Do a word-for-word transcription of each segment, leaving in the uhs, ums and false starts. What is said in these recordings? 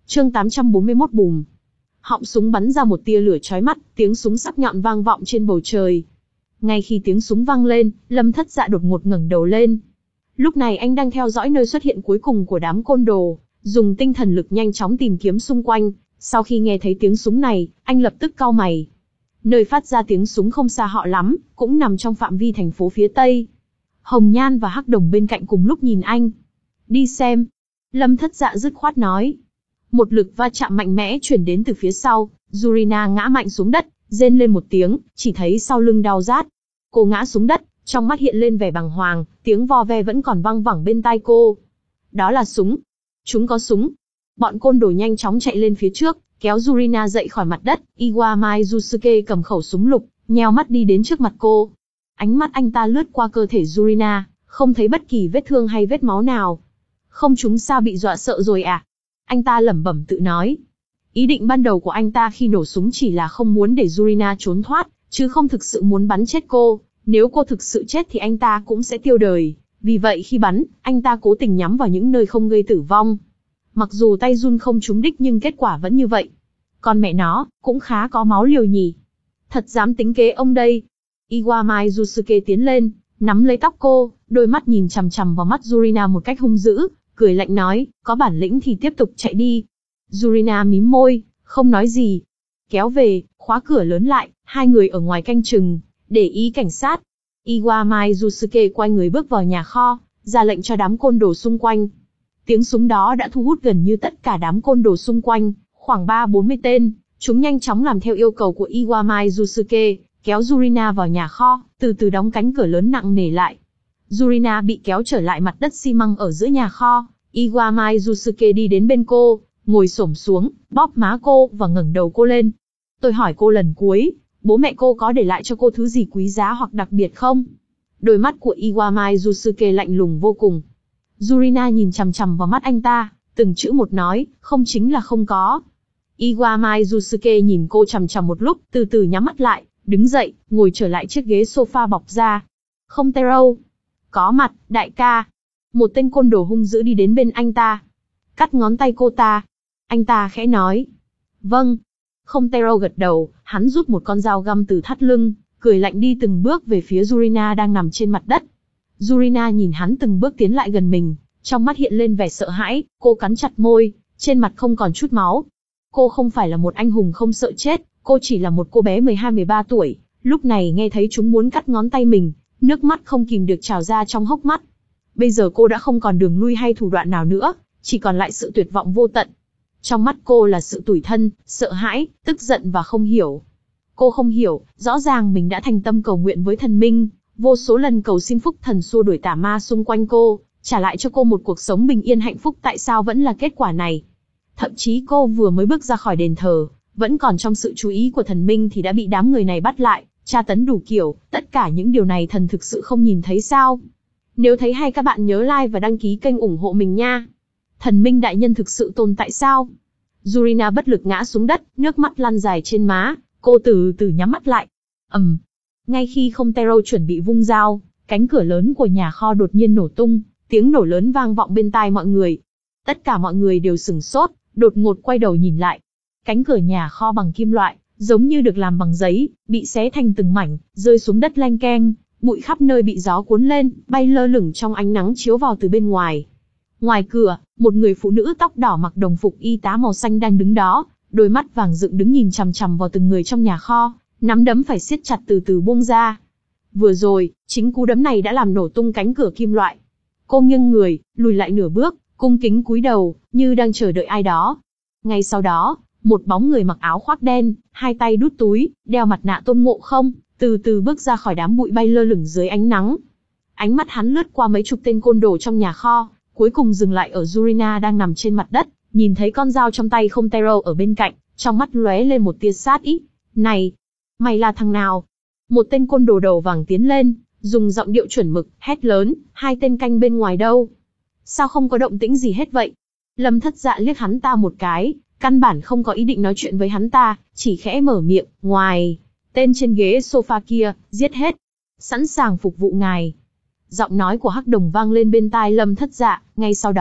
Chương tám trăm bốn mươi mốt bùm. Họng súng bắn ra một tia lửa chói mắt, tiếng súng sắc nhọn vang vọng trên bầu trời. Ngay khi tiếng súng vang lên, Lâm Thất Dạ đột ngột ngẩng đầu lên. Lúc này anh đang theo dõi nơi xuất hiện cuối cùng của đám côn đồ, dùng tinh thần lực nhanh chóng tìm kiếm xung quanh. Sau khi nghe thấy tiếng súng này, anh lập tức cau mày. Nơi phát ra tiếng súng không xa họ lắm, cũng nằm trong phạm vi thành phố phía Tây. Hồng Nhan và Hắc Đồng bên cạnh cùng lúc nhìn anh. Đi xem. Lâm Thất Dạ dứt khoát nói. Một lực va chạm mạnh mẽ truyền đến từ phía sau, Yurina ngã mạnh xuống đất, rên lên một tiếng, chỉ thấy sau lưng đau rát. Cô ngã xuống đất, trong mắt hiện lên vẻ bàng hoàng, tiếng vo ve vẫn còn vang vẳng bên tai cô. Đó là súng. Chúng có súng. Bọn côn đồ nhanh chóng chạy lên phía trước, kéo Yurina dậy khỏi mặt đất. Iwamai Yusuke cầm khẩu súng lục, nheo mắt đi đến trước mặt cô. Ánh mắt anh ta lướt qua cơ thể Yurina, không thấy bất kỳ vết thương hay vết máu nào. Không, chúng sao bị dọa sợ rồi à? Anh ta lẩm bẩm tự nói. Ý định ban đầu của anh ta khi nổ súng chỉ là không muốn để Yurina trốn thoát, chứ không thực sự muốn bắn chết cô. Nếu cô thực sự chết thì anh ta cũng sẽ tiêu đời. Vì vậy khi bắn, anh ta cố tình nhắm vào những nơi không gây tử vong. Mặc dù tay run không trúng đích nhưng kết quả vẫn như vậy. Con mẹ nó, cũng khá có máu liều nhỉ. Thật dám tính kế ông đây. Iwamai Yusuke tiến lên, nắm lấy tóc cô, đôi mắt nhìn chằm chằm vào mắt Yurina một cách hung dữ, cười lạnh nói, có bản lĩnh thì tiếp tục chạy đi. Yurina mím môi, không nói gì. Kéo về, khóa cửa lớn lại, hai người ở ngoài canh chừng, để ý cảnh sát. Iwamai Yusuke quay người bước vào nhà kho, ra lệnh cho đám côn đồ xung quanh. Tiếng súng đó đã thu hút gần như tất cả đám côn đồ xung quanh, khoảng ba bốn mươi tên. Chúng nhanh chóng làm theo yêu cầu của Iwamai Yusuke, kéo Yurina vào nhà kho, từ từ đóng cánh cửa lớn nặng nề lại. Yurina bị kéo trở lại mặt đất xi măng ở giữa nhà kho. Iwamai Yusuke đi đến bên cô, ngồi xổm xuống, bóp má cô và ngẩng đầu cô lên. Tôi hỏi cô lần cuối, bố mẹ cô có để lại cho cô thứ gì quý giá hoặc đặc biệt không? Đôi mắt của Iwamai Yusuke lạnh lùng vô cùng. Yurina nhìn chằm chằm vào mắt anh ta, từng chữ một nói, không chính là không có. Iwamai Yusuke nhìn cô chằm chằm một lúc, từ từ nhắm mắt lại, đứng dậy, ngồi trở lại chiếc ghế sofa bọc da. Không Tero. Có mặt, đại ca. Một tên côn đồ hung dữ đi đến bên anh ta. Cắt ngón tay cô ta. Anh ta khẽ nói. Vâng. Không Tero gật đầu, hắn rút một con dao găm từ thắt lưng, cười lạnh đi từng bước về phía Yurina đang nằm trên mặt đất. Yurina nhìn hắn từng bước tiến lại gần mình, trong mắt hiện lên vẻ sợ hãi, cô cắn chặt môi, trên mặt không còn chút máu. Cô không phải là một anh hùng không sợ chết, cô chỉ là một cô bé mười hai mười ba tuổi, lúc này nghe thấy chúng muốn cắt ngón tay mình, nước mắt không kìm được trào ra trong hốc mắt. Bây giờ cô đã không còn đường lui hay thủ đoạn nào nữa, chỉ còn lại sự tuyệt vọng vô tận. Trong mắt cô là sự tủi thân, sợ hãi, tức giận và không hiểu. Cô không hiểu, rõ ràng mình đã thành tâm cầu nguyện với thần minh, vô số lần cầu xin phúc thần xua đuổi tà ma xung quanh cô, trả lại cho cô một cuộc sống bình yên hạnh phúc, tại sao vẫn là kết quả này? Thậm chí cô vừa mới bước ra khỏi đền thờ, vẫn còn trong sự chú ý của thần minh thì đã bị đám người này bắt lại, tra tấn đủ kiểu, tất cả những điều này thần thực sự không nhìn thấy sao? Nếu thấy hay các bạn nhớ like và đăng ký kênh ủng hộ mình nha. Thần minh đại nhân thực sự tồn tại sao? Yurina bất lực ngã xuống đất, nước mắt lăn dài trên má, cô từ từ nhắm mắt lại. ầm, um. Ngay khi Không Tero chuẩn bị vung dao, cánh cửa lớn của nhà kho đột nhiên nổ tung, tiếng nổ lớn vang vọng bên tai mọi người. Tất cả mọi người đều sửng sốt, đột ngột quay đầu nhìn lại. Cánh cửa nhà kho bằng kim loại, giống như được làm bằng giấy, bị xé thành từng mảnh, rơi xuống đất leng keng, bụi khắp nơi bị gió cuốn lên, bay lơ lửng trong ánh nắng chiếu vào từ bên ngoài. Ngoài cửa, một người phụ nữ tóc đỏ mặc đồng phục y tá màu xanh đang đứng đó, đôi mắt vàng rực đứng nhìn chằm chằm vào từng người trong nhà kho, nắm đấm phải siết chặt từ từ buông ra. Vừa rồi, chính cú đấm này đã làm nổ tung cánh cửa kim loại. Cô nghiêng người, lùi lại nửa bước, cung kính cúi đầu, như đang chờ đợi ai đó. Ngay sau đó, một bóng người mặc áo khoác đen, hai tay đút túi, đeo mặt nạ Tôn Ngộ Không, từ từ bước ra khỏi đám bụi bay lơ lửng dưới ánh nắng. Ánh mắt hắn lướt qua mấy chục tên côn đồ trong nhà kho, cuối cùng dừng lại ở Yurina đang nằm trên mặt đất, nhìn thấy con dao trong tay Không Tero ở bên cạnh, trong mắt lóe lên một tia sát ý. Này, mày là thằng nào? Một tên côn đồ đầu vàng tiến lên, dùng giọng điệu chuẩn mực, hét lớn, hai tên canh bên ngoài đâu? Sao không có động tĩnh gì hết vậy? Lâm Thất Dạ liếc hắn ta một cái, căn bản không có ý định nói chuyện với hắn ta, chỉ khẽ mở miệng, ngoài. Tên trên ghế sofa kia, giết hết. Sẵn sàng phục vụ ngài. Giọng nói của Hắc Đồng vang lên bên tai Lâm Thất Dạ, ngay sau đó,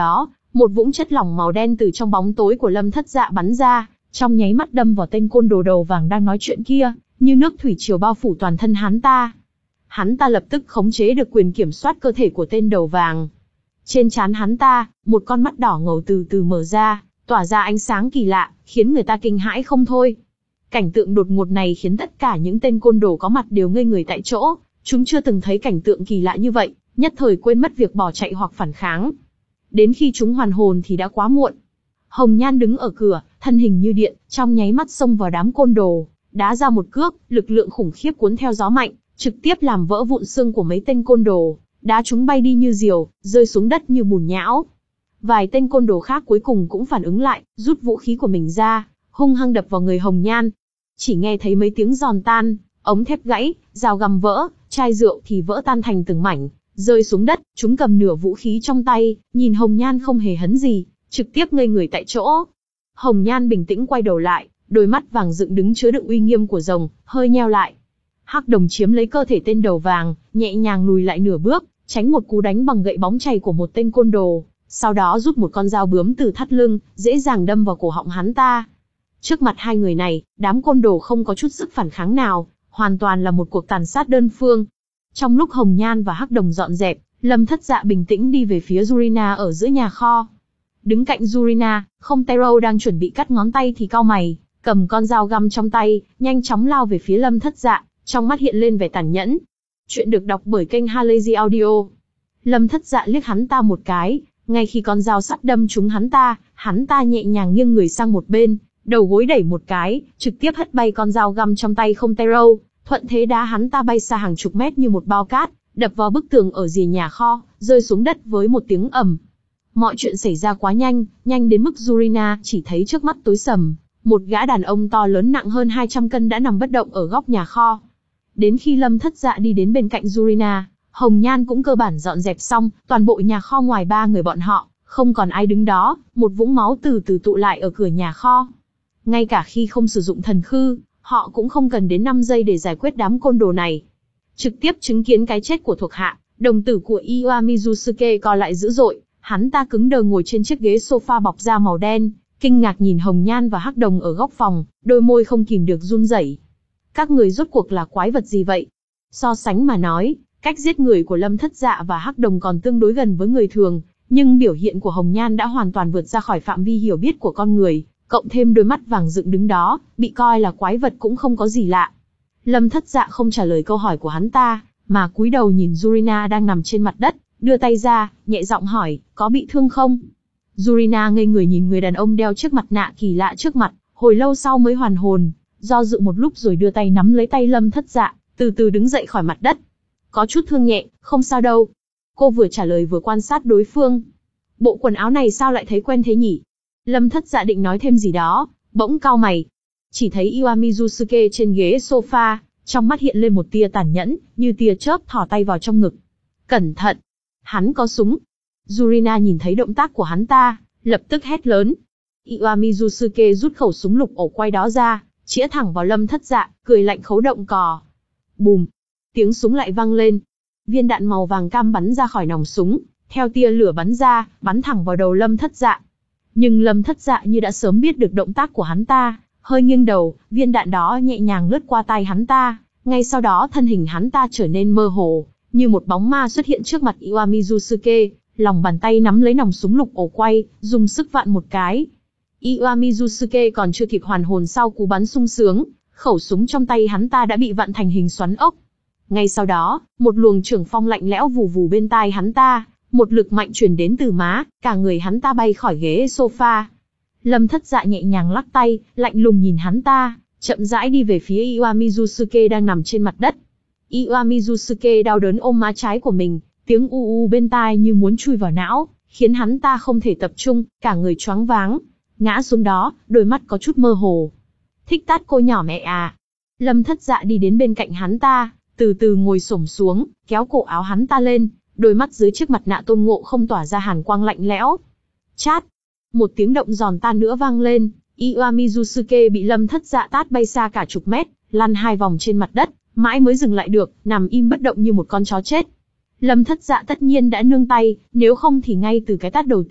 Một vũng chất lỏng màu đen từ trong bóng tối của Lâm Thất Dạ bắn ra, trong nháy mắt đâm vào tên côn đồ đầu vàng đang nói chuyện kia, như nước thủy triều bao phủ toàn thân hắn ta. Hắn ta lập tức khống chế được quyền kiểm soát cơ thể của tên đầu vàng. Trên trán hắn ta, một con mắt đỏ ngầu từ từ mở ra, tỏa ra ánh sáng kỳ lạ, khiến người ta kinh hãi không thôi. Cảnh tượng đột ngột này khiến tất cả những tên côn đồ có mặt đều ngây người tại chỗ, chúng chưa từng thấy cảnh tượng kỳ lạ như vậy, nhất thời quên mất việc bỏ chạy hoặc phản kháng. Đến khi chúng hoàn hồn thì đã quá muộn. Hồng Nhan đứng ở cửa, thân hình như điện, trong nháy mắt xông vào đám côn đồ, đá ra một cước, lực lượng khủng khiếp cuốn theo gió mạnh, trực tiếp làm vỡ vụn xương của mấy tên côn đồ, đá chúng bay đi như diều, rơi xuống đất như bùn nhão. Vài tên côn đồ khác cuối cùng cũng phản ứng lại, rút vũ khí của mình ra, hung hăng đập vào người Hồng Nhan. Chỉ nghe thấy mấy tiếng giòn tan, ống thép gãy, dao găm vỡ, chai rượu thì vỡ tan thành từng mảnh, rơi xuống đất. Chúng cầm nửa vũ khí trong tay, nhìn Hồng Nhan không hề hấn gì, trực tiếp ngây người tại chỗ. Hồng Nhan bình tĩnh quay đầu lại, đôi mắt vàng dựng đứng chứa đựng uy nghiêm của rồng, hơi nheo lại. Hắc Đồng chiếm lấy cơ thể tên đầu vàng, nhẹ nhàng lùi lại nửa bước, tránh một cú đánh bằng gậy bóng chày của một tên côn đồ, sau đó rút một con dao bướm từ thắt lưng, dễ dàng đâm vào cổ họng hắn ta. Trước mặt hai người này, đám côn đồ không có chút sức phản kháng nào, hoàn toàn là một cuộc tàn sát đơn phương. Trong lúc Hồng Nhan và Hắc Đồng dọn dẹp, Lâm Thất Dạ bình tĩnh đi về phía Yurina ở giữa nhà kho. Đứng cạnh Yurina, Không Tero đang chuẩn bị cắt ngón tay thì cau mày, cầm con dao găm trong tay, nhanh chóng lao về phía Lâm Thất Dạ, trong mắt hiện lên vẻ tàn nhẫn. Chuyện được đọc bởi kênh Halazy Audio. Lâm Thất Dạ liếc hắn ta một cái, ngay khi con dao sắt đâm trúng hắn ta, hắn ta nhẹ nhàng nghiêng người sang một bên, đầu gối đẩy một cái, trực tiếp hất bay con dao găm trong tay Không Tero, thuận thế đá hắn ta bay xa hàng chục mét như một bao cát, đập vào bức tường ở rìa nhà kho, rơi xuống đất với một tiếng ầm. Mọi chuyện xảy ra quá nhanh, nhanh đến mức Yurina chỉ thấy trước mắt tối sầm, một gã đàn ông to lớn nặng hơn hai trăm cân đã nằm bất động ở góc nhà kho. Đến khi Lâm Thất Dạ đi đến bên cạnh Yurina, Hồng Nhan cũng cơ bản dọn dẹp xong, toàn bộ nhà kho ngoài ba người bọn họ, không còn ai đứng đó, một vũng máu từ từ tụ lại ở cửa nhà kho. Ngay cả khi không sử dụng thần khư, họ cũng không cần đến năm giây để giải quyết đám côn đồ này. Trực tiếp chứng kiến cái chết của thuộc hạ, đồng tử của Iwa Mizusuke co lại dữ dội, hắn ta cứng đờ ngồi trên chiếc ghế sofa bọc da màu đen, kinh ngạc nhìn Hồng Nhan và Hắc Đồng ở góc phòng, đôi môi không kìm được run rẩy. Các người rốt cuộc là quái vật gì vậy? So sánh mà nói, cách giết người của Lâm Thất Dạ và Hắc Đồng còn tương đối gần với người thường, nhưng biểu hiện của Hồng Nhan đã hoàn toàn vượt ra khỏi phạm vi hiểu biết của con người, cộng thêm đôi mắt vàng dựng đứng đó, bị coi là quái vật cũng không có gì lạ. Lâm Thất Dạ không trả lời câu hỏi của hắn ta, mà cúi đầu nhìn Yurina đang nằm trên mặt đất, đưa tay ra, nhẹ giọng hỏi, có bị thương không? Yurina ngây người nhìn người đàn ông đeo chiếc mặt nạ kỳ lạ trước mặt, hồi lâu sau mới hoàn hồn, do dự một lúc rồi đưa tay nắm lấy tay Lâm Thất Dạ, từ từ đứng dậy khỏi mặt đất. Có chút thương nhẹ, không sao đâu. Cô vừa trả lời vừa quan sát đối phương. Bộ quần áo này sao lại thấy quen thế nhỉ? Lâm Thất Dạ định nói thêm gì đó, bỗng cau mày. Chỉ thấy Iwa Mizusuke trên ghế sofa, trong mắt hiện lên một tia tàn nhẫn, như tia chớp thò tay vào trong ngực. Cẩn thận! Hắn có súng. Yurina nhìn thấy động tác của hắn ta, lập tức hét lớn. Iwa Mizusuke rút khẩu súng lục ổ quay đó ra, chĩa thẳng vào Lâm Thất Dạ, cười lạnh khấu động cò. Bùm! Tiếng súng lại vang lên. Viên đạn màu vàng cam bắn ra khỏi nòng súng, theo tia lửa bắn ra, bắn thẳng vào đầu Lâm Thất Dạ. Nhưng Lâm Thất Dạ như đã sớm biết được động tác của hắn ta, hơi nghiêng đầu, viên đạn đó nhẹ nhàng lướt qua tai hắn ta, ngay sau đó thân hình hắn ta trở nên mơ hồ, như một bóng ma xuất hiện trước mặt Iwa Mizusuke, lòng bàn tay nắm lấy nòng súng lục ổ quay, dùng sức vặn một cái. Iwa Mizusuke còn chưa kịp hoàn hồn sau cú bắn sung sướng, khẩu súng trong tay hắn ta đã bị vặn thành hình xoắn ốc. Ngay sau đó, một luồng trưởng phong lạnh lẽo vù vù bên tai hắn ta, một lực mạnh truyền đến từ má, cả người hắn ta bay khỏi ghế sofa. Lâm Thất Dạ nhẹ nhàng lắc tay, lạnh lùng nhìn hắn ta, chậm rãi đi về phía Iwa Mizusuke đang nằm trên mặt đất. Iwa Mizusuke đau đớn ôm má trái của mình, tiếng u u bên tai như muốn chui vào não, khiến hắn ta không thể tập trung, cả người choáng váng, ngã xuống đó, đôi mắt có chút mơ hồ. Thích tát cô nhỏ mẹ à. Lâm Thất Dạ đi đến bên cạnh hắn ta, từ từ ngồi xổm xuống, kéo cổ áo hắn ta lên, đôi mắt dưới chiếc mặt nạ Tôn Ngộ Không tỏa ra hàn quang lạnh lẽo. Chát! Một tiếng động giòn tan nữa vang lên, Iwa Mizusuke bị Lâm Thất Dạ tát bay xa cả chục mét, lăn hai vòng trên mặt đất, mãi mới dừng lại được, nằm im bất động như một con chó chết. Lâm Thất Dạ tất nhiên đã nương tay, nếu không thì ngay từ cái tát đầu tiên,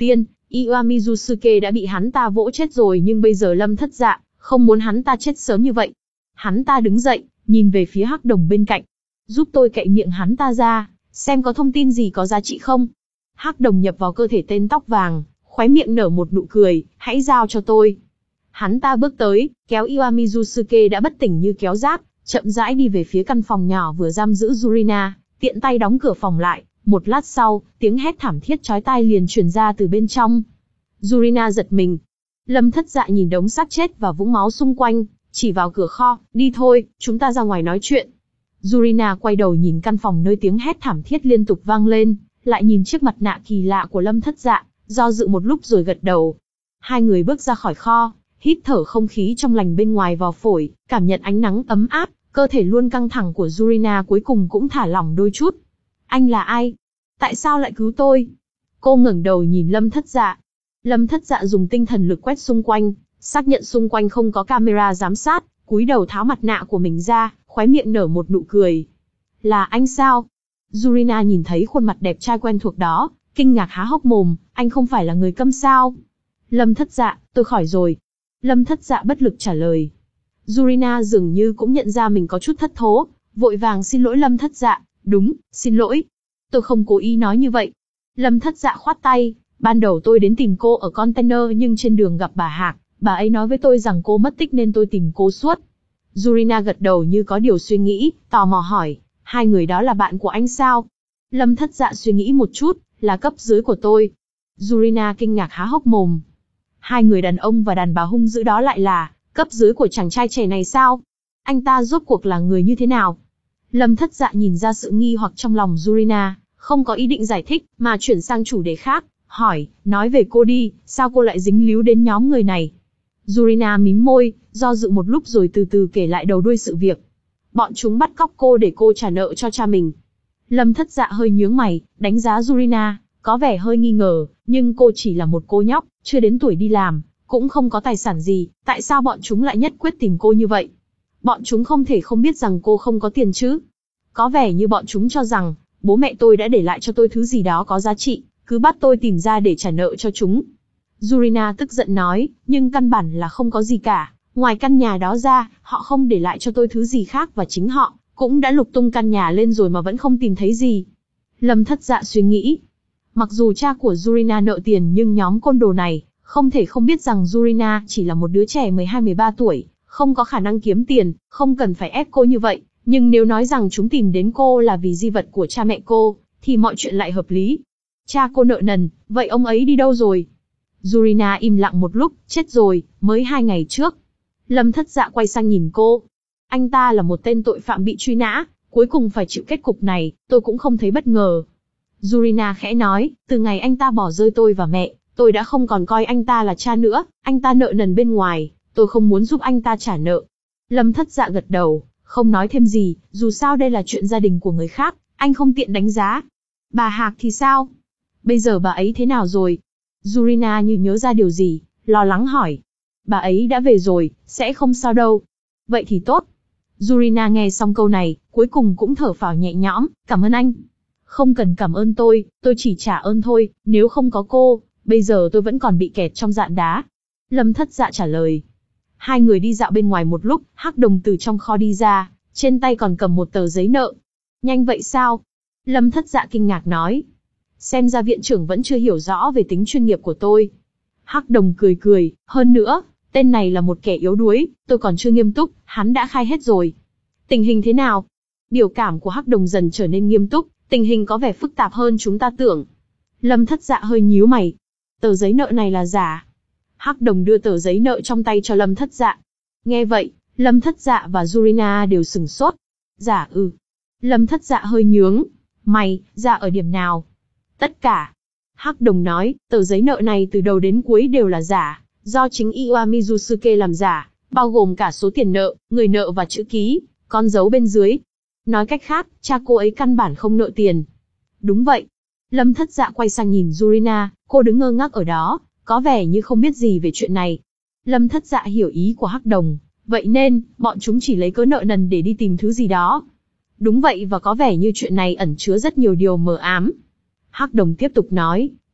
Iwami Yusuke đã bị hắn ta vỗ chết rồi, nhưng bây giờ Lâm Thất Dạ không muốn hắn ta chết sớm như vậy. Hắn ta đứng dậy, nhìn về phía Hắc Đồng bên cạnh. Giúp tôi cạy miệng hắn ta ra, xem có thông tin gì có giá trị không. Hắc Đồng nhập vào cơ thể tên tóc vàng, khóe miệng nở một nụ cười, hãy giao cho tôi. Hắn ta bước tới, kéo Iwami Yusuke đã bất tỉnh như kéo giáp, chậm rãi đi về phía căn phòng nhỏ vừa giam giữ Yurina, tiện tay đóng cửa phòng lại. Một lát sau, tiếng hét thảm thiết chói tai liền truyền ra từ bên trong. Yurina giật mình. Lâm Thất Dạ nhìn đống xác chết và vũng máu xung quanh, chỉ vào cửa kho, đi thôi, chúng ta ra ngoài nói chuyện. Yurina quay đầu nhìn căn phòng nơi tiếng hét thảm thiết liên tục vang lên, lại nhìn chiếc mặt nạ kỳ lạ của Lâm Thất Dạ, do dự một lúc rồi gật đầu. Hai người bước ra khỏi kho, hít thở không khí trong lành bên ngoài vào phổi, cảm nhận ánh nắng ấm áp, cơ thể luôn căng thẳng của Yurina cuối cùng cũng thả lỏng đôi chút. Anh là ai? Tại sao lại cứu tôi? Cô ngẩng đầu nhìn Lâm Thất Dạ. Lâm Thất Dạ dùng tinh thần lực quét xung quanh, xác nhận xung quanh không có camera giám sát, cúi đầu tháo mặt nạ của mình ra, khóe miệng nở một nụ cười. Là anh sao? Yurina nhìn thấy khuôn mặt đẹp trai quen thuộc đó, kinh ngạc há hốc mồm, anh không phải là người câm sao? Lâm Thất Dạ, tôi khỏi rồi. Lâm Thất Dạ bất lực trả lời. Yurina dường như cũng nhận ra mình có chút thất thố, vội vàng xin lỗi Lâm Thất Dạ. Đúng, xin lỗi. Tôi không cố ý nói như vậy. Lâm Thất Dạ khoát tay, ban đầu tôi đến tìm cô ở container nhưng trên đường gặp bà Hạc, bà ấy nói với tôi rằng cô mất tích nên tôi tìm cô suốt. Yurina gật đầu như có điều suy nghĩ, tò mò hỏi, hai người đó là bạn của anh sao? Lâm Thất Dạ suy nghĩ một chút, là cấp dưới của tôi. Yurina kinh ngạc há hốc mồm. Hai người đàn ông và đàn bà hung dữ đó lại là cấp dưới của chàng trai trẻ này sao? Anh ta rốt cuộc là người như thế nào? Lâm Thất Dạ nhìn ra sự nghi hoặc trong lòng Yurina, không có ý định giải thích, mà chuyển sang chủ đề khác, hỏi, nói về cô đi, sao cô lại dính líu đến nhóm người này? Yurina mím môi, do dự một lúc rồi từ từ kể lại đầu đuôi sự việc. Bọn chúng bắt cóc cô để cô trả nợ cho cha mình. Lâm Thất Dạ hơi nhướng mày, đánh giá Yurina, có vẻ hơi nghi ngờ, nhưng cô chỉ là một cô nhóc, chưa đến tuổi đi làm, cũng không có tài sản gì, tại sao bọn chúng lại nhất quyết tìm cô như vậy? Bọn chúng không thể không biết rằng cô không có tiền chứ? Có vẻ như bọn chúng cho rằng, bố mẹ tôi đã để lại cho tôi thứ gì đó có giá trị, cứ bắt tôi tìm ra để trả nợ cho chúng. Yurina tức giận nói, nhưng căn bản là không có gì cả, ngoài căn nhà đó ra, họ không để lại cho tôi thứ gì khác và chính họ cũng đã lục tung căn nhà lên rồi mà vẫn không tìm thấy gì. Lâm Thất Dạ suy nghĩ, mặc dù cha của Yurina nợ tiền nhưng nhóm côn đồ này không thể không biết rằng Yurina chỉ là một đứa trẻ mười hai mười ba tuổi, không có khả năng kiếm tiền, không cần phải ép cô như vậy. Nhưng nếu nói rằng chúng tìm đến cô là vì di vật của cha mẹ cô, thì mọi chuyện lại hợp lý. Cha cô nợ nần, vậy ông ấy đi đâu rồi? Yurina im lặng một lúc, chết rồi, mới hai ngày trước. Lâm Thất Dạ quay sang nhìn cô. Anh ta là một tên tội phạm bị truy nã, cuối cùng phải chịu kết cục này, tôi cũng không thấy bất ngờ. Yurina khẽ nói, từ ngày anh ta bỏ rơi tôi và mẹ, tôi đã không còn coi anh ta là cha nữa, anh ta nợ nần bên ngoài, tôi không muốn giúp anh ta trả nợ. Lâm Thất Dạ gật đầu, không nói thêm gì, dù sao đây là chuyện gia đình của người khác, anh không tiện đánh giá. Bà Hạc thì sao? Bây giờ bà ấy thế nào rồi? Yurina như nhớ ra điều gì, lo lắng hỏi. Bà ấy đã về rồi, sẽ không sao đâu. Vậy thì tốt. Yurina nghe xong câu này, cuối cùng cũng thở phào nhẹ nhõm, cảm ơn anh. Không cần cảm ơn tôi, tôi chỉ trả ơn thôi, nếu không có cô, bây giờ tôi vẫn còn bị kẹt trong dạn đá. Lâm Thất Dạ trả lời. Hai người đi dạo bên ngoài một lúc, Hắc Đồng từ trong kho đi ra, trên tay còn cầm một tờ giấy nợ. Nhanh vậy sao? Lâm Thất Dạ kinh ngạc nói. Xem ra viện trưởng vẫn chưa hiểu rõ về tính chuyên nghiệp của tôi. Hắc Đồng cười cười, hơn nữa, tên này là một kẻ yếu đuối, tôi còn chưa nghiêm túc, hắn đã khai hết rồi. Tình hình thế nào? Biểu cảm của Hắc Đồng dần trở nên nghiêm túc, tình hình có vẻ phức tạp hơn chúng ta tưởng. Lâm Thất Dạ hơi nhíu mày. Tờ giấy nợ này là giả. Hắc Đồng đưa tờ giấy nợ trong tay cho Lâm Thất Dạ. Nghe vậy, Lâm Thất Dạ và Yurina đều sửng sốt. Giả ư? Lâm Thất Dạ hơi nhướng mày, giả ở điểm nào? Tất cả. Hắc Đồng nói, tờ giấy nợ này từ đầu đến cuối đều là giả, do chính Iwami Yusuke làm giả, bao gồm cả số tiền nợ, người nợ và chữ ký, con dấu bên dưới. Nói cách khác, cha cô ấy căn bản không nợ tiền. Đúng vậy. Lâm Thất Dạ quay sang nhìn Yurina, cô đứng ngơ ngác ở đó, có vẻ như không biết gì về chuyện này. Lâm Thất Dạ hiểu ý của Hắc Đồng, vậy nên, bọn chúng chỉ lấy cớ nợ nần để đi tìm thứ gì đó. Đúng vậy, và có vẻ như chuyện này ẩn chứa rất nhiều điều mờ ám. Hắc Đồng tiếp tục nói,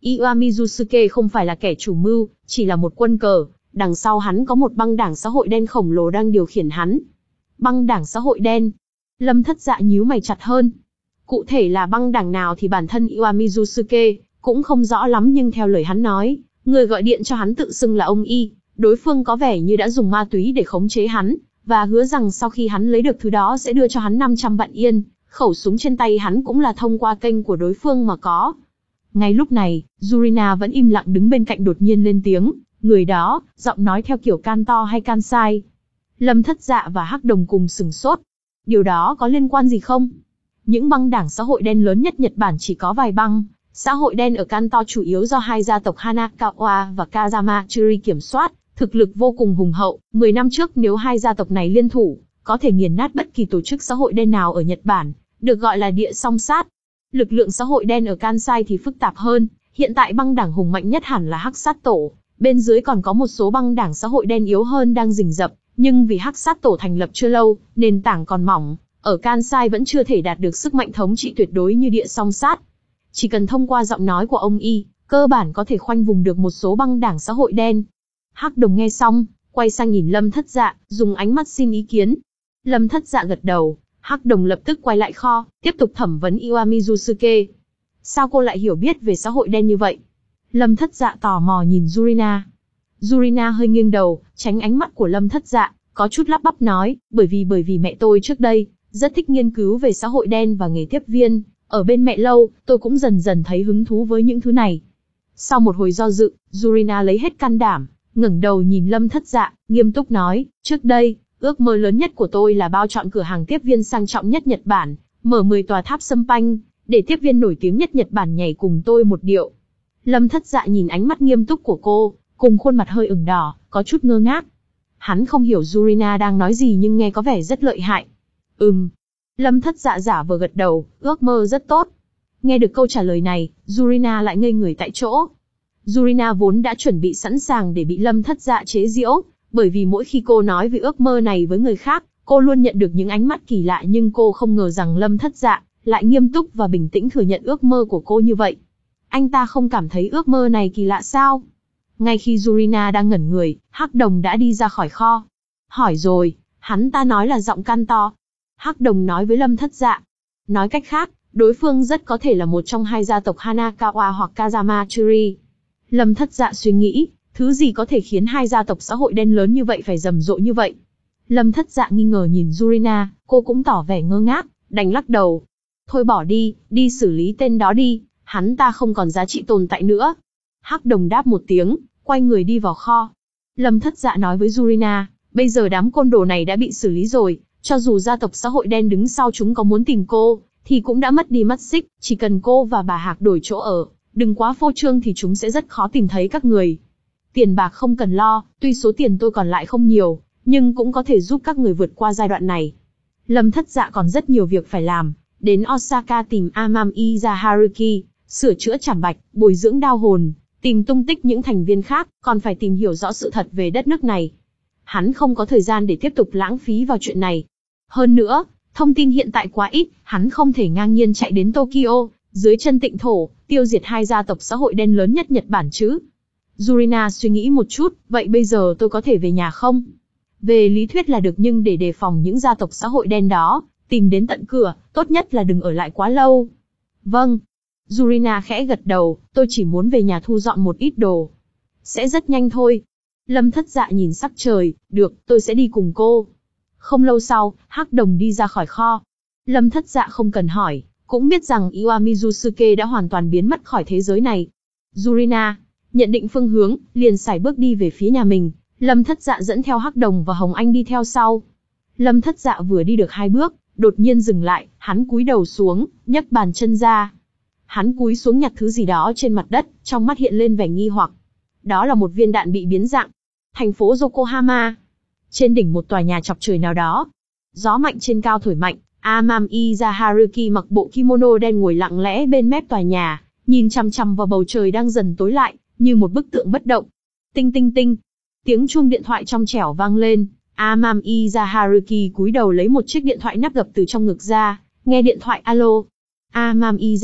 Iwami Yusuke không phải là kẻ chủ mưu, chỉ là một quân cờ, đằng sau hắn có một băng đảng xã hội đen khổng lồ đang điều khiển hắn. Băng đảng xã hội đen? Lâm Thất Dạ nhíu mày chặt hơn. Cụ thể là băng đảng nào thì bản thân Iwami Yusuke cũng không rõ lắm, nhưng theo lời hắn nói, người gọi điện cho hắn tự xưng là ông Y, đối phương có vẻ như đã dùng ma túy để khống chế hắn, và hứa rằng sau khi hắn lấy được thứ đó sẽ đưa cho hắn năm trăm vạn yên, khẩu súng trên tay hắn cũng là thông qua kênh của đối phương mà có. Ngay lúc này, Yurina vẫn im lặng đứng bên cạnh đột nhiên lên tiếng, người đó, giọng nói theo kiểu Kanto hay Kansai. Lâm Thất Dạ và Hắc Đồng cùng sửng sốt. Điều đó có liên quan gì không? Những băng đảng xã hội đen lớn nhất Nhật Bản chỉ có vài băng. Xã hội đen ở Kanto chủ yếu do hai gia tộc Hanakawa và Kazamachuri kiểm soát, thực lực vô cùng hùng hậu. Mười năm trước nếu hai gia tộc này liên thủ, có thể nghiền nát bất kỳ tổ chức xã hội đen nào ở Nhật Bản, được gọi là địa song sát. Lực lượng xã hội đen ở Kansai thì phức tạp hơn, hiện tại băng đảng hùng mạnh nhất hẳn là Hắc Sát Tổ, bên dưới còn có một số băng đảng xã hội đen yếu hơn đang rình rập, nhưng vì Hắc Sát Tổ thành lập chưa lâu, nền tảng còn mỏng, ở Kansai vẫn chưa thể đạt được sức mạnh thống trị tuyệt đối như địa song sát. Chỉ cần thông qua giọng nói của ông Y, cơ bản có thể khoanh vùng được một số băng đảng xã hội đen. Hắc Đồng nghe xong, quay sang nhìn Lâm Thất Dạ, dùng ánh mắt xin ý kiến. Lâm Thất Dạ gật đầu, Hắc Đồng lập tức quay lại kho, tiếp tục thẩm vấn Iwami Yusuke. Sao cô lại hiểu biết về xã hội đen như vậy? Lâm Thất Dạ tò mò nhìn Yurina. Yurina hơi nghiêng đầu, tránh ánh mắt của Lâm Thất Dạ, có chút lắp bắp nói, bởi vì bởi vì mẹ tôi trước đây rất thích nghiên cứu về xã hội đen và nghề tiếp viên, ở bên mẹ lâu, tôi cũng dần dần thấy hứng thú với những thứ này. Sau một hồi do dự, Yurina lấy hết can đảm, ngẩng đầu nhìn Lâm Thất Dạ, nghiêm túc nói, trước đây, ước mơ lớn nhất của tôi là bao chọn cửa hàng tiếp viên sang trọng nhất Nhật Bản, mở mười tòa tháp sâm panh, để tiếp viên nổi tiếng nhất Nhật Bản nhảy cùng tôi một điệu. Lâm Thất Dạ nhìn ánh mắt nghiêm túc của cô, cùng khuôn mặt hơi ửng đỏ, có chút ngơ ngác. Hắn không hiểu Yurina đang nói gì nhưng nghe có vẻ rất lợi hại. Ừm. Lâm Thất Dạ giả vờ gật đầu, ước mơ rất tốt. Nghe được câu trả lời này, Yurina lại ngây người tại chỗ. Yurina vốn đã chuẩn bị sẵn sàng để bị Lâm Thất Dạ chế giễu, bởi vì mỗi khi cô nói về ước mơ này với người khác, cô luôn nhận được những ánh mắt kỳ lạ, nhưng cô không ngờ rằng Lâm Thất Dạ lại nghiêm túc và bình tĩnh thừa nhận ước mơ của cô như vậy. Anh ta không cảm thấy ước mơ này kỳ lạ sao? Ngay khi Yurina đang ngẩn người, Hắc Đồng đã đi ra khỏi kho. Hỏi rồi, hắn ta nói là giọng Kanto. Hắc Đồng nói với Lâm Thất Dạ. Nói cách khác, đối phương rất có thể là một trong hai gia tộc Hanakawa hoặc Kazamachuri. Lâm Thất Dạ suy nghĩ, thứ gì có thể khiến hai gia tộc xã hội đen lớn như vậy phải rầm rộ như vậy? Lâm Thất Dạ nghi ngờ nhìn Yurina, cô cũng tỏ vẻ ngơ ngác, đành lắc đầu. Thôi bỏ đi, đi xử lý tên đó đi, hắn ta không còn giá trị tồn tại nữa. Hắc Đồng đáp một tiếng, quay người đi vào kho. Lâm Thất Dạ nói với Yurina, bây giờ đám côn đồ này đã bị xử lý rồi, cho dù gia tộc xã hội đen đứng sau chúng có muốn tìm cô, thì cũng đã mất đi mắt xích, chỉ cần cô và bà Hạc đổi chỗ ở, đừng quá phô trương thì chúng sẽ rất khó tìm thấy các người. Tiền bạc không cần lo, tuy số tiền tôi còn lại không nhiều, nhưng cũng có thể giúp các người vượt qua giai đoạn này. Lâm Thất Dạ còn rất nhiều việc phải làm, đến Osaka tìm Amami Haruki, sửa chữa chảm bạch, bồi dưỡng đao hồn, tìm tung tích những thành viên khác, còn phải tìm hiểu rõ sự thật về đất nước này. Hắn không có thời gian để tiếp tục lãng phí vào chuyện này. Hơn nữa, thông tin hiện tại quá ít, hắn không thể ngang nhiên chạy đến Tokyo, dưới chân Tịnh Thổ, tiêu diệt hai gia tộc xã hội đen lớn nhất Nhật Bản chứ. Yurina suy nghĩ một chút, vậy bây giờ tôi có thể về nhà không? Về lý thuyết là được, nhưng để đề phòng những gia tộc xã hội đen đó tìm đến tận cửa, tốt nhất là đừng ở lại quá lâu. Vâng. Yurina khẽ gật đầu, tôi chỉ muốn về nhà thu dọn một ít đồ. Sẽ rất nhanh thôi. Lâm Thất Dạ nhìn sắc trời, được, tôi sẽ đi cùng cô. Không lâu sau, Hắc Đồng đi ra khỏi kho. Lâm Thất Dạ không cần hỏi, cũng biết rằng Iwami Yusuke đã hoàn toàn biến mất khỏi thế giới này. Yurina nhận định phương hướng, liền sải bước đi về phía nhà mình. Lâm Thất Dạ dẫn theo Hắc Đồng và Hồng Anh đi theo sau. Lâm Thất Dạ vừa đi được hai bước, đột nhiên dừng lại, hắn cúi đầu xuống, nhấc bàn chân ra. Hắn cúi xuống nhặt thứ gì đó trên mặt đất, trong mắt hiện lên vẻ nghi hoặc. Đó là một viên đạn bị biến dạng. Thành phố Yokohama. Trên đỉnh một tòa nhà chọc trời nào đó. Gió mạnh trên cao thổi mạnh, Amami Haruki mặc bộ kimono đen ngồi lặng lẽ bên mép tòa nhà, nhìn chằm chằm vào bầu trời đang dần tối lại, như một bức tượng bất động. Tinh tinh tinh. Tiếng chuông điện thoại trong trẻo vang lên. Amami Haruki cúi đầu lấy một chiếc điện thoại nắp gập từ trong ngực ra, nghe điện thoại alo. Amami,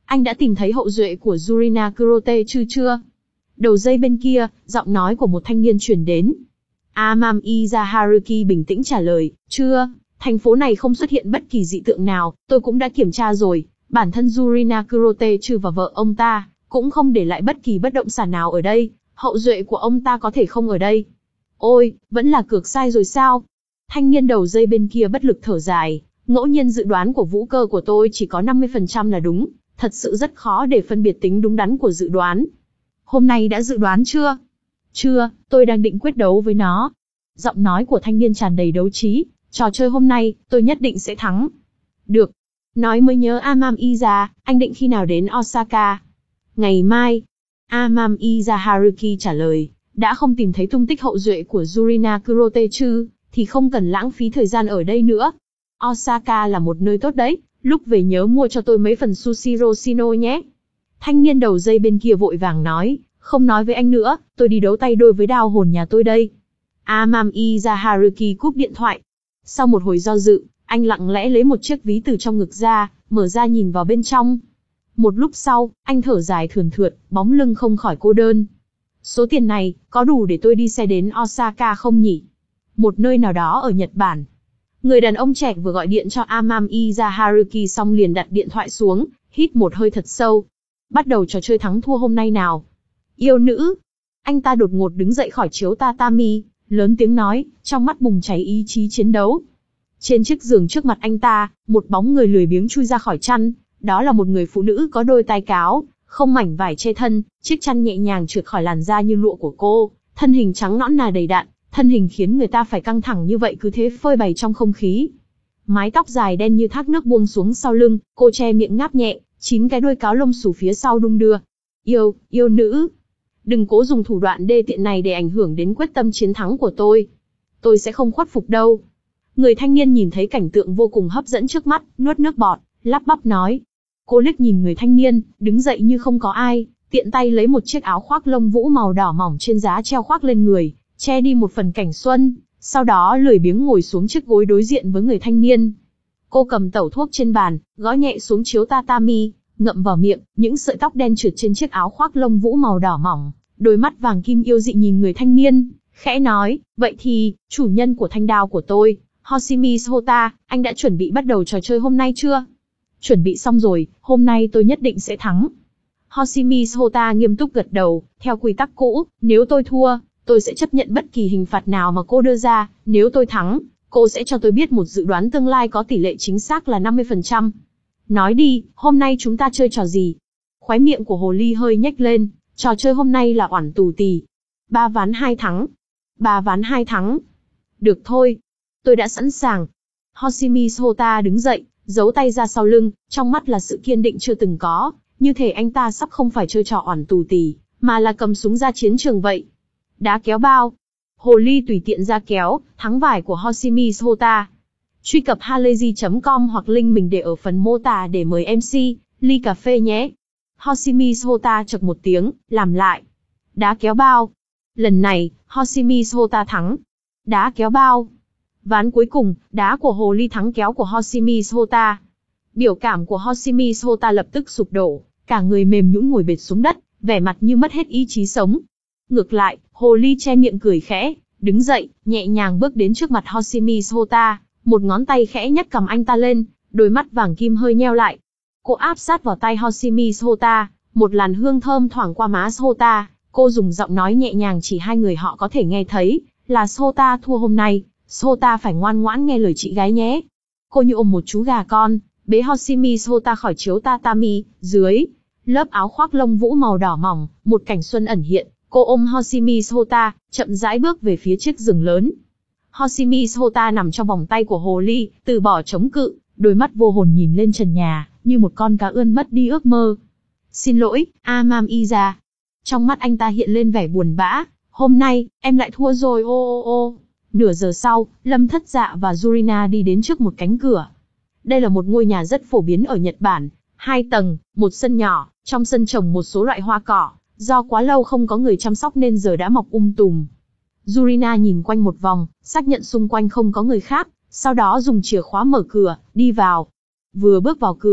anh đã tìm thấy hậu duệ của Yurina Kurote chứ chưa? Đầu dây bên kia, giọng nói của một thanh niên truyền đến. Amamiya Haruki bình tĩnh trả lời, chưa, thành phố này không xuất hiện bất kỳ dị tượng nào, tôi cũng đã kiểm tra rồi, bản thân Yurina Kurote Chư và vợ ông ta, cũng không để lại bất kỳ bất động sản nào ở đây, hậu duệ của ông ta có thể không ở đây. Ôi, vẫn là cược sai rồi sao? Thanh niên đầu dây bên kia bất lực thở dài, ngẫu nhiên dự đoán của vũ cơ của tôi chỉ có năm mươi phần trăm là đúng, thật sự rất khó để phân biệt tính đúng đắn của dự đoán. Hôm nay đã dự đoán chưa? Chưa, tôi đang định quyết đấu với nó. Giọng nói của thanh niên tràn đầy đấu trí, trò chơi hôm nay, tôi nhất định sẽ thắng. Được. Nói mới nhớ Amamiya, anh định khi nào đến Osaka? Ngày mai. Amamiya Haruki trả lời, đã không tìm thấy tung tích hậu duệ của Yurina Kurote Chư, thì không cần lãng phí thời gian ở đây nữa. Osaka là một nơi tốt đấy, lúc về nhớ mua cho tôi mấy phần sushi Roshino nhé. Thanh niên đầu dây bên kia vội vàng nói, không nói với anh nữa, tôi đi đấu tay đôi với đao hồn nhà tôi đây. Amamiya Haruki cúp điện thoại. Sau một hồi do dự, anh lặng lẽ lấy một chiếc ví từ trong ngực ra, mở ra nhìn vào bên trong. Một lúc sau, anh thở dài thườn thượt, bóng lưng không khỏi cô đơn. Số tiền này, có đủ để tôi đi xe đến Osaka không nhỉ? Một nơi nào đó ở Nhật Bản. Người đàn ông trẻ vừa gọi điện cho Amamiya Haruki xong liền đặt điện thoại xuống, hít một hơi thật sâu. Bắt đầu trò chơi thắng thua hôm nay nào. Yêu nữ. Anh ta đột ngột đứng dậy khỏi chiếu tatami, lớn tiếng nói, trong mắt bùng cháy ý chí chiến đấu. Trên chiếc giường trước mặt anh ta, một bóng người lười biếng chui ra khỏi chăn, đó là một người phụ nữ có đôi tai cáo, không mảnh vải che thân, chiếc chăn nhẹ nhàng trượt khỏi làn da như lụa của cô, thân hình trắng nõn nà đầy đặn, thân hình khiến người ta phải căng thẳng như vậy cứ thế phơi bày trong không khí. Mái tóc dài đen như thác nước buông xuống sau lưng, cô che miệng ngáp nhẹ, chín cái đuôi cáo lông xù phía sau đung đưa. Yêu, yêu nữ. Đừng cố dùng thủ đoạn đê tiện này để ảnh hưởng đến quyết tâm chiến thắng của tôi. Tôi sẽ không khuất phục đâu. Người thanh niên nhìn thấy cảnh tượng vô cùng hấp dẫn trước mắt, nuốt nước bọt, lắp bắp nói. Cô liếc nhìn người thanh niên, đứng dậy như không có ai, tiện tay lấy một chiếc áo khoác lông vũ màu đỏ mỏng trên giá treo khoác lên người, che đi một phần cảnh xuân, sau đó lười biếng ngồi xuống chiếc gối đối diện với người thanh niên. Cô cầm tẩu thuốc trên bàn, gõ nhẹ xuống chiếu tatami, ngậm vào miệng, những sợi tóc đen trượt trên chiếc áo khoác lông vũ màu đỏ mỏng, đôi mắt vàng kim yêu dị nhìn người thanh niên, khẽ nói, vậy thì, chủ nhân của thanh đao của tôi, Hoshimi Hota, anh đã chuẩn bị bắt đầu trò chơi hôm nay chưa? Chuẩn bị xong rồi, hôm nay tôi nhất định sẽ thắng. Hoshimi Hota nghiêm túc gật đầu, theo quy tắc cũ, nếu tôi thua, tôi sẽ chấp nhận bất kỳ hình phạt nào mà cô đưa ra, nếu tôi thắng, cô sẽ cho tôi biết một dự đoán tương lai có tỷ lệ chính xác là năm mươi phần trăm. Nói đi, hôm nay chúng ta chơi trò gì? Khóe miệng của hồ ly hơi nhếch lên, trò chơi hôm nay là oản tù tì. Ba ván hai thắng. Ba ván hai thắng. Được thôi. Tôi đã sẵn sàng. Hoshimi Hota đứng dậy, giấu tay ra sau lưng, trong mắt là sự kiên định chưa từng có, như thể anh ta sắp không phải chơi trò oản tù tì, mà là cầm súng ra chiến trường vậy. Đá kéo bao. Hồ ly tùy tiện ra kéo, thắng vải của Hoshimi Hota. Truy cập halayzi chấm com hoặc link mình để ở phần mô tả để mời em xê, ly cà phê nhé. Hoshimi Hota chậc một tiếng, làm lại. Đá kéo bao. Lần này, Hoshimi Hota thắng. Đá kéo bao. Ván cuối cùng, đá của hồ ly thắng kéo của Hoshimi Hota. Biểu cảm của Hoshimi Hota lập tức sụp đổ, cả người mềm nhũn ngồi bệt xuống đất, vẻ mặt như mất hết ý chí sống. Ngược lại, hồ ly che miệng cười khẽ, đứng dậy, nhẹ nhàng bước đến trước mặt Hoshimi Hota, một ngón tay khẽ nhấc cầm anh ta lên, đôi mắt vàng kim hơi nheo lại. Cô áp sát vào tay Hoshimi Hota, một làn hương thơm thoảng qua má Hota, cô dùng giọng nói nhẹ nhàng chỉ hai người họ có thể nghe thấy, là Hota thua hôm nay, Hota phải ngoan ngoãn nghe lời chị gái nhé. Cô như ôm một chú gà con, bế Hoshimi Hota khỏi chiếu tatami, dưới lớp áo khoác lông vũ màu đỏ mỏng, một cảnh xuân ẩn hiện, cô ôm Hoshimi Hota, chậm rãi bước về phía chiếc giường lớn. Hoshimi Hota nằm trong vòng tay của hồ ly, từ bỏ chống cự, đôi mắt vô hồn nhìn lên trần nhà, như một con cá ươn mất đi ước mơ. Xin lỗi, Amamiya. Trong mắt anh ta hiện lên vẻ buồn bã, hôm nay, em lại thua rồi ô ô ô. Nửa giờ sau, Lâm Thất Dạ và Yurina đi đến trước một cánh cửa. Đây là một ngôi nhà rất phổ biến ở Nhật Bản, hai tầng, một sân nhỏ, trong sân trồng một số loại hoa cỏ, do quá lâu không có người chăm sóc nên giờ đã mọc um tùm. Yurina nhìn quanh một vòng, xác nhận xung quanh không có người khác, sau đó dùng chìa khóa mở cửa, đi vào. Vừa bước vào cửa,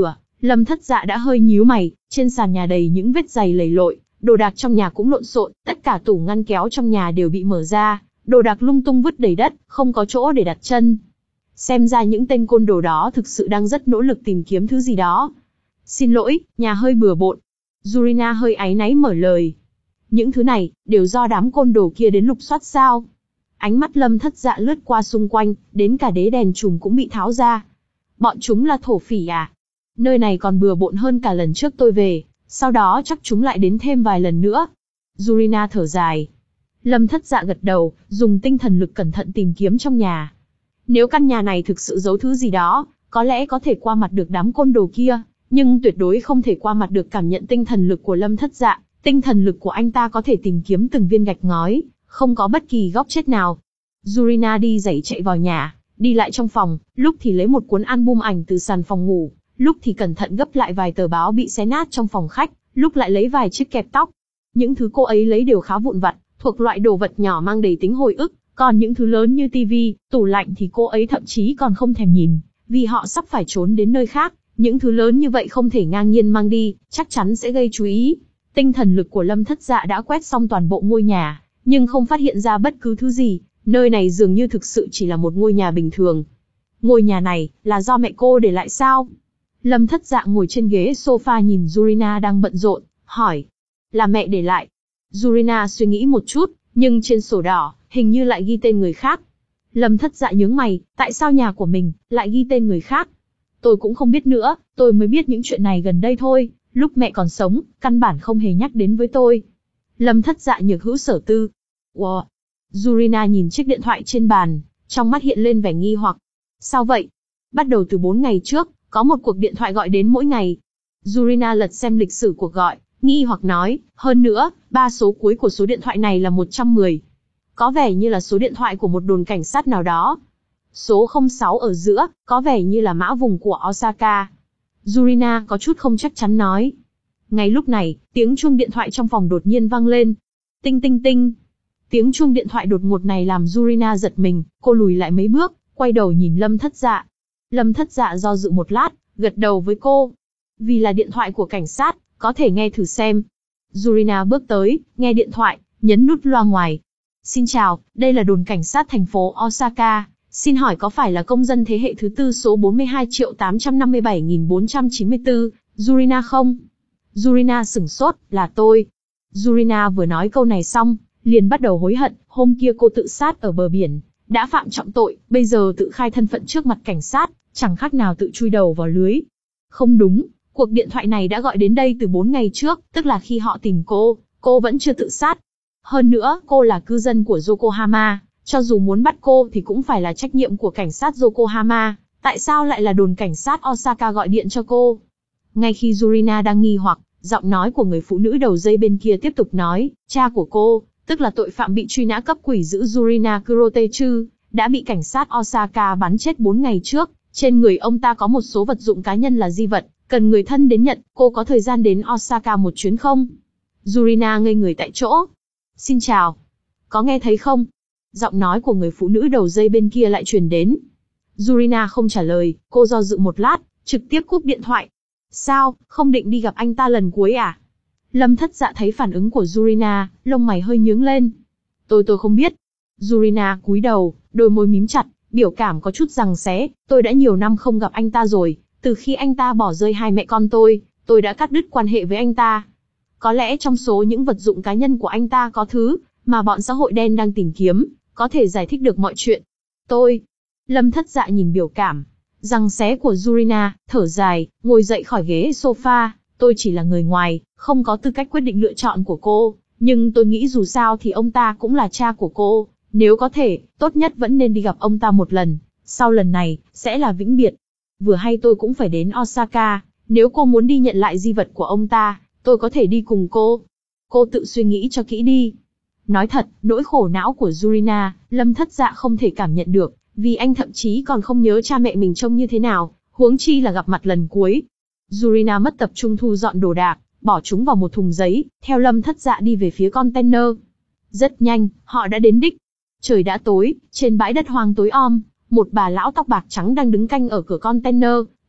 Lâm Thất Dạ đã hơi nhíu mày, trên sàn nhà đầy những vết giày lầy lội, đồ đạc trong nhà cũng lộn xộn, tất cả tủ ngăn kéo trong nhà đều bị mở ra, đồ đạc lung tung vứt đầy đất, không có chỗ để đặt chân. Xem ra những tên côn đồ đó thực sự đang rất nỗ lực tìm kiếm thứ gì đó. Xin lỗi, nhà hơi bừa bộn. Yurina hơi áy náy mở lời. Những thứ này, đều do đám côn đồ kia đến lục soát sao? Ánh mắt Lâm Thất Dạ lướt qua xung quanh, đến cả đế đèn trùm cũng bị tháo ra. Bọn chúng là thổ phỉ à? Nơi này còn bừa bộn hơn cả lần trước tôi về, sau đó chắc chúng lại đến thêm vài lần nữa. Yurina thở dài. Lâm Thất Dạ gật đầu, dùng tinh thần lực cẩn thận tìm kiếm trong nhà. Nếu căn nhà này thực sự giấu thứ gì đó, có lẽ có thể qua mặt được đám côn đồ kia, nhưng tuyệt đối không thể qua mặt được cảm nhận tinh thần lực của Lâm Thất Dạ. Tinh thần lực của anh ta có thể tìm kiếm từng viên gạch ngói, không có bất kỳ góc chết nào. Yurina đi giày chạy vào nhà, đi lại trong phòng, lúc thì lấy một cuốn album ảnh từ sàn phòng ngủ, lúc thì cẩn thận gấp lại vài tờ báo bị xé nát trong phòng khách, lúc lại lấy vài chiếc kẹp tóc. Những thứ cô ấy lấy đều khá vụn vặt, thuộc loại đồ vật nhỏ mang đầy tính hồi ức, còn những thứ lớn như tivi, tủ lạnh thì cô ấy thậm chí còn không thèm nhìn, vì họ sắp phải trốn đến nơi khác, những thứ lớn như vậy không thể ngang nhiên mang đi, chắc chắn sẽ gây chú ý. Tinh thần lực của Lâm Thất Dạ đã quét xong toàn bộ ngôi nhà, nhưng không phát hiện ra bất cứ thứ gì, nơi này dường như thực sự chỉ là một ngôi nhà bình thường. Ngôi nhà này, là do mẹ cô để lại sao? Lâm Thất Dạ ngồi trên ghế sofa nhìn Yurina đang bận rộn, hỏi. Là mẹ để lại. Yurina suy nghĩ một chút, nhưng trên sổ đỏ, hình như lại ghi tên người khác. Lâm Thất Dạ nhướng mày, tại sao nhà của mình, lại ghi tên người khác? Tôi cũng không biết nữa, tôi mới biết những chuyện này gần đây thôi, lúc mẹ còn sống, căn bản không hề nhắc đến với tôi. Lâm Thất Dạ nhược hữu sở tư. Wow. Yurina nhìn chiếc điện thoại trên bàn, trong mắt hiện lên vẻ nghi hoặc. Sao vậy? Bắt đầu từ bốn ngày trước, có một cuộc điện thoại gọi đến mỗi ngày. Yurina lật xem lịch sử cuộc gọi, nghi hoặc nói, hơn nữa, ba số cuối của số điện thoại này là một trăm mười. Có vẻ như là số điện thoại của một đồn cảnh sát nào đó. Số không sáu ở giữa, có vẻ như là mã vùng của Osaka. Yurina có chút không chắc chắn nói. Ngay lúc này, tiếng chuông điện thoại trong phòng đột nhiên vang lên. Tinh tinh tinh. Tiếng chuông điện thoại đột ngột này làm Yurina giật mình, cô lùi lại mấy bước, quay đầu nhìn Lâm Thất Dạ. Lâm Thất Dạ do dự một lát, gật đầu với cô. Vì là điện thoại của cảnh sát, có thể nghe thử xem. Yurina bước tới, nghe điện thoại, nhấn nút loa ngoài. Xin chào, đây là đồn cảnh sát thành phố Osaka. Xin hỏi có phải là công dân thế hệ thứ tư số bốn mươi hai triệu tám trăm năm mươi bảy nghìn bốn trăm chín mươi tư, Yurina không? Yurina sửng sốt, là tôi. Yurina vừa nói câu này xong, liền bắt đầu hối hận, hôm kia cô tự sát ở bờ biển, đã phạm trọng tội, bây giờ tự khai thân phận trước mặt cảnh sát, chẳng khác nào tự chui đầu vào lưới. Không đúng, cuộc điện thoại này đã gọi đến đây từ bốn ngày trước, tức là khi họ tìm cô, cô vẫn chưa tự sát. Hơn nữa, cô là cư dân của Yokohama, cho dù muốn bắt cô thì cũng phải là trách nhiệm của cảnh sát Yokohama, tại sao lại là đồn cảnh sát Osaka gọi điện cho cô? Ngay khi Yurina đang nghi hoặc, giọng nói của người phụ nữ đầu dây bên kia tiếp tục nói, cha của cô, tức là tội phạm bị truy nã cấp quỷ dữ Yurina Kurotechu, đã bị cảnh sát Osaka bắn chết bốn ngày trước, trên người ông ta có một số vật dụng cá nhân là di vật, cần người thân đến nhận, cô có thời gian đến Osaka một chuyến không? Yurina ngây người tại chỗ. Xin chào. Có nghe thấy không? Giọng nói của người phụ nữ đầu dây bên kia lại truyền đến. Yurina không trả lời, cô do dự một lát, trực tiếp cúp điện thoại. Sao, không định đi gặp anh ta lần cuối à? Lâm Thất Dạ thấy phản ứng của Yurina, lông mày hơi nhướng lên. Tôi tôi không biết. Yurina cúi đầu, đôi môi mím chặt, biểu cảm có chút giằng xé. Tôi đã nhiều năm không gặp anh ta rồi, từ khi anh ta bỏ rơi hai mẹ con tôi, tôi đã cắt đứt quan hệ với anh ta. Có lẽ trong số những vật dụng cá nhân của anh ta có thứ mà bọn xã hội đen đang tìm kiếm, có thể giải thích được mọi chuyện. Tôi. Lâm Thất Dạ nhìn biểu cảm giằng xé của Yurina, thở dài, ngồi dậy khỏi ghế sofa. Tôi chỉ là người ngoài, không có tư cách quyết định lựa chọn của cô, nhưng tôi nghĩ dù sao thì ông ta cũng là cha của cô, nếu có thể, tốt nhất vẫn nên đi gặp ông ta một lần, sau lần này, sẽ là vĩnh biệt. Vừa hay tôi cũng phải đến Osaka, nếu cô muốn đi nhận lại di vật của ông ta, tôi có thể đi cùng cô. Cô tự suy nghĩ cho kỹ đi. Nói thật, nỗi khổ não của Yurina, Lâm Thất Dạ không thể cảm nhận được, vì anh thậm chí còn không nhớ cha mẹ mình trông như thế nào, huống chi là gặp mặt lần cuối. Yurina mất tập trung thu dọn đồ đạc, bỏ chúng vào một thùng giấy, theo Lâm Thất Dạ đi về phía container. Rất nhanh, họ đã đến đích. Trời đã tối, trên bãi đất hoang tối om, một bà lão tóc bạc trắng đang đứng canh ở cửa container,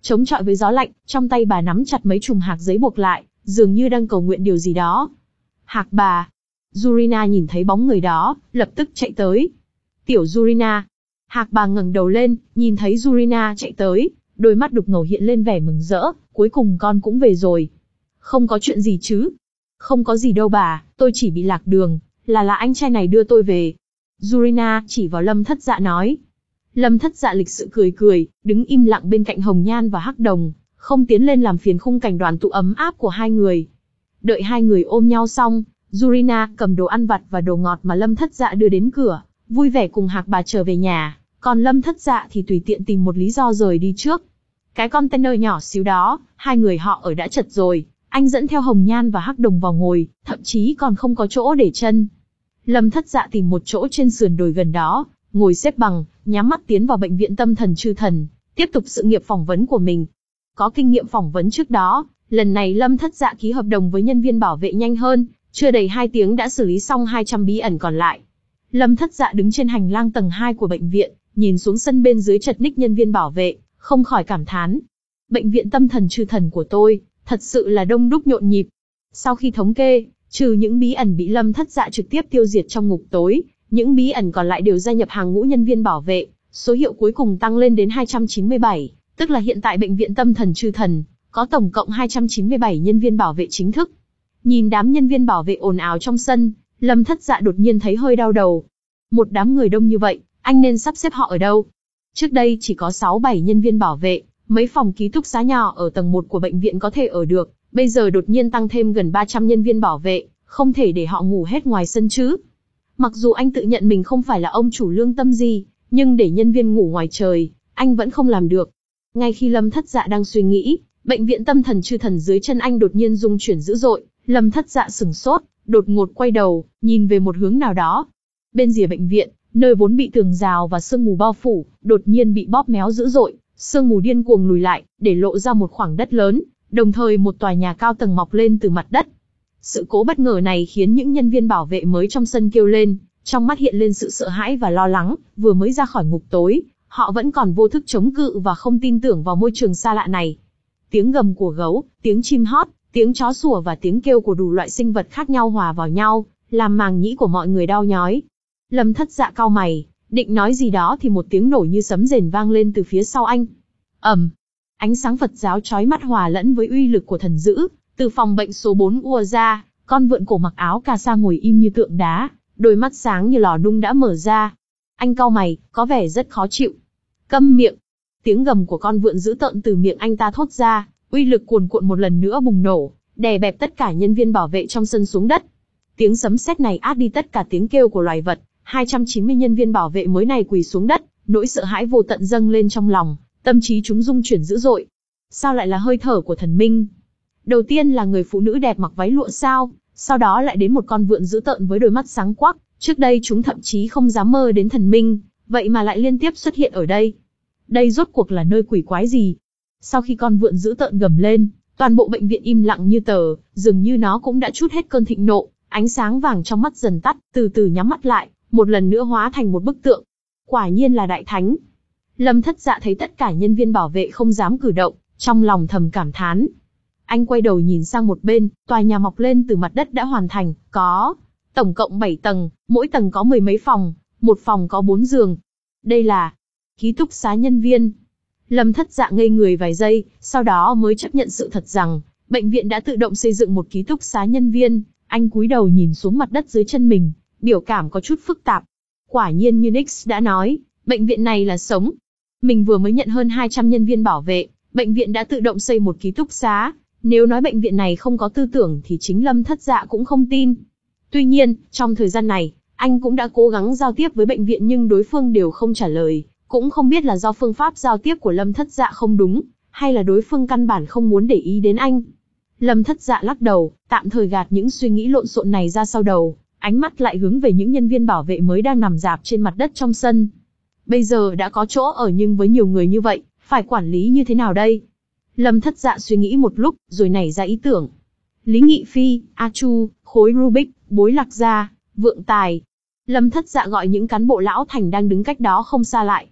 chống chọi với gió lạnh, trong tay bà nắm chặt mấy chùm hạc giấy buộc lại, dường như đang cầu nguyện điều gì đó. Hạc bà. Yurina nhìn thấy bóng người đó, lập tức chạy tới. Tiểu Yurina. Hạc bà ngẩng đầu lên, nhìn thấy Yurina chạy tới, đôi mắt đục ngầu hiện lên vẻ mừng rỡ, cuối cùng con cũng về rồi. Không có chuyện gì chứ? Không có gì đâu bà, tôi chỉ bị lạc đường, là là anh trai này đưa tôi về. Yurina chỉ vào Lâm Thất Dạ nói. Lâm Thất Dạ lịch sự cười cười, đứng im lặng bên cạnh Hồng Nhan và Hắc Đồng, không tiến lên làm phiền khung cảnh đoàn tụ ấm áp của hai người. Đợi hai người ôm nhau xong, Yurina cầm đồ ăn vặt và đồ ngọt mà Lâm Thất Dạ đưa đến cửa, vui vẻ cùng Hạc bà trở về nhà, còn Lâm Thất Dạ thì tùy tiện tìm một lý do rời đi trước. Cái container nhỏ xíu đó, hai người họ ở đã chật rồi, anh dẫn theo Hồng Nhan và Hắc Đồng vào ngồi, thậm chí còn không có chỗ để chân. Lâm Thất Dạ tìm một chỗ trên sườn đồi gần đó, ngồi xếp bằng, nhắm mắt tiến vào bệnh viện tâm thần Chư Thần, tiếp tục sự nghiệp phỏng vấn của mình. Có kinh nghiệm phỏng vấn trước đó, lần này Lâm Thất Dạ ký hợp đồng với nhân viên bảo vệ nhanh hơn, chưa đầy hai tiếng đã xử lý xong hai trăm bí ẩn còn lại. Lâm Thất Dạ đứng trên hành lang tầng hai của bệnh viện, nhìn xuống sân bên dưới chật ních nhân viên bảo vệ, không khỏi cảm thán. Bệnh viện tâm thần Chư Thần của tôi, thật sự là đông đúc nhộn nhịp. Sau khi thống kê, trừ những bí ẩn bị Lâm Thất Dạ trực tiếp tiêu diệt trong ngục tối, những bí ẩn còn lại đều gia nhập hàng ngũ nhân viên bảo vệ, số hiệu cuối cùng tăng lên đến hai trăm chín mươi bảy, tức là hiện tại bệnh viện tâm thần Chư Thần có tổng cộng hai trăm chín mươi bảy nhân viên bảo vệ chính thức. Nhìn đám nhân viên bảo vệ ồn ào trong sân, Lâm Thất Dạ đột nhiên thấy hơi đau đầu. Một đám người đông như vậy, anh nên sắp xếp họ ở đâu? Trước đây chỉ có sáu bảy nhân viên bảo vệ, mấy phòng ký túc xá nhỏ ở tầng một của bệnh viện có thể ở được, bây giờ đột nhiên tăng thêm gần ba trăm nhân viên bảo vệ, không thể để họ ngủ hết ngoài sân chứ. Mặc dù anh tự nhận mình không phải là ông chủ lương tâm gì, nhưng để nhân viên ngủ ngoài trời, anh vẫn không làm được. Ngay khi Lâm Thất Dạ đang suy nghĩ, bệnh viện tâm thần Chư Thần dưới chân anh đột nhiên rung chuyển dữ dội, Lâm Thất Dạ sửng sốt, đột ngột quay đầu, nhìn về một hướng nào đó. Bên rìa bệnh viện, nơi vốn bị tường rào và sương mù bao phủ, đột nhiên bị bóp méo dữ dội, sương mù điên cuồng lùi lại, để lộ ra một khoảng đất lớn, đồng thời một tòa nhà cao tầng mọc lên từ mặt đất. Sự cố bất ngờ này khiến những nhân viên bảo vệ mới trong sân kêu lên, trong mắt hiện lên sự sợ hãi và lo lắng, vừa mới ra khỏi ngục tối, họ vẫn còn vô thức chống cự và không tin tưởng vào môi trường xa lạ này. Tiếng gầm của gấu, tiếng chim hót, tiếng chó sủa và tiếng kêu của đủ loại sinh vật khác nhau hòa vào nhau, làm màng nhĩ của mọi người đau nhói. Lâm Thất Dạ cau mày, định nói gì đó thì một tiếng nổ như sấm rền vang lên từ phía sau anh. Ầm, ánh sáng Phật giáo chói mắt hòa lẫn với uy lực của thần dữ, từ phòng bệnh số bốn ùa ra, con vượn cổ mặc áo cà sa ngồi im như tượng đá, đôi mắt sáng như lò nung đã mở ra. Anh cau mày, có vẻ rất khó chịu. Câm miệng. Tiếng gầm của con vượn dữ tợn từ miệng anh ta thốt ra, uy lực cuồn cuộn một lần nữa bùng nổ, đè bẹp tất cả nhân viên bảo vệ trong sân xuống đất. Tiếng sấm sét này át đi tất cả tiếng kêu của loài vật, hai trăm chín mươi nhân viên bảo vệ mới này quỳ xuống đất, nỗi sợ hãi vô tận dâng lên trong lòng, tâm trí chúng rung chuyển dữ dội. Sao lại là hơi thở của thần minh? Đầu tiên là người phụ nữ đẹp mặc váy lụa sao, sau đó lại đến một con vượn dữ tợn với đôi mắt sáng quắc, trước đây chúng thậm chí không dám mơ đến thần minh, vậy mà lại liên tiếp xuất hiện ở đây. Đây rốt cuộc là nơi quỷ quái gì? Sau khi con vượn dữ tợn gầm lên, toàn bộ bệnh viện im lặng như tờ, dường như nó cũng đã trút hết cơn thịnh nộ, ánh sáng vàng trong mắt dần tắt, từ từ nhắm mắt lại, một lần nữa hóa thành một bức tượng. Quả nhiên là đại thánh. Lâm Thất Dạ thấy tất cả nhân viên bảo vệ không dám cử động, trong lòng thầm cảm thán. Anh quay đầu nhìn sang một bên, tòa nhà mọc lên từ mặt đất đã hoàn thành, có tổng cộng bảy tầng, mỗi tầng có mười mấy phòng, một phòng có bốn giường. Đây là ký túc xá nhân viên. Lâm Thất Dạ ngây người vài giây, sau đó mới chấp nhận sự thật rằng, bệnh viện đã tự động xây dựng một ký túc xá nhân viên. Anh cúi đầu nhìn xuống mặt đất dưới chân mình, biểu cảm có chút phức tạp. Quả nhiên như Nix đã nói, bệnh viện này là sống. Mình vừa mới nhận hơn hai trăm nhân viên bảo vệ, bệnh viện đã tự động xây một ký túc xá. Nếu nói bệnh viện này không có tư tưởng thì chính Lâm Thất Dạ cũng không tin. Tuy nhiên, trong thời gian này, anh cũng đã cố gắng giao tiếp với bệnh viện nhưng đối phương đều không trả lời, cũng không biết là do phương pháp giao tiếp của Lâm Thất Dạ không đúng, hay là đối phương căn bản không muốn để ý đến anh. Lâm Thất Dạ lắc đầu, tạm thời gạt những suy nghĩ lộn xộn này ra sau đầu, ánh mắt lại hướng về những nhân viên bảo vệ mới đang nằm rạp trên mặt đất trong sân. Bây giờ đã có chỗ ở nhưng với nhiều người như vậy, phải quản lý như thế nào đây? Lâm Thất Dạ suy nghĩ một lúc, rồi nảy ra ý tưởng. Lý Nghị Phi, A Chu, Khối Rubik, Bối Lạc Gia, Vượng Tài. Lâm Thất Dạ gọi những cán bộ lão thành đang đứng cách đó không xa lại.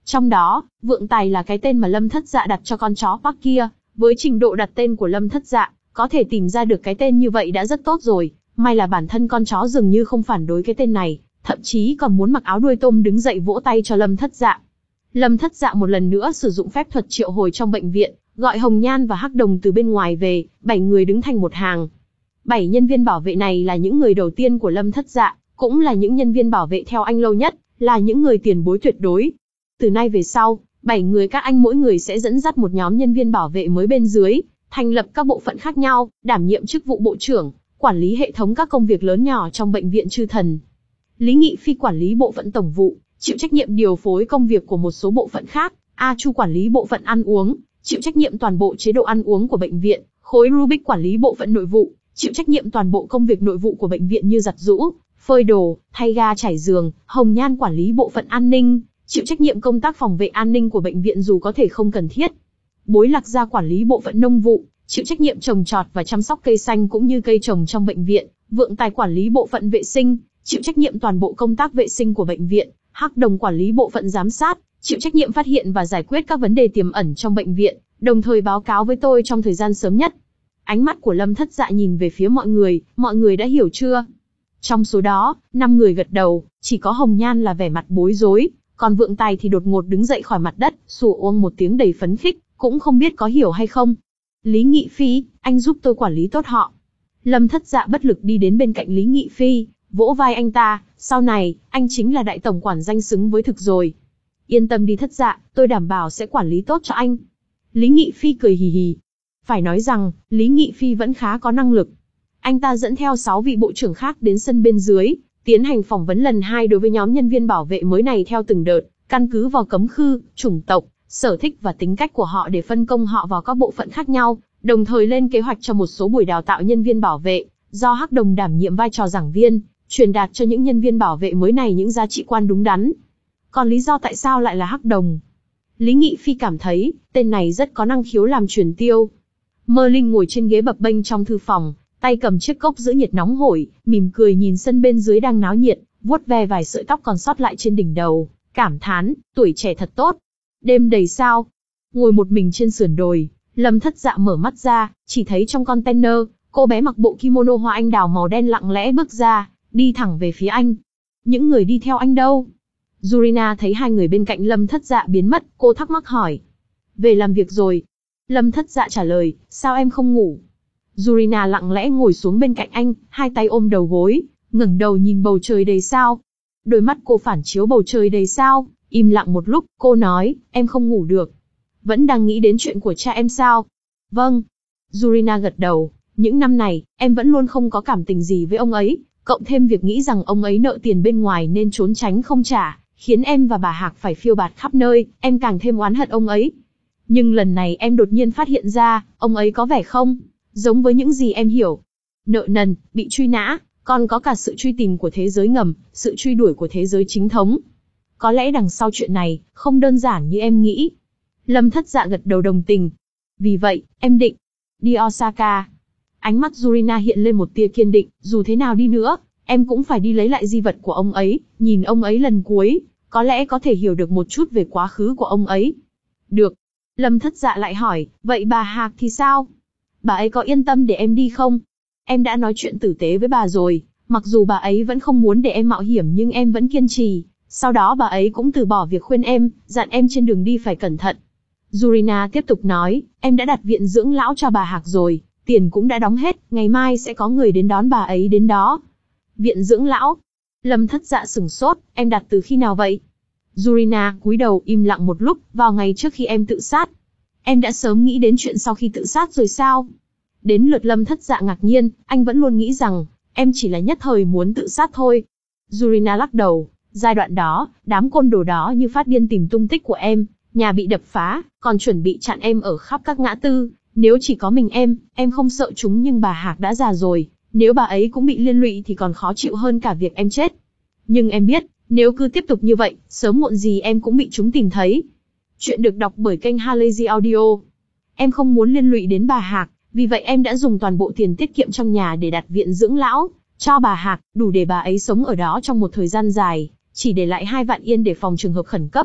Trong đó, Vượng Tài là cái tên mà Lâm Thất Dạ đặt cho con chó Park kia. Với trình độ đặt tên của Lâm Thất Dạ, có thể tìm ra được cái tên như vậy đã rất tốt rồi. May là bản thân con chó dường như không phản đối cái tên này, thậm chí còn muốn mặc áo đuôi tôm đứng dậy vỗ tay cho Lâm Thất Dạ. Lâm Thất Dạ một lần nữa sử dụng phép thuật triệu hồi trong bệnh viện, gọi Hồng Nhan và Hắc Đồng từ bên ngoài về, bảy người đứng thành một hàng. Bảy nhân viên bảo vệ này là những người đầu tiên của Lâm Thất Dạ, cũng là những nhân viên bảo vệ theo anh lâu nhất, là những người tiền bối tuyệt đối. Từ nay về sau, bảy người các anh mỗi người sẽ dẫn dắt một nhóm nhân viên bảo vệ mới bên dưới, thành lập các bộ phận khác nhau, đảm nhiệm chức vụ bộ trưởng, quản lý hệ thống các công việc lớn nhỏ trong bệnh viện Chư Thần. Lý Nghị Phi quản lý bộ phận tổng vụ, chịu trách nhiệm điều phối công việc của một số bộ phận khác. A Chu quản lý bộ phận ăn uống, chịu trách nhiệm toàn bộ chế độ ăn uống của bệnh viện. Khối Rubik quản lý bộ phận nội vụ, chịu trách nhiệm toàn bộ công việc nội vụ của bệnh viện như giặt giũ, phơi đồ, thay ga trải giường. Hồng Nhan quản lý bộ phận an ninh, chịu trách nhiệm công tác phòng vệ an ninh của bệnh viện dù có thể không cần thiết. Bối Lạc Gia quản lý bộ phận nông vụ, chịu trách nhiệm trồng trọt và chăm sóc cây xanh cũng như cây trồng trong bệnh viện. Vượng Tài quản lý bộ phận vệ sinh, chịu trách nhiệm toàn bộ công tác vệ sinh của bệnh viện. Hắc Đồng quản lý bộ phận giám sát, chịu trách nhiệm phát hiện và giải quyết các vấn đề tiềm ẩn trong bệnh viện, đồng thời báo cáo với tôi trong thời gian sớm nhất. Ánh mắt của Lâm Thất Dạ nhìn về phía mọi người, mọi người đã hiểu chưa? Trong số đó, năm người gật đầu, chỉ có Hồng Nhan là vẻ mặt bối rối, còn Vượng Tài thì đột ngột đứng dậy khỏi mặt đất, sủa uông một tiếng đầy phấn khích, cũng không biết có hiểu hay không. Lý Nghị Phi, anh giúp tôi quản lý tốt họ. Lâm Thất Dạ bất lực đi đến bên cạnh Lý Nghị Phi, vỗ vai anh ta, sau này, anh chính là đại tổng quản danh xứng với thực rồi. Yên tâm đi Thất Dạ, tôi đảm bảo sẽ quản lý tốt cho anh. Lý Nghị Phi cười hì hì. Phải nói rằng, Lý Nghị Phi vẫn khá có năng lực. Anh ta dẫn theo sáu vị bộ trưởng khác đến sân bên dưới, tiến hành phỏng vấn lần hai đối với nhóm nhân viên bảo vệ mới này theo từng đợt, căn cứ vào cấm khư, chủng tộc, sở thích và tính cách của họ để phân công họ vào các bộ phận khác nhau, đồng thời lên kế hoạch cho một số buổi đào tạo nhân viên bảo vệ, do Hắc Đồng đảm nhiệm vai trò giảng viên, truyền đạt cho những nhân viên bảo vệ mới này những giá trị quan đúng đắn. Còn lý do tại sao lại là Hắc Đồng? Lý Nghị Phi cảm thấy, tên này rất có năng khiếu làm truyền tiêu. Merlin ngồi trên ghế bập bênh trong thư phòng, tay cầm chiếc cốc giữ nhiệt nóng hổi, mỉm cười nhìn sân bên dưới đang náo nhiệt, vuốt ve vài sợi tóc còn sót lại trên đỉnh đầu, cảm thán, tuổi trẻ thật tốt. Đêm đầy sao. Ngồi một mình trên sườn đồi, Lâm Thất Dạ mở mắt ra, chỉ thấy trong container, cô bé mặc bộ kimono hoa anh đào màu đen lặng lẽ bước ra, đi thẳng về phía anh. Những người đi theo anh đâu? Yurina thấy hai người bên cạnh Lâm Thất Dạ biến mất, cô thắc mắc hỏi. Về làm việc rồi. Lâm Thất Dạ trả lời, sao em không ngủ? Yurina lặng lẽ ngồi xuống bên cạnh anh, hai tay ôm đầu gối, ngẩng đầu nhìn bầu trời đầy sao. Đôi mắt cô phản chiếu bầu trời đầy sao, im lặng một lúc, cô nói, em không ngủ được. Vẫn đang nghĩ đến chuyện của cha em sao? Vâng. Yurina gật đầu, những năm này, em vẫn luôn không có cảm tình gì với ông ấy, cộng thêm việc nghĩ rằng ông ấy nợ tiền bên ngoài nên trốn tránh không trả, khiến em và bà Hạc phải phiêu bạt khắp nơi, em càng thêm oán hận ông ấy. Nhưng lần này em đột nhiên phát hiện ra, ông ấy có vẻ không giống với những gì em hiểu. Nợ nần, bị truy nã, còn có cả sự truy tìm của thế giới ngầm, sự truy đuổi của thế giới chính thống. Có lẽ đằng sau chuyện này, không đơn giản như em nghĩ. Lâm Thất Dạ gật đầu đồng tình. Vì vậy, em định đi Osaka. Ánh mắt Yurina hiện lên một tia kiên định, dù thế nào đi nữa, em cũng phải đi lấy lại di vật của ông ấy, nhìn ông ấy lần cuối, có lẽ có thể hiểu được một chút về quá khứ của ông ấy. Được. Lâm Thất Dạ lại hỏi, vậy bà Hạc thì sao? Bà ấy có yên tâm để em đi không? Em đã nói chuyện tử tế với bà rồi, mặc dù bà ấy vẫn không muốn để em mạo hiểm nhưng em vẫn kiên trì. Sau đó bà ấy cũng từ bỏ việc khuyên em, dặn em trên đường đi phải cẩn thận. Yurina tiếp tục nói, em đã đặt viện dưỡng lão cho bà Hạc rồi, tiền cũng đã đóng hết, ngày mai sẽ có người đến đón bà ấy đến đó. Viện dưỡng lão? Lâm Thất Dạ sửng sốt, em đặt từ khi nào vậy? Yurina cúi đầu im lặng một lúc, vào ngày trước khi em tự sát. Em đã sớm nghĩ đến chuyện sau khi tự sát rồi sao? Đến lượt Lâm Thất Dạ ngạc nhiên, anh vẫn luôn nghĩ rằng, em chỉ là nhất thời muốn tự sát thôi. Yurina lắc đầu, giai đoạn đó, đám côn đồ đó như phát điên tìm tung tích của em, nhà bị đập phá, còn chuẩn bị chặn em ở khắp các ngã tư. Nếu chỉ có mình em, em không sợ chúng nhưng bà Hạc đã già rồi, nếu bà ấy cũng bị liên lụy thì còn khó chịu hơn cả việc em chết. Nhưng em biết, nếu cứ tiếp tục như vậy, sớm muộn gì em cũng bị chúng tìm thấy. Chuyện được đọc bởi kênh Halazy Audio. Em không muốn liên lụy đến bà Hạc, vì vậy em đã dùng toàn bộ tiền tiết kiệm trong nhà để đặt viện dưỡng lão cho bà Hạc, đủ để bà ấy sống ở đó trong một thời gian dài, chỉ để lại hai vạn yên để phòng trường hợp khẩn cấp.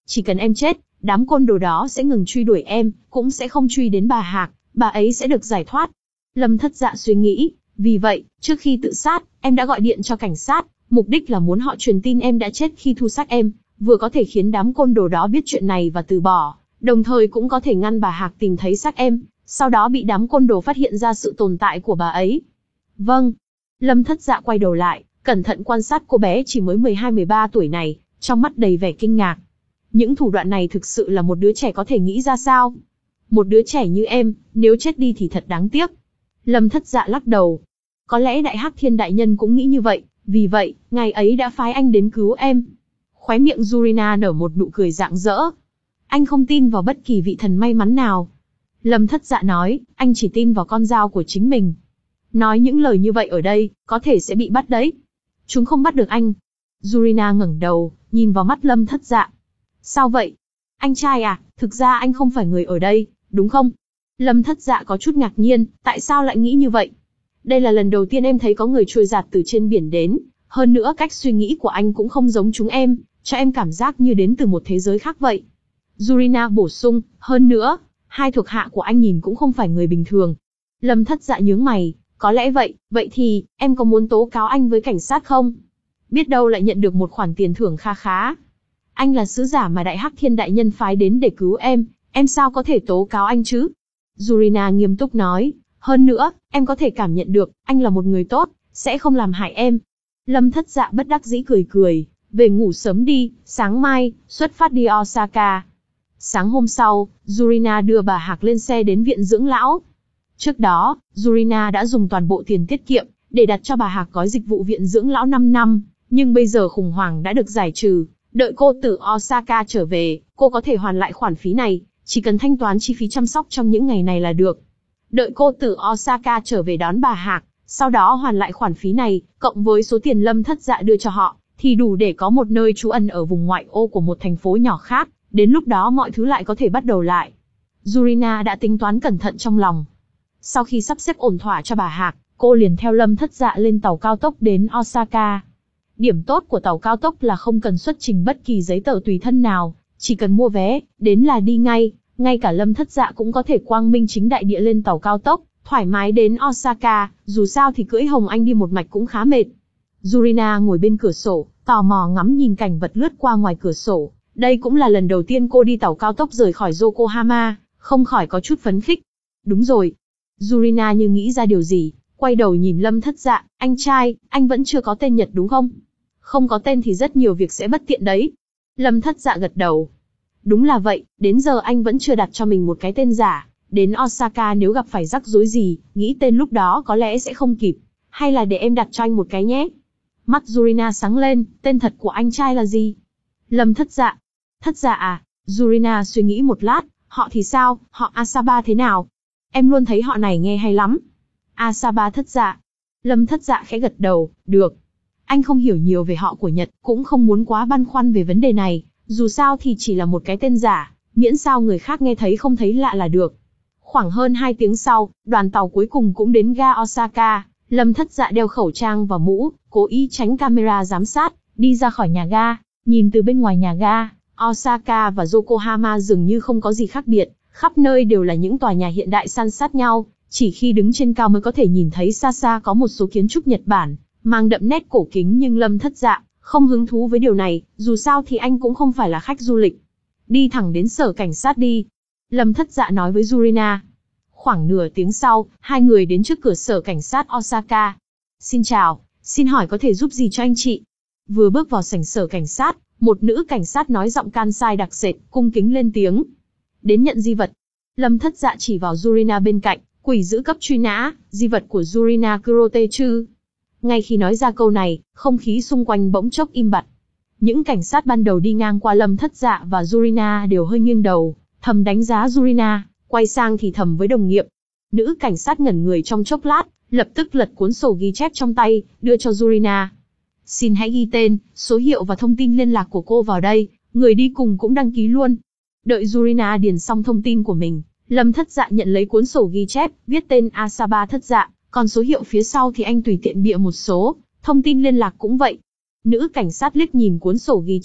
Chỉ cần em chết, đám côn đồ đó sẽ ngừng truy đuổi em, cũng sẽ không truy đến bà Hạc, bà ấy sẽ được giải thoát. Lâm Thất Dạ suy nghĩ, vì vậy, trước khi tự sát, em đã gọi điện cho cảnh sát, mục đích là muốn họ truyền tin em đã chết khi thu xác em, vừa có thể khiến đám côn đồ đó biết chuyện này và từ bỏ, đồng thời cũng có thể ngăn bà Hạc tìm thấy xác em, sau đó bị đám côn đồ phát hiện ra sự tồn tại của bà ấy. Vâng. Lâm Thất Dạ quay đầu lại, cẩn thận quan sát cô bé chỉ mới mười hai mười ba tuổi này, trong mắt đầy vẻ kinh ngạc. Những thủ đoạn này thực sự là một đứa trẻ có thể nghĩ ra sao? Một đứa trẻ như em, nếu chết đi thì thật đáng tiếc. Lâm Thất Dạ lắc đầu. Có lẽ Đại Hắc Thiên Đại Nhân cũng nghĩ như vậy, vì vậy, ngài ấy đã phái anh đến cứu em. Khóe miệng Yurina nở một nụ cười rạng rỡ. Anh không tin vào bất kỳ vị thần may mắn nào. Lâm Thất Dạ nói, anh chỉ tin vào con dao của chính mình. Nói những lời như vậy ở đây, có thể sẽ bị bắt đấy. Chúng không bắt được anh. Yurina ngẩng đầu, nhìn vào mắt Lâm Thất Dạ. Sao vậy? Anh trai à, thực ra anh không phải người ở đây, đúng không? Lâm Thất Dạ có chút ngạc nhiên, tại sao lại nghĩ như vậy? Đây là lần đầu tiên em thấy có người trôi dạt từ trên biển đến, hơn nữa cách suy nghĩ của anh cũng không giống chúng em, cho em cảm giác như đến từ một thế giới khác vậy. Yurina bổ sung, hơn nữa, hai thuộc hạ của anh nhìn cũng không phải người bình thường. Lâm Thất Dạ nhướng mày, có lẽ vậy, vậy thì, em có muốn tố cáo anh với cảnh sát không? Biết đâu lại nhận được một khoản tiền thưởng kha khá. Anh là sứ giả mà Đại Hắc Thiên Đại Nhân phái đến để cứu em, em sao có thể tố cáo anh chứ? Yurina nghiêm túc nói, hơn nữa, em có thể cảm nhận được, anh là một người tốt, sẽ không làm hại em. Lâm Thất Dạ bất đắc dĩ cười cười, về ngủ sớm đi, sáng mai, xuất phát đi Osaka. Sáng hôm sau, Yurina đưa bà Hạc lên xe đến viện dưỡng lão. Trước đó, Yurina đã dùng toàn bộ tiền tiết kiệm, để đặt cho bà Hạc gói dịch vụ viện dưỡng lão năm năm, nhưng bây giờ khủng hoảng đã được giải trừ. Đợi cô từ Osaka trở về, cô có thể hoàn lại khoản phí này, chỉ cần thanh toán chi phí chăm sóc trong những ngày này là được. Đợi cô từ Osaka trở về đón bà Hạc, sau đó hoàn lại khoản phí này, cộng với số tiền Lâm Thất Dạ đưa cho họ, thì đủ để có một nơi trú ẩn ở vùng ngoại ô của một thành phố nhỏ khác, đến lúc đó mọi thứ lại có thể bắt đầu lại. Yurina đã tính toán cẩn thận trong lòng. Sau khi sắp xếp ổn thỏa cho bà Hạc, cô liền theo Lâm Thất Dạ lên tàu cao tốc đến Osaka. Điểm tốt của tàu cao tốc là không cần xuất trình bất kỳ giấy tờ tùy thân nào, chỉ cần mua vé, đến là đi ngay, ngay cả Lâm Thất Dạ cũng có thể quang minh chính đại địa lên tàu cao tốc, thoải mái đến Osaka, dù sao thì cưỡi Hồng Anh đi một mạch cũng khá mệt. Yurina ngồi bên cửa sổ, tò mò ngắm nhìn cảnh vật lướt qua ngoài cửa sổ, đây cũng là lần đầu tiên cô đi tàu cao tốc rời khỏi Yokohama, không khỏi có chút phấn khích. Đúng rồi. Yurina như nghĩ ra điều gì, quay đầu nhìn Lâm Thất Dạ, anh trai, anh vẫn chưa có tên Nhật đúng không? Không có tên thì rất nhiều việc sẽ bất tiện đấy. Lâm Thất Dạ gật đầu. Đúng là vậy, đến giờ anh vẫn chưa đặt cho mình một cái tên giả, đến Osaka nếu gặp phải rắc rối gì, nghĩ tên lúc đó có lẽ sẽ không kịp, hay là để em đặt cho anh một cái nhé. Mắt Yurina sáng lên, tên thật của anh trai là gì? Lâm Thất Dạ. Thất Dạ à? Yurina suy nghĩ một lát, họ thì sao, họ Asaba thế nào? Em luôn thấy họ này nghe hay lắm. Asaba Thất Dạ. Lâm Thất Dạ khẽ gật đầu, được. Anh không hiểu nhiều về họ của Nhật, cũng không muốn quá băn khoăn về vấn đề này, dù sao thì chỉ là một cái tên giả, miễn sao người khác nghe thấy không thấy lạ là được. Khoảng hơn hai tiếng sau, đoàn tàu cuối cùng cũng đến ga Osaka, Lâm Thất Dạ đeo khẩu trang và mũ, cố ý tránh camera giám sát, đi ra khỏi nhà ga, nhìn từ bên ngoài nhà ga, Osaka và Yokohama dường như không có gì khác biệt, khắp nơi đều là những tòa nhà hiện đại san sát nhau, chỉ khi đứng trên cao mới có thể nhìn thấy xa xa có một số kiến trúc Nhật Bản, mang đậm nét cổ kính, nhưng Lâm Thất Dạ không hứng thú với điều này, dù sao thì anh cũng không phải là khách du lịch. Đi thẳng đến sở cảnh sát đi. Lâm Thất Dạ nói với Yurina. Khoảng nửa tiếng sau, hai người đến trước cửa sở cảnh sát Osaka. Xin chào, xin hỏi có thể giúp gì cho anh chị? Vừa bước vào sảnh sở cảnh sát, một nữ cảnh sát nói giọng Kansai đặc sệt, cung kính lên tiếng. Đến nhận di vật. Lâm Thất Dạ chỉ vào Yurina bên cạnh, quỷ giữ cấp truy nã, di vật của Yurina Kurote chứ. Ngay khi nói ra câu này, không khí xung quanh bỗng chốc im bặt. Những cảnh sát ban đầu đi ngang qua Lâm Thất Dạ và Yurina đều hơi nghiêng đầu, thầm đánh giá Yurina, quay sang thì thầm với đồng nghiệp. Nữ cảnh sát ngẩn người trong chốc lát, lập tức lật cuốn sổ ghi chép trong tay, đưa cho Yurina. Xin hãy ghi tên, số hiệu và thông tin liên lạc của cô vào đây, người đi cùng cũng đăng ký luôn. Đợi Yurina điền xong thông tin của mình, Lâm Thất Dạ nhận lấy cuốn sổ ghi chép, viết tên Asaba Thất Dạ, còn số hiệu phía sau thì anh tùy tiện bịa một số, thông tin liên lạc cũng vậy. Nữ cảnh sát liếc nhìn cuốn sổ ghi chép,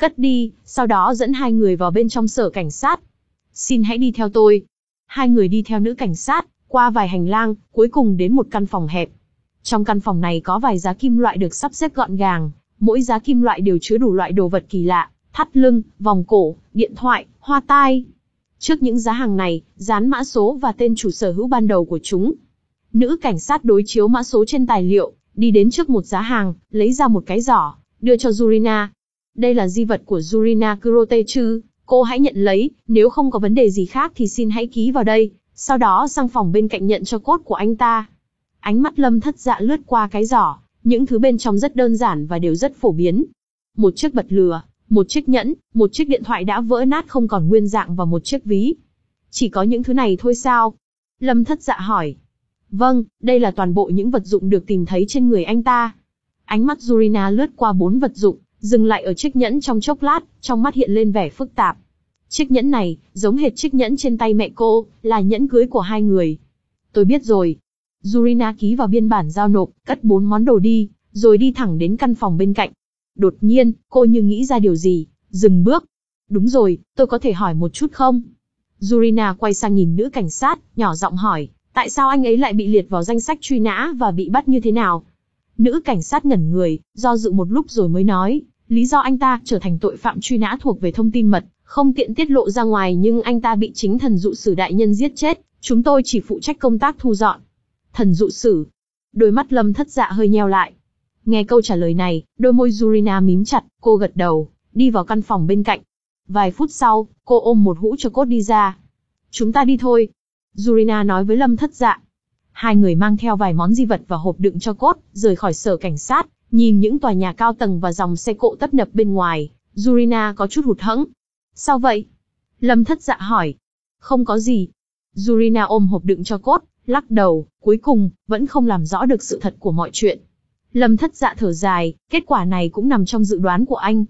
cất đi, sau đó dẫn hai người vào bên trong sở cảnh sát. Xin hãy đi theo tôi. Hai người đi theo nữ cảnh sát, qua vài hành lang, cuối cùng đến một căn phòng hẹp. Trong căn phòng này có vài giá kim loại được sắp xếp gọn gàng, mỗi giá kim loại đều chứa đủ loại đồ vật kỳ lạ, thắt lưng, vòng cổ, điện thoại, hoa tai. Trước những giá hàng này, dán mã số và tên chủ sở hữu ban đầu của chúng. Nữ cảnh sát đối chiếu mã số trên tài liệu, đi đến trước một giá hàng, lấy ra một cái giỏ, đưa cho Yurina. Đây là di vật của Yurina Kurotechu, cô hãy nhận lấy, nếu không có vấn đề gì khác thì xin hãy ký vào đây, sau đó sang phòng bên cạnh nhận cho cốt của anh ta. Ánh mắt Lâm Thất Dạ lướt qua cái giỏ, những thứ bên trong rất đơn giản và đều rất phổ biến. Một chiếc bật lửa, một chiếc nhẫn, một chiếc điện thoại đã vỡ nát không còn nguyên dạng và một chiếc ví. Chỉ có những thứ này thôi sao? Lâm Thất Dạ hỏi. Vâng, đây là toàn bộ những vật dụng được tìm thấy trên người anh ta. Ánh mắt Yurina lướt qua bốn vật dụng, dừng lại ở chiếc nhẫn trong chốc lát, trong mắt hiện lên vẻ phức tạp. Chiếc nhẫn này, giống hệt chiếc nhẫn trên tay mẹ cô, là nhẫn cưới của hai người. Tôi biết rồi. Yurina ký vào biên bản giao nộp, cất bốn món đồ đi, rồi đi thẳng đến căn phòng bên cạnh. Đột nhiên, cô như nghĩ ra điều gì, dừng bước. Đúng rồi, tôi có thể hỏi một chút không? Yurina quay sang nhìn nữ cảnh sát, nhỏ giọng hỏi, tại sao anh ấy lại bị liệt vào danh sách truy nã và bị bắt như thế nào? Nữ cảnh sát ngẩn người, do dự một lúc rồi mới nói, lý do anh ta trở thành tội phạm truy nã thuộc về thông tin mật, không tiện tiết lộ ra ngoài, nhưng anh ta bị chính thần dụ sử đại nhân giết chết, chúng tôi chỉ phụ trách công tác thu dọn. Thần dụ sử. Đôi mắt Lâm Thất Dạ hơi nheo lại. Nghe câu trả lời này, đôi môi Yurina mím chặt, cô gật đầu, đi vào căn phòng bên cạnh. Vài phút sau, cô ôm một hũ cho cốt đi ra. Chúng ta đi thôi. Yurina nói với Lâm Thất Dạ. Hai người mang theo vài món di vật và hộp đựng cho cốt, rời khỏi sở cảnh sát, nhìn những tòa nhà cao tầng và dòng xe cộ tấp nập bên ngoài, Yurina có chút hụt hẫng. Sao vậy? Lâm Thất Dạ hỏi. Không có gì. Yurina ôm hộp đựng cho cốt, lắc đầu, cuối cùng, vẫn không làm rõ được sự thật của mọi chuyện. Lâm Thất Dạ thở dài, kết quả này cũng nằm trong dự đoán của anh.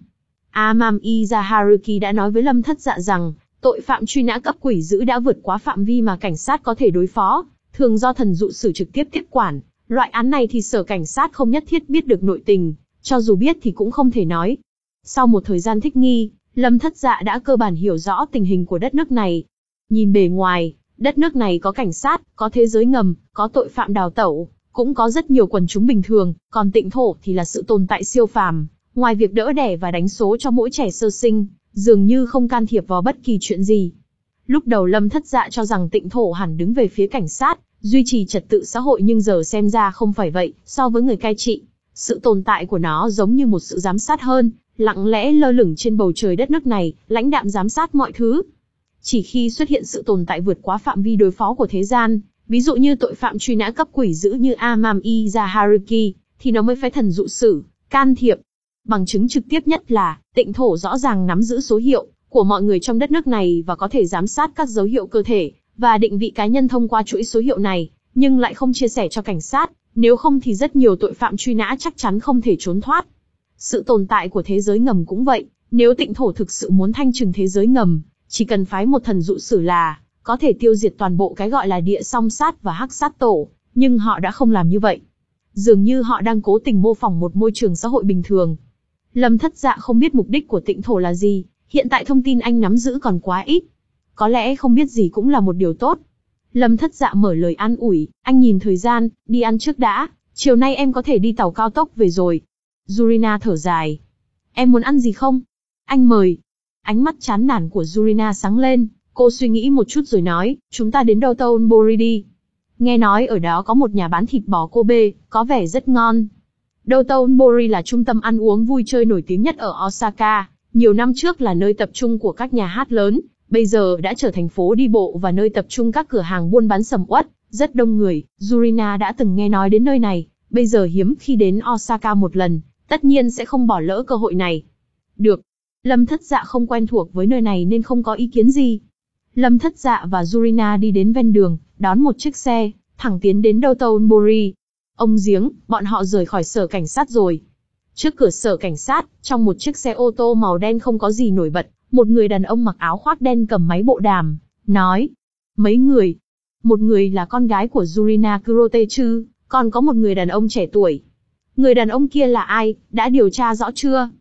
Amami Haruki đã nói với Lâm Thất Dạ rằng, tội phạm truy nã cấp quỷ dữ đã vượt quá phạm vi mà cảnh sát có thể đối phó, thường do thần dụ sử trực tiếp tiếp quản. Loại án này thì sở cảnh sát không nhất thiết biết được nội tình, cho dù biết thì cũng không thể nói. Sau một thời gian thích nghi, Lâm Thất Dạ đã cơ bản hiểu rõ tình hình của đất nước này. Nhìn bề ngoài, đất nước này có cảnh sát, có thế giới ngầm, có tội phạm đào tẩu, cũng có rất nhiều quần chúng bình thường, còn tịnh thổ thì là sự tồn tại siêu phàm. Ngoài việc đỡ đẻ và đánh số cho mỗi trẻ sơ sinh, dường như không can thiệp vào bất kỳ chuyện gì. Lúc đầu Lâm Thất Dạ cho rằng tịnh thổ hẳn đứng về phía cảnh sát, duy trì trật tự xã hội, nhưng giờ xem ra không phải vậy. So với người cai trị, sự tồn tại của nó giống như một sự giám sát hơn, lặng lẽ lơ lửng trên bầu trời đất nước này, lãnh đạm giám sát mọi thứ. Chỉ khi xuất hiện sự tồn tại vượt quá phạm vi đối phó của thế gian, ví dụ như tội phạm truy nã cấp quỷ dữ như Amami Haruki, thì nó mới phải thần dụ sử, can thiệp. Bằng chứng trực tiếp nhất là, tịnh thổ rõ ràng nắm giữ số hiệu của mọi người trong đất nước này và có thể giám sát các dấu hiệu cơ thể và định vị cá nhân thông qua chuỗi số hiệu này, nhưng lại không chia sẻ cho cảnh sát, nếu không thì rất nhiều tội phạm truy nã chắc chắn không thể trốn thoát. Sự tồn tại của thế giới ngầm cũng vậy, nếu tịnh thổ thực sự muốn thanh trừng thế giới ngầm, chỉ cần phái một thần dụ sử là có thể tiêu diệt toàn bộ cái gọi là địa song sát và hắc sát tổ, nhưng họ đã không làm như vậy. Dường như họ đang cố tình mô phỏng một môi trường xã hội bình thường. Lâm Thất Dạ không biết mục đích của tịnh thổ là gì, hiện tại thông tin anh nắm giữ còn quá ít. Có lẽ không biết gì cũng là một điều tốt. Lâm Thất Dạ mở lời an ủi, anh nhìn thời gian, đi ăn trước đã, chiều nay em có thể đi tàu cao tốc về rồi. Yurina thở dài. Em muốn ăn gì không? Anh mời. Ánh mắt chán nản của Yurina sáng lên, cô suy nghĩ một chút rồi nói, chúng ta đến Dotonbori đi. Nghe nói ở đó có một nhà bán thịt bò Kobe, có vẻ rất ngon. Dotonbori là trung tâm ăn uống vui chơi nổi tiếng nhất ở Osaka, nhiều năm trước là nơi tập trung của các nhà hát lớn, bây giờ đã trở thành phố đi bộ và nơi tập trung các cửa hàng buôn bán sầm uất, rất đông người. Yurina đã từng nghe nói đến nơi này, bây giờ hiếm khi đến Osaka một lần, tất nhiên sẽ không bỏ lỡ cơ hội này. Được. Lâm Thất Dạ không quen thuộc với nơi này nên không có ý kiến gì. Lâm Thất Dạ và Yurina đi đến ven đường, đón một chiếc xe, thẳng tiến đến Dotonbori. Ông giếng, bọn họ rời khỏi sở cảnh sát rồi. Trước cửa sở cảnh sát, trong một chiếc xe ô tô màu đen không có gì nổi bật, một người đàn ông mặc áo khoác đen cầm máy bộ đàm, nói. Mấy người. Một người là con gái của Yurina Kurotechu, còn có một người đàn ông trẻ tuổi. Người đàn ông kia là ai, đã điều tra rõ chưa?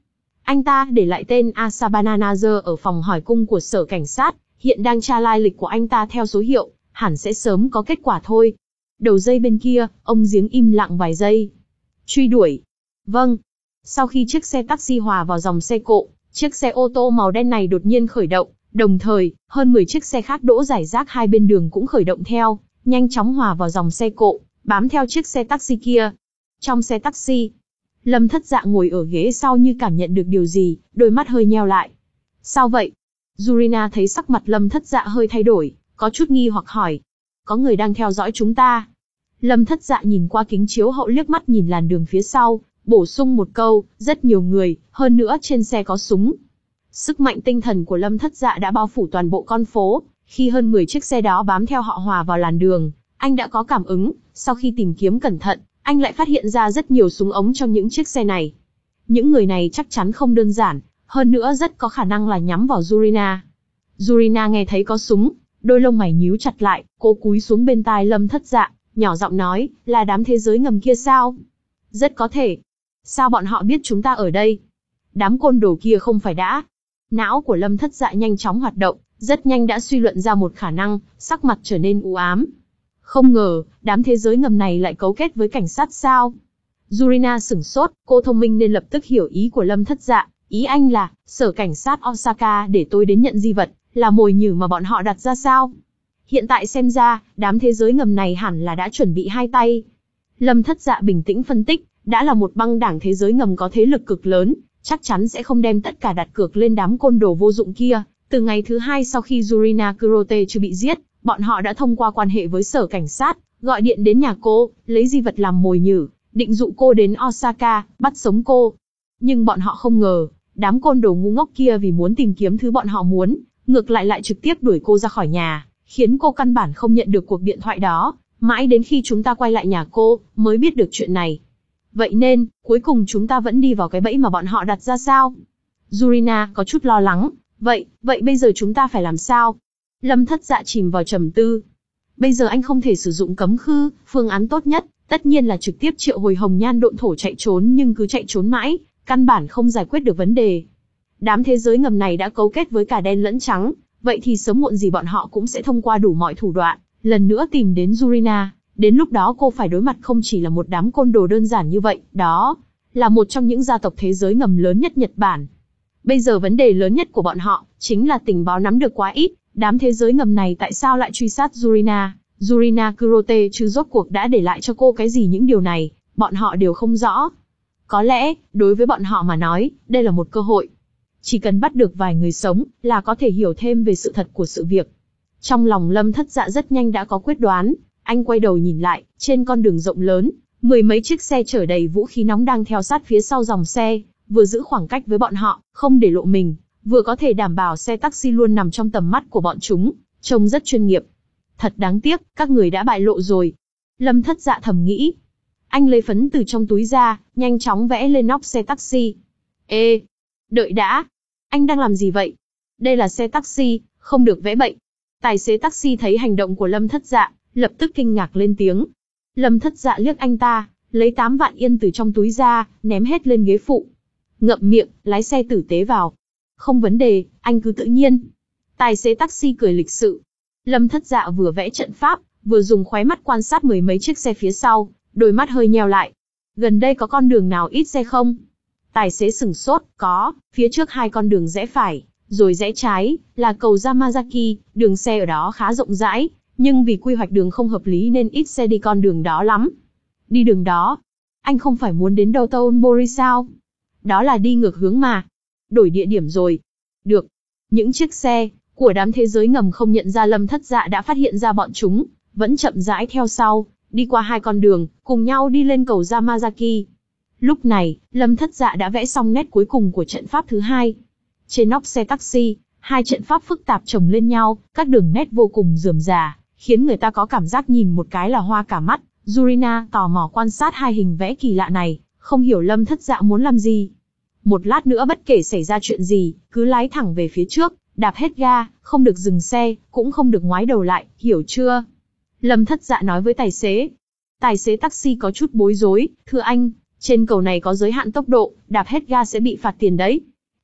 Anh ta để lại tên Asabana Nazer ở phòng hỏi cung của sở cảnh sát, hiện đang tra lai lịch của anh ta theo số hiệu, hẳn sẽ sớm có kết quả thôi. Đầu dây bên kia, ông Giếng im lặng vài giây. Truy đuổi. Vâng. Sau khi chiếc xe taxi hòa vào dòng xe cộ, chiếc xe ô tô màu đen này đột nhiên khởi động, đồng thời, hơn mười chiếc xe khác đỗ rải rác hai bên đường cũng khởi động theo, nhanh chóng hòa vào dòng xe cộ, bám theo chiếc xe taxi kia. Trong xe taxi, Lâm Thất Dạ ngồi ở ghế sau như cảm nhận được điều gì, đôi mắt hơi nheo lại. Sao vậy? Yurina thấy sắc mặt Lâm Thất Dạ hơi thay đổi, có chút nghi hoặc hỏi. Có người đang theo dõi chúng ta. Lâm Thất Dạ nhìn qua kính chiếu hậu liếc mắt nhìn làn đường phía sau, bổ sung một câu, rất nhiều người, hơn nữa trên xe có súng. Sức mạnh tinh thần của Lâm Thất Dạ đã bao phủ toàn bộ con phố, khi hơn mười chiếc xe đó bám theo họ hòa vào làn đường, anh đã có cảm ứng, sau khi tìm kiếm cẩn thận, anh lại phát hiện ra rất nhiều súng ống trong những chiếc xe này. Những người này chắc chắn không đơn giản, hơn nữa rất có khả năng là nhắm vào Yurina. Yurina nghe thấy có súng, đôi lông mày nhíu chặt lại, cô cúi xuống bên tai Lâm Thất Dạ, nhỏ giọng nói, là đám thế giới ngầm kia sao? Rất có thể. Sao bọn họ biết chúng ta ở đây? Đám côn đồ kia không phải đã... Não của Lâm Thất Dạ nhanh chóng hoạt động, rất nhanh đã suy luận ra một khả năng, sắc mặt trở nên u ám. Không ngờ, đám thế giới ngầm này lại cấu kết với cảnh sát sao? Yurina sửng sốt, cô thông minh nên lập tức hiểu ý của Lâm Thất Dạ, ý anh là, sở cảnh sát Osaka để tôi đến nhận di vật, là mồi nhử mà bọn họ đặt ra sao? Hiện tại xem ra, đám thế giới ngầm này hẳn là đã chuẩn bị hai tay. Lâm Thất Dạ bình tĩnh phân tích, đã là một băng đảng thế giới ngầm có thế lực cực lớn, chắc chắn sẽ không đem tất cả đặt cược lên đám côn đồ vô dụng kia. Từ ngày thứ hai sau khi Yurina Kurote chưa bị giết, bọn họ đã thông qua quan hệ với sở cảnh sát, gọi điện đến nhà cô, lấy di vật làm mồi nhử, định dụ cô đến Osaka, bắt sống cô. Nhưng bọn họ không ngờ, đám côn đồ ngu ngốc kia vì muốn tìm kiếm thứ bọn họ muốn, ngược lại lại trực tiếp đuổi cô ra khỏi nhà, khiến cô căn bản không nhận được cuộc điện thoại đó, mãi đến khi chúng ta quay lại nhà cô, mới biết được chuyện này. Vậy nên, cuối cùng chúng ta vẫn đi vào cái bẫy mà bọn họ đặt ra sao? Yurina có chút lo lắng, vậy, vậy bây giờ chúng ta phải làm sao? Lâm Thất Dạ chìm vào trầm tư. Bây giờ anh không thể sử dụng cấm khư, phương án tốt nhất, tất nhiên là trực tiếp triệu hồi hồng nhan độn thổ chạy trốn nhưng cứ chạy trốn mãi, căn bản không giải quyết được vấn đề. Đám thế giới ngầm này đã cấu kết với cả đen lẫn trắng, vậy thì sớm muộn gì bọn họ cũng sẽ thông qua đủ mọi thủ đoạn, lần nữa tìm đến Yurina. Đến lúc đó cô phải đối mặt không chỉ là một đám côn đồ đơn giản như vậy, đó là một trong những gia tộc thế giới ngầm lớn nhất Nhật Bản. Bây giờ vấn đề lớn nhất của bọn họ, chính là tình báo nắm được quá ít, đám thế giới ngầm này tại sao lại truy sát Yurina, Yurina Kurote chứ rốt cuộc đã để lại cho cô cái gì những điều này, bọn họ đều không rõ. Có lẽ, đối với bọn họ mà nói, đây là một cơ hội. Chỉ cần bắt được vài người sống, là có thể hiểu thêm về sự thật của sự việc. Trong lòng Lâm Thất Dạ rất nhanh đã có quyết đoán. Anh quay đầu nhìn lại, trên con đường rộng lớn, mười mấy chiếc xe chở đầy vũ khí nóng đang theo sát phía sau dòng xe, vừa giữ khoảng cách với bọn họ, không để lộ mình, vừa có thể đảm bảo xe taxi luôn nằm trong tầm mắt của bọn chúng, trông rất chuyên nghiệp. Thật đáng tiếc, các người đã bại lộ rồi. Lâm Thất Dạ thầm nghĩ. Anh lấy phấn từ trong túi ra, nhanh chóng vẽ lên nóc xe taxi. Ê, đợi đã, anh đang làm gì vậy? Đây là xe taxi, không được vẽ bậy. Tài xế taxi thấy hành động của Lâm Thất Dạ, lập tức kinh ngạc lên tiếng. Lâm Thất Dạ liếc anh ta, lấy tám vạn yên từ trong túi ra, ném hết lên ghế phụ. Ngậm miệng, lái xe tử tế vào. Không vấn đề, anh cứ tự nhiên. Tài xế taxi cười lịch sự. Lâm Thất Dạ vừa vẽ trận pháp, vừa dùng khóe mắt quan sát mười mấy chiếc xe phía sau, đôi mắt hơi nheo lại. Gần đây có con đường nào ít xe không? Tài xế sửng sốt, có, phía trước hai con đường rẽ phải, rồi rẽ trái, là cầu Yamazaki, đường xe ở đó khá rộng rãi. Nhưng vì quy hoạch đường không hợp lý nên ít xe đi con đường đó lắm. Đi đường đó, anh không phải muốn đến Dotonbori sao? Đó là đi ngược hướng mà. Đổi địa điểm rồi. Được. Những chiếc xe của đám thế giới ngầm không nhận ra Lâm Thất Dạ đã phát hiện ra bọn chúng, vẫn chậm rãi theo sau, đi qua hai con đường, cùng nhau đi lên cầu Yamazaki. Lúc này, Lâm Thất Dạ đã vẽ xong nét cuối cùng của trận pháp thứ hai. Trên nóc xe taxi, hai trận pháp phức tạp chồng lên nhau, các đường nét vô cùng rườm rà, khiến người ta có cảm giác nhìn một cái là hoa cả mắt. Yurina tò mò quan sát hai hình vẽ kỳ lạ này, không hiểu Lâm Thất Dạ muốn làm gì. Một lát nữa bất kể xảy ra chuyện gì, cứ lái thẳng về phía trước, đạp hết ga, không được dừng xe, cũng không được ngoái đầu lại, hiểu chưa? Lâm Thất Dạ nói với tài xế. Tài xế taxi có chút bối rối, thưa anh, trên cầu này có giới hạn tốc độ, đạp hết ga sẽ bị phạt tiền đấy.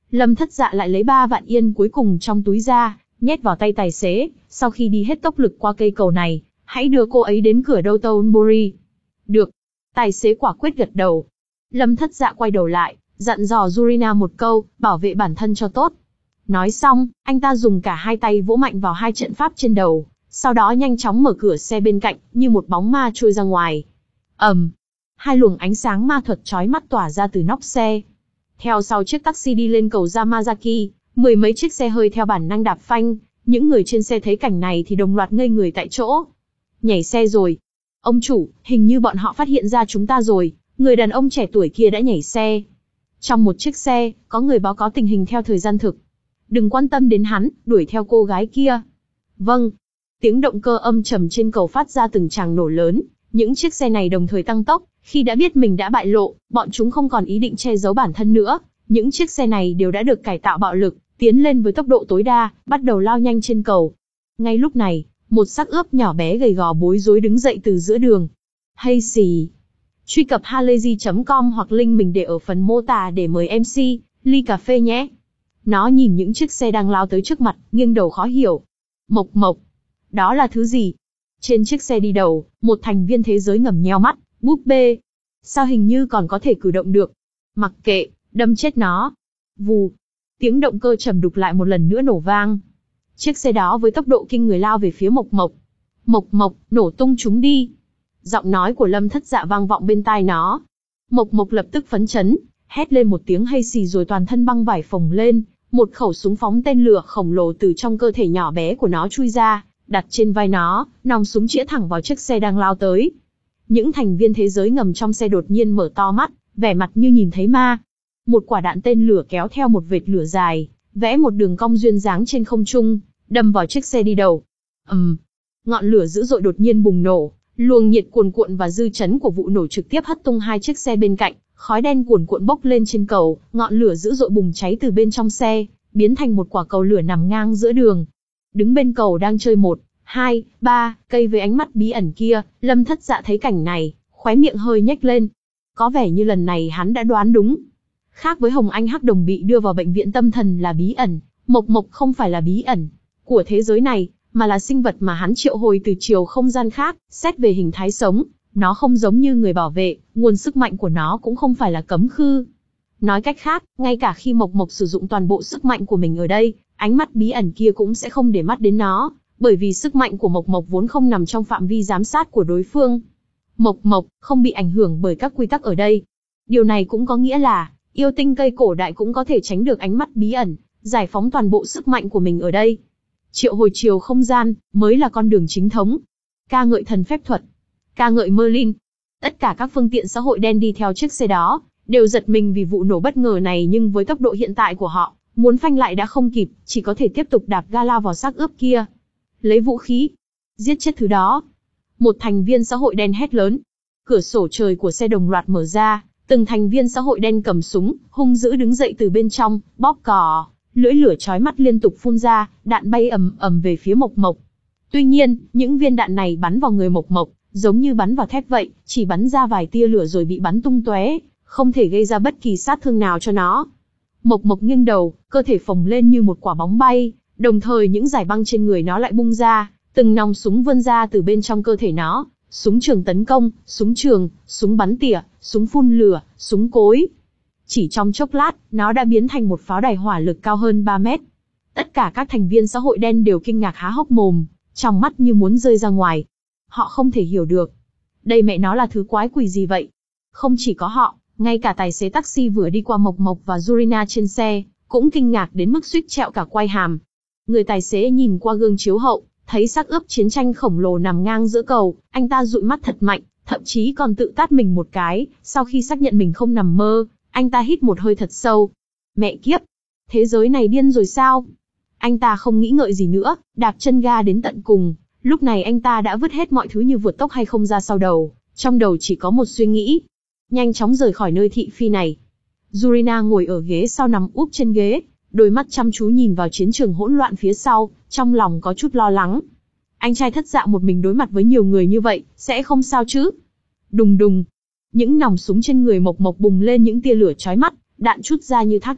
Lâm Thất Dạ lại lấy ba vạn yên cuối cùng trong túi ra, nhét vào tay tài xế, sau khi đi hết tốc lực qua cây cầu này, hãy đưa cô ấy đến cửa Dotonbori. Được. Tài xế quả quyết gật đầu. Lâm Thất Dạ quay đầu lại, dặn dò Yurina một câu, bảo vệ bản thân cho tốt. Nói xong, anh ta dùng cả hai tay vỗ mạnh vào hai trận pháp trên đầu, sau đó nhanh chóng mở cửa xe bên cạnh, như một bóng ma trôi ra ngoài. ầm, um, hai luồng ánh sáng ma thuật chói mắt tỏa ra từ nóc xe. Theo sau chiếc taxi đi lên cầu Yamazaki, mười mấy chiếc xe hơi theo bản năng đạp phanh, những người trên xe thấy cảnh này thì đồng loạt ngây người tại chỗ. Nhảy xe rồi. Ông chủ, hình như bọn họ phát hiện ra chúng ta rồi, người đàn ông trẻ tuổi kia đã nhảy xe. Trong một chiếc xe, có người báo cáo tình hình theo thời gian thực. Đừng quan tâm đến hắn, đuổi theo cô gái kia. Vâng. Tiếng động cơ âm trầm trên cầu phát ra từng tràng nổ lớn, những chiếc xe này đồng thời tăng tốc, khi đã biết mình đã bại lộ, bọn chúng không còn ý định che giấu bản thân nữa, những chiếc xe này đều đã được cải tạo bạo lực, tiến lên với tốc độ tối đa, bắt đầu lao nhanh trên cầu. Ngay lúc này, một xác ướp nhỏ bé gầy gò bối rối đứng dậy từ giữa đường. Hay xì. Truy cập halayzi chấm com hoặc link mình để ở phần mô tả để mời em xê, ly cà phê nhé. Nó nhìn những chiếc xe đang lao tới trước mặt, nghiêng đầu khó hiểu. Mộc mộc. Đó là thứ gì? Trên chiếc xe đi đầu, một thành viên thế giới ngầm nheo mắt, búp bê. Sao hình như còn có thể cử động được? Mặc kệ, đâm chết nó. Vù. Tiếng động cơ trầm đục lại một lần nữa nổ vang. Chiếc xe đó với tốc độ kinh người lao về phía Mộc Mộc. Mộc Mộc, nổ tung chúng đi. Giọng nói của Lâm Thất Dạ vang vọng bên tai nó. Mộc Mộc lập tức phấn chấn, hét lên một tiếng hay xì rồi toàn thân băng vải phồng lên, một khẩu súng phóng tên lửa khổng lồ từ trong cơ thể nhỏ bé của nó chui ra, đặt trên vai nó, nòng súng chĩa thẳng vào chiếc xe đang lao tới. Những thành viên thế giới ngầm trong xe đột nhiên mở to mắt, vẻ mặt như nhìn thấy ma. Một quả đạn tên lửa kéo theo một vệt lửa dài, vẽ một đường cong duyên dáng trên không trung, đâm vào chiếc xe đi đầu. ầm, um, ngọn lửa dữ dội đột nhiên bùng nổ, luồng nhiệt cuồn cuộn và dư chấn của vụ nổ trực tiếp hất tung hai chiếc xe bên cạnh, khói đen cuồn cuộn bốc lên trên cầu, ngọn lửa dữ dội bùng cháy từ bên trong xe, biến thành một quả cầu lửa nằm ngang giữa đường. Đứng bên cầu đang chơi một, hai, ba cây với ánh mắt bí ẩn kia, Lâm Thất Dạ thấy cảnh này, khóe miệng hơi nhếch lên. Có vẻ như lần này hắn đã đoán đúng. Khác với Hồng Anh Hắc Đồng bị đưa vào bệnh viện tâm thần là bí ẩn, Mộc Mộc không phải là bí ẩn của thế giới này, mà là sinh vật mà hắn triệu hồi từ chiều không gian khác. Xét về hình thái sống, nó không giống như người bảo vệ, nguồn sức mạnh của nó cũng không phải là cấm khư. Nói cách khác, ngay cả khi Mộc Mộc sử dụng toàn bộ sức mạnh của mình ở đây, ánh mắt bí ẩn kia cũng sẽ không để mắt đến nó, bởi vì sức mạnh của Mộc Mộc vốn không nằm trong phạm vi giám sát của đối phương. Mộc Mộc không bị ảnh hưởng bởi các quy tắc ở đây. Điều này cũng có nghĩa là, yêu tinh cây cổ đại cũng có thể tránh được ánh mắt bí ẩn, giải phóng toàn bộ sức mạnh của mình ở đây. Triệu hồi chiều không gian, mới là con đường chính thống. Ca ngợi thần phép thuật. Ca ngợi Merlin. Tất cả các phương tiện xã hội đen đi theo chiếc xe đó, đều giật mình vì vụ nổ bất ngờ này, nhưng với tốc độ hiện tại của họ, muốn phanh lại đã không kịp, chỉ có thể tiếp tục đạp ga lao vào xác ướp kia. Lấy vũ khí. Giết chết thứ đó. Một thành viên xã hội đen hét lớn. Cửa sổ trời của xe đồng loạt mở ra, từng thành viên xã hội đen cầm súng, hung dữ đứng dậy từ bên trong, bóp cò, lưỡi lửa chói mắt liên tục phun ra, đạn bay ầm ầm về phía Mộc Mộc. Tuy nhiên, những viên đạn này bắn vào người Mộc Mộc, giống như bắn vào thép vậy, chỉ bắn ra vài tia lửa rồi bị bắn tung tóe, không thể gây ra bất kỳ sát thương nào cho nó. Mộc Mộc nghiêng đầu, cơ thể phồng lên như một quả bóng bay, đồng thời những dải băng trên người nó lại bung ra, từng nòng súng vươn ra từ bên trong cơ thể nó, súng trường tấn công, súng trường, súng bắn tỉa, súng phun lửa, súng cối. Chỉ trong chốc lát, nó đã biến thành một pháo đài hỏa lực cao hơn ba mét. Tất cả các thành viên xã hội đen đều kinh ngạc há hốc mồm, trong mắt như muốn rơi ra ngoài. Họ không thể hiểu được. Đây mẹ nó là thứ quái quỷ gì vậy? Không chỉ có họ, ngay cả tài xế taxi vừa đi qua Mộc Mộc và Yurina trên xe, cũng kinh ngạc đến mức suýt trẹo cả quai hàm. Người tài xế nhìn qua gương chiếu hậu, thấy xác ướp chiến tranh khổng lồ nằm ngang giữa cầu, anh ta dụi mắt thật mạnh, thậm chí còn tự tát mình một cái. Sau khi xác nhận mình không nằm mơ, anh ta hít một hơi thật sâu. Mẹ kiếp! Thế giới này điên rồi sao? Anh ta không nghĩ ngợi gì nữa, đạp chân ga đến tận cùng. Lúc này anh ta đã vứt hết mọi thứ như vượt tốc hay không ra sau đầu, trong đầu chỉ có một suy nghĩ. Nhanh chóng rời khỏi nơi thị phi này. Yurina ngồi ở ghế sau nằm úp trên ghế, đôi mắt chăm chú nhìn vào chiến trường hỗn loạn phía sau, trong lòng có chút lo lắng. Anh trai Thất Dạ một mình đối mặt với nhiều người như vậy, sẽ không sao chứ? Đùng đùng. Những nòng súng trên người Mộc Mộc bùng lên những tia lửa chói mắt, đạn trút ra như thác nước,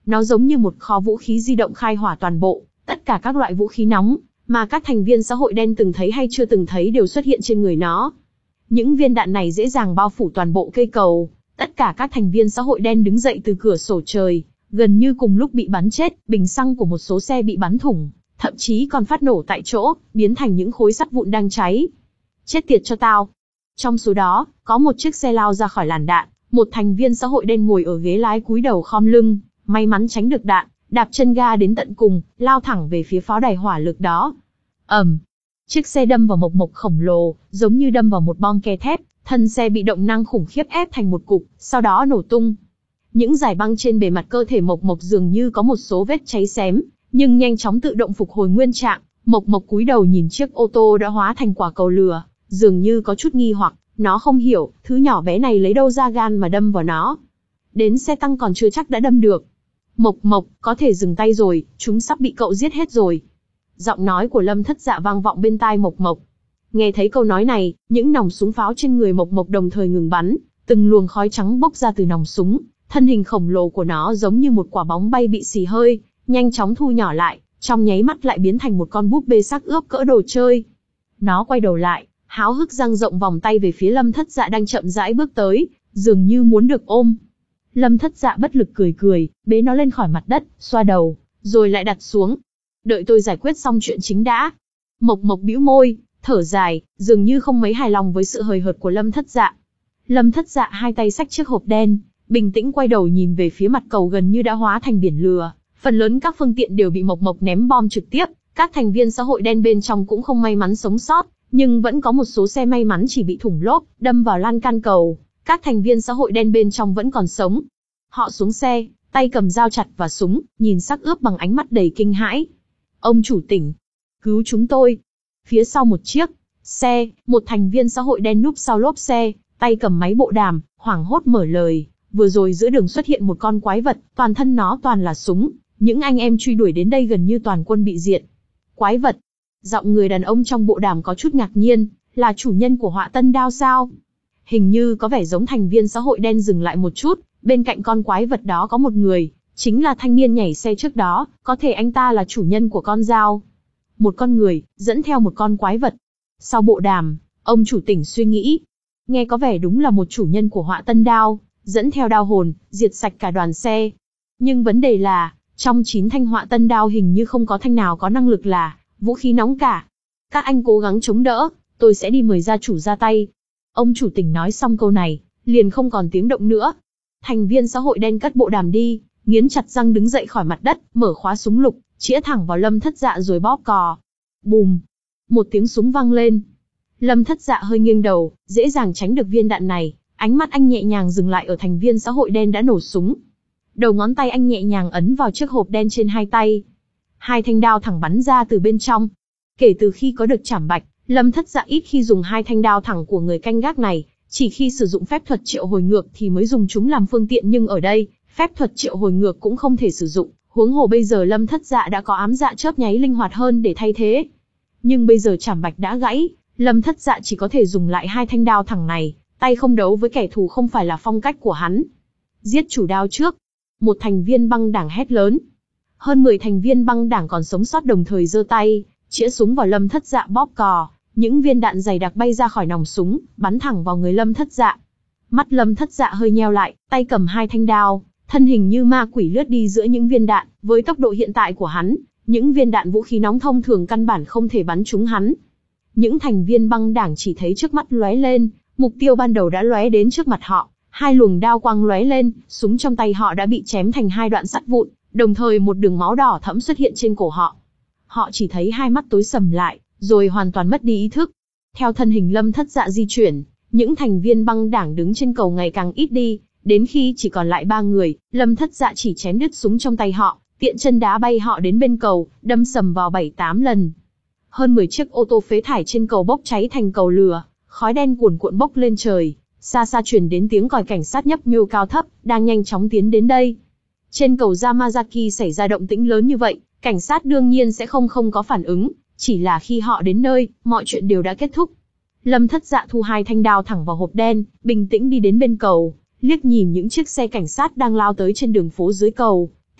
Nó giống như một kho vũ khí di động khai hỏa toàn bộ, tất cả các loại vũ khí nóng mà các thành viên xã hội đen từng thấy hay chưa từng thấy đều xuất hiện trên người nó. Những viên đạn này dễ dàng bao phủ toàn bộ cây cầu, tất cả các thành viên xã hội đen đứng dậy từ cửa sổ trời, gần như cùng lúc bị bắn chết, bình xăng của một số xe bị bắn thủng, thậm chí còn phát nổ tại chỗ, biến thành những khối sắt vụn đang cháy. Chết tiệt cho tao! Trong số đó, có một chiếc xe lao ra khỏi làn đạn, một thành viên xã hội đen ngồi ở ghế lái cúi đầu khom lưng, may mắn tránh được đạn, đạp chân ga đến tận cùng, lao thẳng về phía pháo đài hỏa lực đó. ầm, chiếc xe đâm vào Mộc Mộc khổng lồ, giống như đâm vào một bom ke thép, thân xe bị động năng khủng khiếp ép thành một cục, sau đó nổ tung. Những dải băng trên bề mặt cơ thể Mộc Mộc dường như có một số vết cháy xém, nhưng nhanh chóng tự động phục hồi nguyên trạng. Mộc Mộc cúi đầu nhìn chiếc ô tô đã hóa thành quả cầu lửa, dường như có chút nghi hoặc, nó không hiểu, thứ nhỏ bé này lấy đâu ra gan mà đâm vào nó. Đến xe tăng còn chưa chắc đã đâm được. Mộc Mộc, có thể dừng tay rồi, chúng sắp bị cậu giết hết rồi. Giọng nói của Lâm Thất Dạ vang vọng bên tai Mộc Mộc. Nghe thấy câu nói này, những nòng súng pháo trên người Mộc Mộc đồng thời ngừng bắn, từng luồng khói trắng bốc ra từ nòng súng, thân hình khổng lồ của nó giống như một quả bóng bay bị xì hơi, nhanh chóng thu nhỏ lại, trong nháy mắt lại biến thành một con búp bê xác ướp cỡ đồ chơi. Nó quay đầu lại, háo hức dang rộng vòng tay về phía Lâm Thất Dạ đang chậm rãi bước tới, dường như muốn được ôm. Lâm Thất Dạ bất lực cười cười, bế nó lên khỏi mặt đất, xoa đầu, rồi lại đặt xuống. Đợi tôi giải quyết xong chuyện chính đã. Mộc Mộc bĩu môi, thở dài, dường như không mấy hài lòng với sự hời hợt của Lâm Thất Dạ. Lâm Thất Dạ hai tay xách chiếc hộp đen, bình tĩnh quay đầu nhìn về phía mặt cầu gần như đã hóa thành biển lửa. Phần lớn các phương tiện đều bị Mộc Mộc ném bom trực tiếp, các thành viên xã hội đen bên trong cũng không may mắn sống sót, nhưng vẫn có một số xe may mắn chỉ bị thủng lốp, đâm vào lan can cầu. Các thành viên xã hội đen bên trong vẫn còn sống. Họ xuống xe, tay cầm dao chặt và súng, nhìn xác ướp bằng ánh mắt đầy kinh hãi. Ông chủ tỉnh, cứu chúng tôi. Phía sau một chiếc xe, một thành viên xã hội đen núp sau lốp xe, tay cầm máy bộ đàm, hoảng hốt mở lời. Vừa rồi giữa đường xuất hiện một con quái vật, toàn thân nó toàn là súng. Những anh em truy đuổi đến đây gần như toàn quân bị diệt. Quái vật. Giọng người đàn ông trong bộ đàm có chút ngạc nhiên, là chủ nhân của Họa Tân Đao sao? Hình như có vẻ giống thành viên xã hội đen dừng lại một chút, bên cạnh con quái vật đó có một người, chính là thanh niên nhảy xe trước đó, có thể anh ta là chủ nhân của con dao. Một con người, dẫn theo một con quái vật. Sau bộ đàm, ông chủ tỉnh suy nghĩ. Nghe có vẻ đúng là một chủ nhân của Họa Tân Đao, dẫn theo đao hồn, diệt sạch cả đoàn xe. Nhưng vấn đề là, trong chín thanh Họa Tân Đao hình như không có thanh nào có năng lực là vũ khí nóng cả. Các anh cố gắng chống đỡ, tôi sẽ đi mời gia chủ ra tay. Ông chủ tỉnh nói xong câu này, liền không còn tiếng động nữa. Thành viên xã hội đen cất bộ đàm đi, nghiến chặt răng đứng dậy khỏi mặt đất, mở khóa súng lục, chĩa thẳng vào Lâm Thất Dạ rồi bóp cò. Bùm! Một tiếng súng vang lên. Lâm Thất Dạ hơi nghiêng đầu, dễ dàng tránh được viên đạn này, ánh mắt anh nhẹ nhàng dừng lại ở thành viên xã hội đen đã nổ súng. Đầu ngón tay anh nhẹ nhàng ấn vào chiếc hộp đen trên hai tay. Hai thanh đao thẳng bắn ra từ bên trong. Kể từ khi có được Trảm Bạch, Lâm Thất Dạ ít khi dùng hai thanh đao thẳng của người canh gác này, chỉ khi sử dụng phép thuật triệu hồi ngược thì mới dùng chúng làm phương tiện, nhưng ở đây, phép thuật triệu hồi ngược cũng không thể sử dụng, huống hồ bây giờ Lâm Thất Dạ đã có ám dạ chớp nháy linh hoạt hơn để thay thế. Nhưng bây giờ Trảm Bạch đã gãy, Lâm Thất Dạ chỉ có thể dùng lại hai thanh đao thẳng này, tay không đấu với kẻ thù không phải là phong cách của hắn. Giết chủ đao trước. Một thành viên băng đảng hét lớn. Hơn mười thành viên băng đảng còn sống sót đồng thời giơ tay, chĩa súng vào Lâm Thất Dạ bóp cò. Những viên đạn dày đặc bay ra khỏi nòng súng, bắn thẳng vào người Lâm Thất Dạ. Mắt Lâm Thất Dạ hơi nheo lại, tay cầm hai thanh đao, thân hình như ma quỷ lướt đi giữa những viên đạn. Với tốc độ hiện tại của hắn, những viên đạn vũ khí nóng thông thường căn bản không thể bắn trúng hắn. Những thành viên băng đảng chỉ thấy trước mắt lóe lên, mục tiêu ban đầu đã lóe đến trước mặt họ. Hai luồng đao quang lóe lên, súng trong tay họ đã bị chém thành hai đoạn sắt vụn, đồng thời một đường máu đỏ thẫm xuất hiện trên cổ họ. Họ chỉ thấy hai mắt tối sầm lại, rồi hoàn toàn mất đi ý thức. Theo thân hình Lâm Thất Dạ di chuyển, những thành viên băng đảng đứng trên cầu ngày càng ít đi, đến khi chỉ còn lại ba người, Lâm Thất Dạ chỉ chém đứt súng trong tay họ, tiện chân đá bay họ đến bên cầu, đâm sầm vào bảy tám lần. Hơn mười chiếc ô tô phế thải trên cầu bốc cháy thành cầu lửa, khói đen cuồn cuộn bốc lên trời, xa xa truyền đến tiếng còi cảnh sát nhấp nhô cao thấp, đang nhanh chóng tiến đến đây. Trên cầu Yamazaki xảy ra động tĩnh lớn như vậy, cảnh sát đương nhiên sẽ không không có phản ứng, chỉ là khi họ đến nơi, mọi chuyện đều đã kết thúc. Lâm Thất Dạ thu hai thanh đao thẳng vào hộp đen, bình tĩnh đi đến bên cầu, liếc nhìn những chiếc xe cảnh sát đang lao tới trên đường phố dưới cầu,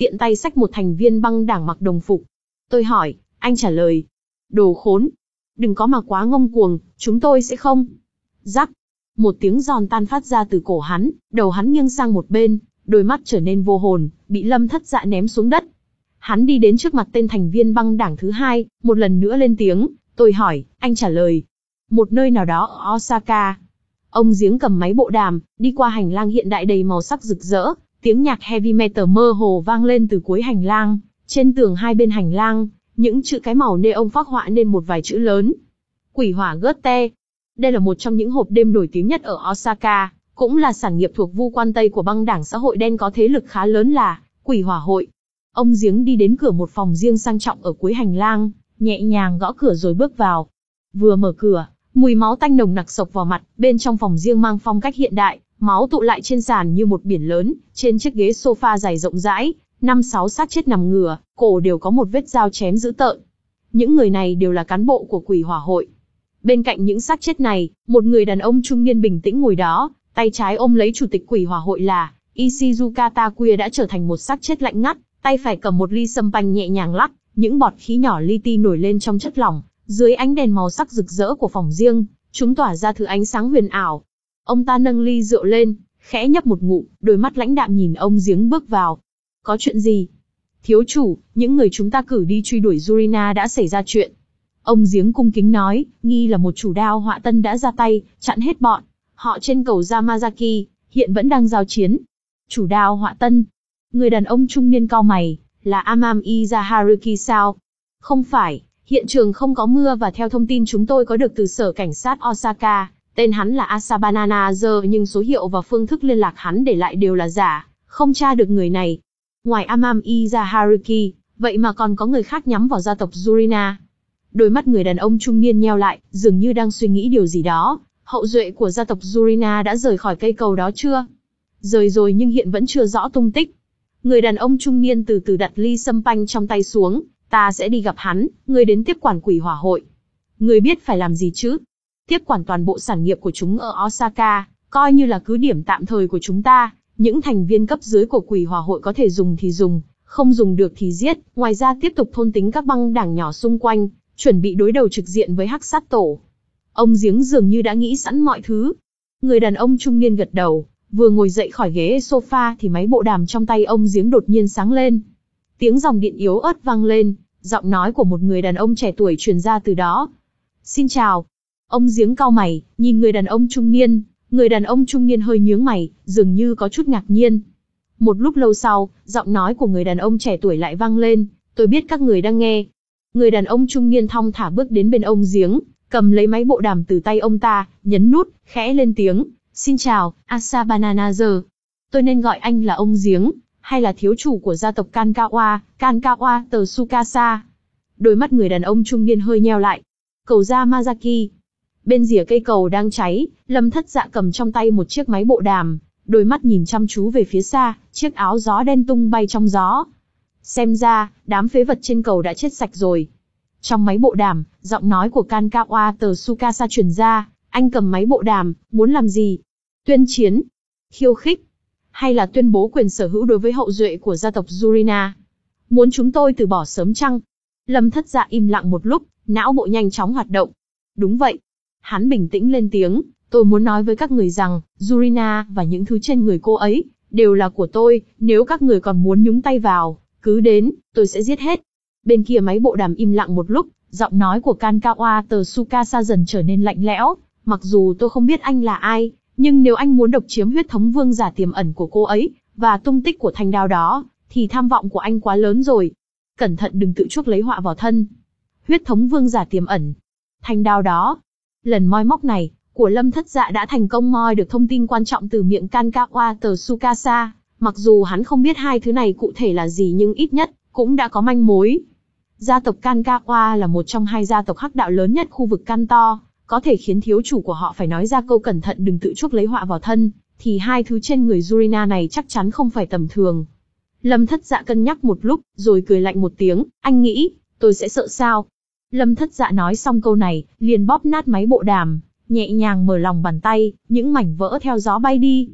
tiện tay xách một thành viên băng đảng mặc đồng phục. Tôi hỏi, anh trả lời. Đồ khốn. Đừng có mà quá ngông cuồng, chúng tôi sẽ không. Rắc. Một tiếng giòn tan phát ra từ cổ hắn, đầu hắn nghiêng sang một bên, đôi mắt trở nên vô hồn, bị Lâm Thất Dạ ném xuống đất. Hắn đi đến trước mặt tên thành viên băng đảng thứ hai, một lần nữa lên tiếng. Tôi hỏi, anh trả lời. Một nơi nào đó ở Osaka. Ông Giếng cầm máy bộ đàm, đi qua hành lang hiện đại đầy màu sắc rực rỡ, tiếng nhạc heavy metal mơ hồ vang lên từ cuối hành lang. Trên tường hai bên hành lang, những chữ cái màu neon phác họa nên một vài chữ lớn. Quỷ hỏa Goethe. Đây là một trong những hộp đêm nổi tiếng nhất ở Osaka, cũng là sản nghiệp thuộc Vu Quan Tây của băng đảng xã hội đen có thế lực khá lớn là Quỷ Hỏa Hội. Ông Giếng đi đến cửa một phòng riêng sang trọng ở cuối hành lang, nhẹ nhàng gõ cửa rồi bước vào. Vừa mở cửa, mùi máu tanh nồng nặc xộc vào mặt, bên trong phòng riêng mang phong cách hiện đại, máu tụ lại trên sàn như một biển lớn, trên chiếc ghế sofa dài rộng rãi, năm sáu xác chết nằm ngửa, cổ đều có một vết dao chém dữ tợn. Những người này đều là cán bộ của Quỷ Hỏa Hội. Bên cạnh những xác chết này, một người đàn ông trung niên bình tĩnh ngồi đó, tay trái ôm lấy chủ tịch Quỷ Hỏa Hội là Ishizuka Takuya đã trở thành một xác chết lạnh ngắt, tay phải cầm một ly sâm panh nhẹ nhàng lắc, những bọt khí nhỏ li ti nổi lên trong chất lỏng, dưới ánh đèn màu sắc rực rỡ của phòng riêng, chúng tỏa ra thứ ánh sáng huyền ảo. Ông ta nâng ly rượu lên, khẽ nhấp một ngụm, đôi mắt lãnh đạm nhìn ông Giếng bước vào. Có chuyện gì? Thiếu chủ, những người chúng ta cử đi truy đuổi Yurina đã xảy ra chuyện. Ông Giếng cung kính nói, nghi là một chủ đao họa tân đã ra tay, chặn hết bọn họ trên cầu Yamazaki, hiện vẫn đang giao chiến. Chủ đao họa tân? Người đàn ông trung niên cau mày, là Amamiya Haruki sao? Không phải, hiện trường không có mưa và theo thông tin chúng tôi có được từ sở cảnh sát Osaka, tên hắn là Asabana Nazer nhưng số hiệu và phương thức liên lạc hắn để lại đều là giả, không tra được người này. Ngoài Amamiya Haruki, vậy mà còn có người khác nhắm vào gia tộc Yurina. Đôi mắt người đàn ông trung niên nheo lại, dường như đang suy nghĩ điều gì đó. Hậu duệ của gia tộc Yurina đã rời khỏi cây cầu đó chưa? Rời rồi nhưng hiện vẫn chưa rõ tung tích. Người đàn ông trung niên từ từ đặt ly sâm panh trong tay xuống. Ta sẽ đi gặp hắn, ngươi đến tiếp quản Quỷ Hỏa Hội. Ngươi biết phải làm gì chứ? Tiếp quản toàn bộ sản nghiệp của chúng ở Osaka, coi như là cứ điểm tạm thời của chúng ta. Những thành viên cấp dưới của Quỷ Hỏa Hội có thể dùng thì dùng, không dùng được thì giết. Ngoài ra tiếp tục thôn tính các băng đảng nhỏ xung quanh, chuẩn bị đối đầu trực diện với Hắc Sát Tổ. Ông Giếng dường như đã nghĩ sẵn mọi thứ. Người đàn ông trung niên gật đầu, vừa ngồi dậy khỏi ghế sofa thì máy bộ đàm trong tay ông Giếng đột nhiên sáng lên. Tiếng dòng điện yếu ớt vang lên, giọng nói của một người đàn ông trẻ tuổi truyền ra từ đó. Xin chào. Ông Giếng cau mày, nhìn người đàn ông trung niên, người đàn ông trung niên hơi nhướng mày, dường như có chút ngạc nhiên. Một lúc lâu sau, giọng nói của người đàn ông trẻ tuổi lại vang lên, tôi biết các người đang nghe. Người đàn ông trung niên thong thả bước đến bên ông Giếng, cầm lấy máy bộ đàm từ tay ông ta, nhấn nút, khẽ lên tiếng. Xin chào, Asabana Nazer. Tôi nên gọi anh là ông Giếng, hay là thiếu chủ của gia tộc Kankawa, Kankawa tờ Tsukasa? Đôi mắt người đàn ông trung niên hơi nheo lại. Cầu Yamazaki. Bên rìa cây cầu đang cháy, Lâm Thất Dạ cầm trong tay một chiếc máy bộ đàm, đôi mắt nhìn chăm chú về phía xa, chiếc áo gió đen tung bay trong gió. Xem ra, đám phế vật trên cầu đã chết sạch rồi. Trong máy bộ đàm, giọng nói của Kankawa tờ Tsukasa truyền ra, anh cầm máy bộ đàm, muốn làm gì? Tuyên chiến? Khiêu khích? Hay là tuyên bố quyền sở hữu đối với hậu duệ của gia tộc Yurina? Muốn chúng tôi từ bỏ sớm chăng? Lâm Thất Dạ im lặng một lúc, não bộ nhanh chóng hoạt động. Đúng vậy. Hắn bình tĩnh lên tiếng, tôi muốn nói với các người rằng, Yurina và những thứ trên người cô ấy, đều là của tôi, nếu các người còn muốn nhúng tay vào, cứ đến, tôi sẽ giết hết. Bên kia máy bộ đàm im lặng một lúc, giọng nói của Kankawa tờ Tsukasa dần trở nên lạnh lẽo, mặc dù tôi không biết anh là ai, nhưng nếu anh muốn độc chiếm huyết thống vương giả tiềm ẩn của cô ấy, và tung tích của thanh đao đó, thì tham vọng của anh quá lớn rồi. Cẩn thận đừng tự chuốc lấy họa vào thân. Huyết thống vương giả tiềm ẩn. Thanh đao đó. Lần moi móc này, của Lâm Thất Dạ đã thành công moi được thông tin quan trọng từ miệng Kankawa tờ Tsukasa. Mặc dù hắn không biết hai thứ này cụ thể là gì nhưng ít nhất, cũng đã có manh mối. Gia tộc Kankawa là một trong hai gia tộc hắc đạo lớn nhất khu vực Kanto, có thể khiến thiếu chủ của họ phải nói ra câu cẩn thận đừng tự chuốc lấy họa vào thân, thì hai thứ trên người Yurina này chắc chắn không phải tầm thường. Lâm Thất Dạ cân nhắc một lúc, rồi cười lạnh một tiếng, anh nghĩ, tôi sẽ sợ sao? Lâm Thất Dạ nói xong câu này, liền bóp nát máy bộ đàm, nhẹ nhàng mở lòng bàn tay, những mảnh vỡ theo gió bay đi.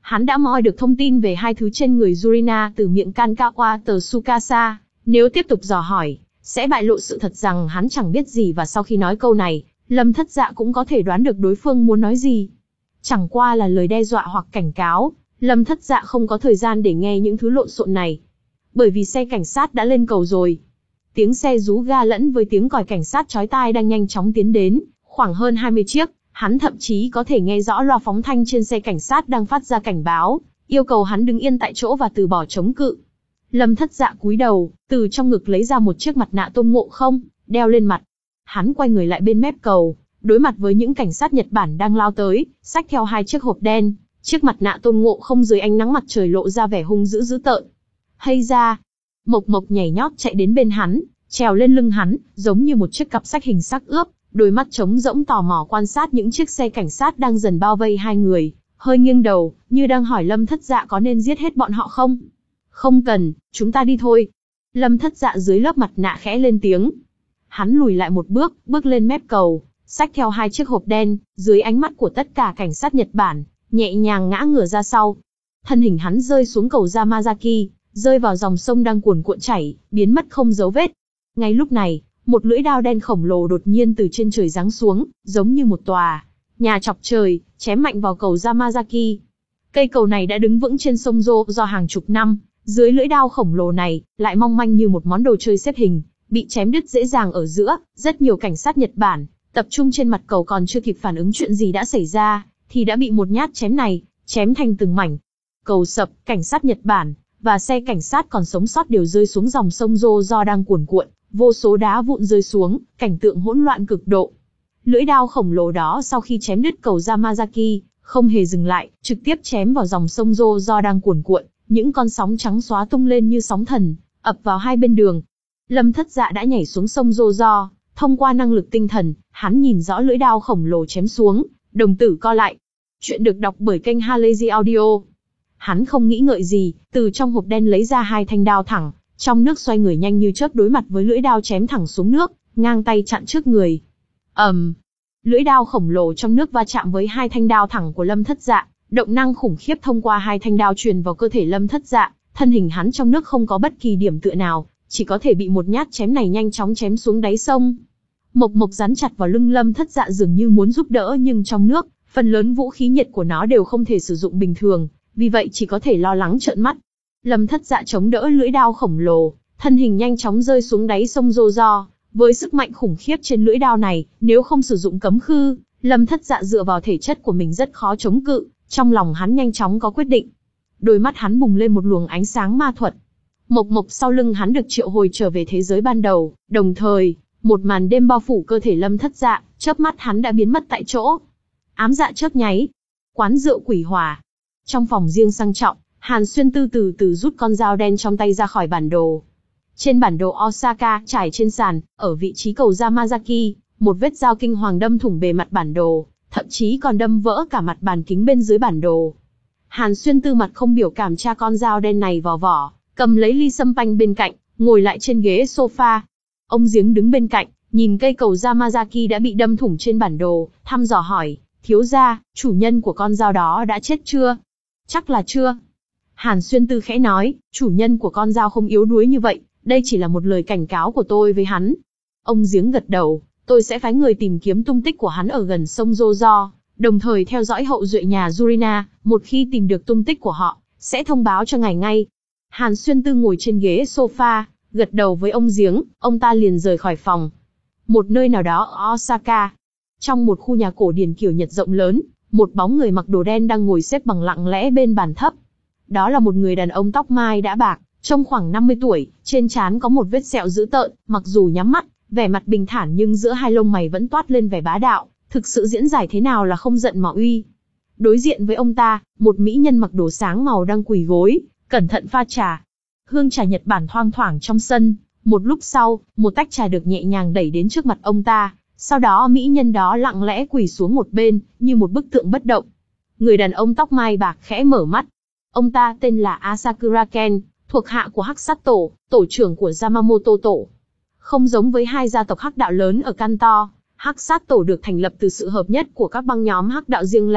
Hắn đã moi được thông tin về hai thứ trên người Yurina từ miệng Kankawa tờ Tsukasa. Nếu tiếp tục dò hỏi, sẽ bại lộ sự thật rằng hắn chẳng biết gì, và sau khi nói câu này, Lâm Thất Dạ cũng có thể đoán được đối phương muốn nói gì. Chẳng qua là lời đe dọa hoặc cảnh cáo, Lâm Thất Dạ không có thời gian để nghe những thứ lộn xộn này. Bởi vì xe cảnh sát đã lên cầu rồi. Tiếng xe rú ga lẫn với tiếng còi cảnh sát chói tai đang nhanh chóng tiến đến, khoảng hơn hai mươi chiếc, hắn thậm chí có thể nghe rõ loa phóng thanh trên xe cảnh sát đang phát ra cảnh báo, yêu cầu hắn đứng yên tại chỗ và từ bỏ chống cự. Lâm Thất Dạ cúi đầu, từ trong ngực lấy ra một chiếc mặt nạ Tôn Ngộ Không, đeo lên mặt. Hắn quay người lại bên mép cầu, đối mặt với những cảnh sát Nhật Bản đang lao tới, xách theo hai chiếc hộp đen, chiếc mặt nạ Tôn Ngộ Không dưới ánh nắng mặt trời lộ ra vẻ hung dữ dữ tợn. Hay ra, Mộc Mộc nhảy nhót chạy đến bên hắn, trèo lên lưng hắn, giống như một chiếc cặp sách hình xác ướp, đôi mắt trống rỗng tò mò quan sát những chiếc xe cảnh sát đang dần bao vây hai người, hơi nghiêng đầu, như đang hỏi Lâm Thất Dạ có nên giết hết bọn họ không? Không cần, chúng ta đi thôi. Lâm Thất Dạ dưới lớp mặt nạ khẽ lên tiếng. Hắn lùi lại một bước, bước lên mép cầu, xách theo hai chiếc hộp đen, dưới ánh mắt của tất cả cảnh sát Nhật Bản, nhẹ nhàng ngã ngửa ra sau. Thân hình hắn rơi xuống cầu Yamazaki, rơi vào dòng sông đang cuồn cuộn chảy, biến mất không dấu vết. Ngay lúc này, một lưỡi đao đen khổng lồ đột nhiên từ trên trời giáng xuống, giống như một tòa nhà chọc trời, chém mạnh vào cầu Yamazaki. Cây cầu này đã đứng vững trên sông Rô do hàng chục năm, dưới lưỡi đao khổng lồ này, lại mong manh như một món đồ chơi xếp hình, bị chém đứt dễ dàng ở giữa. Rất nhiều cảnh sát Nhật Bản tập trung trên mặt cầu, còn chưa kịp phản ứng chuyện gì đã xảy ra, thì đã bị một nhát chém này chém thành từng mảnh. Cầu sập, cảnh sát Nhật Bản và xe cảnh sát còn sống sót đều rơi xuống dòng sông Rô do đang cuồn cuộn, vô số đá vụn rơi xuống, cảnh tượng hỗn loạn cực độ. Lưỡi đao khổng lồ đó sau khi chém đứt cầu Yamazaki, không hề dừng lại, trực tiếp chém vào dòng sông Rô do đang cuồn cuộn, những con sóng trắng xóa tung lên như sóng thần, ập vào hai bên đường. Lâm Thất Dạ đã nhảy xuống sông Rô do, thông qua năng lực tinh thần, hắn nhìn rõ lưỡi đao khổng lồ chém xuống, đồng tử co lại. Chuyện được đọc bởi kênh Halazy Audio. Hắn không nghĩ ngợi gì, từ trong hộp đen lấy ra hai thanh đao thẳng, trong nước xoay người nhanh như chớp đối mặt với lưỡi đao chém thẳng xuống nước, ngang tay chặn trước người. ầm, um, lưỡi đao khổng lồ trong nước va chạm với hai thanh đao thẳng của Lâm Thất Dạ, động năng khủng khiếp thông qua hai thanh đao truyền vào cơ thể Lâm Thất Dạ, thân hình hắn trong nước không có bất kỳ điểm tựa nào, chỉ có thể bị một nhát chém này nhanh chóng chém xuống đáy sông. Mộc Mộc dán chặt vào lưng Lâm Thất Dạ dường như muốn giúp đỡ, nhưng trong nước, phần lớn vũ khí nhiệt của nó đều không thể sử dụng bình thường, vì vậy chỉ có thể lo lắng trợn mắt. Lâm Thất Dạ chống đỡ lưỡi đao khổng lồ, thân hình nhanh chóng rơi xuống đáy sông Rô Do. Với sức mạnh khủng khiếp trên lưỡi đao này, nếu không sử dụng cấm khư, Lâm Thất Dạ dựa vào thể chất của mình rất khó chống cự. Trong lòng hắn nhanh chóng có quyết định. Đôi mắt hắn bùng lên một luồng ánh sáng ma thuật. Mộc Mộc sau lưng hắn được triệu hồi trở về thế giới ban đầu, đồng thời, một màn đêm bao phủ cơ thể Lâm Thất Dạ, chớp mắt hắn đã biến mất tại chỗ. Ám dạ chớp nháy. Quán rượu Quỷ Hỏa. Trong phòng riêng sang trọng, Hàn Xuyên Tư từ từ rút con dao đen trong tay ra khỏi bản đồ. Trên bản đồ Osaka trải trên sàn, ở vị trí cầu Yamazaki, một vết dao kinh hoàng đâm thủng bề mặt bản đồ, thậm chí còn đâm vỡ cả mặt bàn kính bên dưới bản đồ. Hàn Xuyên Tư mặt không biểu cảm tra con dao đen này vào vỏ, cầm lấy ly sâm panh bên cạnh, ngồi lại trên ghế sofa. Ông Giếng đứng bên cạnh, nhìn cây cầu Yamazaki đã bị đâm thủng trên bản đồ, thăm dò hỏi, thiếu gia, chủ nhân của con dao đó đã chết chưa? Chắc là chưa. Hàn Xuyên Tư khẽ nói, chủ nhân của con dao không yếu đuối như vậy, đây chỉ là một lời cảnh cáo của tôi với hắn. Ông Giếng gật đầu, tôi sẽ phái người tìm kiếm tung tích của hắn ở gần sông Rô Do, đồng thời theo dõi hậu duệ nhà Yurina, một khi tìm được tung tích của họ, sẽ thông báo cho ngài ngay. Hàn Xuyên Tư ngồi trên ghế sofa, gật đầu với ông Giếng, ông ta liền rời khỏi phòng. Một nơi nào đó ở Osaka, trong một khu nhà cổ điển kiểu Nhật rộng lớn, một bóng người mặc đồ đen đang ngồi xếp bằng lặng lẽ bên bàn thấp. Đó là một người đàn ông tóc mai đã bạc, trông khoảng năm mươi tuổi, trên trán có một vết sẹo dữ tợn, mặc dù nhắm mắt, vẻ mặt bình thản nhưng giữa hai lông mày vẫn toát lên vẻ bá đạo, thực sự diễn giải thế nào là không giận mà uy. Đối diện với ông ta, một mỹ nhân mặc đồ sáng màu đang quỳ gối, cẩn thận pha trà. Hương trà Nhật Bản thoang thoảng trong sân, một lúc sau, một tách trà được nhẹ nhàng đẩy đến trước mặt ông ta, sau đó mỹ nhân đó lặng lẽ quỳ xuống một bên, như một bức tượng bất động. Người đàn ông tóc mai bạc khẽ mở mắt. Ông ta tên là Asakura Ken, thuộc hạ của Hắc Sát Tổ, tổ trưởng của Yamamoto Tổ. Không giống với hai gia tộc hắc đạo lớn ở Kanto, Hắc Sát Tổ được thành lập từ sự hợp nhất của các băng nhóm hắc đạo riêng lẻ,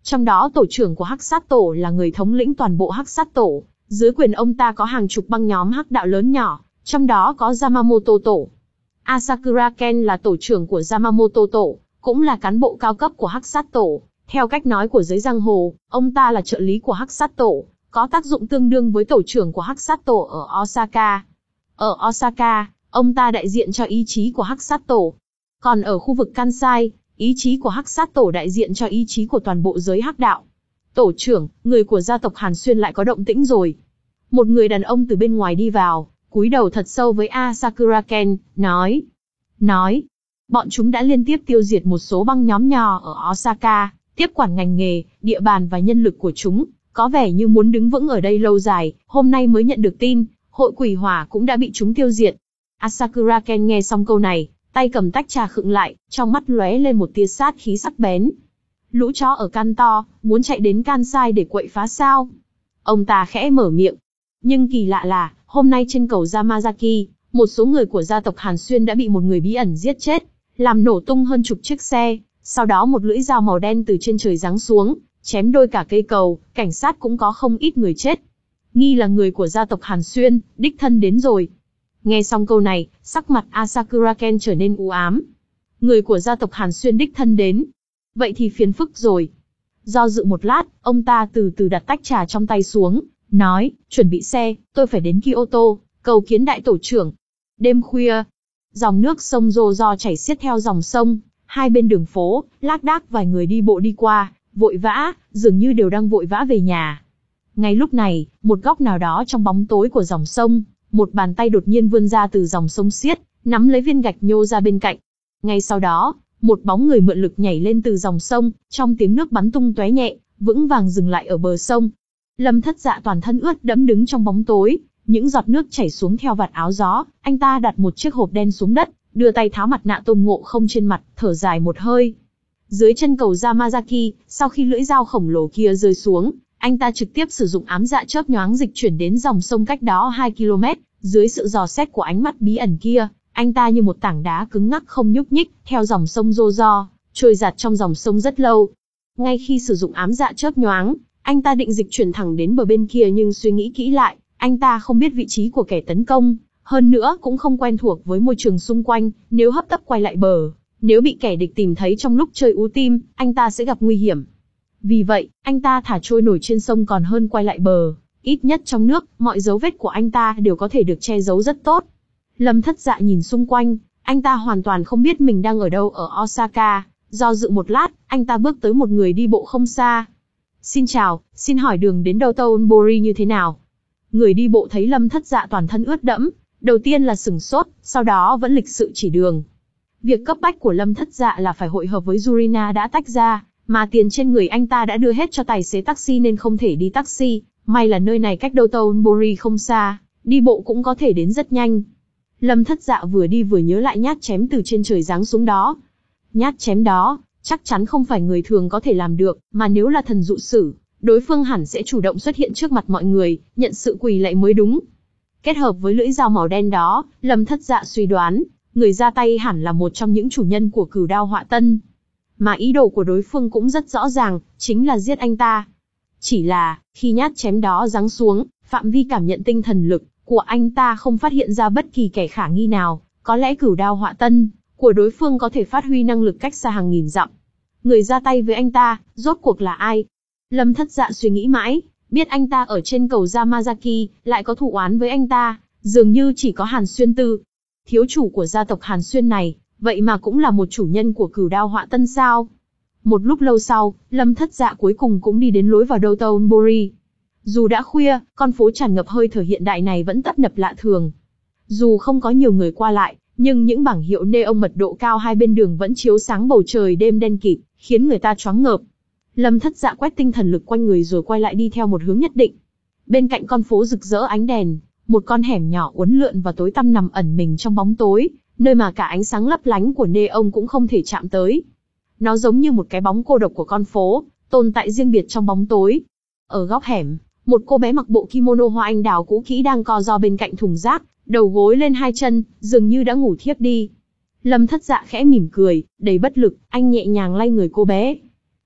Trong đó tổ trưởng của Hắc Sát Tổ là người thống lĩnh toàn bộ Hắc Sát Tổ, dưới quyền ông ta có hàng chục băng nhóm hắc đạo lớn nhỏ, trong đó có Yamamoto Tổ. Asakura Ken là tổ trưởng của Yamamoto Tổ, cũng là cán bộ cao cấp của Hắc Sát Tổ. Theo cách nói của giới giang hồ, ông ta là trợ lý của Hắc Sát Tổ, có tác dụng tương đương với tổ trưởng của Hắc Sát Tổ ở Osaka. Ở Osaka, ông ta đại diện cho ý chí của Hắc Sát Tổ. Còn ở khu vực Kansai, ý chí của Hắc Sát Tổ đại diện cho ý chí của toàn bộ giới hắc đạo. Tổ trưởng, người của gia tộc Hàn Xuyên lại có động tĩnh rồi. Một người đàn ông từ bên ngoài đi vào, cúi đầu thật sâu với Asakura Ken, nói. Nói, bọn chúng đã liên tiếp tiêu diệt một số băng nhóm nhỏ ở Osaka, tiếp quản ngành nghề, địa bàn và nhân lực của chúng, có vẻ như muốn đứng vững ở đây lâu dài, hôm nay mới nhận được tin, hội quỷ hỏa cũng đã bị chúng tiêu diệt. Asakura Ken nghe xong câu này, tay cầm tách trà khựng lại, trong mắt lóe lên một tia sát khí sắc bén. Lũ chó ở Kanto, muốn chạy đến Kansai để quậy phá sao? Ông ta khẽ mở miệng. Nhưng kỳ lạ là, hôm nay trên cầu Yamazaki, một số người của gia tộc Hàn Xuyên đã bị một người bí ẩn giết chết, làm nổ tung hơn chục chiếc xe, sau đó một lưỡi dao màu đen từ trên trời giáng xuống, chém đôi cả cây cầu, cảnh sát cũng có không ít người chết. Nghi là người của gia tộc Hàn Xuyên, đích thân đến rồi. Nghe xong câu này, sắc mặt Asakura Ken trở nên u ám. Người của gia tộc Hàn Xuyên đích thân đến. Vậy thì phiền phức rồi. Do dự một lát, ông ta từ từ đặt tách trà trong tay xuống, nói, chuẩn bị xe, tôi phải đến Kyoto, cầu kiến đại tổ trưởng. Đêm khuya, dòng nước sông Jojo chảy xiết theo dòng sông, hai bên đường phố, lác đác vài người đi bộ đi qua, vội vã, dường như đều đang vội vã về nhà. Ngay lúc này, một góc nào đó trong bóng tối của dòng sông, một bàn tay đột nhiên vươn ra từ dòng sông xiết, nắm lấy viên gạch nhô ra bên cạnh. Ngay sau đó, một bóng người mượn lực nhảy lên từ dòng sông, trong tiếng nước bắn tung tóe nhẹ, vững vàng dừng lại ở bờ sông. Lâm Thất Dạ toàn thân ướt đẫm đứng trong bóng tối, những giọt nước chảy xuống theo vạt áo gió. Anh ta đặt một chiếc hộp đen xuống đất, đưa tay tháo mặt nạ Tôn Ngộ Không trên mặt, thở dài một hơi. Dưới chân cầu Yamazaki, sau khi lưỡi dao khổng lồ kia rơi xuống, anh ta trực tiếp sử dụng ám dạ chớp nhoáng dịch chuyển đến dòng sông cách đó hai ki lô mét. Dưới sự dò xét của ánh mắt bí ẩn kia, anh ta như một tảng đá cứng ngắc không nhúc nhích, theo dòng sông Jojo, trôi dạt trong dòng sông rất lâu. Ngay khi sử dụng ám dạ chớp nhoáng, anh ta định dịch chuyển thẳng đến bờ bên kia, nhưng suy nghĩ kỹ lại, anh ta không biết vị trí của kẻ tấn công, hơn nữa cũng không quen thuộc với môi trường xung quanh, nếu hấp tấp quay lại bờ, nếu bị kẻ địch tìm thấy trong lúc chơi ú tim, anh ta sẽ gặp nguy hiểm. Vì vậy, anh ta thả trôi nổi trên sông còn hơn quay lại bờ, ít nhất trong nước, mọi dấu vết của anh ta đều có thể được che giấu rất tốt. Lâm Thất Dạ nhìn xung quanh, anh ta hoàn toàn không biết mình đang ở đâu ở Osaka, do dự một lát, anh ta bước tới một người đi bộ không xa. Xin chào, xin hỏi đường đến Dotonbori như thế nào? Người đi bộ thấy Lâm Thất Dạ toàn thân ướt đẫm, đầu tiên là sửng sốt, sau đó vẫn lịch sự chỉ đường. Việc cấp bách của Lâm Thất Dạ là phải hội hợp với Yurina đã tách ra, mà tiền trên người anh ta đã đưa hết cho tài xế taxi nên không thể đi taxi, may là nơi này cách Dotonbori không xa, đi bộ cũng có thể đến rất nhanh. Lâm Thất Dạ vừa đi vừa nhớ lại nhát chém từ trên trời giáng xuống đó. Nhát chém đó, chắc chắn không phải người thường có thể làm được, mà nếu là thần dụ sử, đối phương hẳn sẽ chủ động xuất hiện trước mặt mọi người, nhận sự quỳ lạy mới đúng. Kết hợp với lưỡi dao màu đen đó, Lâm Thất Dạ suy đoán, người ra tay hẳn là một trong những chủ nhân của Cửu Đao Họa Tân. Mà ý đồ của đối phương cũng rất rõ ràng, chính là giết anh ta. Chỉ là, khi nhát chém đó giáng xuống, phạm vi cảm nhận tinh thần lực của anh ta không phát hiện ra bất kỳ kẻ khả nghi nào, có lẽ Cửu Đao Họa Tân của đối phương có thể phát huy năng lực cách xa hàng nghìn dặm. Người ra tay với anh ta, rốt cuộc là ai? Lâm Thất Dạ suy nghĩ mãi, biết anh ta ở trên cầu Yamazaki, lại có thù oán với anh ta, dường như chỉ có Hàn Xuyên Tư. Thiếu chủ của gia tộc Hàn Xuyên này, vậy mà cũng là một chủ nhân của Cửu Đao Họa Tân sao? Một lúc lâu sau, Lâm Thất Dạ cuối cùng cũng đi đến lối vào Dotonbori. Dù đã khuya, con phố tràn ngập hơi thở hiện đại này vẫn tấp nập lạ thường. Dù không có nhiều người qua lại, nhưng những bảng hiệu neon mật độ cao hai bên đường vẫn chiếu sáng bầu trời đêm đen kịt, khiến người ta choáng ngợp. Lâm Thất Dạ quét tinh thần lực quanh người rồi quay lại đi theo một hướng nhất định. Bên cạnh con phố rực rỡ ánh đèn, một con hẻm nhỏ uốn lượn và tối tăm nằm ẩn mình trong bóng tối, nơi mà cả ánh sáng lấp lánh của neon cũng không thể chạm tới. Nó giống như một cái bóng cô độc của con phố, tồn tại riêng biệt trong bóng tối. Ở góc hẻm, một cô bé mặc bộ kimono hoa anh đào cũ kỹ đang co ro bên cạnh thùng rác, đầu gối lên hai chân, dường như đã ngủ thiếp đi. Lâm Thất Dạ khẽ mỉm cười, đầy bất lực, anh nhẹ nhàng lay người cô bé.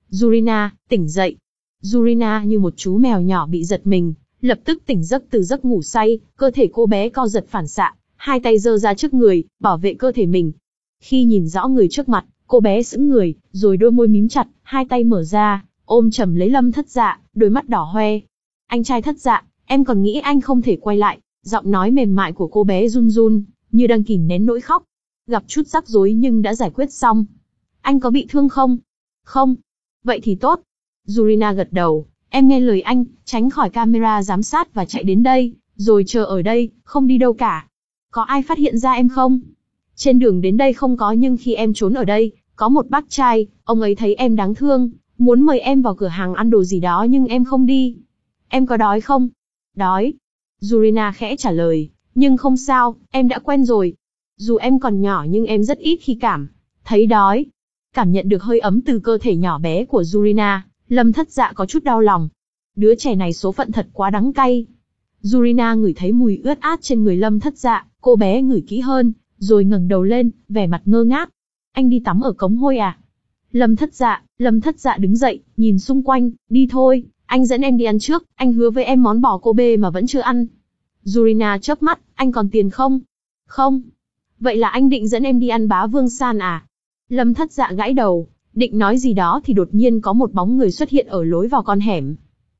Yurina, tỉnh dậy. Yurina như một chú mèo nhỏ bị giật mình, lập tức tỉnh giấc từ giấc ngủ say, cơ thể cô bé co giật phản xạ, hai tay giơ ra trước người, bảo vệ cơ thể mình. Khi nhìn rõ người trước mặt, cô bé sững người, rồi đôi môi mím chặt, hai tay mở ra, ôm chầm lấy Lâm Thất Dạ, đôi mắt đỏ hoe. Anh trai Thất Dạ, em còn nghĩ anh không thể quay lại. Giọng nói mềm mại của cô bé run run, như đang kìm nén nỗi khóc. Gặp chút rắc rối nhưng đã giải quyết xong. Anh có bị thương không? Không. Vậy thì tốt. Yurina gật đầu, em nghe lời anh, tránh khỏi camera giám sát và chạy đến đây, rồi chờ ở đây, không đi đâu cả. Có ai phát hiện ra em không? Trên đường đến đây không có, nhưng khi em trốn ở đây, có một bác trai, ông ấy thấy em đáng thương, muốn mời em vào cửa hàng ăn đồ gì đó nhưng em không đi. Em có đói không? Đói. Yurina khẽ trả lời, nhưng không sao, em đã quen rồi. Dù em còn nhỏ nhưng em rất ít khi cảm thấy đói. Cảm nhận được hơi ấm từ cơ thể nhỏ bé của Yurina, Lâm Thất Dạ có chút đau lòng. Đứa trẻ này số phận thật quá đắng cay. Yurina ngửi thấy mùi ướt át trên người Lâm Thất Dạ, cô bé ngửi kỹ hơn, rồi ngẩng đầu lên, vẻ mặt ngơ ngác. Anh đi tắm ở cống hôi à? Lâm Thất Dạ, Lâm Thất Dạ đứng dậy, nhìn xung quanh, đi thôi, anh dẫn em đi ăn trước, anh hứa với em món bò Kobe mà vẫn chưa ăn. Yurina chớp mắt, anh còn tiền không? Không. Vậy là anh định dẫn em đi ăn bá vương san à? Lâm Thất Dạ gãi đầu, định nói gì đó thì đột nhiên có một bóng người xuất hiện ở lối vào con hẻm.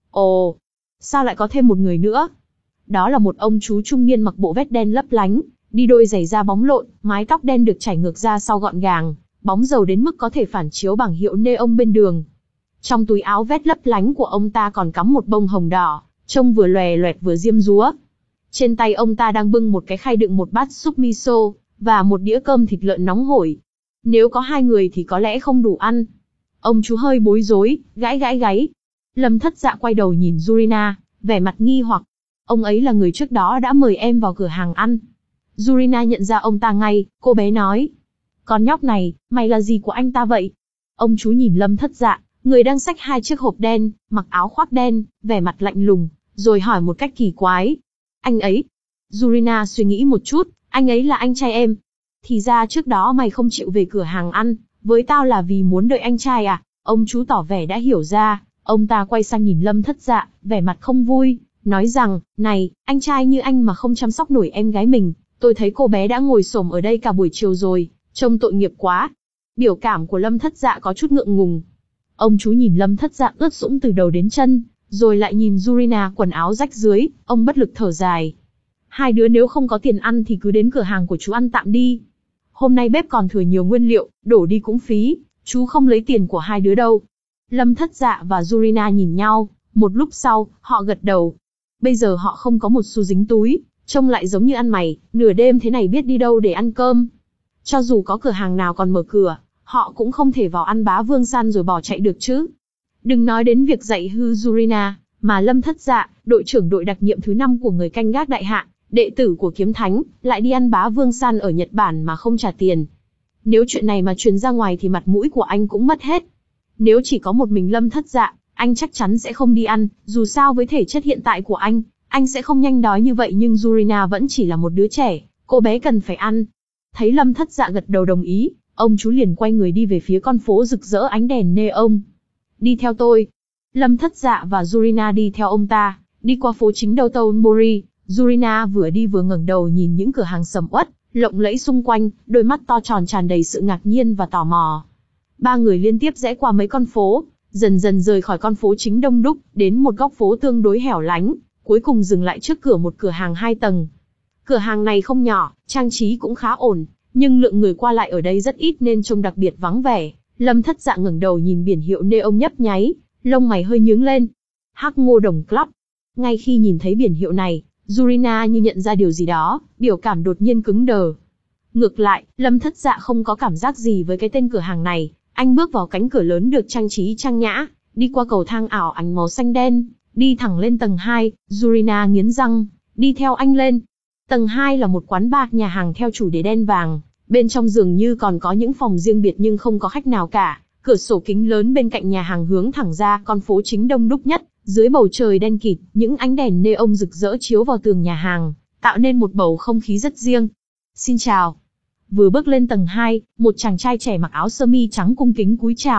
Ồ, sao lại có thêm một người nữa? Đó là một ông chú trung niên mặc bộ vest đen lấp lánh, đi đôi giày da bóng lộn, mái tóc đen được chải ngược ra sau gọn gàng, bóng dầu đến mức có thể phản chiếu bảng hiệu neon bên đường. Trong túi áo vest lấp lánh của ông ta còn cắm một bông hồng đỏ, trông vừa lòe loẹt vừa diêm dúa. Trên tay ông ta đang bưng một cái khay đựng một bát súp miso và một đĩa cơm thịt lợn nóng hổi. Nếu có hai người thì có lẽ không đủ ăn. Ông chú hơi bối rối, gãi gãi gáy. Lâm Thất Dạ quay đầu nhìn Yurina, vẻ mặt nghi hoặc. Ông ấy là người trước đó đã mời em vào cửa hàng ăn. Yurina nhận ra ông ta ngay, cô bé nói. Con nhóc này, mày là gì của anh ta vậy? Ông chú nhìn Lâm Thất Dạ, người đang xách hai chiếc hộp đen, mặc áo khoác đen, vẻ mặt lạnh lùng, rồi hỏi một cách kỳ quái. Anh ấy. Yurina suy nghĩ một chút, anh ấy là anh trai em. Thì ra trước đó mày không chịu về cửa hàng ăn, với tao là vì muốn đợi anh trai à? Ông chú tỏ vẻ đã hiểu ra, ông ta quay sang nhìn Lâm Thất Dạ, vẻ mặt không vui, nói rằng, này, anh trai như anh mà không chăm sóc nổi em gái mình, tôi thấy cô bé đã ngồi xổm ở đây cả buổi chiều rồi, trông tội nghiệp quá. Biểu cảm của Lâm Thất Dạ có chút ngượng ngùng. Ông chú nhìn Lâm Thất Dạ ướt sũng từ đầu đến chân, rồi lại nhìn Yurina quần áo rách dưới, ông bất lực thở dài. Hai đứa nếu không có tiền ăn thì cứ đến cửa hàng của chú ăn tạm đi. Hôm nay bếp còn thừa nhiều nguyên liệu, đổ đi cũng phí, chú không lấy tiền của hai đứa đâu. Lâm Thất Dạ và Yurina nhìn nhau, một lúc sau, họ gật đầu. Bây giờ họ không có một xu dính túi, trông lại giống như ăn mày, nửa đêm thế này biết đi đâu để ăn cơm. Cho dù có cửa hàng nào còn mở cửa, họ cũng không thể vào ăn bá vương san rồi bỏ chạy được chứ. Đừng nói đến việc dạy hư Yurina, mà Lâm Thất Dạ, đội trưởng đội đặc nhiệm thứ năm của người canh gác đại hạ, đệ tử của kiếm thánh, lại đi ăn bá vương san ở Nhật Bản mà không trả tiền. Nếu chuyện này mà truyền ra ngoài thì mặt mũi của anh cũng mất hết. Nếu chỉ có một mình Lâm Thất Dạ, anh chắc chắn sẽ không đi ăn, dù sao với thể chất hiện tại của anh, anh sẽ không nhanh đói như vậy, nhưng Yurina vẫn chỉ là một đứa trẻ, cô bé cần phải ăn. Thấy Lâm Thất Dạ gật đầu đồng ý, ông chú liền quay người đi về phía con phố rực rỡ ánh đèn neon. Đi theo tôi. Lâm Thất Dạ và Yurina đi theo ông ta, đi qua phố chính Dotonbori. Yurina vừa đi vừa ngẩng đầu nhìn những cửa hàng sầm uất, lộng lẫy xung quanh, đôi mắt to tròn tràn đầy sự ngạc nhiên và tò mò. Ba người liên tiếp rẽ qua mấy con phố, dần dần rời khỏi con phố chính đông đúc, đến một góc phố tương đối hẻo lánh, cuối cùng dừng lại trước cửa một cửa hàng hai tầng. Cửa hàng này không nhỏ, trang trí cũng khá ổn, nhưng lượng người qua lại ở đây rất ít nên trông đặc biệt vắng vẻ. Lâm Thất Dạ ngẩng đầu nhìn biển hiệu neon nhấp nháy, lông mày hơi nhướng lên. Hắc Ngô Đồng Club. Ngay khi nhìn thấy biển hiệu này, Yurina như nhận ra điều gì đó, biểu cảm đột nhiên cứng đờ. Ngược lại, Lâm Thất Dạ không có cảm giác gì với cái tên cửa hàng này. Anh bước vào cánh cửa lớn được trang trí trang nhã, đi qua cầu thang ảo ảnh màu xanh đen, đi thẳng lên tầng hai. Yurina nghiến răng, đi theo anh lên. Tầng hai là một quán bar, nhà hàng theo chủ đề đen vàng, bên trong dường như còn có những phòng riêng biệt nhưng không có khách nào cả. Cửa sổ kính lớn bên cạnh nhà hàng hướng thẳng ra con phố chính đông đúc nhất, dưới bầu trời đen kịt, những ánh đèn neon rực rỡ chiếu vào tường nhà hàng, tạo nên một bầu không khí rất riêng. Xin chào. Vừa bước lên tầng hai, một chàng trai trẻ mặc áo sơ mi trắng cung kính cúi chào,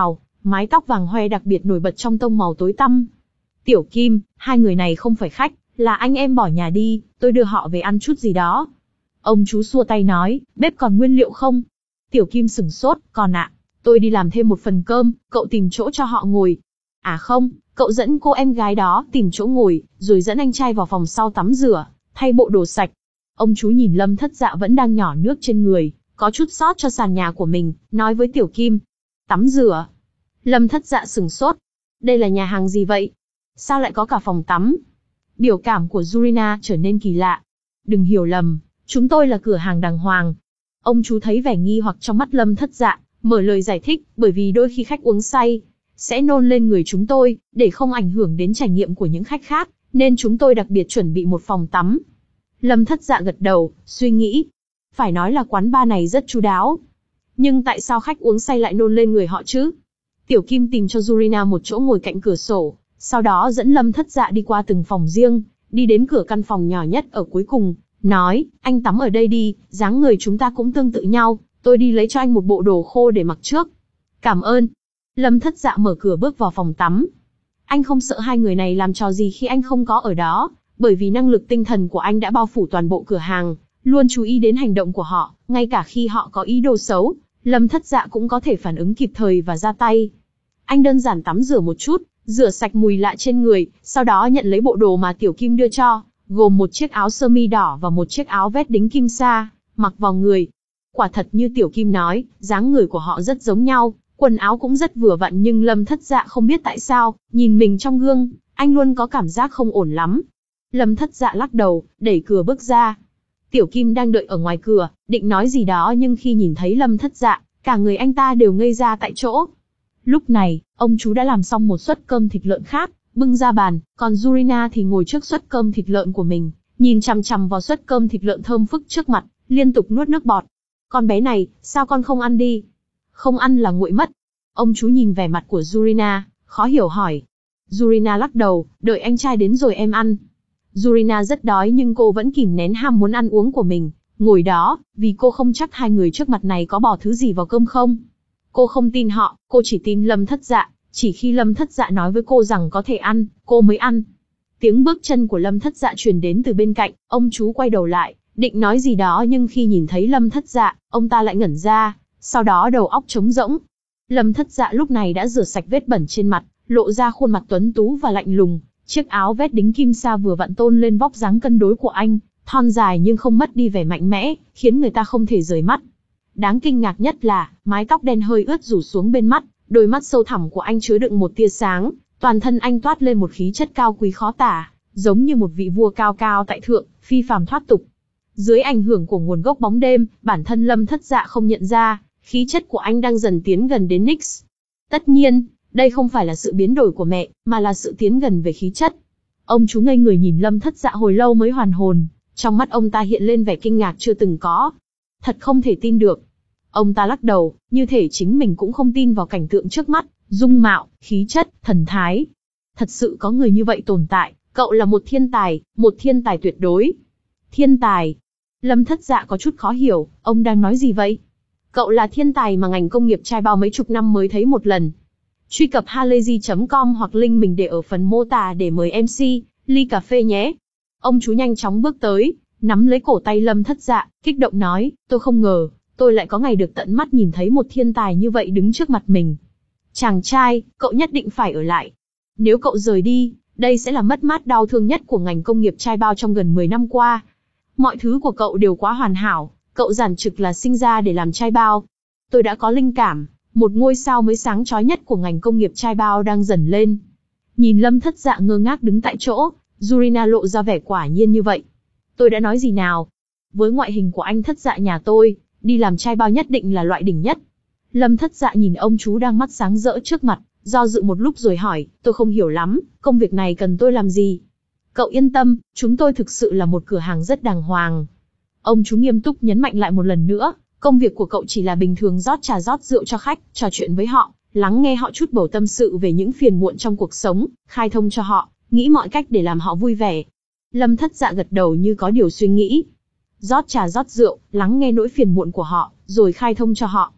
mái tóc vàng hoe đặc biệt nổi bật trong tông màu tối tăm. Tiểu Kim, hai người này không phải khách, là anh em bỏ nhà đi, tôi đưa họ về ăn chút gì đó. Ông chú xua tay nói, bếp còn nguyên liệu không? Tiểu Kim sửng sốt, còn ạ, tôi đi làm thêm một phần cơm, cậu tìm chỗ cho họ ngồi. À không, cậu dẫn cô em gái đó tìm chỗ ngồi, rồi dẫn anh trai vào phòng sau tắm rửa, thay bộ đồ sạch. Ông chú nhìn Lâm Thất Dạ vẫn đang nhỏ nước trên người, có chút xót cho sàn nhà của mình, nói với Tiểu Kim. Tắm rửa. Lâm Thất Dạ sửng sốt. Đây là nhà hàng gì vậy? Sao lại có cả phòng tắm? Biểu cảm của Yurina trở nên kỳ lạ. Đừng hiểu lầm, chúng tôi là cửa hàng đàng hoàng. Ông chú thấy vẻ nghi hoặc trong mắt Lâm Thất Dạ, mở lời giải thích, bởi vì đôi khi khách uống say, sẽ nôn lên người chúng tôi, để không ảnh hưởng đến trải nghiệm của những khách khác, nên chúng tôi đặc biệt chuẩn bị một phòng tắm. Lâm Thất Dạ gật đầu, suy nghĩ. Phải nói là quán bar này rất chu đáo. Nhưng tại sao khách uống say lại nôn lên người họ chứ? Tiểu Kim tìm cho Yurina một chỗ ngồi cạnh cửa sổ, sau đó dẫn Lâm Thất Dạ đi qua từng phòng riêng, đi đến cửa căn phòng nhỏ nhất ở cuối cùng, nói, anh tắm ở đây đi, dáng người chúng ta cũng tương tự nhau, tôi đi lấy cho anh một bộ đồ khô để mặc trước. Cảm ơn. Lâm Thất Dạ mở cửa bước vào phòng tắm. Anh không sợ hai người này làm trò gì khi anh không có ở đó, bởi vì năng lực tinh thần của anh đã bao phủ toàn bộ cửa hàng, luôn chú ý đến hành động của họ, ngay cả khi họ có ý đồ xấu, Lâm Thất Dạ cũng có thể phản ứng kịp thời và ra tay. Anh đơn giản tắm rửa một chút, rửa sạch mùi lạ trên người, sau đó nhận lấy bộ đồ mà Tiểu Kim đưa cho, gồm một chiếc áo sơ mi đỏ và một chiếc áo vest đính kim sa, mặc vào người. Quả thật như Tiểu Kim nói, dáng người của họ rất giống nhau, quần áo cũng rất vừa vặn, nhưng Lâm Thất Dạ không biết tại sao, nhìn mình trong gương, anh luôn có cảm giác không ổn lắm. Lâm Thất Dạ lắc đầu, đẩy cửa bước ra. Tiểu Kim đang đợi ở ngoài cửa, định nói gì đó nhưng khi nhìn thấy Lâm Thất Dạ, cả người anh ta đều ngây ra tại chỗ. Lúc này, ông chú đã làm xong một suất cơm thịt lợn khác, bưng ra bàn, còn Yurina thì ngồi trước suất cơm thịt lợn của mình, nhìn chằm chằm vào suất cơm thịt lợn thơm phức trước mặt, liên tục nuốt nước bọt. Con bé này, sao con không ăn đi? Không ăn là nguội mất. Ông chú nhìn vẻ mặt của Yurina, khó hiểu hỏi. Yurina lắc đầu, đợi anh trai đến rồi em ăn. Yurina rất đói nhưng cô vẫn kìm nén ham muốn ăn uống của mình, ngồi đó, vì cô không chắc hai người trước mặt này có bỏ thứ gì vào cơm không. Cô không tin họ, cô chỉ tin Lâm Thất Dạ, chỉ khi Lâm Thất Dạ nói với cô rằng có thể ăn, cô mới ăn. Tiếng bước chân của Lâm Thất Dạ truyền đến từ bên cạnh, ông chú quay đầu lại, định nói gì đó nhưng khi nhìn thấy Lâm Thất Dạ, ông ta lại ngẩn ra, sau đó đầu óc trống rỗng. Lâm Thất Dạ lúc này đã rửa sạch vết bẩn trên mặt, lộ ra khuôn mặt tuấn tú và lạnh lùng, chiếc áo vest đính kim sa vừa vặn tôn lên vóc dáng cân đối của anh, thon dài nhưng không mất đi vẻ mạnh mẽ, khiến người ta không thể rời mắt. Đáng kinh ngạc nhất là, mái tóc đen hơi ướt rủ xuống bên mắt, đôi mắt sâu thẳm của anh chứa đựng một tia sáng, toàn thân anh toát lên một khí chất cao quý khó tả, giống như một vị vua cao cao tại thượng, phi phàm thoát tục. Dưới ảnh hưởng của nguồn gốc bóng đêm, bản thân Lâm Thất Dạ không nhận ra, khí chất của anh đang dần tiến gần đến Nix. Tất nhiên, đây không phải là sự biến đổi của mẹ, mà là sự tiến gần về khí chất. Ông chú ngây người nhìn Lâm Thất Dạ hồi lâu mới hoàn hồn, trong mắt ông ta hiện lên vẻ kinh ngạc chưa từng có. Thật không thể tin được. Ông ta lắc đầu, như thể chính mình cũng không tin vào cảnh tượng trước mắt, dung mạo, khí chất, thần thái. Thật sự có người như vậy tồn tại, cậu là một thiên tài, một thiên tài tuyệt đối. Thiên tài. Lâm Thất Dạ có chút khó hiểu, ông đang nói gì vậy? Cậu là thiên tài mà ngành công nghiệp trai bao mấy chục năm mới thấy một lần. Truy cập halayzi chấm com hoặc link mình để ở phần mô tả để mời em xê, ly cà phê nhé. Ông chú nhanh chóng bước tới, nắm lấy cổ tay Lâm Thất Dạ, kích động nói, tôi không ngờ, tôi lại có ngày được tận mắt nhìn thấy một thiên tài như vậy đứng trước mặt mình. Chàng trai, cậu nhất định phải ở lại. Nếu cậu rời đi, đây sẽ là mất mát đau thương nhất của ngành công nghiệp trai bao trong gần mười năm qua. Mọi thứ của cậu đều quá hoàn hảo, cậu giản trực là sinh ra để làm trai bao. Tôi đã có linh cảm, một ngôi sao mới sáng chói nhất của ngành công nghiệp trai bao đang dần lên. Nhìn Lâm Thất Dạ ngơ ngác đứng tại chỗ, Yurina lộ ra vẻ quả nhiên như vậy. Tôi đã nói gì nào? Với ngoại hình của anh Thất Dạ nhà tôi, đi làm trai bao nhất định là loại đỉnh nhất. Lâm Thất Dạ nhìn ông chú đang mắt sáng rỡ trước mặt, do dự một lúc rồi hỏi, tôi không hiểu lắm, công việc này cần tôi làm gì? Cậu yên tâm, chúng tôi thực sự là một cửa hàng rất đàng hoàng. Ông chú nghiêm túc nhấn mạnh lại một lần nữa, công việc của cậu chỉ là bình thường rót trà rót rượu cho khách, trò chuyện với họ, lắng nghe họ chút bầu tâm sự về những phiền muộn trong cuộc sống, khai thông cho họ, nghĩ mọi cách để làm họ vui vẻ. Lâm Thất Dạ gật đầu như có điều suy nghĩ. Rót trà rót rượu, lắng nghe nỗi phiền muộn của họ, rồi khai thông cho họ.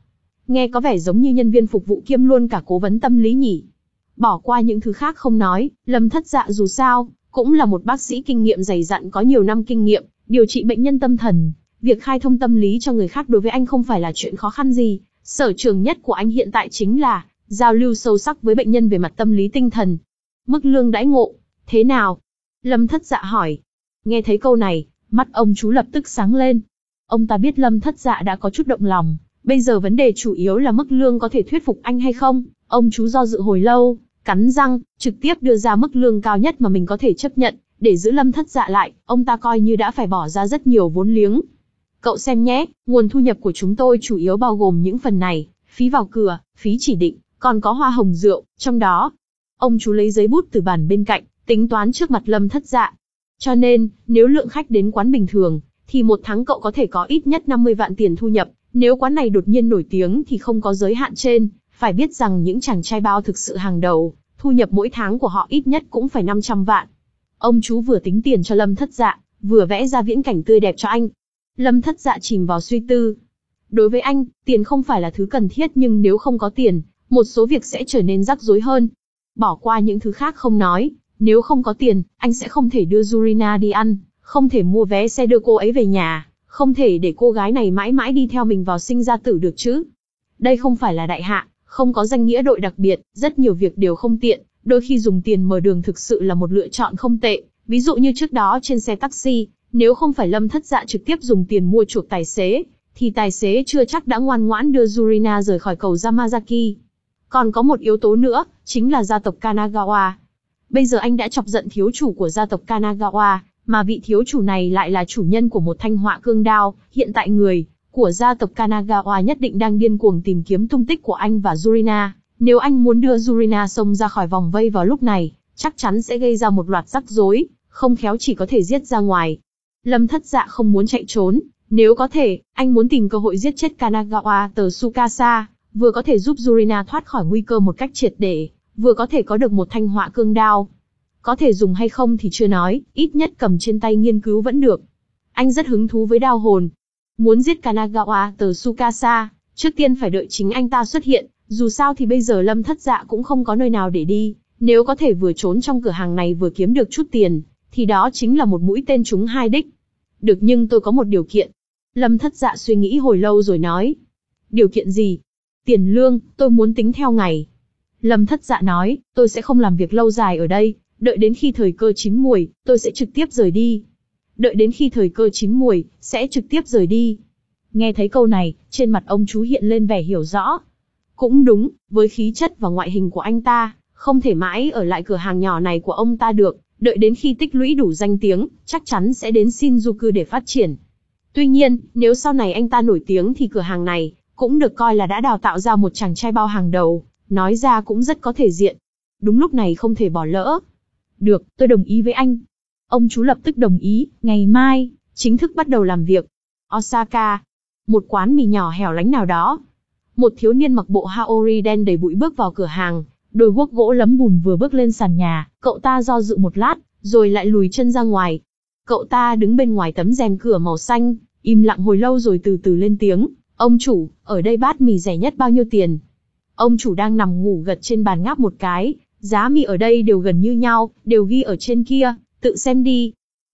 Nghe có vẻ giống như nhân viên phục vụ kiêm luôn cả cố vấn tâm lý nhỉ. Bỏ qua những thứ khác không nói, Lâm Thất Dạ dù sao, cũng là một bác sĩ kinh nghiệm dày dặn có nhiều năm kinh nghiệm, điều trị bệnh nhân tâm thần. Việc khai thông tâm lý cho người khác đối với anh không phải là chuyện khó khăn gì. Sở trường nhất của anh hiện tại chính là giao lưu sâu sắc với bệnh nhân về mặt tâm lý tinh thần. Mức lương đãi ngộ, thế nào? Lâm Thất Dạ hỏi. Nghe thấy câu này, mắt ông chú lập tức sáng lên. Ông ta biết Lâm Thất Dạ đã có chút động lòng, bây giờ vấn đề chủ yếu là mức lương có thể thuyết phục anh hay không. Ông chú do dự hồi lâu, cắn răng, trực tiếp đưa ra mức lương cao nhất mà mình có thể chấp nhận, để giữ Lâm Thất Dạ lại, ông ta coi như đã phải bỏ ra rất nhiều vốn liếng. Cậu xem nhé, nguồn thu nhập của chúng tôi chủ yếu bao gồm những phần này, phí vào cửa, phí chỉ định, còn có hoa hồng rượu, trong đó. Ông chú lấy giấy bút từ bàn bên cạnh, tính toán trước mặt Lâm Thất Dạ. Cho nên, nếu lượng khách đến quán bình thường, thì một tháng cậu có thể có ít nhất năm mươi vạn tiền thu nhập, nếu quán này đột nhiên nổi tiếng thì không có giới hạn trên, phải biết rằng những chàng trai bao thực sự hàng đầu, thu nhập mỗi tháng của họ ít nhất cũng phải năm trăm vạn. Ông chú vừa tính tiền cho Lâm Thất Dạ, vừa vẽ ra viễn cảnh tươi đẹp cho anh. Lâm Thất Dạ chìm vào suy tư. Đối với anh, tiền không phải là thứ cần thiết, nhưng nếu không có tiền, một số việc sẽ trở nên rắc rối hơn. Bỏ qua những thứ khác không nói, nếu không có tiền, anh sẽ không thể đưa Yurina đi ăn, không thể mua vé xe đưa cô ấy về nhà, không thể để cô gái này mãi mãi đi theo mình vào sinh ra tử được chứ. Đây không phải là đại hạ, không có danh nghĩa đội đặc biệt, rất nhiều việc đều không tiện, đôi khi dùng tiền mở đường thực sự là một lựa chọn không tệ. Ví dụ như trước đó trên xe taxi, nếu không phải Lâm Thất Dạ trực tiếp dùng tiền mua chuộc tài xế, thì tài xế chưa chắc đã ngoan ngoãn đưa Yurina rời khỏi cầu Yamazaki. Còn có một yếu tố nữa, chính là gia tộc Kanagawa. Bây giờ anh đã chọc giận thiếu chủ của gia tộc Kanagawa, mà vị thiếu chủ này lại là chủ nhân của một thanh họa cương đao. Hiện tại người của gia tộc Kanagawa nhất định đang điên cuồng tìm kiếm tung tích của anh và Yurina. Nếu anh muốn đưa Yurina xông ra khỏi vòng vây vào lúc này, chắc chắn sẽ gây ra một loạt rắc rối, không khéo chỉ có thể giết ra ngoài. Lâm Thất Dạ không muốn chạy trốn, nếu có thể, anh muốn tìm cơ hội giết chết Kanagawa từ Tsukasa, vừa có thể giúp Yurina thoát khỏi nguy cơ một cách triệt để, vừa có thể có được một thanh họa cương đao. Có thể dùng hay không thì chưa nói, ít nhất cầm trên tay nghiên cứu vẫn được. Anh rất hứng thú với đao hồn. Muốn giết Kanagawa từ Tsukasa, trước tiên phải đợi chính anh ta xuất hiện, dù sao thì bây giờ Lâm Thất Dạ cũng không có nơi nào để đi, nếu có thể vừa trốn trong cửa hàng này vừa kiếm được chút tiền, thì đó chính là một mũi tên trúng hai đích. Được, nhưng tôi có một điều kiện. Lâm Thất Dạ suy nghĩ hồi lâu rồi nói. Điều kiện gì? Tiền lương, tôi muốn tính theo ngày. Lâm Thất Dạ nói, tôi sẽ không làm việc lâu dài ở đây, đợi đến khi thời cơ chín muồi, tôi sẽ trực tiếp rời đi. Đợi đến khi thời cơ chín muồi, sẽ trực tiếp rời đi. Nghe thấy câu này, trên mặt ông chú hiện lên vẻ hiểu rõ. Cũng đúng, với khí chất và ngoại hình của anh ta, không thể mãi ở lại cửa hàng nhỏ này của ông ta được, đợi đến khi tích lũy đủ danh tiếng, chắc chắn sẽ đến Shinjuku để phát triển. Tuy nhiên, nếu sau này anh ta nổi tiếng thì cửa hàng này cũng được coi là đã đào tạo ra một chàng trai bao hàng đầu, nói ra cũng rất có thể diện. Đúng lúc này không thể bỏ lỡ. Được, tôi đồng ý với anh. Ông chú lập tức đồng ý, ngày mai, chính thức bắt đầu làm việc. Osaka, một quán mì nhỏ hẻo lánh nào đó. Một thiếu niên mặc bộ haori đen đầy bụi bước vào cửa hàng, đôi guốc gỗ lấm bùn vừa bước lên sàn nhà, cậu ta do dự một lát, rồi lại lùi chân ra ngoài. Cậu ta đứng bên ngoài tấm rèm cửa màu xanh, im lặng hồi lâu rồi từ từ lên tiếng, ông chủ, ở đây bát mì rẻ nhất bao nhiêu tiền? Ông chủ đang nằm ngủ gật trên bàn ngáp một cái, giá mì ở đây đều gần như nhau, đều ghi ở trên kia, tự xem đi.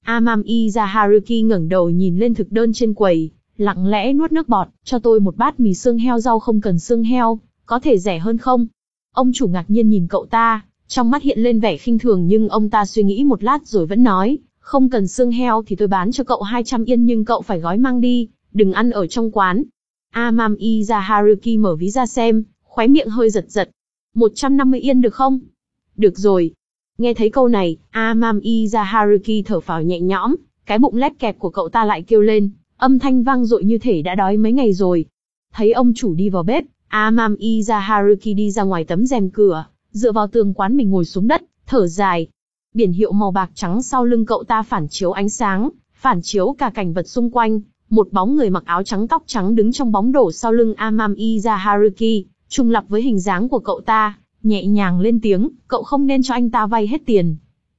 Amami Haruki ngẩng đầu nhìn lên thực đơn trên quầy, lặng lẽ nuốt nước bọt, cho tôi một bát mì xương heo rau không cần xương heo, có thể rẻ hơn không? Ông chủ ngạc nhiên nhìn cậu ta, trong mắt hiện lên vẻ khinh thường, nhưng ông ta suy nghĩ một lát rồi vẫn nói, không cần xương heo thì tôi bán cho cậu hai trăm yên, nhưng cậu phải gói mang đi, đừng ăn ở trong quán. Amami Haruki mở ví ra xem, khóe miệng hơi giật giật. một trăm năm mươi yên được không? Được rồi. Nghe thấy câu này, Amami Haruki thở phào nhẹ nhõm, cái bụng lép kẹp của cậu ta lại kêu lên, âm thanh vang dội như thể đã đói mấy ngày rồi. Thấy ông chủ đi vào bếp, Amami Haruki đi ra ngoài tấm rèm cửa, dựa vào tường quán mình ngồi xuống đất, thở dài. Biển hiệu màu bạc trắng sau lưng cậu ta phản chiếu ánh sáng, phản chiếu cả cảnh vật xung quanh. Một bóng người mặc áo trắng tóc trắng đứng trong bóng đổ sau lưng Amami Haruki, trùng lặp với hình dáng của cậu ta, nhẹ nhàng lên tiếng, cậu không nên cho anh ta vay hết tiền.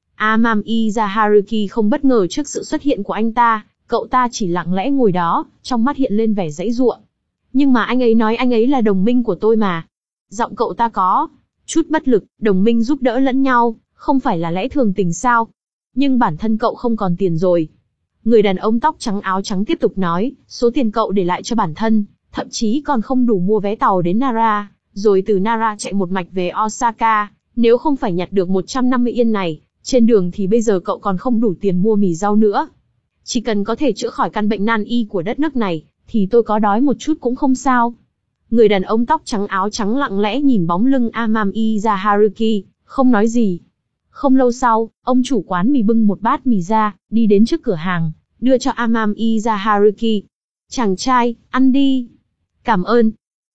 Amami Haruki không bất ngờ trước sự xuất hiện của anh ta, cậu ta chỉ lặng lẽ ngồi đó, trong mắt hiện lên vẻ giãy giụa. Nhưng mà anh ấy nói anh ấy là đồng minh của tôi mà. Giọng cậu ta có chút bất lực, đồng minh giúp đỡ lẫn nhau, không phải là lẽ thường tình sao? Nhưng bản thân cậu không còn tiền rồi. Người đàn ông tóc trắng áo trắng tiếp tục nói, số tiền cậu để lại cho bản thân, thậm chí còn không đủ mua vé tàu đến Nara, rồi từ Nara chạy một mạch về Osaka. Nếu không phải nhặt được một trăm năm mươi yên này, trên đường thì bây giờ cậu còn không đủ tiền mua mì rau nữa. Chỉ cần có thể chữa khỏi căn bệnh nan y của đất nước này, thì tôi có đói một chút cũng không sao. Người đàn ông tóc trắng áo trắng lặng lẽ nhìn bóng lưng Amamiya Haruki, không nói gì. Không lâu sau, ông chủ quán mì bưng một bát mì ra, đi đến trước cửa hàng, đưa cho Amamiya Haruki. Chàng trai, ăn đi. Cảm ơn.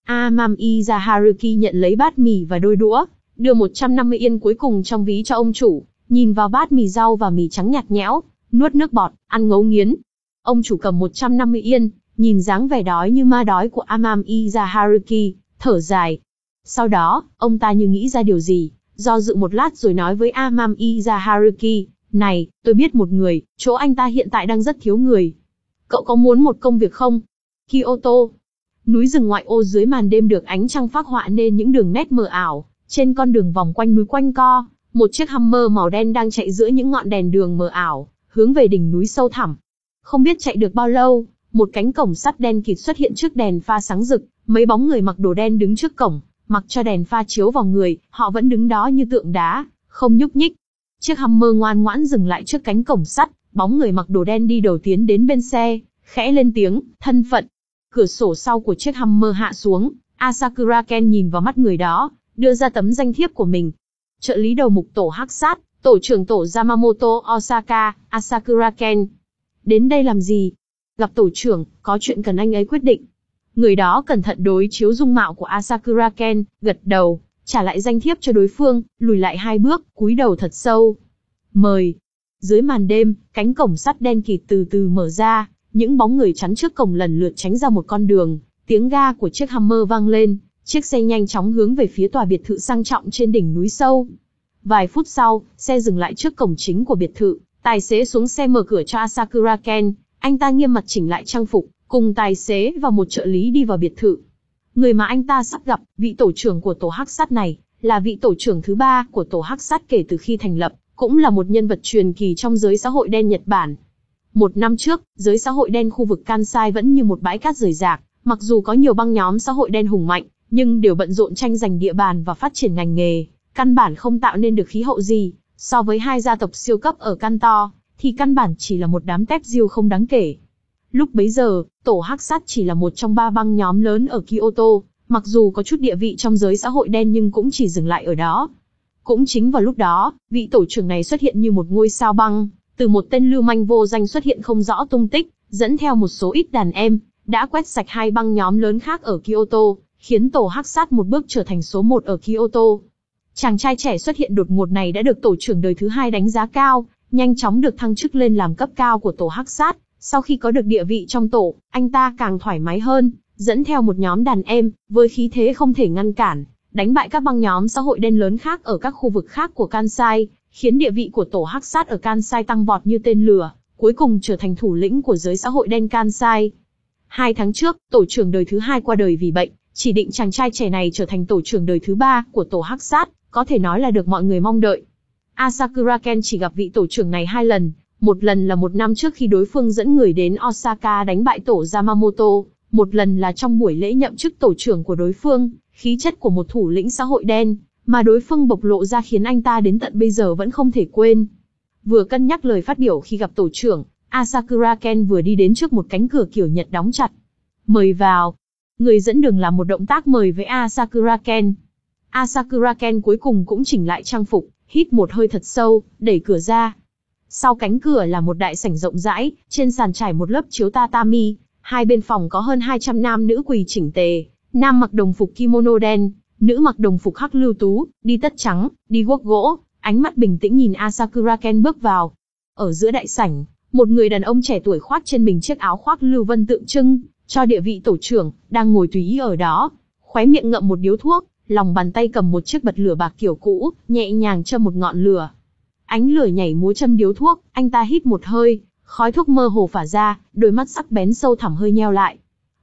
Amamiya Haruki nhận lấy bát mì và đôi đũa, đưa một trăm năm mươi yên cuối cùng trong ví cho ông chủ, nhìn vào bát mì rau và mì trắng nhạt nhẽo, nuốt nước bọt, ăn ngấu nghiến. Ông chủ cầm một trăm năm mươi yên, nhìn dáng vẻ đói như ma đói của Amamiya Haruki, thở dài. Sau đó, ông ta như nghĩ ra điều gì, do dự một lát rồi nói với Amamiya Haruki, này, tôi biết một người, chỗ anh ta hiện tại đang rất thiếu người. Cậu có muốn một công việc không? Kyoto. Núi rừng ngoại ô dưới màn đêm được ánh trăng phác họa nên những đường nét mờ ảo. Trên con đường vòng quanh núi quanh co, một chiếc Hummer màu đen đang chạy giữa những ngọn đèn đường mờ ảo, hướng về đỉnh núi sâu thẳm. Không biết chạy được bao lâu, một cánh cổng sắt đen kịt xuất hiện trước đèn pha sáng rực, mấy bóng người mặc đồ đen đứng trước cổng, mặc cho đèn pha chiếu vào người, họ vẫn đứng đó như tượng đá, không nhúc nhích. Chiếc Hummer ngoan ngoãn dừng lại trước cánh cổng sắt, bóng người mặc đồ đen đi đầu tiến đến bên xe, khẽ lên tiếng, thân phận. Cửa sổ sau của chiếc Hummer hạ xuống, Asakura Ken nhìn vào mắt người đó, đưa ra tấm danh thiếp của mình. Trợ lý đầu mục tổ hắc sát, tổ trưởng tổ Yamamoto Osaka, Asakura Ken. Đến đây làm gì? Gặp tổ trưởng, có chuyện cần anh ấy quyết định. Người đó cẩn thận đối chiếu dung mạo của Asakura Ken, gật đầu, trả lại danh thiếp cho đối phương, lùi lại hai bước, cúi đầu thật sâu. Mời. Dưới màn đêm, cánh cổng sắt đen kịt từ từ mở ra, những bóng người chắn trước cổng lần lượt tránh ra một con đường, tiếng ga của chiếc Hummer vang lên, chiếc xe nhanh chóng hướng về phía tòa biệt thự sang trọng trên đỉnh núi sâu. Vài phút sau, xe dừng lại trước cổng chính của biệt thự, tài xế xuống xe mở cửa cho Asakura Ken, anh ta nghiêm mặt chỉnh lại trang phục, cùng tài xế và một trợ lý đi vào biệt thự. Người mà anh ta sắp gặp, vị tổ trưởng của tổ hắc sát này, là vị tổ trưởng thứ ba của tổ hắc sát kể từ khi thành lập, cũng là một nhân vật truyền kỳ trong giới xã hội đen Nhật Bản. Một năm trước, giới xã hội đen khu vực Kansai vẫn như một bãi cát rời rạc, mặc dù có nhiều băng nhóm xã hội đen hùng mạnh, nhưng đều bận rộn tranh giành địa bàn và phát triển ngành nghề, căn bản không tạo nên được khí hậu gì. So với hai gia tộc siêu cấp ở Kanto, thì căn bản chỉ là một đám tép diêu không đáng kể. Lúc bấy giờ, tổ hắc sát chỉ là một trong ba băng nhóm lớn ở Kyoto, mặc dù có chút địa vị trong giới xã hội đen nhưng cũng chỉ dừng lại ở đó. Cũng chính vào lúc đó, vị tổ trưởng này xuất hiện như một ngôi sao băng, từ một tên lưu manh vô danh xuất hiện không rõ tung tích, dẫn theo một số ít đàn em, đã quét sạch hai băng nhóm lớn khác ở Kyoto, khiến tổ hắc sát một bước trở thành số một ở Kyoto. Chàng trai trẻ xuất hiện đột ngột này đã được tổ trưởng đời thứ hai đánh giá cao, nhanh chóng được thăng chức lên làm cấp cao của tổ hắc sát. Sau khi có được địa vị trong tổ, anh ta càng thoải mái hơn, dẫn theo một nhóm đàn em, với khí thế không thể ngăn cản, đánh bại các băng nhóm xã hội đen lớn khác ở các khu vực khác của Kansai, khiến địa vị của tổ hắc sát ở Kansai tăng vọt như tên lửa, cuối cùng trở thành thủ lĩnh của giới xã hội đen Kansai. Hai tháng trước, tổ trưởng đời thứ hai qua đời vì bệnh, chỉ định chàng trai trẻ này trở thành tổ trưởng đời thứ ba của tổ hắc sát, có thể nói là được mọi người mong đợi. Asakura Ken chỉ gặp vị tổ trưởng này hai lần, một lần là một năm trước khi đối phương dẫn người đến Osaka đánh bại tổ Yamamoto, một lần là trong buổi lễ nhậm chức tổ trưởng của đối phương. Khí chất của một thủ lĩnh xã hội đen, mà đối phương bộc lộ ra khiến anh ta đến tận bây giờ vẫn không thể quên. Vừa cân nhắc lời phát biểu khi gặp tổ trưởng, Asakura Ken vừa đi đến trước một cánh cửa kiểu Nhật đóng chặt. Mời vào. Người dẫn đường làm một động tác mời với Asakura Ken. Asakura Ken cuối cùng cũng chỉnh lại trang phục, hít một hơi thật sâu, đẩy cửa ra. Sau cánh cửa là một đại sảnh rộng rãi, trên sàn trải một lớp chiếu tatami, hai bên phòng có hơn hai trăm nam nữ quỳ chỉnh tề, nam mặc đồng phục kimono đen, nữ mặc đồng phục hắc lưu tú, đi tất trắng, đi guốc gỗ, ánh mắt bình tĩnh nhìn Asakura Ken bước vào. Ở giữa đại sảnh, một người đàn ông trẻ tuổi khoác trên mình chiếc áo khoác lưu vân tượng trưng cho địa vị tổ trưởng, đang ngồi tùy ý ở đó, khóe miệng ngậm một điếu thuốc, lòng bàn tay cầm một chiếc bật lửa bạc kiểu cũ, nhẹ nhàng châm một ngọn lửa. Ánh lửa nhảy múa châm điếu thuốc, anh ta hít một hơi, khói thuốc mơ hồ phả ra, đôi mắt sắc bén sâu thẳm hơi nheo lại.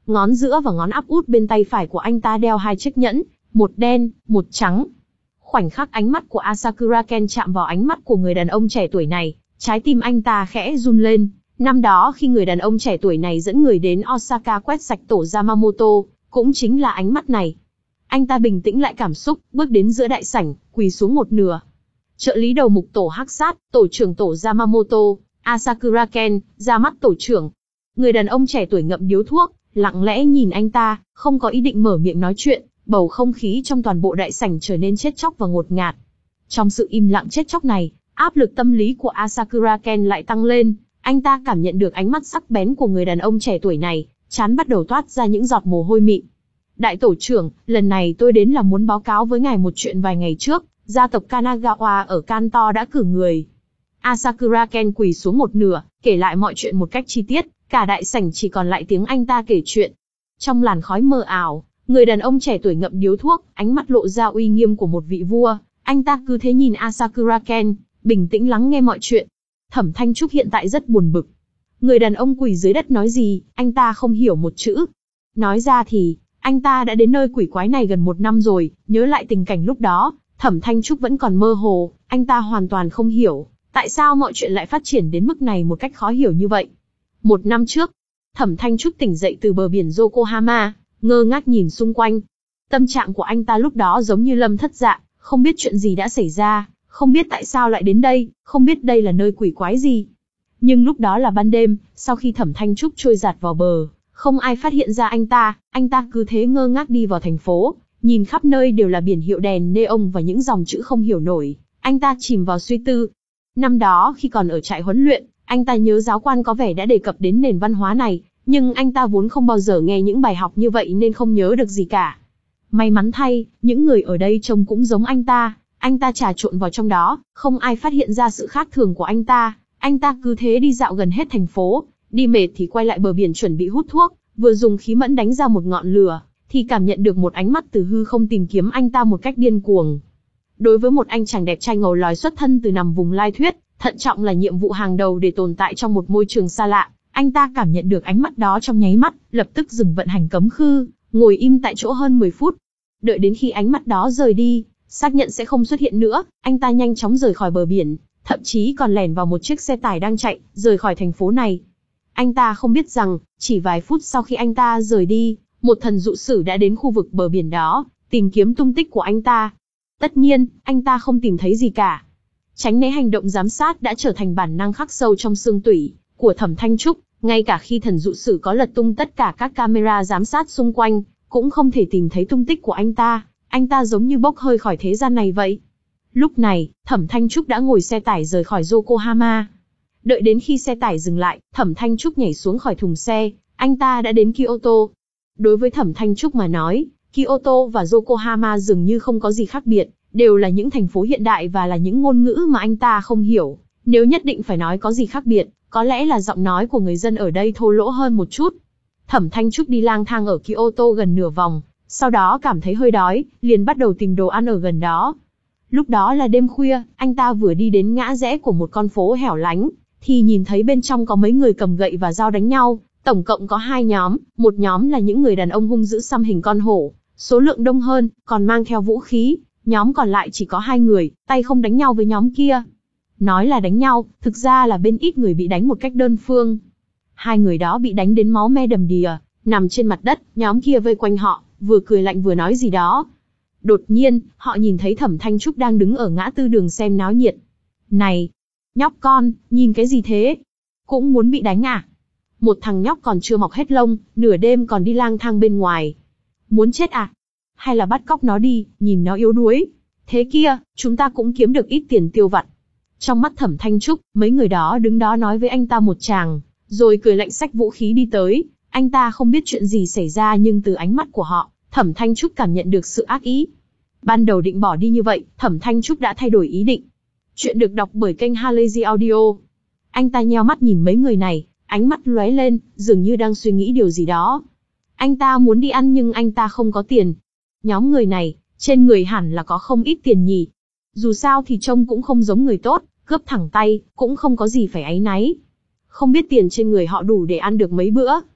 Ngón giữa và ngón áp út bên tay phải của anh ta đeo hai chiếc nhẫn, một đen, một trắng. Khoảnh khắc ánh mắt của Asakura Ken chạm vào ánh mắt của người đàn ông trẻ tuổi này, trái tim anh ta khẽ run lên. Năm đó khi người đàn ông trẻ tuổi này dẫn người đến Osaka quét sạch tổ Yamamoto, cũng chính là ánh mắt này. Anh ta bình tĩnh lại cảm xúc, bước đến giữa đại sảnh, quỳ xuống một nửa. Trợ lý đầu mục tổ Hắc Sát, tổ trưởng tổ Yamamoto, Asakura Ken, ra mắt tổ trưởng. Người đàn ông trẻ tuổi ngậm điếu thuốc, lặng lẽ nhìn anh ta, không có ý định mở miệng nói chuyện, bầu không khí trong toàn bộ đại sảnh trở nên chết chóc và ngột ngạt. Trong sự im lặng chết chóc này, áp lực tâm lý của Asakura Ken lại tăng lên, anh ta cảm nhận được ánh mắt sắc bén của người đàn ông trẻ tuổi này, trán bắt đầu toát ra những giọt mồ hôi mịn. Đại tổ trưởng, lần này tôi đến là muốn báo cáo với ngài một chuyện vài ngày trước, gia tộc Kanagawa ở Kanto đã cử người. Asakura Ken quỳ xuống một nửa, kể lại mọi chuyện một cách chi tiết, cả đại sảnh chỉ còn lại tiếng anh ta kể chuyện. Trong làn khói mờ ảo, người đàn ông trẻ tuổi ngậm điếu thuốc, ánh mắt lộ ra uy nghiêm của một vị vua, anh ta cứ thế nhìn Asakura Ken, bình tĩnh lắng nghe mọi chuyện. Thẩm Thanh Trúc hiện tại rất buồn bực. Người đàn ông quỳ dưới đất nói gì, anh ta không hiểu một chữ. Nói ra thì, anh ta đã đến nơi quỷ quái này gần một năm rồi, nhớ lại tình cảnh lúc đó, Thẩm Thanh Trúc vẫn còn mơ hồ, anh ta hoàn toàn không hiểu, tại sao mọi chuyện lại phát triển đến mức này một cách khó hiểu như vậy. Một năm trước, Thẩm Thanh Trúc tỉnh dậy từ bờ biển Yokohama, ngơ ngác nhìn xung quanh. Tâm trạng của anh ta lúc đó giống như Lâm Thất Dạ, không biết chuyện gì đã xảy ra, không biết tại sao lại đến đây, không biết đây là nơi quỷ quái gì. Nhưng lúc đó là ban đêm, sau khi Thẩm Thanh Trúc trôi giạt vào bờ, không ai phát hiện ra anh ta, anh ta cứ thế ngơ ngác đi vào thành phố, nhìn khắp nơi đều là biển hiệu đèn neon và những dòng chữ không hiểu nổi, anh ta chìm vào suy tư. Năm đó khi còn ở trại huấn luyện, anh ta nhớ giáo quan có vẻ đã đề cập đến nền văn hóa này, nhưng anh ta vốn không bao giờ nghe những bài học như vậy nên không nhớ được gì cả. May mắn thay, những người ở đây trông cũng giống anh ta, anh ta trà trộn vào trong đó, không ai phát hiện ra sự khác thường của anh ta, anh ta cứ thế đi dạo gần hết thành phố, đi mệt thì quay lại bờ biển chuẩn bị hút thuốc, vừa dùng khí mẫn đánh ra một ngọn lửa, thì cảm nhận được một ánh mắt từ hư không tìm kiếm anh ta một cách điên cuồng. Đối với một anh chàng đẹp trai ngầu lòi xuất thân từ nằm vùng lai thuyết, thận trọng là nhiệm vụ hàng đầu để tồn tại trong một môi trường xa lạ, anh ta cảm nhận được ánh mắt đó trong nháy mắt, lập tức dừng vận hành cấm khư, ngồi im tại chỗ hơn mười phút. Đợi đến khi ánh mắt đó rời đi, xác nhận sẽ không xuất hiện nữa, anh ta nhanh chóng rời khỏi bờ biển, thậm chí còn lẻn vào một chiếc xe tải đang chạy, rời khỏi thành phố này. Anh ta không biết rằng, chỉ vài phút sau khi anh ta rời đi, một thần dụ sử đã đến khu vực bờ biển đó, tìm kiếm tung tích của anh ta. Tất nhiên, anh ta không tìm thấy gì cả. Tránh né hành động giám sát đã trở thành bản năng khắc sâu trong xương tủy của Thẩm Thanh Trúc, ngay cả khi thần dụ sử có lật tung tất cả các camera giám sát xung quanh, cũng không thể tìm thấy tung tích của anh ta, anh ta giống như bốc hơi khỏi thế gian này vậy. Lúc này, Thẩm Thanh Trúc đã ngồi xe tải rời khỏi Yokohama. Đợi đến khi xe tải dừng lại, Thẩm Thanh Trúc nhảy xuống khỏi thùng xe, anh ta đã đến Kyoto. Đối với Thẩm Thanh Trúc mà nói, Kyoto và Yokohama dường như không có gì khác biệt, đều là những thành phố hiện đại và là những ngôn ngữ mà anh ta không hiểu. Nếu nhất định phải nói có gì khác biệt, có lẽ là giọng nói của người dân ở đây thô lỗ hơn một chút. Thẩm Thanh Trúc đi lang thang ở Kyoto gần nửa vòng, sau đó cảm thấy hơi đói, liền bắt đầu tìm đồ ăn ở gần đó. Lúc đó là đêm khuya, anh ta vừa đi đến ngã rẽ của một con phố hẻo lánh, thì nhìn thấy bên trong có mấy người cầm gậy và dao đánh nhau, tổng cộng có hai nhóm, một nhóm là những người đàn ông hung dữ xăm hình con hổ, số lượng đông hơn, còn mang theo vũ khí, nhóm còn lại chỉ có hai người, tay không đánh nhau với nhóm kia. Nói là đánh nhau, thực ra là bên ít người bị đánh một cách đơn phương. Hai người đó bị đánh đến máu me đầm đìa, nằm trên mặt đất, nhóm kia vây quanh họ, vừa cười lạnh vừa nói gì đó. Đột nhiên, họ nhìn thấy Thẩm Thanh Trúc đang đứng ở ngã tư đường xem náo nhiệt. Này, nhóc con, nhìn cái gì thế? Cũng muốn bị đánh à? Một thằng nhóc còn chưa mọc hết lông, nửa đêm còn đi lang thang bên ngoài. Muốn chết à? Hay là bắt cóc nó đi, nhìn nó yếu đuối. Thế kia, chúng ta cũng kiếm được ít tiền tiêu vặt. Trong mắt Thẩm Thanh Trúc, mấy người đó đứng đó nói với anh ta một tràng, rồi cười lạnh xách vũ khí đi tới. Anh ta không biết chuyện gì xảy ra nhưng từ ánh mắt của họ, Thẩm Thanh Trúc cảm nhận được sự ác ý. Ban đầu định bỏ đi như vậy, Thẩm Thanh Trúc đã thay đổi ý định. Chuyện được đọc bởi kênh Halazy Audio. Anh ta nheo mắt nhìn mấy người này, ánh mắt lóe lên, dường như đang suy nghĩ điều gì đó. Anh ta muốn đi ăn nhưng anh ta không có tiền. Nhóm người này, trên người hẳn là có không ít tiền nhỉ. Dù sao thì trông cũng không giống người tốt, cướp thẳng tay, cũng không có gì phải áy náy. Không biết tiền trên người họ đủ để ăn được mấy bữa.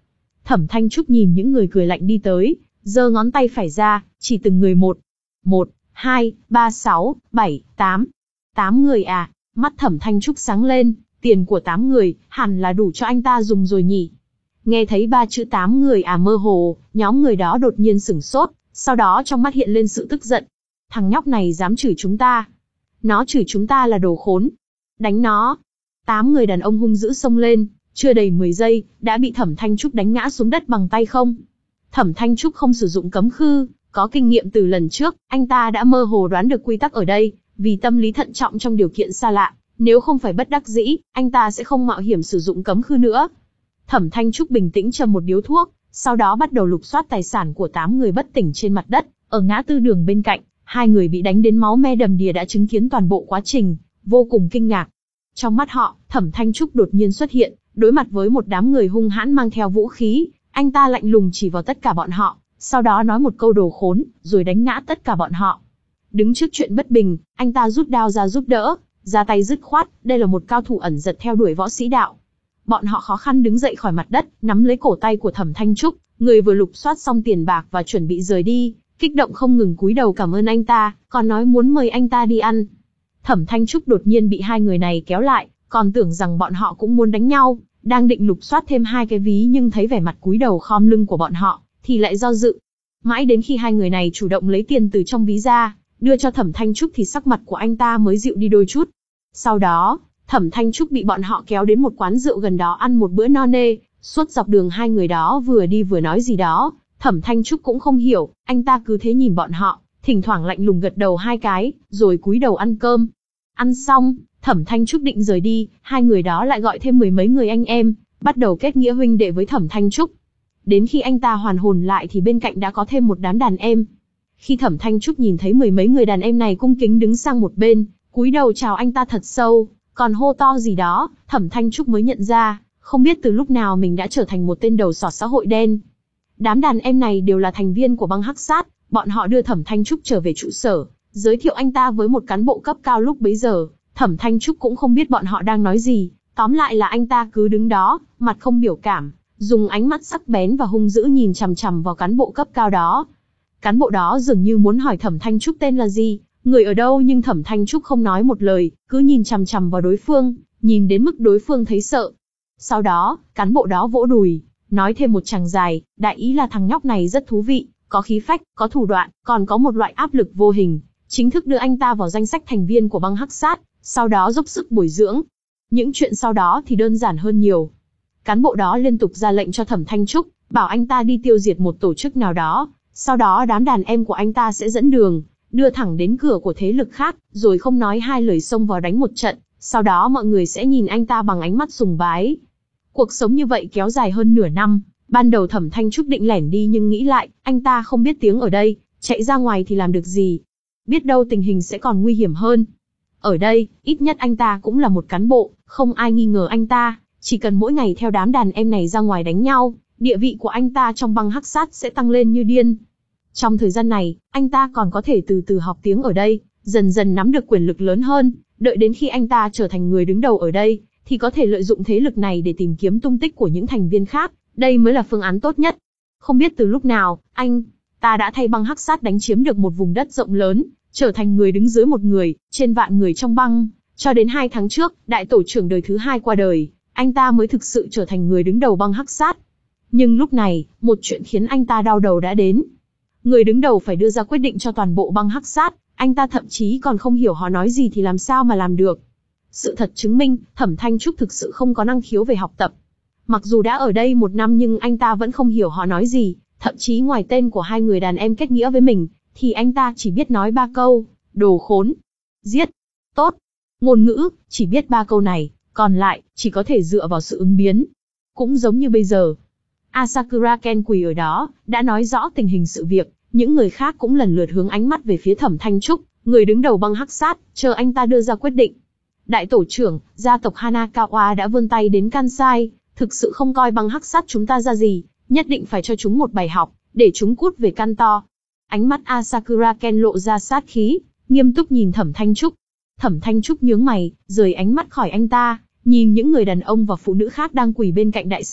Thẩm Thanh Trúc nhìn những người cười lạnh đi tới, giơ ngón tay phải ra, chỉ từng người một. Một, hai, ba, sáu, bảy, tám. Tám người à? Mắt Thẩm Thanh Trúc sáng lên, tiền của tám người, hẳn là đủ cho anh ta dùng rồi nhỉ. Nghe thấy ba chữ tám người à mơ hồ, nhóm người đó đột nhiên sửng sốt, sau đó trong mắt hiện lên sự tức giận. Thằng nhóc này dám chửi chúng ta. Nó chửi chúng ta là đồ khốn. Đánh nó. Tám người đàn ông hung dữ xông lên, chưa đầy mười giây, đã bị Thẩm Thanh Trúc đánh ngã xuống đất bằng tay không. Thẩm Thanh Trúc không sử dụng cấm khư, có kinh nghiệm từ lần trước, anh ta đã mơ hồ đoán được quy tắc ở đây, vì tâm lý thận trọng trong điều kiện xa lạ, nếu không phải bất đắc dĩ, anh ta sẽ không mạo hiểm sử dụng cấm khư nữa. Thẩm Thanh Trúc bình tĩnh châm một điếu thuốc, sau đó bắt đầu lục soát tài sản của tám người bất tỉnh trên mặt đất, ở ngã tư đường bên cạnh, hai người bị đánh đến máu me đầm đìa đã chứng kiến toàn bộ quá trình, vô cùng kinh ngạc. Trong mắt họ, Thẩm Thanh Trúc đột nhiên xuất hiện, đối mặt với một đám người hung hãn mang theo vũ khí, anh ta lạnh lùng chỉ vào tất cả bọn họ, sau đó nói một câu đồ khốn, rồi đánh ngã tất cả bọn họ. Đứng trước chuyện bất bình, anh ta rút đao ra giúp đỡ, ra tay dứt khoát, đây là một cao thủ ẩn giật theo đuổi võ sĩ đạo. Bọn họ khó khăn đứng dậy khỏi mặt đất, nắm lấy cổ tay của Thẩm Thanh Trúc, người vừa lục soát xong tiền bạc và chuẩn bị rời đi, kích động không ngừng cúi đầu cảm ơn anh ta, còn nói muốn mời anh ta đi ăn. Thẩm Thanh Trúc đột nhiên bị hai người này kéo lại, còn tưởng rằng bọn họ cũng muốn đánh nhau, đang định lục soát thêm hai cái ví nhưng thấy vẻ mặt cúi đầu khom lưng của bọn họ, thì lại do dự. Mãi đến khi hai người này chủ động lấy tiền từ trong ví ra, đưa cho Thẩm Thanh Trúc thì sắc mặt của anh ta mới dịu đi đôi chút. Sau đó, Thẩm Thanh Trúc bị bọn họ kéo đến một quán rượu gần đó ăn một bữa no nê, suốt dọc đường hai người đó vừa đi vừa nói gì đó, Thẩm Thanh Trúc cũng không hiểu, anh ta cứ thế nhìn bọn họ, thỉnh thoảng lạnh lùng gật đầu hai cái, rồi cúi đầu ăn cơm. Ăn xong, Thẩm Thanh Trúc định rời đi, hai người đó lại gọi thêm mười mấy người anh em, bắt đầu kết nghĩa huynh đệ với Thẩm Thanh Trúc. Đến khi anh ta hoàn hồn lại thì bên cạnh đã có thêm một đám đàn em. Khi Thẩm Thanh Trúc nhìn thấy mười mấy người đàn em này cung kính đứng sang một bên, cúi đầu chào anh ta thật sâu, còn hô to gì đó, Thẩm Thanh Trúc mới nhận ra, không biết từ lúc nào mình đã trở thành một tên đầu sỏ xã hội đen. Đám đàn em này đều là thành viên của băng Hắc Sát, bọn họ đưa Thẩm Thanh Trúc trở về trụ sở, giới thiệu anh ta với một cán bộ cấp cao lúc bấy giờ. Thẩm Thanh Trúc cũng không biết bọn họ đang nói gì, tóm lại là anh ta cứ đứng đó, mặt không biểu cảm, dùng ánh mắt sắc bén và hung dữ nhìn chằm chằm vào cán bộ cấp cao đó. Cán bộ đó dường như muốn hỏi Thẩm Thanh Trúc tên là gì, người ở đâu, nhưng Thẩm Thanh Trúc không nói một lời, cứ nhìn chằm chằm vào đối phương, nhìn đến mức đối phương thấy sợ. Sau đó, cán bộ đó vỗ đùi, nói thêm một tràng dài, đại ý là thằng nhóc này rất thú vị, có khí phách, có thủ đoạn, còn có một loại áp lực vô hình, chính thức đưa anh ta vào danh sách thành viên của băng Hắc Sát, sau đó dốc sức bồi dưỡng. Những chuyện sau đó thì đơn giản hơn nhiều. Cán bộ đó liên tục ra lệnh cho Thẩm Thanh Trúc, bảo anh ta đi tiêu diệt một tổ chức nào đó, sau đó đám đàn em của anh ta sẽ dẫn đường, đưa thẳng đến cửa của thế lực khác, rồi không nói hai lời xông vào đánh một trận, sau đó mọi người sẽ nhìn anh ta bằng ánh mắt sùng bái. Cuộc sống như vậy kéo dài hơn nửa năm, ban đầu Thẩm Thanh Trúc định lẻn đi nhưng nghĩ lại, anh ta không biết tiếng ở đây, chạy ra ngoài thì làm được gì. Biết đâu tình hình sẽ còn nguy hiểm hơn. Ở đây, ít nhất anh ta cũng là một cán bộ, không ai nghi ngờ anh ta, chỉ cần mỗi ngày theo đám đàn em này ra ngoài đánh nhau, địa vị của anh ta trong băng Hắc Sát sẽ tăng lên như điên. Trong thời gian này, anh ta còn có thể từ từ học tiếng ở đây, dần dần nắm được quyền lực lớn hơn, đợi đến khi anh ta trở thành người đứng đầu ở đây, thì có thể lợi dụng thế lực này để tìm kiếm tung tích của những thành viên khác, đây mới là phương án tốt nhất. Không biết từ lúc nào, anh ta đã thay băng Hắc Sát đánh chiếm được một vùng đất rộng lớn, trở thành người đứng dưới một người, trên vạn người trong băng, cho đến hai tháng trước, đại tổ trưởng đời thứ hai qua đời, anh ta mới thực sự trở thành người đứng đầu băng Hắc Sát. Nhưng lúc này, một chuyện khiến anh ta đau đầu đã đến. Người đứng đầu phải đưa ra quyết định cho toàn bộ băng Hắc Sát, anh ta thậm chí còn không hiểu họ nói gì thì làm sao mà làm được. Sự thật chứng minh, Thẩm Thanh Trúc thực sự không có năng khiếu về học tập. Mặc dù đã ở đây một năm nhưng anh ta vẫn không hiểu họ nói gì, thậm chí ngoài tên của hai người đàn em kết nghĩa với mình, thì anh ta chỉ biết nói ba câu, đồ khốn, giết, tốt. Ngôn ngữ, chỉ biết ba câu này, còn lại, chỉ có thể dựa vào sự ứng biến. Cũng giống như bây giờ, Asakura Ken quỳ ở đó, đã nói rõ tình hình sự việc, những người khác cũng lần lượt hướng ánh mắt về phía Thẩm Thanh Trúc, người đứng đầu băng Hắc Sát, chờ anh ta đưa ra quyết định. Đại tổ trưởng, gia tộc Hanakawa đã vươn tay đến Kansai, thực sự không coi băng Hắc Sát chúng ta ra gì, nhất định phải cho chúng một bài học, để chúng cút về Kanto. Ánh mắt Asakura Ken lộ ra sát khí, nghiêm túc nhìn Thẩm Thanh Trúc. Thẩm Thanh Trúc nhướng mày, rời ánh mắt khỏi anh ta, nhìn những người đàn ông và phụ nữ khác đang quỳ bên cạnh đại sảnh,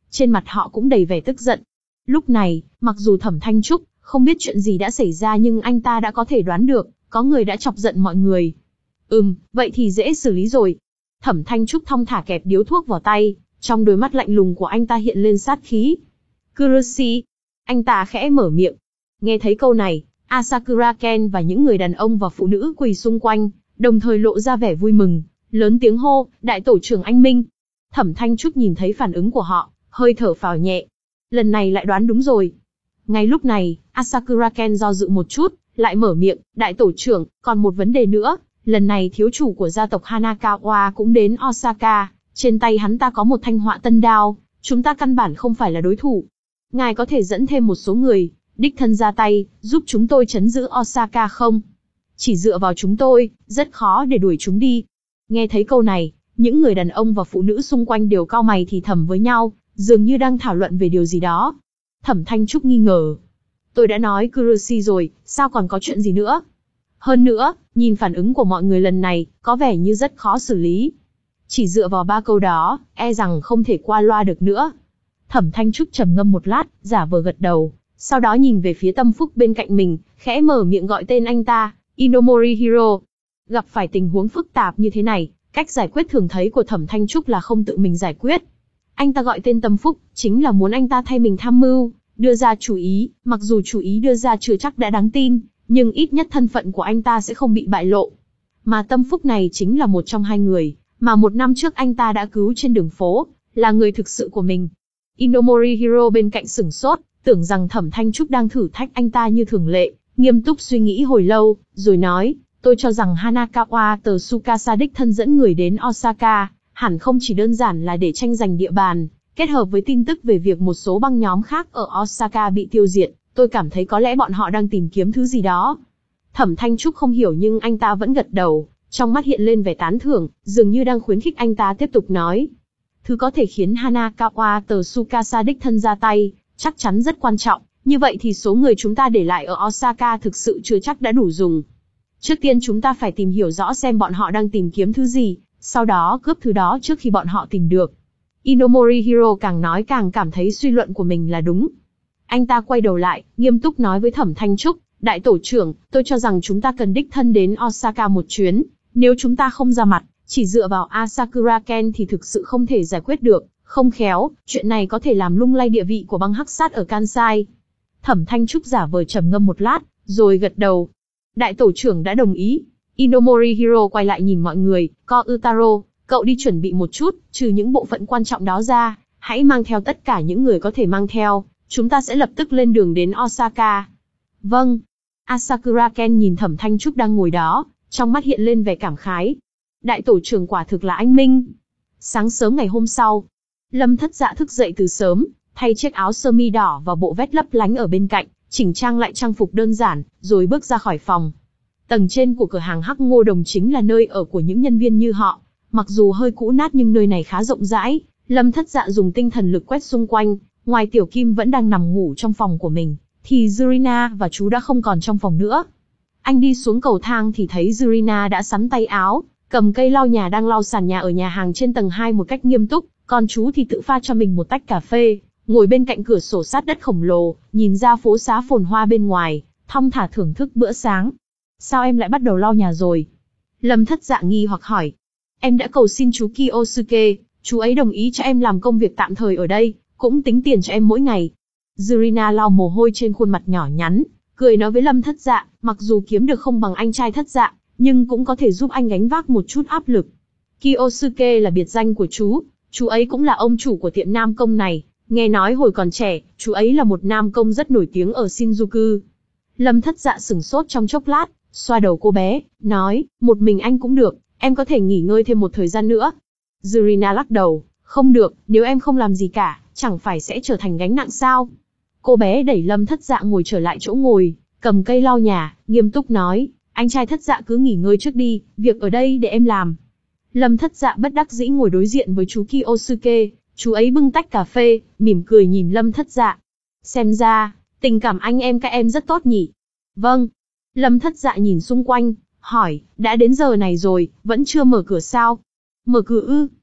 trên mặt họ cũng đầy vẻ tức giận. Lúc này, mặc dù Thẩm Thanh Trúc không biết chuyện gì đã xảy ra nhưng anh ta đã có thể đoán được, có người đã chọc giận mọi người. Ừm, vậy thì dễ xử lý rồi. Thẩm Thanh Trúc thong thả kẹp điếu thuốc vào tay, trong đôi mắt lạnh lùng của anh ta hiện lên sát khí. Kuroshi, anh ta khẽ mở miệng. Nghe thấy câu này, Asakura Ken và những người đàn ông và phụ nữ quỳ xung quanh, đồng thời lộ ra vẻ vui mừng, lớn tiếng hô, đại tổ trưởng anh Minh. Thẩm Thanh Trúc nhìn thấy phản ứng của họ, hơi thở phào nhẹ. Lần này lại đoán đúng rồi. Ngay lúc này, Asakura Ken do dự một chút, lại mở miệng, đại tổ trưởng, còn một vấn đề nữa, lần này thiếu chủ của gia tộc Hanakawa cũng đến Osaka, trên tay hắn ta có một thanh họa tân đao, chúng ta căn bản không phải là đối thủ. Ngài có thể dẫn thêm một số người, đích thân ra tay, giúp chúng tôi trấn giữ Osaka không? Chỉ dựa vào chúng tôi, rất khó để đuổi chúng đi. Nghe thấy câu này, những người đàn ông và phụ nữ xung quanh đều cau mày thì thầm với nhau, dường như đang thảo luận về điều gì đó. Thẩm Thanh Trúc nghi ngờ. Tôi đã nói Kuroshi rồi, sao còn có chuyện gì nữa? Hơn nữa, nhìn phản ứng của mọi người lần này, có vẻ như rất khó xử lý. Chỉ dựa vào ba câu đó, e rằng không thể qua loa được nữa. Thẩm Thanh Trúc trầm ngâm một lát, giả vờ gật đầu, sau đó nhìn về phía Tâm Phúc bên cạnh mình, khẽ mở miệng gọi tên anh ta, Inomori Hiro. Gặp phải tình huống phức tạp như thế này, cách giải quyết thường thấy của Thẩm Thanh Trúc là không tự mình giải quyết. Anh ta gọi tên Tâm Phúc, chính là muốn anh ta thay mình tham mưu, đưa ra chủ ý, mặc dù chủ ý đưa ra chưa chắc đã đáng tin, nhưng ít nhất thân phận của anh ta sẽ không bị bại lộ. Mà Tâm Phúc này chính là một trong hai người, mà một năm trước anh ta đã cứu trên đường phố, là người thực sự của mình. Inomori Hiro bên cạnh sửng sốt, tưởng rằng Thẩm Thanh Trúc đang thử thách anh ta như thường lệ, nghiêm túc suy nghĩ hồi lâu, rồi nói, tôi cho rằng Hanakawa tờ Tsukasa đích thân dẫn người đến Osaka, hẳn không chỉ đơn giản là để tranh giành địa bàn, kết hợp với tin tức về việc một số băng nhóm khác ở Osaka bị tiêu diệt, tôi cảm thấy có lẽ bọn họ đang tìm kiếm thứ gì đó. Thẩm Thanh Trúc không hiểu nhưng anh ta vẫn gật đầu, trong mắt hiện lên vẻ tán thưởng, dường như đang khuyến khích anh ta tiếp tục nói. Thứ có thể khiến Hanakawa tờ Tsukasa đích thân ra tay, chắc chắn rất quan trọng, như vậy thì số người chúng ta để lại ở Osaka thực sự chưa chắc đã đủ dùng. Trước tiên chúng ta phải tìm hiểu rõ xem bọn họ đang tìm kiếm thứ gì, sau đó cướp thứ đó trước khi bọn họ tìm được. Inomori Hiro càng nói càng cảm thấy suy luận của mình là đúng. Anh ta quay đầu lại, nghiêm túc nói với Thẩm Thanh Trúc, đại tổ trưởng, tôi cho rằng chúng ta cần đích thân đến Osaka một chuyến, nếu chúng ta không ra mặt, chỉ dựa vào Asakura Ken thì thực sự không thể giải quyết được, không khéo, chuyện này có thể làm lung lay địa vị của băng hắc sát ở Kansai. Thẩm Thanh Trúc giả vờ trầm ngâm một lát, rồi gật đầu. Đại tổ trưởng đã đồng ý. Inomori Hiro quay lại nhìn mọi người, Ko Utaro, cậu đi chuẩn bị một chút, trừ những bộ phận quan trọng đó ra, hãy mang theo tất cả những người có thể mang theo, chúng ta sẽ lập tức lên đường đến Osaka. Vâng. Asakura Ken nhìn Thẩm Thanh Trúc đang ngồi đó, trong mắt hiện lên vẻ cảm khái. Đại tổ trưởng quả thực là anh Minh. Sáng sớm ngày hôm sau, Lâm Thất Dạ thức dậy từ sớm, thay chiếc áo sơ mi đỏ và bộ vest lấp lánh ở bên cạnh, chỉnh trang lại trang phục đơn giản, rồi bước ra khỏi phòng. Tầng trên của cửa hàng Hắc Ngô Đồng chính là nơi ở của những nhân viên như họ. Mặc dù hơi cũ nát nhưng nơi này khá rộng rãi. Lâm Thất Dạ dùng tinh thần lực quét xung quanh, ngoài Tiểu Kim vẫn đang nằm ngủ trong phòng của mình, thì Yurina và chú đã không còn trong phòng nữa. Anh đi xuống cầu thang thì thấy Yurina đã sắn tay áo, cầm cây lau nhà đang lau sàn nhà ở nhà hàng trên tầng hai một cách nghiêm túc, còn chú thì tự pha cho mình một tách cà phê, ngồi bên cạnh cửa sổ sát đất khổng lồ, nhìn ra phố xá phồn hoa bên ngoài, thong thả thưởng thức bữa sáng. Sao em lại bắt đầu lau nhà rồi? Lâm Thất Dạ nghi hoặc hỏi. Em đã cầu xin chú Kiyosuke, chú ấy đồng ý cho em làm công việc tạm thời ở đây, cũng tính tiền cho em mỗi ngày. Yurina lau mồ hôi trên khuôn mặt nhỏ nhắn, cười nói với Lâm Thất Dạ, mặc dù kiếm được không bằng anh trai Thất Dạ, nhưng cũng có thể giúp anh gánh vác một chút áp lực. Kiyosuke là biệt danh của chú, chú ấy cũng là ông chủ của tiệm nam công này, nghe nói hồi còn trẻ, chú ấy là một nam công rất nổi tiếng ở Shinjuku. Lâm Thất Dạ sửng sốt trong chốc lát, xoa đầu cô bé, nói, một mình anh cũng được, em có thể nghỉ ngơi thêm một thời gian nữa. Yurina lắc đầu, không được, nếu em không làm gì cả, chẳng phải sẽ trở thành gánh nặng sao? Cô bé đẩy Lâm Thất Dạ ngồi trở lại chỗ ngồi, cầm cây lau nhà, nghiêm túc nói, anh trai Thất Dạ cứ nghỉ ngơi trước đi, việc ở đây để em làm. Lâm Thất Dạ bất đắc dĩ ngồi đối diện với chú Kiyosuke, chú ấy bưng tách cà phê, mỉm cười nhìn Lâm Thất Dạ. Xem ra, tình cảm anh em các em rất tốt nhỉ? Vâng. Lâm Thất Dạ nhìn xung quanh, hỏi, đã đến giờ này rồi, vẫn chưa mở cửa sao? Mở cửa ư?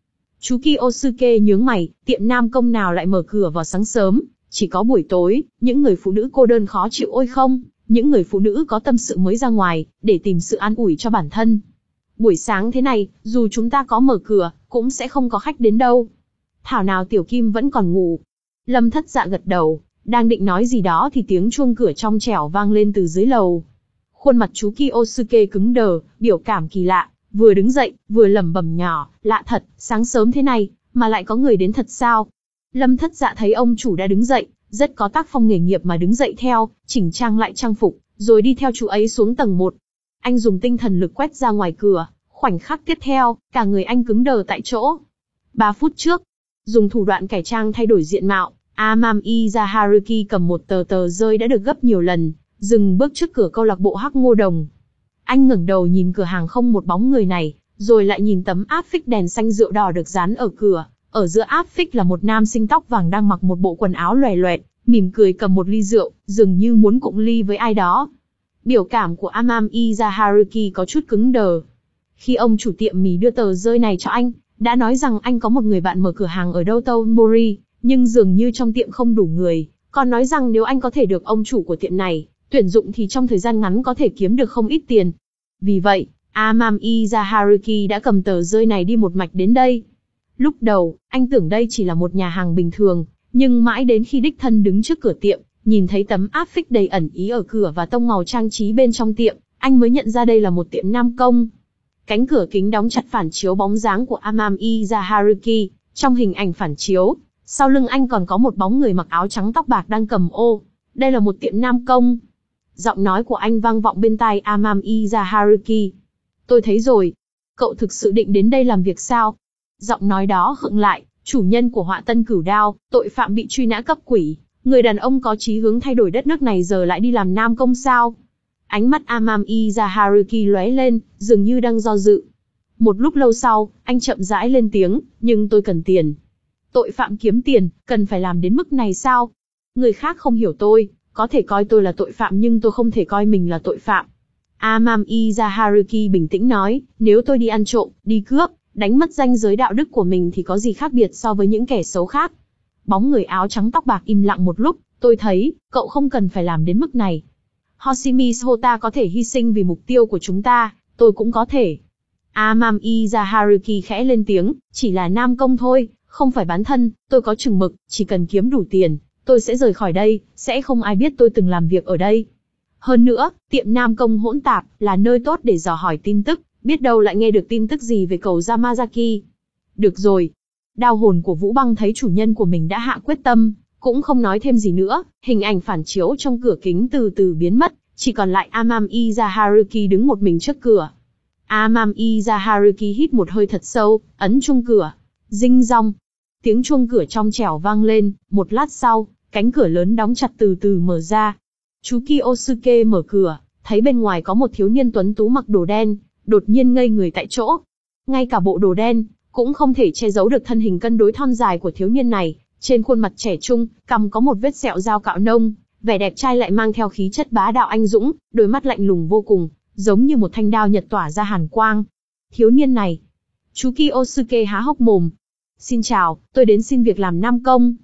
Chú Kiyosuke nhướng mày, tiệm nam công nào lại mở cửa vào sáng sớm, chỉ có buổi tối, những người phụ nữ cô đơn khó chịu ôi không, những người phụ nữ có tâm sự mới ra ngoài, để tìm sự an ủi cho bản thân. Buổi sáng thế này, dù chúng ta có mở cửa, cũng sẽ không có khách đến đâu. Thảo nào Tiểu Kim vẫn còn ngủ. Lâm Thất Dạ gật đầu, đang định nói gì đó thì tiếng chuông cửa trong trẻo vang lên từ dưới lầu. Khuôn mặt chú Kiyosuke cứng đờ, biểu cảm kỳ lạ, vừa đứng dậy, vừa lẩm bẩm nhỏ, lạ thật, sáng sớm thế này, mà lại có người đến thật sao? Lâm Thất Dạ thấy ông chủ đã đứng dậy, rất có tác phong nghề nghiệp mà đứng dậy theo, chỉnh trang lại trang phục, rồi đi theo chú ấy xuống tầng một. Anh dùng tinh thần lực quét ra ngoài cửa, khoảnh khắc tiếp theo, cả người anh cứng đờ tại chỗ. Ba phút trước, dùng thủ đoạn cải trang thay đổi diện mạo, Amamiya Haruki cầm một tờ tờ rơi đã được gấp nhiều lần, dừng bước trước cửa câu lạc bộ Hắc Ngô Đồng. Anh ngẩng đầu nhìn cửa hàng không một bóng người này, rồi lại nhìn tấm áp phích đèn xanh rượu đỏ được dán ở cửa. Ở giữa áp phích là một nam sinh tóc vàng đang mặc một bộ quần áo loè loẹt, mỉm cười cầm một ly rượu, dường như muốn cụng ly với ai đó. Biểu cảm của Amamiya Haruki có chút cứng đờ. Khi ông chủ tiệm mì đưa tờ rơi này cho anh, đã nói rằng anh có một người bạn mở cửa hàng ở Dotonbori, nhưng dường như trong tiệm không đủ người, còn nói rằng nếu anh có thể được ông chủ của tiệm này tuyển dụng thì trong thời gian ngắn có thể kiếm được không ít tiền. Vì vậy, Amamiya Haruki đã cầm tờ rơi này đi một mạch đến đây. Lúc đầu, anh tưởng đây chỉ là một nhà hàng bình thường, nhưng mãi đến khi đích thân đứng trước cửa tiệm, nhìn thấy tấm áp phích đầy ẩn ý ở cửa và tông màu trang trí bên trong tiệm, anh mới nhận ra đây là một tiệm nam công. Cánh cửa kính đóng chặt phản chiếu bóng dáng của Amamiya Haruki, trong hình ảnh phản chiếu, sau lưng anh còn có một bóng người mặc áo trắng tóc bạc đang cầm ô. Đây là một tiệm nam công. Giọng nói của anh vang vọng bên tai Amamiya Haruki. Tôi thấy rồi. Cậu thực sự định đến đây làm việc sao? Giọng nói đó khựng lại, chủ nhân của Họa Tân Cửu Đao, tội phạm bị truy nã cấp quỷ, người đàn ông có chí hướng thay đổi đất nước này giờ lại đi làm nam công sao? Ánh mắt Amamiya Haruki lóe lên, dường như đang do dự. Một lúc lâu sau, anh chậm rãi lên tiếng, nhưng tôi cần tiền. Tội phạm kiếm tiền, cần phải làm đến mức này sao? Người khác không hiểu tôi, có thể coi tôi là tội phạm nhưng tôi không thể coi mình là tội phạm. Amamiya Haruki bình tĩnh nói, nếu tôi đi ăn trộm, đi cướp, đánh mất ranh giới đạo đức của mình thì có gì khác biệt so với những kẻ xấu khác. Bóng người áo trắng tóc bạc im lặng một lúc, tôi thấy, cậu không cần phải làm đến mức này. Hoshimi Hota có thể hy sinh vì mục tiêu của chúng ta, tôi cũng có thể. Amamiya Haruki khẽ lên tiếng, chỉ là nam công thôi, không phải bán thân, tôi có chừng mực, chỉ cần kiếm đủ tiền, tôi sẽ rời khỏi đây, sẽ không ai biết tôi từng làm việc ở đây. Hơn nữa, tiệm nam công hỗn tạp, là nơi tốt để dò hỏi tin tức, biết đâu lại nghe được tin tức gì về cầu Yamazaki. Được rồi. Đao hồn của Vũ Băng thấy chủ nhân của mình đã hạ quyết tâm, cũng không nói thêm gì nữa, hình ảnh phản chiếu trong cửa kính từ từ biến mất, chỉ còn lại Amamiya Haruki đứng một mình trước cửa. Amamiya Haruki hít một hơi thật sâu, ấn chuông cửa. Ding dong. Tiếng chuông cửa trong trẻo vang lên, một lát sau, cánh cửa lớn đóng chặt từ từ mở ra. Chú Kiyosuke mở cửa, thấy bên ngoài có một thiếu niên tuấn tú mặc đồ đen, đột nhiên ngây người tại chỗ. Ngay cả bộ đồ đen, cũng không thể che giấu được thân hình cân đối thon dài của thiếu niên này, trên khuôn mặt trẻ trung, cằm có một vết sẹo dao cạo nông, vẻ đẹp trai lại mang theo khí chất bá đạo anh dũng, đôi mắt lạnh lùng vô cùng, giống như một thanh đao nhật tỏa ra hàn quang. Thiếu niên này, chú Kiyosuke há hốc mồm. Xin chào, tôi đến xin việc làm nam công.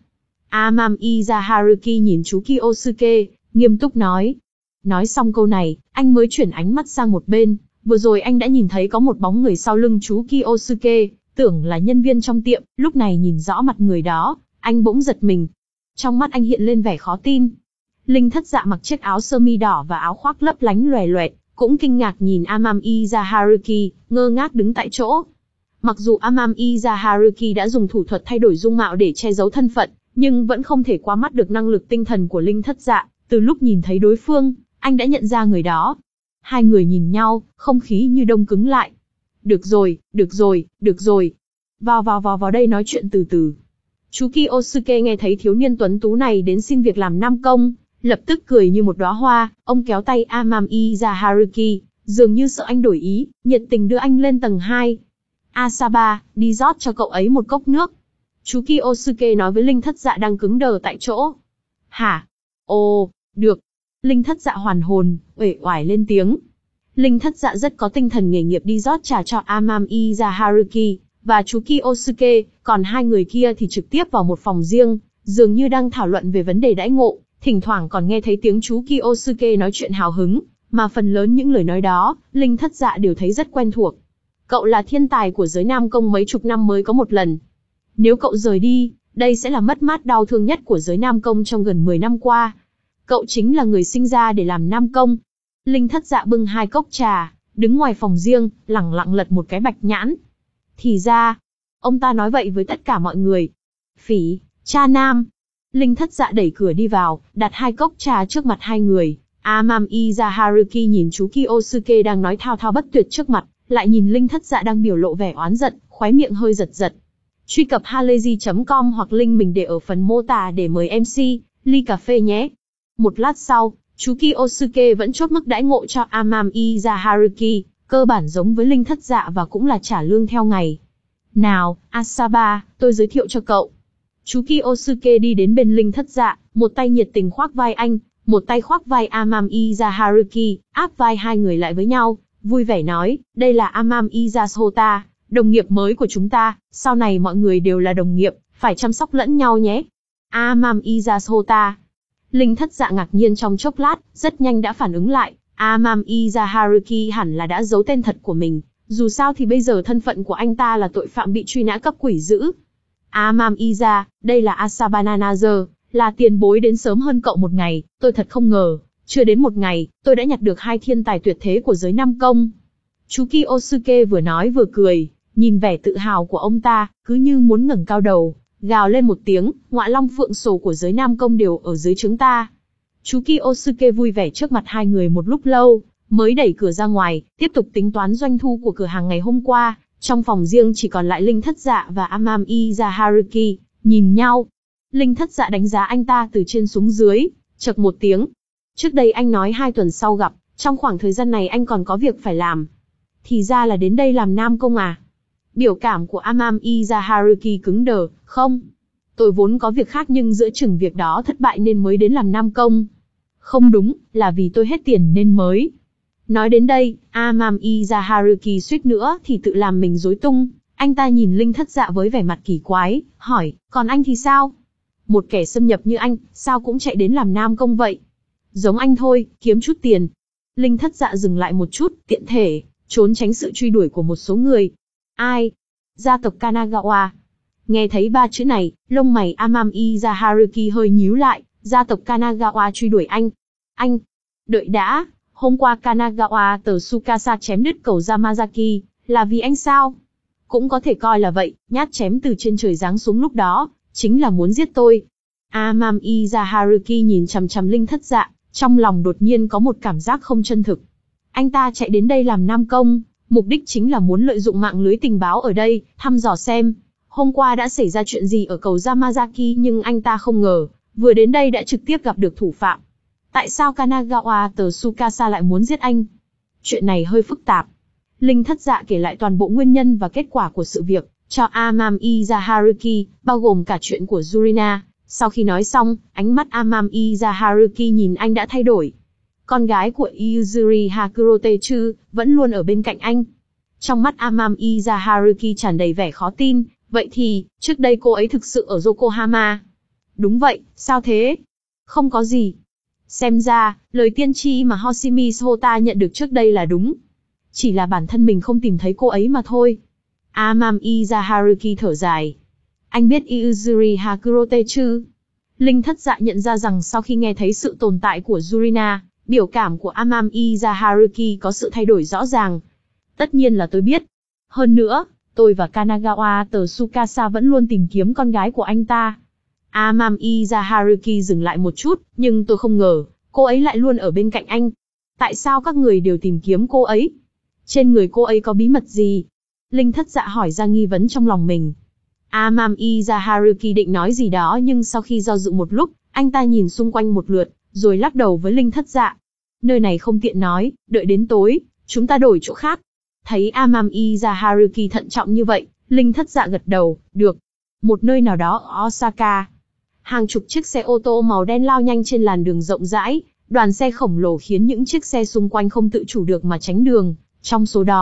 Amamiya Haruki nhìn chú Kiyosuke, nghiêm túc nói. Nói xong câu này, anh mới chuyển ánh mắt sang một bên, vừa rồi anh đã nhìn thấy có một bóng người sau lưng chú Kiyosuke, tưởng là nhân viên trong tiệm, lúc này nhìn rõ mặt người đó, anh bỗng giật mình. Trong mắt anh hiện lên vẻ khó tin. Linh Thất Dạ mặc chiếc áo sơ mi đỏ và áo khoác lấp lánh loè loẹt, cũng kinh ngạc nhìn Amamiya Haruki, ngơ ngác đứng tại chỗ. Mặc dù Amamiya Haruki đã dùng thủ thuật thay đổi dung mạo để che giấu thân phận, nhưng vẫn không thể qua mắt được năng lực tinh thần của Linh Thất Dạ. Từ lúc nhìn thấy đối phương, anh đã nhận ra người đó. Hai người nhìn nhau, không khí như đông cứng lại. Được rồi, được rồi, được rồi. Vào vào vào vào đây nói chuyện từ từ. Chú Kiyosuke nghe thấy thiếu niên tuấn tú này đến xin việc làm nam công, lập tức cười như một đóa hoa, ông kéo tay Amamiya Haruki, dường như sợ anh đổi ý, nhiệt tình đưa anh lên tầng hai. Asaba, đi rót cho cậu ấy một cốc nước. Chú Kiyosuke nói với Linh Thất Dạ đang cứng đờ tại chỗ. Hả? Ồ, được. Linh Thất Dạ hoàn hồn, uể oải lên tiếng. Linh Thất Dạ rất có tinh thần nghề nghiệp đi rót trà cho Amamiya Haruki, và chú Kiyosuke, còn hai người kia thì trực tiếp vào một phòng riêng, dường như đang thảo luận về vấn đề đãi ngộ, thỉnh thoảng còn nghe thấy tiếng chú Kiyosuke nói chuyện hào hứng, mà phần lớn những lời nói đó, Linh Thất Dạ đều thấy rất quen thuộc. Cậu là thiên tài của giới Nam Công mấy chục năm mới có một lần. Nếu cậu rời đi, đây sẽ là mất mát đau thương nhất của giới Nam Công trong gần mười năm qua. Cậu chính là người sinh ra để làm Nam Công. Linh Thất Dạ bưng hai cốc trà, đứng ngoài phòng riêng, lẳng lặng lật một cái bạch nhãn. Thì ra, ông ta nói vậy với tất cả mọi người. Phỉ, cha nam. Linh Thất Dạ đẩy cửa đi vào, đặt hai cốc trà trước mặt hai người. Amamiya Haruki nhìn chú Kiyosuke đang nói thao thao bất tuyệt trước mặt, lại nhìn Linh Thất Dạ đang biểu lộ vẻ oán giận, khóe miệng hơi giật giật. Truy cập halayzi chấm com hoặc link mình để ở phần mô tả để mời em xê, ly cà phê nhé. Một lát sau, chú Kiyosuke vẫn chốt mức đãi ngộ cho Amamiya Haruki, cơ bản giống với Linh Thất Dạ và cũng là trả lương theo ngày. Nào, Asaba, tôi giới thiệu cho cậu. Chú Kiyosuke đi đến bên Linh Thất Dạ, một tay nhiệt tình khoác vai anh, một tay khoác vai Amamiya Haruki, áp vai hai người lại với nhau, vui vẻ nói, đây là Amamiya Sota, đồng nghiệp mới của chúng ta, sau này mọi người đều là đồng nghiệp, phải chăm sóc lẫn nhau nhé. Amamiya Sota. Linh Thất Dạ ngạc nhiên trong chốc lát, rất nhanh đã phản ứng lại, Amamiya Haruki hẳn là đã giấu tên thật của mình, dù sao thì bây giờ thân phận của anh ta là tội phạm bị truy nã cấp quỷ dữ. Amamiya, đây là Asabana Nazer, là tiền bối đến sớm hơn cậu một ngày, tôi thật không ngờ, chưa đến một ngày, tôi đã nhặt được hai thiên tài tuyệt thế của giới Nam Công. Chú Kiyosuke vừa nói vừa cười, nhìn vẻ tự hào của ông ta, cứ như muốn ngẩng cao đầu, gào lên một tiếng, ngọa long phượng sổ của giới Nam Công đều ở dưới chúng ta. Chú Kiyosuke vui vẻ trước mặt hai người một lúc lâu, mới đẩy cửa ra ngoài, tiếp tục tính toán doanh thu của cửa hàng ngày hôm qua. Trong phòng riêng chỉ còn lại Linh Thất Dạ và Amamiya Haruki, nhìn nhau. Linh Thất Dạ đánh giá anh ta từ trên xuống dưới, chậc một tiếng. Trước đây anh nói hai tuần sau gặp, trong khoảng thời gian này anh còn có việc phải làm. Thì ra là đến đây làm Nam Công à? Biểu cảm của Amamiya Haruki cứng đờ, không. Tôi vốn có việc khác nhưng giữa chừng việc đó thất bại nên mới đến làm Nam Công. Không đúng, là vì tôi hết tiền nên mới. Nói đến đây, Amamiya Haruki suýt nữa thì tự làm mình rối tung. Anh ta nhìn Linh Thất Dạ với vẻ mặt kỳ quái, hỏi, còn anh thì sao? Một kẻ xâm nhập như anh, sao cũng chạy đến làm Nam Công vậy? Giống anh thôi, kiếm chút tiền. Linh Thất Dạ dừng lại một chút, tiện thể, trốn tránh sự truy đuổi của một số người. Ai? Gia tộc Kanagawa. Nghe thấy ba chữ này, lông mày Amamiya Haruki hơi nhíu lại, gia tộc Kanagawa truy đuổi anh. Anh? Đợi đã. Hôm qua Kanagawa tờ Tsukasa chém đứt cầu Yamazaki, là vì anh sao? Cũng có thể coi là vậy, nhát chém từ trên trời giáng xuống lúc đó, chính là muốn giết tôi. Amamiya Haruki nhìn chằm chằm Linh Thất Dạ, trong lòng đột nhiên có một cảm giác không chân thực. Anh ta chạy đến đây làm Nam Công, mục đích chính là muốn lợi dụng mạng lưới tình báo ở đây, thăm dò xem, hôm qua đã xảy ra chuyện gì ở cầu Yamazaki nhưng anh ta không ngờ, vừa đến đây đã trực tiếp gặp được thủ phạm. Tại sao Kanagawa tờ Tsukasa lại muốn giết anh? Chuyện này hơi phức tạp. Linh Thất Dạ kể lại toàn bộ nguyên nhân và kết quả của sự việc, cho Amamiya Haruki, bao gồm cả chuyện của Yurina. Sau khi nói xong, ánh mắt Amamiya Haruki nhìn anh đã thay đổi. Con gái của Yuzuri Hakurotechu, vẫn luôn ở bên cạnh anh. Trong mắt Amamiya Haruki tràn đầy vẻ khó tin, vậy thì, trước đây cô ấy thực sự ở Yokohama? Đúng vậy, sao thế? Không có gì. Xem ra, lời tiên tri mà Hoshimi Sota nhận được trước đây là đúng. Chỉ là bản thân mình không tìm thấy cô ấy mà thôi. Amamiya Haruki thở dài. Anh biết Yuzuri Hakurote chứ? Linh Thất Dạ nhận ra rằng sau khi nghe thấy sự tồn tại của Yurina, biểu cảm của Amamiya Haruki có sự thay đổi rõ ràng. Tất nhiên là tôi biết. Hơn nữa, tôi và Kanagawa tờ Tsukasa vẫn luôn tìm kiếm con gái của anh ta. Amamiya Haruki dừng lại một chút, nhưng tôi không ngờ, cô ấy lại luôn ở bên cạnh anh. Tại sao các người đều tìm kiếm cô ấy? Trên người cô ấy có bí mật gì? Linh Thất Dạ hỏi ra nghi vấn trong lòng mình. Amamiya Haruki định nói gì đó nhưng sau khi do dự một lúc, anh ta nhìn xung quanh một lượt, rồi lắc đầu với Linh Thất Dạ. Nơi này không tiện nói, đợi đến tối, chúng ta đổi chỗ khác. Thấy Amamiya Haruki thận trọng như vậy, Linh Thất Dạ gật đầu, được. Một nơi nào đó ở Osaka. Hàng chục chiếc xe ô tô màu đen lao nhanh trên làn đường rộng rãi, đoàn xe khổng lồ khiến những chiếc xe xung quanh không tự chủ được mà tránh đường. Trong số đó,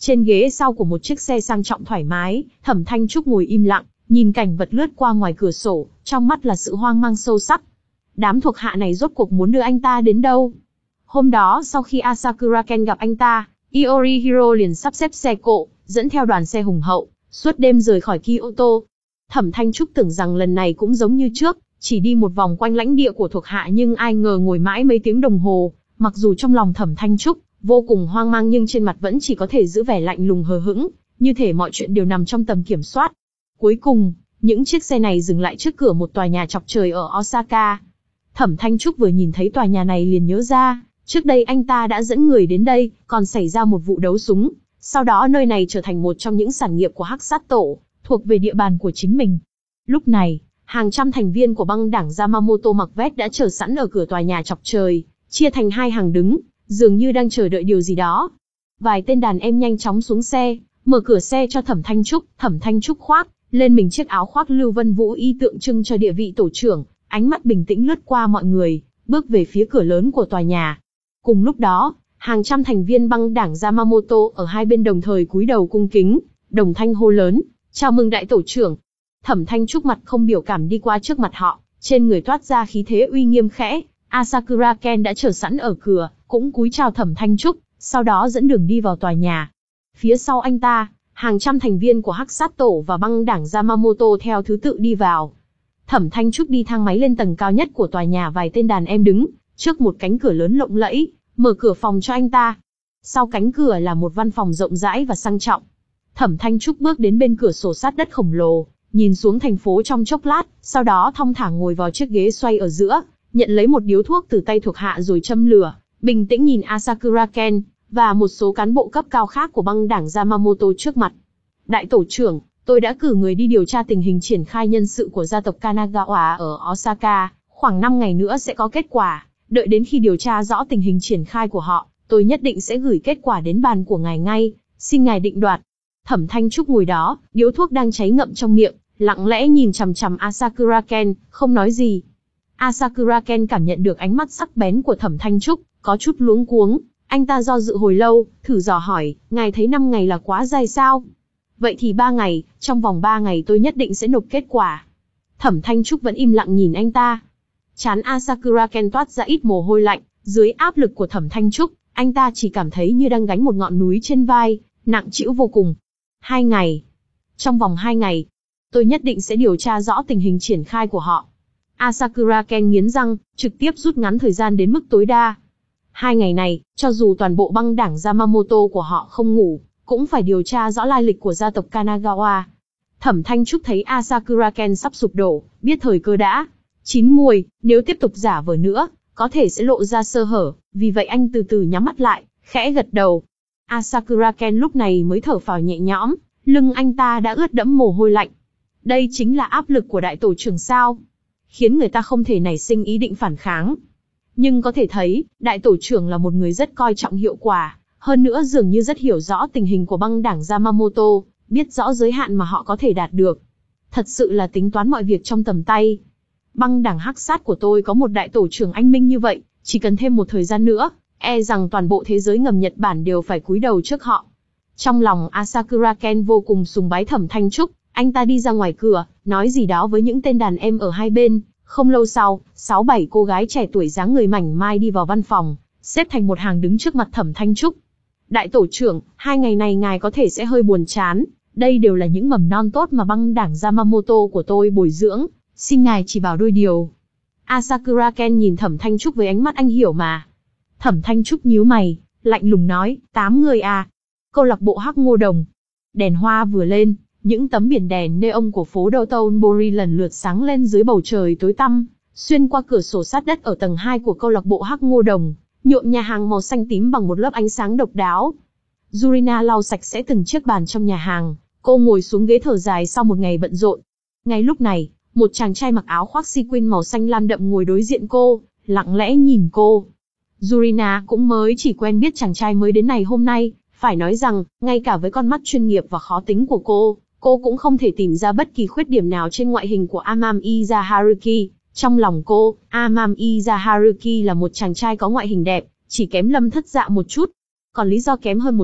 Trên ghế sau của một chiếc xe sang trọng thoải mái, Thẩm Thanh Trúc ngồi im lặng, nhìn cảnh vật lướt qua ngoài cửa sổ, trong mắt là sự hoang mang sâu sắc. Đám thuộc hạ này rốt cuộc muốn đưa anh ta đến đâu? Hôm đó sau khi Asakura Ken gặp anh ta, Iorihiro liền sắp xếp xe cộ, dẫn theo đoàn xe hùng hậu, suốt đêm rời khỏi Kyoto. Thẩm Thanh Trúc tưởng rằng lần này cũng giống như trước, chỉ đi một vòng quanh lãnh địa của thuộc hạ, nhưng ai ngờ ngồi mãi mấy tiếng đồng hồ, mặc dù trong lòng Thẩm Thanh Trúc vô cùng hoang mang nhưng trên mặt vẫn chỉ có thể giữ vẻ lạnh lùng hờ hững, như thể mọi chuyện đều nằm trong tầm kiểm soát. Cuối cùng, những chiếc xe này dừng lại trước cửa một tòa nhà chọc trời ở Osaka. Thẩm Thanh Trúc vừa nhìn thấy tòa nhà này liền nhớ ra, trước đây anh ta đã dẫn người đến đây, còn xảy ra một vụ đấu súng, sau đó nơi này trở thành một trong những sản nghiệp của Hắc Sát Tổ, thuộc về địa bàn của chính mình. Lúc này, hàng trăm thành viên của băng đảng Yamamoto mặc vest đã chờ sẵn ở cửa tòa nhà chọc trời, chia thành hai hàng đứng, dường như đang chờ đợi điều gì đó. Vài tên đàn em nhanh chóng xuống xe, mở cửa xe cho Thẩm Thanh Trúc, Thẩm Thanh Trúc khoác lên mình chiếc áo khoác Lưu Vân Vũ y tượng trưng cho địa vị tổ trưởng, ánh mắt bình tĩnh lướt qua mọi người, bước về phía cửa lớn của tòa nhà. Cùng lúc đó, hàng trăm thành viên băng đảng Yamamoto ở hai bên đồng thời cúi đầu cung kính, đồng thanh hô lớn, chào mừng đại tổ trưởng. Thẩm Thanh Trúc mặt không biểu cảm đi qua trước mặt họ, trên người toát ra khí thế uy nghiêm khẽ. Asakura Ken đã chờ sẵn ở cửa, cũng cúi chào Thẩm Thanh Trúc, sau đó dẫn đường đi vào tòa nhà. Phía sau anh ta, hàng trăm thành viên của Hắc Sát Tổ và băng đảng Yamamoto theo thứ tự đi vào. Thẩm Thanh Trúc đi thang máy lên tầng cao nhất của tòa nhà, vài tên đàn em đứng trước một cánh cửa lớn lộng lẫy, mở cửa phòng cho anh ta. Sau cánh cửa là một văn phòng rộng rãi và sang trọng. Thẩm Thanh Trúc bước đến bên cửa sổ sát đất khổng lồ, nhìn xuống thành phố trong chốc lát, sau đó thong thả ngồi vào chiếc ghế xoay ở giữa, nhận lấy một điếu thuốc từ tay thuộc hạ rồi châm lửa, bình tĩnh nhìn Asakura Ken và một số cán bộ cấp cao khác của băng đảng Yamamoto trước mặt. Đại tổ trưởng, tôi đã cử người đi điều tra tình hình triển khai nhân sự của gia tộc Kanagawa ở Osaka, khoảng năm ngày nữa sẽ có kết quả, đợi đến khi điều tra rõ tình hình triển khai của họ, tôi nhất định sẽ gửi kết quả đến bàn của ngài ngay, xin ngài định đoạt. Thẩm Thanh Trúc ngồi đó, điếu thuốc đang cháy ngậm trong miệng, lặng lẽ nhìn chằm chằm Asakura Ken, không nói gì. Asakura Ken cảm nhận được ánh mắt sắc bén của Thẩm Thanh Trúc, có chút luống cuống, anh ta do dự hồi lâu, thử dò hỏi, ngài thấy năm ngày là quá dài sao? Vậy thì ba ngày, trong vòng ba ngày tôi nhất định sẽ nộp kết quả. Thẩm Thanh Trúc vẫn im lặng nhìn anh ta. Trán Asakura Ken toát ra ít mồ hôi lạnh, dưới áp lực của Thẩm Thanh Trúc, anh ta chỉ cảm thấy như đang gánh một ngọn núi trên vai, nặng trĩu vô cùng. Hai ngày. Trong vòng hai ngày, tôi nhất định sẽ điều tra rõ tình hình triển khai của họ. Asakura Ken nghiến răng, trực tiếp rút ngắn thời gian đến mức tối đa. Hai ngày này, cho dù toàn bộ băng đảng Yamamoto của họ không ngủ, cũng phải điều tra rõ lai lịch của gia tộc Kanagawa. Thẩm Thanh Trúc thấy Asakura Ken sắp sụp đổ, biết thời cơ đã chín muồi, nếu tiếp tục giả vờ nữa, có thể sẽ lộ ra sơ hở, vì vậy anh từ từ nhắm mắt lại, khẽ gật đầu. Asakura Ken lúc này mới thở phào nhẹ nhõm, lưng anh ta đã ướt đẫm mồ hôi lạnh. Đây chính là áp lực của đại tổ trưởng sao? Khiến người ta không thể nảy sinh ý định phản kháng. Nhưng có thể thấy, đại tổ trưởng là một người rất coi trọng hiệu quả, hơn nữa dường như rất hiểu rõ tình hình của băng đảng Yamamoto, biết rõ giới hạn mà họ có thể đạt được. Thật sự là tính toán mọi việc trong tầm tay. Băng đảng Hắc Sát của tôi có một đại tổ trưởng anh minh như vậy, chỉ cần thêm một thời gian nữa, e rằng toàn bộ thế giới ngầm Nhật Bản đều phải cúi đầu trước họ. Trong lòng Asakura Ken vô cùng sùng bái Thẩm Thanh Trúc, anh ta đi ra ngoài cửa, nói gì đó với những tên đàn em ở hai bên. Không lâu sau, sáu bảy cô gái trẻ tuổi dáng người mảnh mai đi vào văn phòng, xếp thành một hàng đứng trước mặt Thẩm Thanh Trúc. Đại tổ trưởng, hai ngày này ngài có thể sẽ hơi buồn chán, đây đều là những mầm non tốt mà băng đảng Yamamoto của tôi bồi dưỡng, xin ngài chỉ bảo đôi điều. Asakura Ken nhìn Thẩm Thanh Trúc với ánh mắt anh hiểu mà. Thẩm Thanh Trúc nhíu mày, lạnh lùng nói, tám người à? Câu lạc bộ Hắc Ngô Đồng. Đèn hoa vừa lên, những tấm biển đèn neon của phố Dotonbori lần lượt sáng lên dưới bầu trời tối tăm, xuyên qua cửa sổ sát đất ở tầng hai của câu lạc bộ Hắc Ngô Đồng, nhuộm nhà hàng màu xanh tím bằng một lớp ánh sáng độc đáo. Yurina lau sạch sẽ từng chiếc bàn trong nhà hàng, cô ngồi xuống ghế thở dài sau một ngày bận rộn. Ngay lúc này, một chàng trai mặc áo khoác sequin màu xanh lam đậm ngồi đối diện cô, lặng lẽ nhìn cô. Yurina cũng mới chỉ quen biết chàng trai mới đến này hôm nay, phải nói rằng, ngay cả với con mắt chuyên nghiệp và khó tính của cô, cô cũng không thể tìm ra bất kỳ khuyết điểm nào trên ngoại hình của Amamiya Haruki. Trong lòng cô, Amamiya Haruki là một chàng trai có ngoại hình đẹp, chỉ kém Lâm Thất Dạ một chút. Còn lý do kém hơn một chút,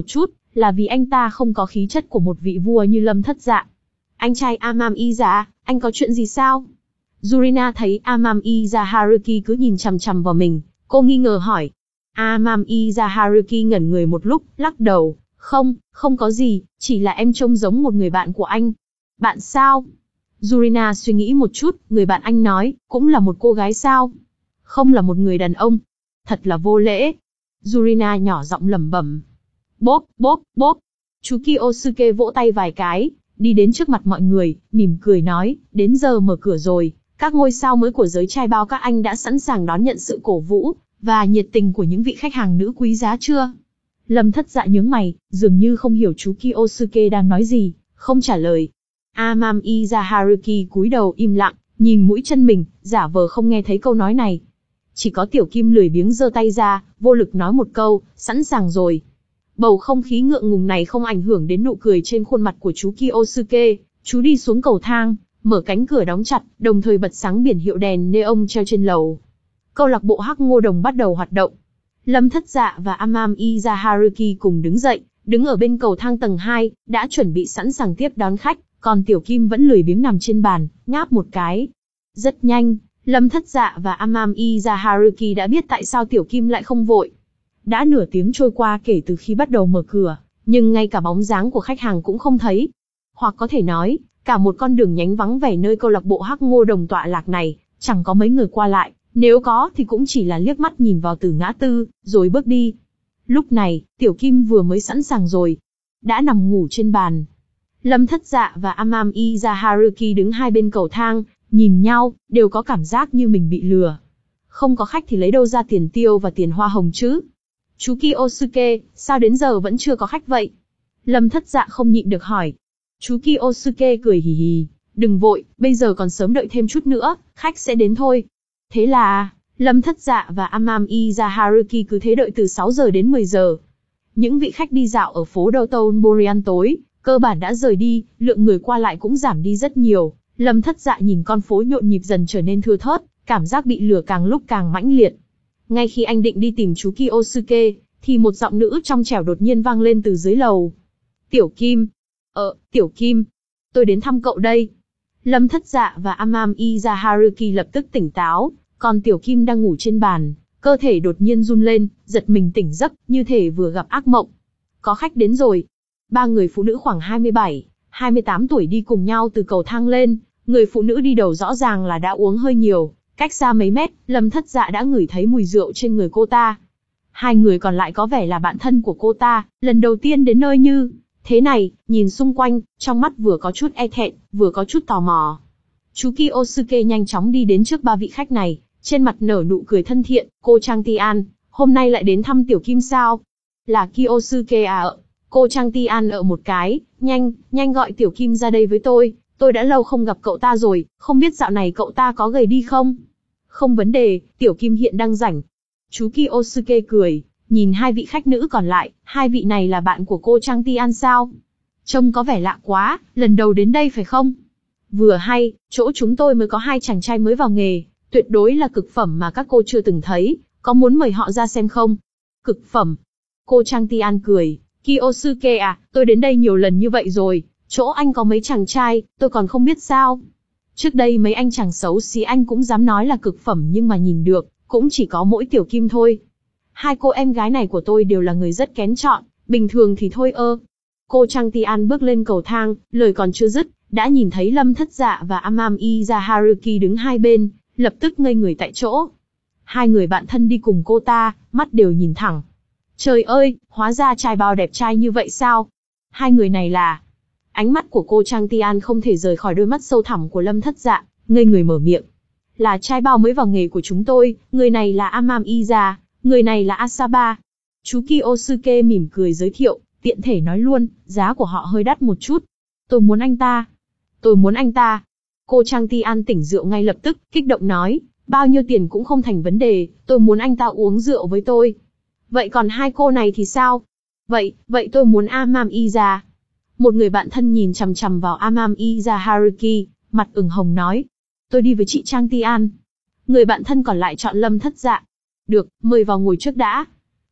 Là vì anh ta không có khí chất của một vị vua như Lâm Thất Dạ. Anh trai Amam-i-Ra, anh có chuyện gì sao? Yurina thấy Amam-i-Ra Haruki cứ nhìn chằm chằm vào mình, cô nghi ngờ hỏi. Amam-i-Ra Haruki ngẩn người một lúc, lắc đầu. Không, không có gì, chỉ là em trông giống một người bạn của anh. Bạn sao? Yurina suy nghĩ một chút, người bạn anh nói, cũng là một cô gái sao? Không là một người đàn ông. Thật là vô lễ. Yurina nhỏ giọng lẩm bẩm. Bốp, bốp, bốp. Chú Kiyosuke vỗ tay vài cái, đi đến trước mặt mọi người, mỉm cười nói, đến giờ mở cửa rồi, các ngôi sao mới của giới trai bao các anh đã sẵn sàng đón nhận sự cổ vũ và nhiệt tình của những vị khách hàng nữ quý giá chưa? Lâm Thất Dạ nhướng mày, dường như không hiểu chú Kiyosuke đang nói gì, không trả lời. Amam-i-Ra Haruki cúi đầu im lặng, nhìn mũi chân mình, giả vờ không nghe thấy câu nói này. Chỉ có Tiểu Kim lười biếng giơ tay ra, vô lực nói một câu, sẵn sàng rồi. Bầu không khí ngượng ngùng này không ảnh hưởng đến nụ cười trên khuôn mặt của chú Kiyosuke. Chú đi xuống cầu thang, mở cánh cửa đóng chặt, đồng thời bật sáng biển hiệu đèn neon treo trên lầu. Câu lạc bộ Hắc Ngô Đồng bắt đầu hoạt động. Lâm Thất Dạ và Amam-i-Ra Haruki cùng đứng dậy, đứng ở bên cầu thang tầng hai, đã chuẩn bị sẵn sàng tiếp đón khách, còn Tiểu Kim vẫn lười biếng nằm trên bàn, ngáp một cái. Rất nhanh, Lâm Thất Dạ và Amam-i-Ra Haruki đã biết tại sao Tiểu Kim lại không vội. Đã nửa tiếng trôi qua kể từ khi bắt đầu mở cửa, nhưng ngay cả bóng dáng của khách hàng cũng không thấy. Hoặc có thể nói, cả một con đường nhánh vắng vẻ nơi câu lạc bộ Hắc Ngô Đồng tọa lạc này, chẳng có mấy người qua lại, nếu có thì cũng chỉ là liếc mắt nhìn vào từ ngã tư, rồi bước đi. Lúc này, Tiểu Kim vừa mới sẵn sàng rồi, đã nằm ngủ trên bàn. Lâm Thất Dạ và Amam-i-Ra Haruki đứng hai bên cầu thang, nhìn nhau, đều có cảm giác như mình bị lừa. Không có khách thì lấy đâu ra tiền tiêu và tiền hoa hồng chứ? Chú Kiyosuke, sao đến giờ vẫn chưa có khách vậy? Lâm Thất Dạ không nhịn được hỏi. Chú Kiyosuke cười hì hì, đừng vội, bây giờ còn sớm, đợi thêm chút nữa, khách sẽ đến thôi. Thế là, Lâm Thất Dạ và Amam-i-Ra Haruki cứ thế đợi từ sáu giờ đến mười giờ. Những vị khách đi dạo ở phố Doton Borean tối, cơ bản đã rời đi, lượng người qua lại cũng giảm đi rất nhiều. Lâm Thất Dạ nhìn con phố nhộn nhịp dần trở nên thưa thớt, cảm giác bị lừa càng lúc càng mãnh liệt. Ngay khi anh định đi tìm chú Kiyosuke, thì một giọng nữ trong trẻo đột nhiên vang lên từ dưới lầu. Tiểu Kim. Ờ, Tiểu Kim. Tôi đến thăm cậu đây. Lâm Thất Dạ và Amam-i-Ra Haruki lập tức tỉnh táo, còn Tiểu Kim đang ngủ trên bàn, cơ thể đột nhiên run lên, giật mình tỉnh giấc, như thể vừa gặp ác mộng. Có khách đến rồi. Ba người phụ nữ khoảng hai mươi bảy, hai mươi tám tuổi đi cùng nhau từ cầu thang lên, người phụ nữ đi đầu rõ ràng là đã uống hơi nhiều, cách xa mấy mét, Lâm Thất Dạ đã ngửi thấy mùi rượu trên người cô ta. Hai người còn lại có vẻ là bạn thân của cô ta, lần đầu tiên đến nơi như thế này, nhìn xung quanh, trong mắt vừa có chút e thẹn, vừa có chút tò mò. Chú Kiyosuke nhanh chóng đi đến trước ba vị khách này, trên mặt nở nụ cười thân thiện. Cô Trang Ti-an, hôm nay lại đến thăm Tiểu Kim sao? Là Kiyosuke à ạ? Cô Trang Ti-an ợ một cái, nhanh, nhanh gọi Tiểu Kim ra đây với tôi, tôi đã lâu không gặp cậu ta rồi, không biết dạo này cậu ta có gầy đi không? Không vấn đề, Tiểu Kim hiện đang rảnh. Chú Kiyosuke cười, nhìn hai vị khách nữ còn lại, hai vị này là bạn của cô Trang Ti-an sao? Trông có vẻ lạ quá, lần đầu đến đây phải không? Vừa hay, chỗ chúng tôi mới có hai chàng trai mới vào nghề, tuyệt đối là cực phẩm mà các cô chưa từng thấy, có muốn mời họ ra xem không? Cực phẩm. Cô Trang Ti-an cười, Kiyosuke à, tôi đến đây nhiều lần như vậy rồi, chỗ anh có mấy chàng trai, tôi còn không biết sao? Trước đây mấy anh chàng xấu xí anh cũng dám nói là cực phẩm nhưng mà nhìn được, cũng chỉ có mỗi Tiểu Kim thôi. Hai cô em gái này của tôi đều là người rất kén chọn, bình thường thì thôi ơ. Cô Trang Ti-an bước lên cầu thang, lời còn chưa dứt, đã nhìn thấy Lâm Thất Dạ và Amam-i-Ra Haruki đứng hai bên, lập tức ngây người tại chỗ. Hai người bạn thân đi cùng cô ta, mắt đều nhìn thẳng. Trời ơi, hóa ra trai bao đẹp trai như vậy sao? Hai người này là... Ánh mắt của cô Trang Ti-an không thể rời khỏi đôi mắt sâu thẳm của Lâm Thất Dạ, ngây người mở miệng. Là trai bao mới vào nghề của chúng tôi, người này là Amam-i-Ra, người này là Asaba. Chú Kiyosuke mỉm cười giới thiệu, tiện thể nói luôn, giá của họ hơi đắt một chút. Tôi muốn anh ta. Tôi muốn anh ta. Cô Trang Ti-an tỉnh rượu ngay lập tức, kích động nói, bao nhiêu tiền cũng không thành vấn đề, tôi muốn anh ta uống rượu với tôi. Vậy còn hai cô này thì sao? Vậy, vậy tôi muốn Amam-i-Ra. Một người bạn thân nhìn chằm chằm vào Amam-i-Ra Haruki, mặt ửng hồng nói, tôi đi với chị Trang Ti-an. Người bạn thân còn lại chọn Lâm Thất Dạ. Được, mời vào ngồi trước đã.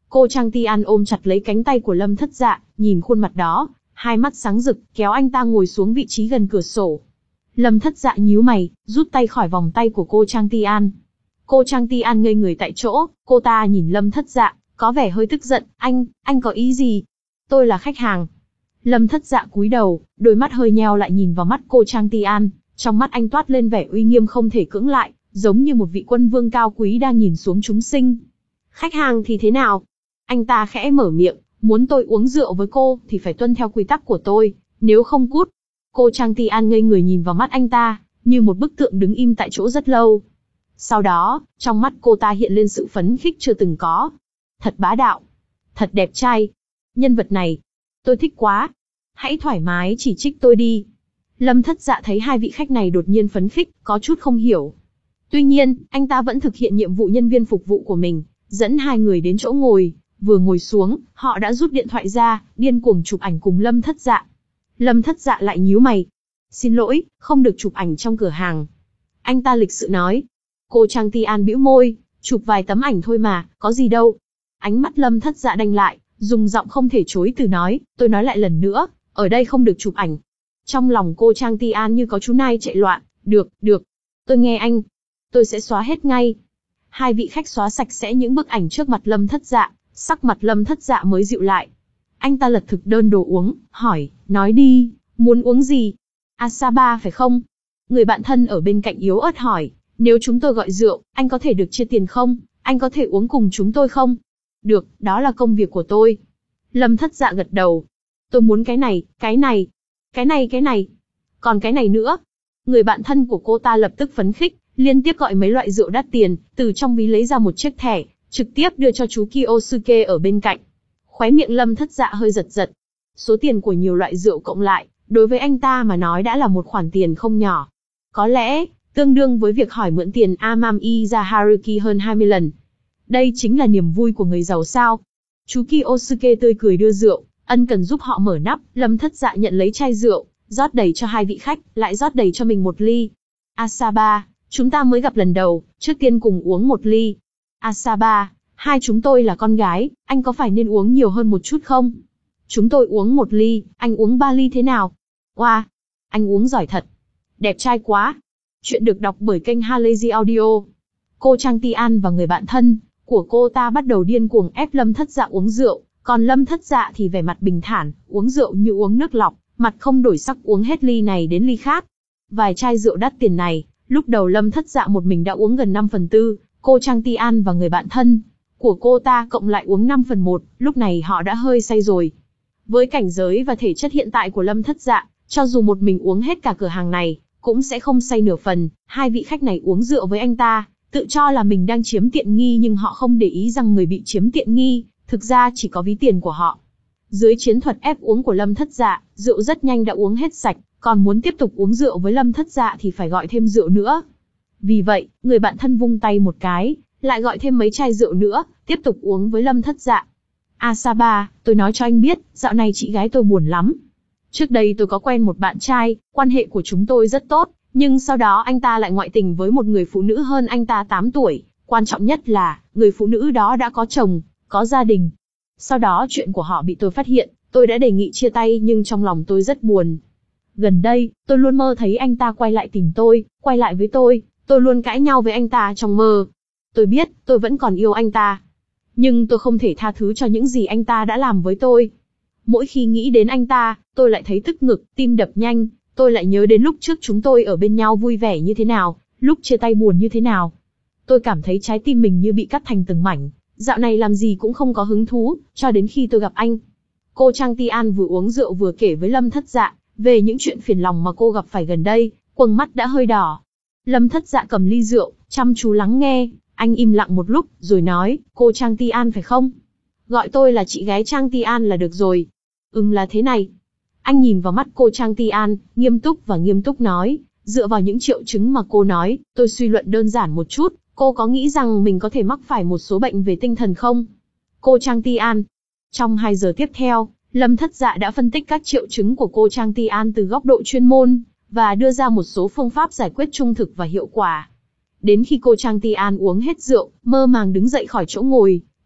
Cô Trang Ti An ôm chặt lấy cánh tay của Lâm Thất Dạ, nhìn khuôn mặt đó, hai mắt sáng rực, kéo anh ta ngồi xuống vị trí gần cửa sổ. Lâm Thất Dạ nhíu mày, rút tay khỏi vòng tay của cô Trang Ti An. Cô Trang Ti An ngây người tại chỗ, cô ta nhìn Lâm Thất Dạ, có vẻ hơi tức giận. Anh, anh có ý gì? Tôi là khách hàng. Lâm Thất Dạ cúi đầu, đôi mắt hơi nheo lại nhìn vào mắt cô Trang Ti An, trong mắt anh toát lên vẻ uy nghiêm không thể cưỡng lại, giống như một vị quân vương cao quý đang nhìn xuống chúng sinh. Khách hàng thì thế nào? Anh ta khẽ mở miệng, muốn tôi uống rượu với cô thì phải tuân theo quy tắc của tôi, nếu không cút. Cô Trang Ti An ngây người nhìn vào mắt anh ta, như một bức tượng đứng im tại chỗ rất lâu. Sau đó, trong mắt cô ta hiện lên sự phấn khích chưa từng có. Thật bá đạo. Thật đẹp trai. Nhân vật này. Tôi thích quá. Hãy thoải mái chỉ trích tôi đi. Lâm Thất Dạ thấy hai vị khách này đột nhiên phấn khích, có chút không hiểu. Tuy nhiên, anh ta vẫn thực hiện nhiệm vụ nhân viên phục vụ của mình, dẫn hai người đến chỗ ngồi. Vừa ngồi xuống, họ đã rút điện thoại ra, điên cuồng chụp ảnh cùng Lâm Thất Dạ. Lâm Thất Dạ lại nhíu mày. Xin lỗi, không được chụp ảnh trong cửa hàng. Anh ta lịch sự nói. Cô Trang Ti An bĩu môi, chụp vài tấm ảnh thôi mà, có gì đâu. Ánh mắt Lâm Thất Dạ đanh lại, dùng giọng không thể chối từ nói, tôi nói lại lần nữa, ở đây không được chụp ảnh. Trong lòng cô Trang Ti An như có chú nai chạy loạn, được, được. Tôi nghe anh. Tôi sẽ xóa hết ngay. Hai vị khách xóa sạch sẽ những bức ảnh trước mặt Lâm Thất Dạ, sắc mặt Lâm Thất Dạ mới dịu lại. Anh ta lật thực đơn đồ uống, hỏi, nói đi, muốn uống gì? Asaba phải không? Người bạn thân ở bên cạnh yếu ớt hỏi, nếu chúng tôi gọi rượu, anh có thể được chia tiền không? Anh có thể uống cùng chúng tôi không? Được, đó là công việc của tôi. Lâm Thất Dạ gật đầu. Tôi muốn cái này, cái này, cái này cái này, còn cái này nữa. Người bạn thân của cô ta lập tức phấn khích, liên tiếp gọi mấy loại rượu đắt tiền, từ trong ví lấy ra một chiếc thẻ, trực tiếp đưa cho chú Kyosuke ở bên cạnh. Khóe miệng Lâm Thất Dạ hơi giật giật. Số tiền của nhiều loại rượu cộng lại, đối với anh ta mà nói đã là một khoản tiền không nhỏ. Có lẽ, tương đương với việc hỏi mượn tiền Amamiya Haruki hơn hai mươi lần. Đây chính là niềm vui của người giàu sao. Chú Kyosuke tươi cười đưa rượu, ân cần giúp họ mở nắp. Lâm Thất Dạ nhận lấy chai rượu, rót đầy cho hai vị khách, lại rót đầy cho mình một ly. Asaba, chúng ta mới gặp lần đầu, trước tiên cùng uống một ly. Asaba, hai chúng tôi là con gái, anh có phải nên uống nhiều hơn một chút không? Chúng tôi uống một ly, anh uống ba ly thế nào? Wow, anh uống giỏi thật. Đẹp trai quá. Chuyện được đọc bởi kênh Halazy Audio. Cô Trang Ti An và người bạn thân của cô ta bắt đầu điên cuồng ép Lâm Thất Dạ uống rượu, còn Lâm Thất Dạ thì vẻ mặt bình thản, uống rượu như uống nước lọc, mặt không đổi sắc uống hết ly này đến ly khác. Vài chai rượu đắt tiền này, lúc đầu Lâm Thất Dạ một mình đã uống gần năm phần tư, cô Trang Ti An và người bạn thân của cô ta cộng lại uống năm phần một, lúc này họ đã hơi say rồi. Với cảnh giới và thể chất hiện tại của Lâm Thất Dạ, cho dù một mình uống hết cả cửa hàng này, cũng sẽ không say nửa phần. Hai vị khách này uống rượu với anh ta, tự cho là mình đang chiếm tiện nghi nhưng họ không để ý rằng người bị chiếm tiện nghi, thực ra chỉ có ví tiền của họ. Dưới chiến thuật ép uống của Lâm Thất Dạ, rượu rất nhanh đã uống hết sạch, còn muốn tiếp tục uống rượu với Lâm Thất Dạ thì phải gọi thêm rượu nữa. Vì vậy, người bạn thân vung tay một cái, lại gọi thêm mấy chai rượu nữa, tiếp tục uống với Lâm Thất Dạ. Asaba, tôi nói cho anh biết, dạo này chị gái tôi buồn lắm. Trước đây tôi có quen một bạn trai, quan hệ của chúng tôi rất tốt, nhưng sau đó anh ta lại ngoại tình với một người phụ nữ hơn anh ta tám tuổi, quan trọng nhất là, người phụ nữ đó đã có chồng, có gia đình. Sau đó chuyện của họ bị tôi phát hiện, tôi đã đề nghị chia tay nhưng trong lòng tôi rất buồn. Gần đây, tôi luôn mơ thấy anh ta quay lại tìm tôi, quay lại với tôi, tôi luôn cãi nhau với anh ta trong mơ. Tôi biết, tôi vẫn còn yêu anh ta. Nhưng tôi không thể tha thứ cho những gì anh ta đã làm với tôi. Mỗi khi nghĩ đến anh ta, tôi lại thấy tức ngực, tim đập nhanh, tôi lại nhớ đến lúc trước chúng tôi ở bên nhau vui vẻ như thế nào, lúc chia tay buồn như thế nào. Tôi cảm thấy trái tim mình như bị cắt thành từng mảnh, dạo này làm gì cũng không có hứng thú, cho đến khi tôi gặp anh. Cô Trang Ti An vừa uống rượu vừa kể với Lâm Thất Dạ, về những chuyện phiền lòng mà cô gặp phải gần đây, quầng mắt đã hơi đỏ. Lâm Thất Dạ cầm ly rượu, chăm chú lắng nghe, anh im lặng một lúc, rồi nói, cô Trang Ti An phải không? Gọi tôi là chị gái Trang Ti An là được rồi. Ừm là thế này. Anh nhìn vào mắt cô Trang Ti An, nghiêm túc và nghiêm túc nói, dựa vào những triệu chứng mà cô nói, tôi suy luận đơn giản một chút, cô có nghĩ rằng mình có thể mắc phải một số bệnh về tinh thần không? Cô Trang Ti An. Trong hai giờ tiếp theo, Lâm Thất Dạ đã phân tích các triệu chứng của cô Trang Ti An từ góc độ chuyên môn, và đưa ra một số phương pháp giải quyết trung thực và hiệu quả. Đến khi cô Trang Ti An uống hết rượu, mơ màng đứng dậy khỏi chỗ ngồi,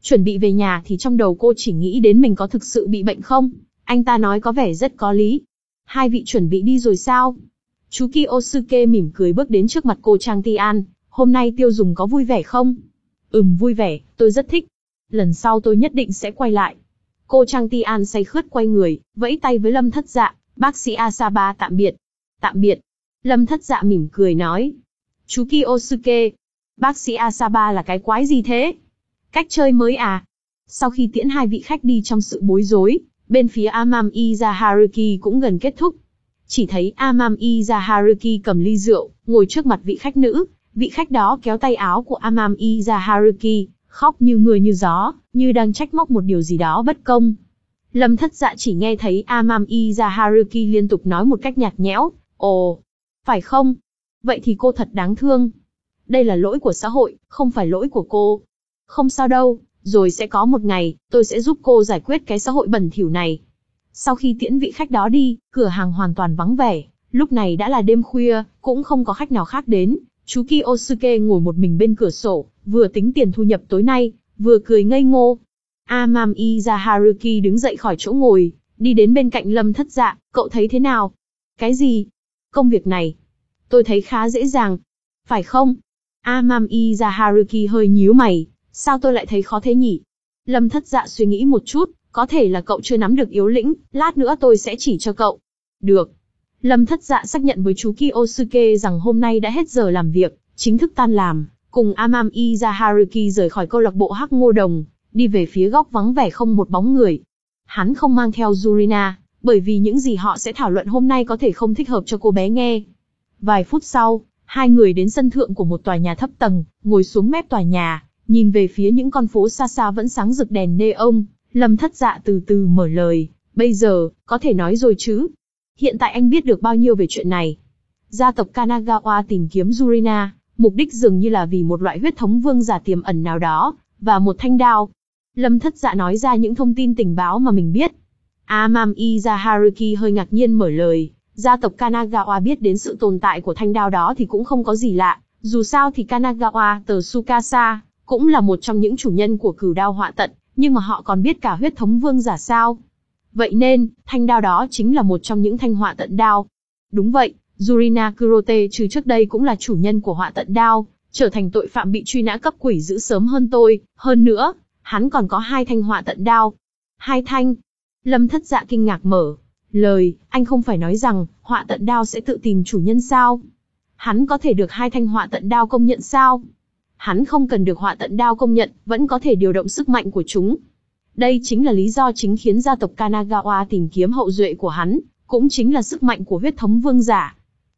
Chuẩn bị về nhà thì trong đầu cô chỉ nghĩ đến mình có thực sự bị bệnh không. Anh ta nói có vẻ rất có lý. Hai vị chuẩn bị đi rồi sao? Chú Kyosuke mỉm cười bước đến trước mặt cô Trang Ti-an. Hôm nay tiêu dùng có vui vẻ không? Ừm, vui vẻ, tôi rất thích. Lần sau tôi nhất định sẽ quay lại. Cô Trang Ti-an say khướt quay người, vẫy tay với Lâm Thất Dạ. Bác sĩ Asaba tạm biệt. Tạm biệt. Lâm Thất Dạ mỉm cười nói. Chú Kyosuke, bác sĩ Asaba là cái quái gì thế? Cách chơi mới à? Sau khi tiễn hai vị khách đi trong sự bối rối, bên phía Amamiya Haruki cũng gần kết thúc. Chỉ thấy Amamiya Haruki cầm ly rượu, ngồi trước mặt vị khách nữ. Vị khách đó kéo tay áo của Amamiya Haruki, khóc như mưa như gió, như đang trách móc một điều gì đó bất công. Lâm Thất Dạ chỉ nghe thấy Amamiya Haruki liên tục nói một cách nhạt nhẽo, ồ, phải không? Vậy thì cô thật đáng thương. Đây là lỗi của xã hội, không phải lỗi của cô. Không sao đâu, rồi sẽ có một ngày, tôi sẽ giúp cô giải quyết cái xã hội bẩn thỉu này. Sau khi tiễn vị khách đó đi, cửa hàng hoàn toàn vắng vẻ. Lúc này đã là đêm khuya, cũng không có khách nào khác đến. Chú Kyosuke ngồi một mình bên cửa sổ, vừa tính tiền thu nhập tối nay, vừa cười ngây ngô. Amamiya Haruki đứng dậy khỏi chỗ ngồi, đi đến bên cạnh Lâm Thất Dạ, cậu thấy thế nào? Cái gì? Công việc này, tôi thấy khá dễ dàng. Phải không? Amamiya Haruki hơi nhíu mày, sao tôi lại thấy khó thế nhỉ? Lâm Thất Dạ suy nghĩ một chút, có thể là cậu chưa nắm được yếu lĩnh, lát nữa tôi sẽ chỉ cho cậu. Được. Lâm Thất Dạ xác nhận với chú Kyosuke rằng hôm nay đã hết giờ làm việc, chính thức tan làm, cùng Amamiya Haruki rời khỏi câu lạc bộ Hắc Ngô Đồng, đi về phía góc vắng vẻ không một bóng người. Hắn không mang theo Yurina, bởi vì những gì họ sẽ thảo luận hôm nay có thể không thích hợp cho cô bé nghe. Vài phút sau, hai người đến sân thượng của một tòa nhà thấp tầng, ngồi xuống mép tòa nhà, nhìn về phía những con phố xa xa vẫn sáng rực đèn neon. Lâm Thất Dạ từ từ mở lời, bây giờ, có thể nói rồi chứ? Hiện tại anh biết được bao nhiêu về chuyện này? Gia tộc Kanagawa tìm kiếm Yurina, mục đích dường như là vì một loại huyết thống vương giả tiềm ẩn nào đó, và một thanh đao. Lâm Thất Dạ nói ra những thông tin tình báo mà mình biết. Amamiya Haruki hơi ngạc nhiên mở lời, gia tộc Kanagawa biết đến sự tồn tại của thanh đao đó thì cũng không có gì lạ, dù sao thì Kanagawa tờ Tsukasa, cũng là một trong những chủ nhân của cửu đao họa tận, nhưng mà họ còn biết cả huyết thống vương giả sao? Vậy nên, thanh đao đó chính là một trong những thanh họa tận đao. Đúng vậy, Yurina Kurote trừ trước đây cũng là chủ nhân của họa tận đao, trở thành tội phạm bị truy nã cấp quỷ dữ sớm hơn tôi, hơn nữa, hắn còn có hai thanh họa tận đao. Hai thanh? Lâm Thất Dạ kinh ngạc mở lời, anh không phải nói rằng, họa tận đao sẽ tự tìm chủ nhân sao? Hắn có thể được hai thanh họa tận đao công nhận sao? Hắn không cần được họa tận đao công nhận, vẫn có thể điều động sức mạnh của chúng. Đây chính là lý do chính khiến gia tộc Kanagawa tìm kiếm hậu duệ của hắn, cũng chính là sức mạnh của huyết thống vương giả.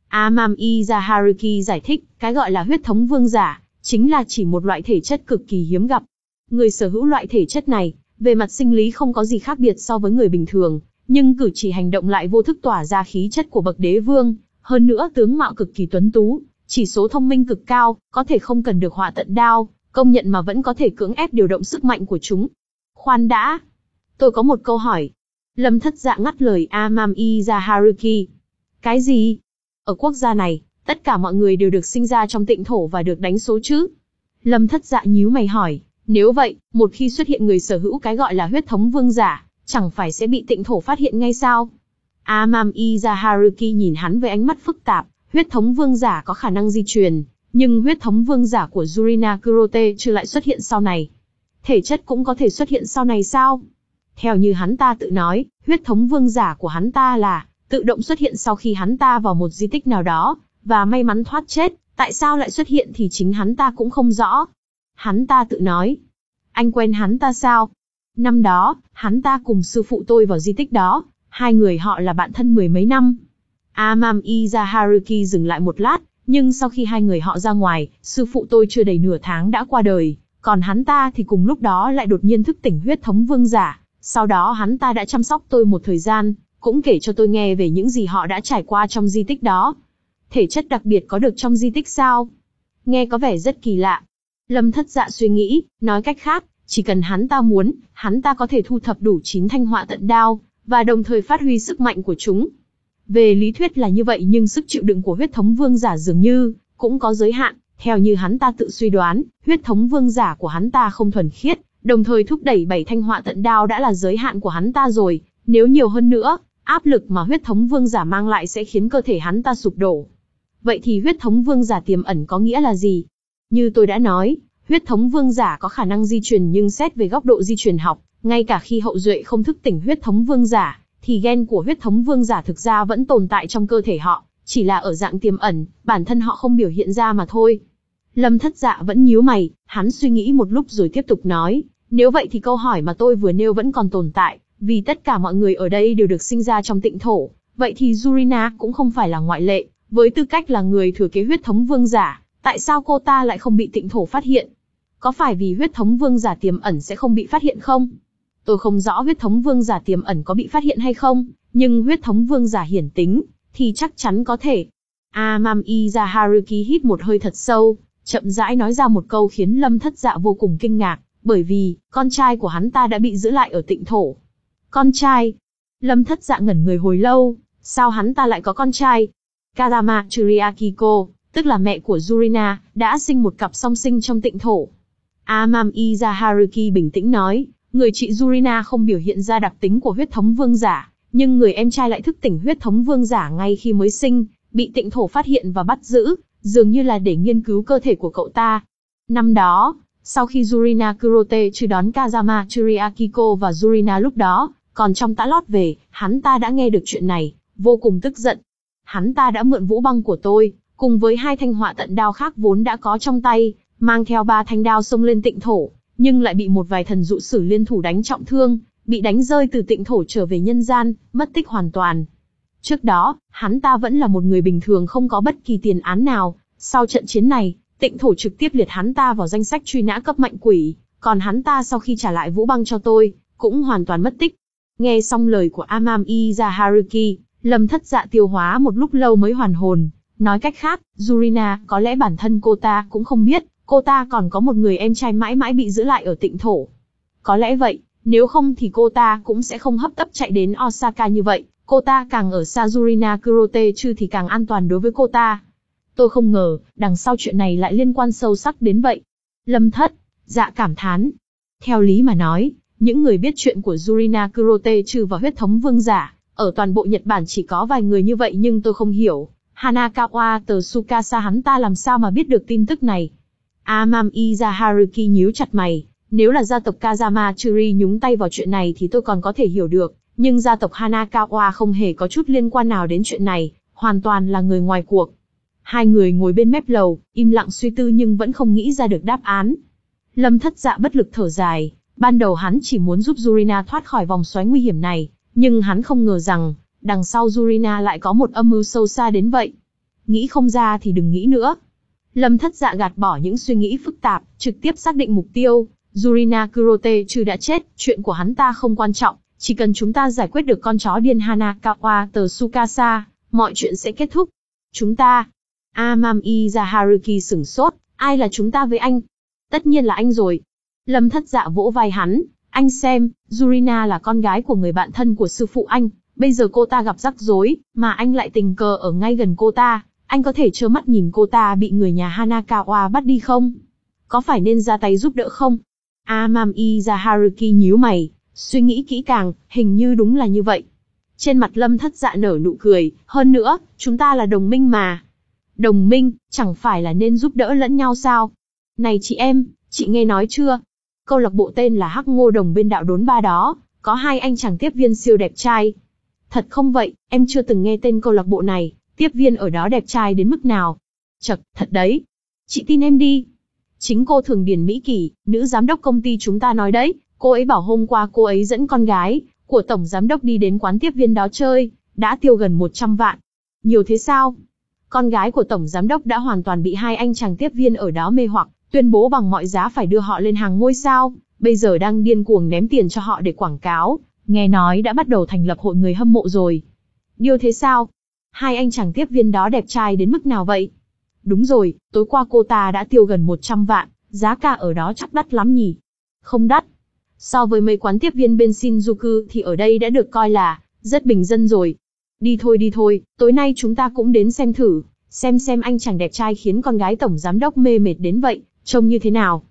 Amamiya Haruki giải thích, cái gọi là huyết thống vương giả, chính là chỉ một loại thể chất cực kỳ hiếm gặp. Người sở hữu loại thể chất này, về mặt sinh lý không có gì khác biệt so với người bình thường, nhưng cử chỉ hành động lại vô thức tỏa ra khí chất của bậc đế vương, hơn nữa tướng mạo cực kỳ tuấn tú, chỉ số thông minh cực cao, có thể không cần được họa tận đao công nhận mà vẫn có thể cưỡng ép điều động sức mạnh của chúng. Khoan đã, tôi có một câu hỏi. Lâm Thất Dạ ngắt lời Amamiya Haruki. Cái gì? Ở quốc gia này, tất cả mọi người đều được sinh ra trong tịnh thổ và được đánh số chứ? Lâm Thất Dạ nhíu mày hỏi, nếu vậy, một khi xuất hiện người sở hữu cái gọi là huyết thống vương giả, chẳng phải sẽ bị tịnh thổ phát hiện ngay sao? Amamiya Haruki nhìn hắn với ánh mắt phức tạp, huyết thống vương giả có khả năng di truyền, nhưng huyết thống vương giả của Yurina Kurote chưa lại xuất hiện sau này. Thể chất cũng có thể xuất hiện sau này sao? Theo như hắn ta tự nói, huyết thống vương giả của hắn ta là tự động xuất hiện sau khi hắn ta vào một di tích nào đó, và may mắn thoát chết, tại sao lại xuất hiện thì chính hắn ta cũng không rõ. Hắn ta tự nói. Anh quen hắn ta sao? Năm đó, hắn ta cùng sư phụ tôi vào di tích đó, hai người họ là bạn thân mười mấy năm. Amamiya Haruki dừng lại một lát, nhưng sau khi hai người họ ra ngoài, sư phụ tôi chưa đầy nửa tháng đã qua đời, còn hắn ta thì cùng lúc đó lại đột nhiên thức tỉnh huyết thống vương giả. Sau đó hắn ta đã chăm sóc tôi một thời gian, cũng kể cho tôi nghe về những gì họ đã trải qua trong di tích đó. Thể chất đặc biệt có được trong di tích sao? Nghe có vẻ rất kỳ lạ. Lâm Thất Dạ suy nghĩ, nói cách khác, chỉ cần hắn ta muốn, hắn ta có thể thu thập đủ chín thanh họa tận đao, và đồng thời phát huy sức mạnh của chúng. Về lý thuyết là như vậy nhưng sức chịu đựng của huyết thống vương giả dường như cũng có giới hạn. Theo như hắn ta tự suy đoán, huyết thống vương giả của hắn ta không thuần khiết, Đồng thời thúc đẩy bảy thanh họa tận đao đã là giới hạn của hắn ta rồi, nếu nhiều hơn nữa, áp lực mà huyết thống vương giả mang lại sẽ khiến cơ thể hắn ta sụp đổ. Vậy thì huyết thống vương giả tiềm ẩn có nghĩa là gì? Như tôi đã nói, huyết thống vương giả có khả năng di truyền, nhưng xét về góc độ di truyền học, ngay cả khi hậu duệ không thức tỉnh huyết thống vương giả, thì gen của huyết thống vương giả thực ra vẫn tồn tại trong cơ thể họ, chỉ là ở dạng tiềm ẩn, bản thân họ không biểu hiện ra mà thôi. Lâm Thất Dạ vẫn nhíu mày, hắn suy nghĩ một lúc rồi tiếp tục nói, nếu vậy thì câu hỏi mà tôi vừa nêu vẫn còn tồn tại, vì tất cả mọi người ở đây đều được sinh ra trong tịnh thổ, vậy thì Yurina cũng không phải là ngoại lệ, với tư cách là người thừa kế huyết thống vương giả, tại sao cô ta lại không bị tịnh thổ phát hiện? Có phải vì huyết thống vương giả tiềm ẩn sẽ không bị phát hiện không? Tôi không rõ huyết thống vương giả tiềm ẩn có bị phát hiện hay không, nhưng huyết thống vương giả hiển tính, thì chắc chắn có thể. Amamiya Haruki hít một hơi thật sâu, chậm rãi nói ra một câu khiến Lâm Thất Dạ vô cùng kinh ngạc, bởi vì, con trai của hắn ta đã bị giữ lại ở tịnh thổ. Con trai? Lâm Thất Dạ ngẩn người hồi lâu, sao hắn ta lại có con trai? Kazama Chiriakiko, tức là mẹ của Yurina, đã sinh một cặp song sinh trong tịnh thổ. Amamiya Haruki bình tĩnh nói, người chị Yurina không biểu hiện ra đặc tính của huyết thống vương giả, nhưng người em trai lại thức tỉnh huyết thống vương giả ngay khi mới sinh, bị tịnh thổ phát hiện và bắt giữ, dường như là để nghiên cứu cơ thể của cậu ta. Năm đó, sau khi Yurina Kurote chưa đón Kazama Chiriakiko và Yurina lúc đó, còn trong tã lót về, hắn ta đã nghe được chuyện này, vô cùng tức giận. Hắn ta đã mượn vũ băng của tôi, cùng với hai thanh họa tận đao khác vốn đã có trong tay, mang theo ba thanh đao xông lên tịnh thổ, nhưng lại bị một vài thần dụ sử liên thủ đánh trọng thương, bị đánh rơi từ tịnh thổ trở về nhân gian, mất tích hoàn toàn. Trước đó, hắn ta vẫn là một người bình thường không có bất kỳ tiền án nào, sau trận chiến này, tịnh thổ trực tiếp liệt hắn ta vào danh sách truy nã cấp mạnh quỷ, còn hắn ta sau khi trả lại vũ băng cho tôi, cũng hoàn toàn mất tích. Nghe xong lời của Amamiya Haruki, Lâm Thất Dạ tiêu hóa một lúc lâu mới hoàn hồn. Nói cách khác, Yurina, có lẽ bản thân cô ta cũng không biết, cô ta còn có một người em trai mãi mãi bị giữ lại ở tịnh thổ. Có lẽ vậy, nếu không thì cô ta cũng sẽ không hấp tấp chạy đến Osaka như vậy, cô ta càng ở xa Yurina Kurote chứ thì càng an toàn đối với cô ta. Tôi không ngờ, đằng sau chuyện này lại liên quan sâu sắc đến vậy. Lâm Thất Dạ cảm thán. Theo lý mà nói, những người biết chuyện của Yurina Kurote trừ và huyết thống vương giả, ở toàn bộ Nhật Bản chỉ có vài người như vậy, nhưng tôi không hiểu, Hanakawa tờ Tsukasa hắn ta làm sao mà biết được tin tức này. Amamiya Haruki nhíu chặt mày, nếu là gia tộc Kazama Chiri nhúng tay vào chuyện này thì tôi còn có thể hiểu được, nhưng gia tộc Hanakawa không hề có chút liên quan nào đến chuyện này, hoàn toàn là người ngoài cuộc. Hai người ngồi bên mép lầu, im lặng suy tư nhưng vẫn không nghĩ ra được đáp án. Lâm Thất Dạ bất lực thở dài, ban đầu hắn chỉ muốn giúp Yurina thoát khỏi vòng xoáy nguy hiểm này, nhưng hắn không ngờ rằng, đằng sau Yurina lại có một âm mưu sâu xa đến vậy. Nghĩ không ra thì đừng nghĩ nữa. Lâm Thất Dạ gạt bỏ những suy nghĩ phức tạp, trực tiếp xác định mục tiêu. Yurina Kurote trừ đã chết, chuyện của hắn ta không quan trọng, chỉ cần chúng ta giải quyết được con chó điên Hanakawa tờ Tsukasa, mọi chuyện sẽ kết thúc. Chúng ta? Amamiya Haruki sửng sốt, ai là chúng ta với anh? Tất nhiên là anh rồi. Lâm Thất Dạ vỗ vai hắn, anh xem, Yurina là con gái của người bạn thân của sư phụ anh, bây giờ cô ta gặp rắc rối, mà anh lại tình cờ ở ngay gần cô ta, anh có thể trơ mắt nhìn cô ta bị người nhà Hanakawa bắt đi không? Có phải nên ra tay giúp đỡ không? Amamiya Haruki nhíu mày, suy nghĩ kỹ càng, hình như đúng là như vậy. Trên mặt Lâm Thất Dạ nở nụ cười, hơn nữa, chúng ta là đồng minh mà. Đồng minh, chẳng phải là nên giúp đỡ lẫn nhau sao? Này chị em, chị nghe nói chưa? Câu lạc bộ tên là Hắc Ngô Đồng bên đạo đốn ba đó, có hai anh chàng tiếp viên siêu đẹp trai. Thật không vậy, em chưa từng nghe tên câu lạc bộ này, tiếp viên ở đó đẹp trai đến mức nào? Chật, thật đấy. Chị tin em đi. Chính cô Thường Điền Mỹ Kỷ, nữ giám đốc công ty chúng ta nói đấy, cô ấy bảo hôm qua cô ấy dẫn con gái của tổng giám đốc đi đến quán tiếp viên đó chơi, đã tiêu gần một trăm vạn. Nhiều thế sao? Con gái của tổng giám đốc đã hoàn toàn bị hai anh chàng tiếp viên ở đó mê hoặc, tuyên bố bằng mọi giá phải đưa họ lên hàng ngôi sao, bây giờ đang điên cuồng ném tiền cho họ để quảng cáo, nghe nói đã bắt đầu thành lập hội người hâm mộ rồi. Điều thế sao? Hai anh chàng tiếp viên đó đẹp trai đến mức nào vậy? Đúng rồi, tối qua cô ta đã tiêu gần một trăm vạn, giá cả ở đó chắc đắt lắm nhỉ? Không đắt. So với mấy quán tiếp viên bên Shinjuku thì ở đây đã được coi là rất bình dân rồi. Đi thôi đi thôi, tối nay chúng ta cũng đến xem thử, xem xem anh chàng đẹp trai khiến con gái tổng giám đốc mê mệt đến vậy, trông như thế nào.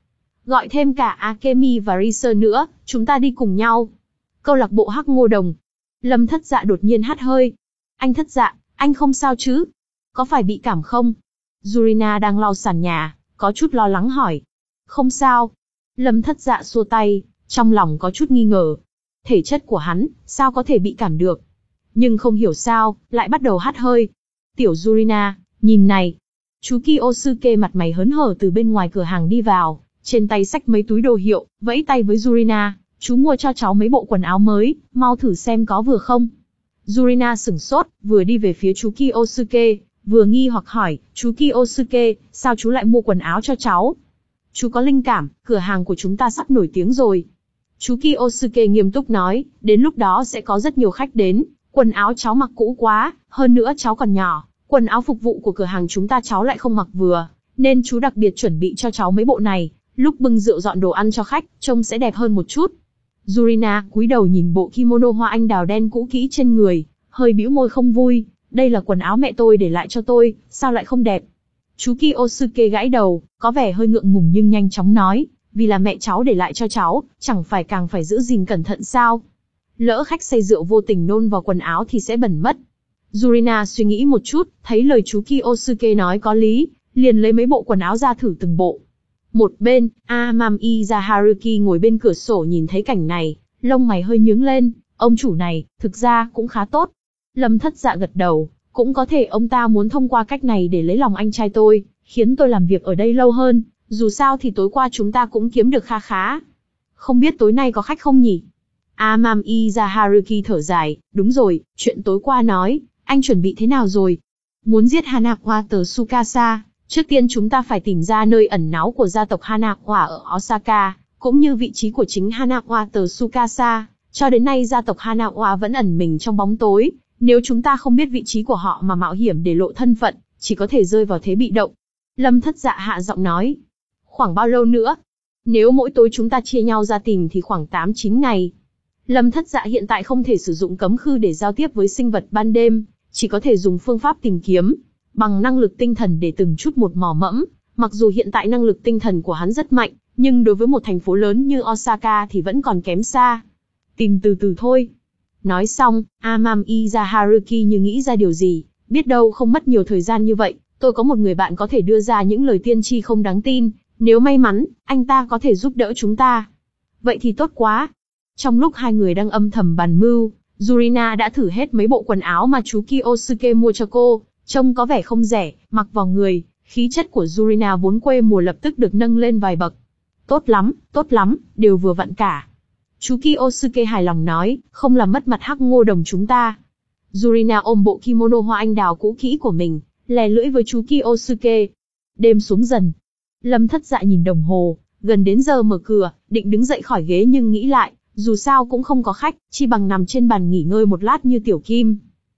Gọi thêm cả Akemi và Riser nữa, chúng ta đi cùng nhau. Câu lạc bộ Hắc Ngô Đồng. Lâm Thất Dạ đột nhiên hắt hơi. Anh Thất Dạ, anh không sao chứ? Có phải bị cảm không? Yurina đang lau sàn nhà, có chút lo lắng hỏi. Không sao. Lâm Thất Dạ xua tay, trong lòng có chút nghi ngờ. Thể chất của hắn, sao có thể bị cảm được? Nhưng không hiểu sao, lại bắt đầu hắt hơi. Tiểu Yurina, nhìn này. Chú Kiyosuke mặt mày hớn hở từ bên ngoài cửa hàng đi vào, trên tay xách mấy túi đồ hiệu, vẫy tay với Yurina. Chú mua cho cháu mấy bộ quần áo mới, mau thử xem có vừa không. Yurina sửng sốt, vừa đi về phía chú Kiyosuke, vừa nghi hoặc hỏi, chú Kiyosuke, sao chú lại mua quần áo cho cháu? Chú có linh cảm, cửa hàng của chúng ta sắp nổi tiếng rồi. Chú Kiyosuke nghiêm túc nói, đến lúc đó sẽ có rất nhiều khách đến, quần áo cháu mặc cũ quá, hơn nữa cháu còn nhỏ, quần áo phục vụ của cửa hàng chúng ta cháu lại không mặc vừa, nên chú đặc biệt chuẩn bị cho cháu mấy bộ này, lúc bưng rượu dọn đồ ăn cho khách, trông sẽ đẹp hơn một chút. Yurina cúi đầu nhìn bộ kimono hoa anh đào đen cũ kỹ trên người, hơi bĩu môi không vui, đây là quần áo mẹ tôi để lại cho tôi, sao lại không đẹp? Chú Kiyosuke gãi đầu, có vẻ hơi ngượng ngùng nhưng nhanh chóng nói, vì là mẹ cháu để lại cho cháu, chẳng phải càng phải giữ gìn cẩn thận sao? Lỡ khách say rượu vô tình nôn vào quần áo thì sẽ bẩn mất. Yurina suy nghĩ một chút, thấy lời chú Kiyosuke nói có lý, liền lấy mấy bộ quần áo ra thử từng bộ. Một bên, Amami Haruki ngồi bên cửa sổ nhìn thấy cảnh này, lông mày hơi nhướng lên, ông chủ này, thực ra cũng khá tốt. Lâm Thất Dạ gật đầu, cũng có thể ông ta muốn thông qua cách này để lấy lòng anh trai tôi, khiến tôi làm việc ở đây lâu hơn, dù sao thì tối qua chúng ta cũng kiếm được kha khá. Không biết tối nay có khách không nhỉ? Amami Haruki thở dài, đúng rồi, chuyện tối qua nói, anh chuẩn bị thế nào rồi? Muốn giết Hanawater Tsukasa, trước tiên chúng ta phải tìm ra nơi ẩn náu của gia tộc Hanawa ở Osaka, cũng như vị trí của chính Hanawater Tsukasa. Cho đến nay gia tộc Hanawa vẫn ẩn mình trong bóng tối, nếu chúng ta không biết vị trí của họ mà mạo hiểm để lộ thân phận, chỉ có thể rơi vào thế bị động. Lâm Thất Dạ hạ giọng nói. Khoảng bao lâu nữa? Nếu mỗi tối chúng ta chia nhau ra tìm thì khoảng tám chín ngày. Lâm Thất Dạ hiện tại không thể sử dụng cấm khư để giao tiếp với sinh vật ban đêm, chỉ có thể dùng phương pháp tìm kiếm, bằng năng lực tinh thần để từng chút một mò mẫm. Mặc dù hiện tại năng lực tinh thần của hắn rất mạnh, nhưng đối với một thành phố lớn như Osaka thì vẫn còn kém xa. Tìm từ từ thôi. Nói xong, Amami Haruki như nghĩ ra điều gì, biết đâu không mất nhiều thời gian như vậy, tôi có một người bạn có thể đưa ra những lời tiên tri không đáng tin, nếu may mắn, anh ta có thể giúp đỡ chúng ta. Vậy thì tốt quá. Trong lúc hai người đang âm thầm bàn mưu, Yurina đã thử hết mấy bộ quần áo mà chú Kiyosuke mua cho cô, trông có vẻ không rẻ, mặc vào người, khí chất của Yurina vốn quê mùa lập tức được nâng lên vài bậc. Tốt lắm, tốt lắm, đều vừa vặn cả. Chú Kiyosuke hài lòng nói, không làm mất mặt Hắc Ngô Đồng chúng ta. Yurina ôm bộ kimono hoa anh đào cũ kỹ của mình, lè lưỡi với chú Kiyosuke. Đêm xuống dần. Lâm Thất Dạ nhìn đồng hồ, gần đến giờ mở cửa, định đứng dậy khỏi ghế nhưng nghĩ lại, dù sao cũng không có khách, chi bằng nằm trên bàn nghỉ ngơi một lát như tiểu kim.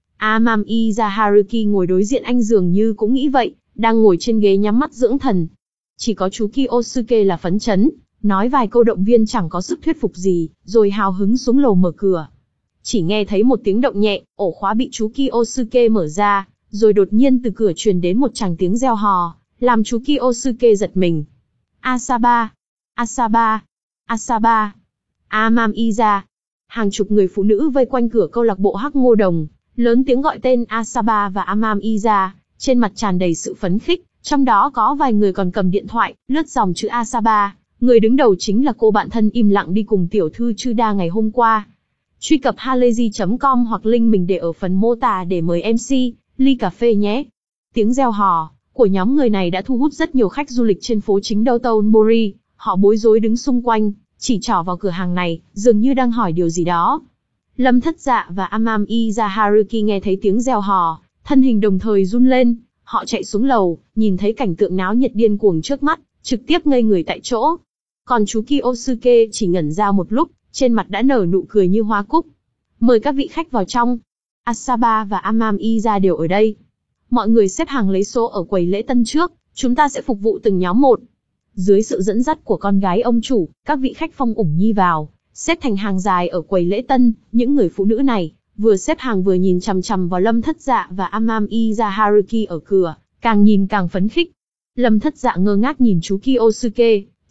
Amami Haruki ngồi đối diện anh dường như cũng nghĩ vậy, đang ngồi trên ghế nhắm mắt dưỡng thần. Chỉ có chú Kiyosuke là phấn chấn, nói vài câu động viên chẳng có sức thuyết phục gì, rồi hào hứng xuống lầu mở cửa. Chỉ nghe thấy một tiếng động nhẹ, ổ khóa bị chú Kiyosuke mở ra, rồi đột nhiên từ cửa truyền đến một tràng tiếng reo hò, làm chú Kiyosuke giật mình. Asaba, Asaba, Asaba, Amamiza. Hàng chục người phụ nữ vây quanh cửa câu lạc bộ Hắc Ngô Đồng, lớn tiếng gọi tên Asaba và Amamiza, trên mặt tràn đầy sự phấn khích, trong đó có vài người còn cầm điện thoại, lướt dòng chữ Asaba. Người đứng đầu chính là cô bạn thân im lặng đi cùng tiểu thư Chuda ngày hôm qua. Truy cập halayzi chấm com hoặc link mình để ở phần mô tả để mời em xê, ly cà phê nhé. Tiếng reo hò của nhóm người này đã thu hút rất nhiều khách du lịch trên phố chính Dotonbori, họ bối rối đứng xung quanh, chỉ trỏ vào cửa hàng này, dường như đang hỏi điều gì đó. Lâm Thất Dạ và Amami Haruki nghe thấy tiếng reo hò, thân hình đồng thời run lên, họ chạy xuống lầu, nhìn thấy cảnh tượng náo nhiệt điên cuồng trước mắt, trực tiếp ngây người tại chỗ. Còn chú Kiyosuke chỉ ngẩn ra một lúc, trên mặt đã nở nụ cười như hoa cúc. Mời các vị khách vào trong. Asaba và Amamiza đều ở đây. Mọi người xếp hàng lấy số ở quầy lễ tân trước, chúng ta sẽ phục vụ từng nhóm một. Dưới sự dẫn dắt của con gái ông chủ, các vị khách phong ủng nhi vào, xếp thành hàng dài ở quầy lễ tân. Những người phụ nữ này, vừa xếp hàng vừa nhìn chằm chằm vào Lâm Thất Dạ và Amami Haruki ở cửa, càng nhìn càng phấn khích. Lâm Thất Dạ ngơ ngác nhìn chú Kiyosuke,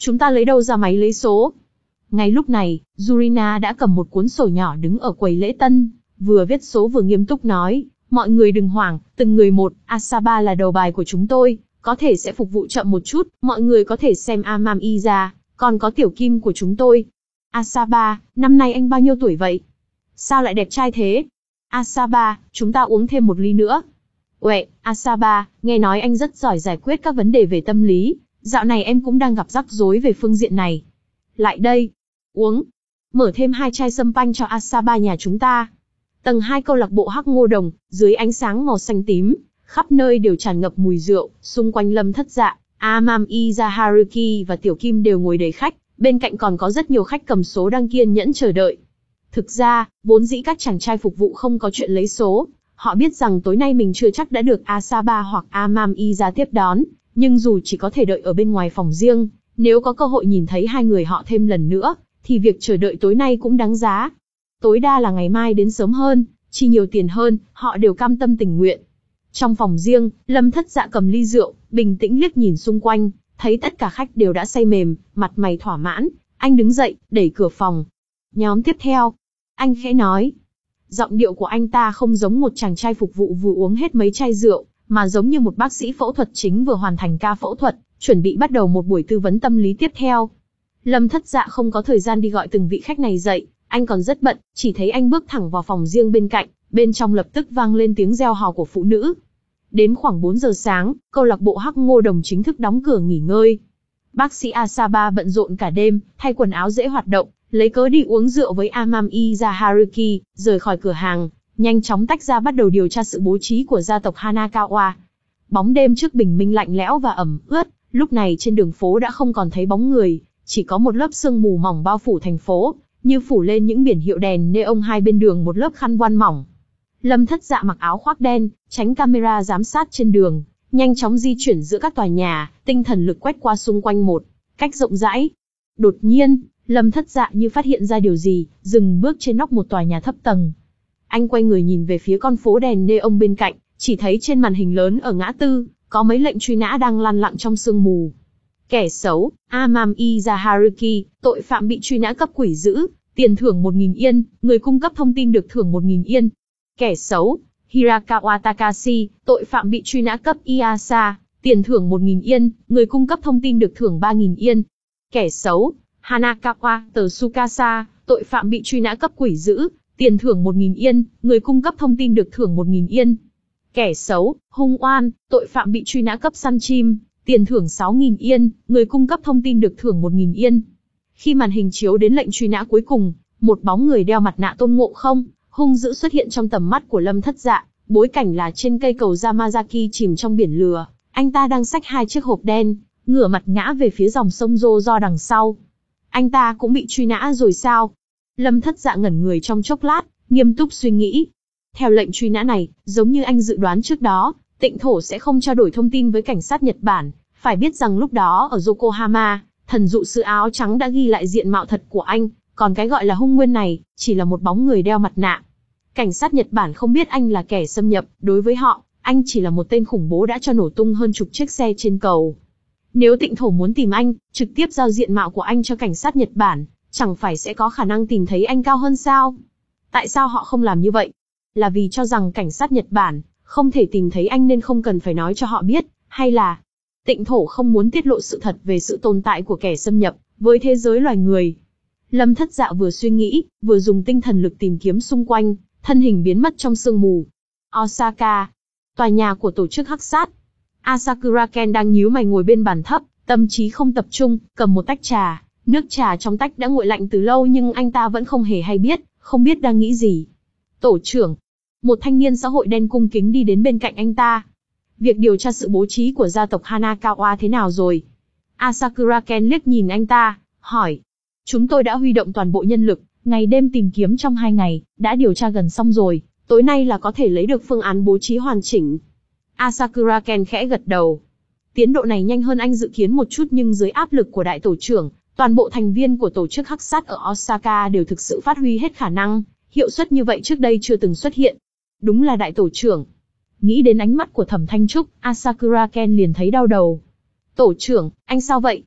chúng ta lấy đâu ra máy lấy số? Ngay lúc này, Yurina đã cầm một cuốn sổ nhỏ đứng ở quầy lễ tân, vừa viết số vừa nghiêm túc nói, mọi người đừng hoảng, từng người một, Asaba là đầu bài của chúng tôi, có thể sẽ phục vụ chậm một chút, mọi người có thể xem Amam Iza, còn có tiểu kim của chúng tôi. Asaba, năm nay anh bao nhiêu tuổi vậy? Sao lại đẹp trai thế? Asaba, chúng ta uống thêm một ly nữa. Uệ, Asaba, nghe nói anh rất giỏi giải quyết các vấn đề về tâm lý, dạo này em cũng đang gặp rắc rối về phương diện này. Lại đây, uống. Mở thêm hai chai sâm panh cho Asaba nhà chúng ta. Tầng hai câu lạc bộ Hắc Ngô Đồng, dưới ánh sáng màu xanh tím, khắp nơi đều tràn ngập mùi rượu, xung quanh Lâm Thất Dạ, Amam Iza Haruki và Tiểu Kim đều ngồi đầy khách, bên cạnh còn có rất nhiều khách cầm số đang kiên nhẫn chờ đợi. Thực ra, vốn dĩ các chàng trai phục vụ không có chuyện lấy số, họ biết rằng tối nay mình chưa chắc đã được Asaba hoặc Amam Iza tiếp đón, nhưng dù chỉ có thể đợi ở bên ngoài phòng riêng, nếu có cơ hội nhìn thấy hai người họ thêm lần nữa, thì việc chờ đợi tối nay cũng đáng giá. Tối đa là ngày mai đến sớm hơn, chi nhiều tiền hơn, họ đều cam tâm tình nguyện. Trong phòng riêng, Lâm Thất Dạ cầm ly rượu, bình tĩnh liếc nhìn xung quanh, thấy tất cả khách đều đã say mềm, mặt mày thỏa mãn, anh đứng dậy, đẩy cửa phòng. Nhóm tiếp theo, anh khẽ nói. Giọng điệu của anh ta không giống một chàng trai phục vụ vừa uống hết mấy chai rượu, mà giống như một bác sĩ phẫu thuật chính vừa hoàn thành ca phẫu thuật, chuẩn bị bắt đầu một buổi tư vấn tâm lý tiếp theo. Lâm Thất Dạ không có thời gian đi gọi từng vị khách này dậy, anh còn rất bận, chỉ thấy anh bước thẳng vào phòng riêng bên cạnh, bên trong lập tức vang lên tiếng reo hò của phụ nữ. Đến khoảng bốn giờ sáng, câu lạc bộ Hắc Ngô Đồng chính thức đóng cửa nghỉ ngơi. Bác sĩ Asaba bận rộn cả đêm, thay quần áo dễ hoạt động, lấy cớ đi uống rượu với Amam Iza Haruki, rời khỏi cửa hàng, nhanh chóng tách ra bắt đầu điều tra sự bố trí của gia tộc Hanakawa. Bóng đêm trước bình minh lạnh lẽo và ẩm ướt, lúc này trên đường phố đã không còn thấy bóng người, chỉ có một lớp sương mù mỏng bao phủ thành phố, như phủ lên những biển hiệu đèn neon hai bên đường một lớp khăn voan mỏng. Lâm Thất Dạ mặc áo khoác đen, tránh camera giám sát trên đường, nhanh chóng di chuyển giữa các tòa nhà, tinh thần lực quét qua xung quanh một cách rộng rãi. Đột nhiên, Lâm Thất Dạ như phát hiện ra điều gì, dừng bước trên nóc một tòa nhà thấp tầng. Anh quay người nhìn về phía con phố đèn neon bên cạnh, chỉ thấy trên màn hình lớn ở ngã tư, có mấy lệnh truy nã đang lăn lặng trong sương mù. Kẻ xấu, Amam Iza Haruki, tội phạm bị truy nã cấp quỷ dữ, tiền thưởng một nghìn yên, người cung cấp thông tin được thưởng một nghìn yên. Kẻ xấu, Hirakawa Takashi, tội phạm bị truy nã cấp Iasa, tiền thưởng một nghìn yên, người cung cấp thông tin được thưởng ba nghìn yên. Kẻ xấu, Hanakawa Tsukasa, tội phạm bị truy nã cấp quỷ dữ, tiền thưởng một nghìn yên, người cung cấp thông tin được thưởng một nghìn yên. Kẻ xấu, Hung Oan, tội phạm bị truy nã cấp săn chim, tiền thưởng sáu nghìn yên, người cung cấp thông tin được thưởng một nghìn yên. Khi màn hình chiếu đến lệnh truy nã cuối cùng, một bóng người đeo mặt nạ Tôn Ngộ Không, hung dữ xuất hiện trong tầm mắt của Lâm Thất Dạ, bối cảnh là trên cây cầu Yamazaki chìm trong biển lửa, anh ta đang xách hai chiếc hộp đen, ngửa mặt ngã về phía dòng sông Rô do đằng sau. Anh ta cũng bị truy nã rồi sao? Lâm Thất Dạ ngẩn người trong chốc lát, nghiêm túc suy nghĩ. Theo lệnh truy nã này, giống như anh dự đoán trước đó, Tịnh Thổ sẽ không trao đổi thông tin với cảnh sát Nhật Bản. Phải biết rằng lúc đó ở Yokohama, thần dụ sư áo trắng đã ghi lại diện mạo thật của anh, còn cái gọi là Hung Nguyên này, chỉ là một bóng người đeo mặt nạ. Cảnh sát Nhật Bản không biết anh là kẻ xâm nhập, đối với họ, anh chỉ là một tên khủng bố đã cho nổ tung hơn chục chiếc xe trên cầu. Nếu Tịnh Thổ muốn tìm anh, trực tiếp giao diện mạo của anh cho cảnh sát Nhật Bản, chẳng phải sẽ có khả năng tìm thấy anh cao hơn sao? Tại sao họ không làm như vậy? Là vì cho rằng cảnh sát Nhật Bản không thể tìm thấy anh nên không cần phải nói cho họ biết, hay là Tịnh Thổ không muốn tiết lộ sự thật về sự tồn tại của kẻ xâm nhập với thế giới loài người? Lâm Thất Dạ vừa suy nghĩ, vừa dùng tinh thần lực tìm kiếm xung quanh, thân hình biến mất trong sương mù. Osaka, tòa nhà của tổ chức Hắc Sát. Asakura Ken đang nhíu mày ngồi bên bàn thấp, tâm trí không tập trung, cầm một tách trà. Nước trà trong tách đã nguội lạnh từ lâu nhưng anh ta vẫn không hề hay biết, không biết đang nghĩ gì. Tổ trưởng, một thanh niên xã hội đen cung kính đi đến bên cạnh anh ta. Việc điều tra sự bố trí của gia tộc Hanakawa thế nào rồi? Asakura Ken liếc nhìn anh ta, hỏi. Chúng tôi đã huy động toàn bộ nhân lực, ngày đêm tìm kiếm trong hai ngày, đã điều tra gần xong rồi, tối nay là có thể lấy được phương án bố trí hoàn chỉnh. Asakura Ken khẽ gật đầu. Tiến độ này nhanh hơn anh dự kiến một chút nhưng dưới áp lực của đại tổ trưởng, toàn bộ thành viên của tổ chức Hắc Sát ở Osaka đều thực sự phát huy hết khả năng, hiệu suất như vậy trước đây chưa từng xuất hiện. Đúng là đại tổ trưởng. Nghĩ đến ánh mắt của Thẩm Thanh Trúc, Asakura Ken liền thấy đau đầu. Tổ trưởng, anh sao vậy?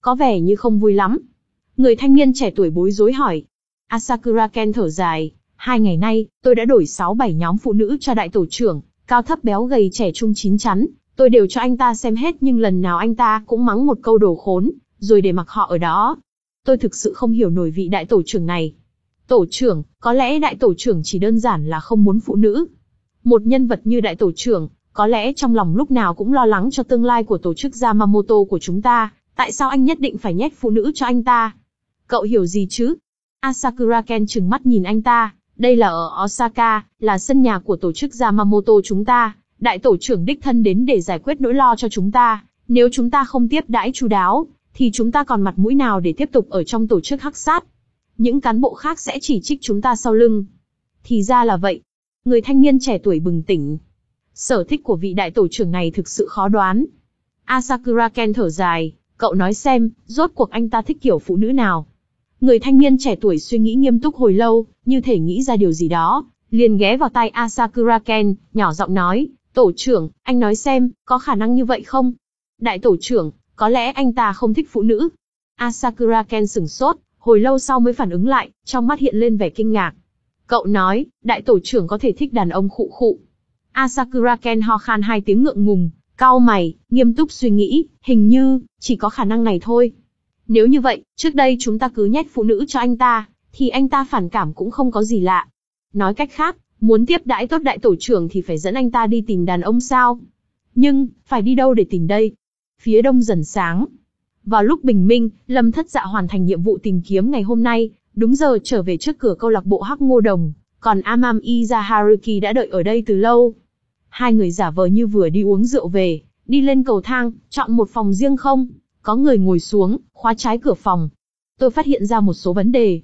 có vẻ như không vui lắm. Người thanh niên trẻ tuổi bối rối hỏi. Asakura Ken thở dài, hai ngày nay, tôi đã đổi sáu bảy nhóm phụ nữ cho đại tổ trưởng, cao thấp béo gầy trẻ trung chín chắn, tôi đều cho anh ta xem hết nhưng lần nào anh ta cũng mắng một câu đồ khốn, rồi để mặc họ ở đó. Tôi thực sự không hiểu nổi vị đại tổ trưởng này. Tổ trưởng, có lẽ đại tổ trưởng chỉ đơn giản là không muốn phụ nữ. Một nhân vật như đại tổ trưởng, có lẽ trong lòng lúc nào cũng lo lắng cho tương lai của tổ chức Yamamoto của chúng ta, tại sao anh nhất định phải nhét phụ nữ cho anh ta? Cậu hiểu gì chứ? Asakura Ken trừng mắt nhìn anh ta, đây là ở Osaka, là sân nhà của tổ chức Yamamoto chúng ta, đại tổ trưởng đích thân đến để giải quyết nỗi lo cho chúng ta, nếu chúng ta không tiếp đãi chu đáo, thì chúng ta còn mặt mũi nào để tiếp tục ở trong tổ chức hắc sát? Những cán bộ khác sẽ chỉ trích chúng ta sau lưng. Thì ra là vậy. Người thanh niên trẻ tuổi bừng tỉnh. Sở thích của vị đại tổ trưởng này thực sự khó đoán. Asakura Ken thở dài, cậu nói xem, rốt cuộc anh ta thích kiểu phụ nữ nào? Người thanh niên trẻ tuổi suy nghĩ nghiêm túc hồi lâu, như thể nghĩ ra điều gì đó, liền ghé vào tai Asakura Ken, nhỏ giọng nói, tổ trưởng, anh nói xem, có khả năng như vậy không? Đại tổ trưởng, có lẽ anh ta không thích phụ nữ. Asakura Ken sửng sốt, hồi lâu sau mới phản ứng lại, trong mắt hiện lên vẻ kinh ngạc. Cậu nói, đại tổ trưởng có thể thích đàn ông khụ khụ. Asakura Ken ho khan hai tiếng ngượng ngùng, cau mày, nghiêm túc suy nghĩ, hình như, chỉ có khả năng này thôi. Nếu như vậy, trước đây chúng ta cứ nhét phụ nữ cho anh ta, thì anh ta phản cảm cũng không có gì lạ. Nói cách khác, muốn tiếp đãi tốt đại tổ trưởng thì phải dẫn anh ta đi tìm đàn ông sao? Nhưng, phải đi đâu để tìm đây? Phía đông dần sáng. Vào lúc bình minh, Lâm Thất Dạ hoàn thành nhiệm vụ tìm kiếm ngày hôm nay, đúng giờ trở về trước cửa câu lạc bộ Hắc Ngô Đồng, còn Amamiya Haruki đã đợi ở đây từ lâu. Hai người giả vờ như vừa đi uống rượu về, đi lên cầu thang, chọn một phòng riêng không. Có người ngồi xuống, khóa trái cửa phòng. Tôi phát hiện ra một số vấn đề.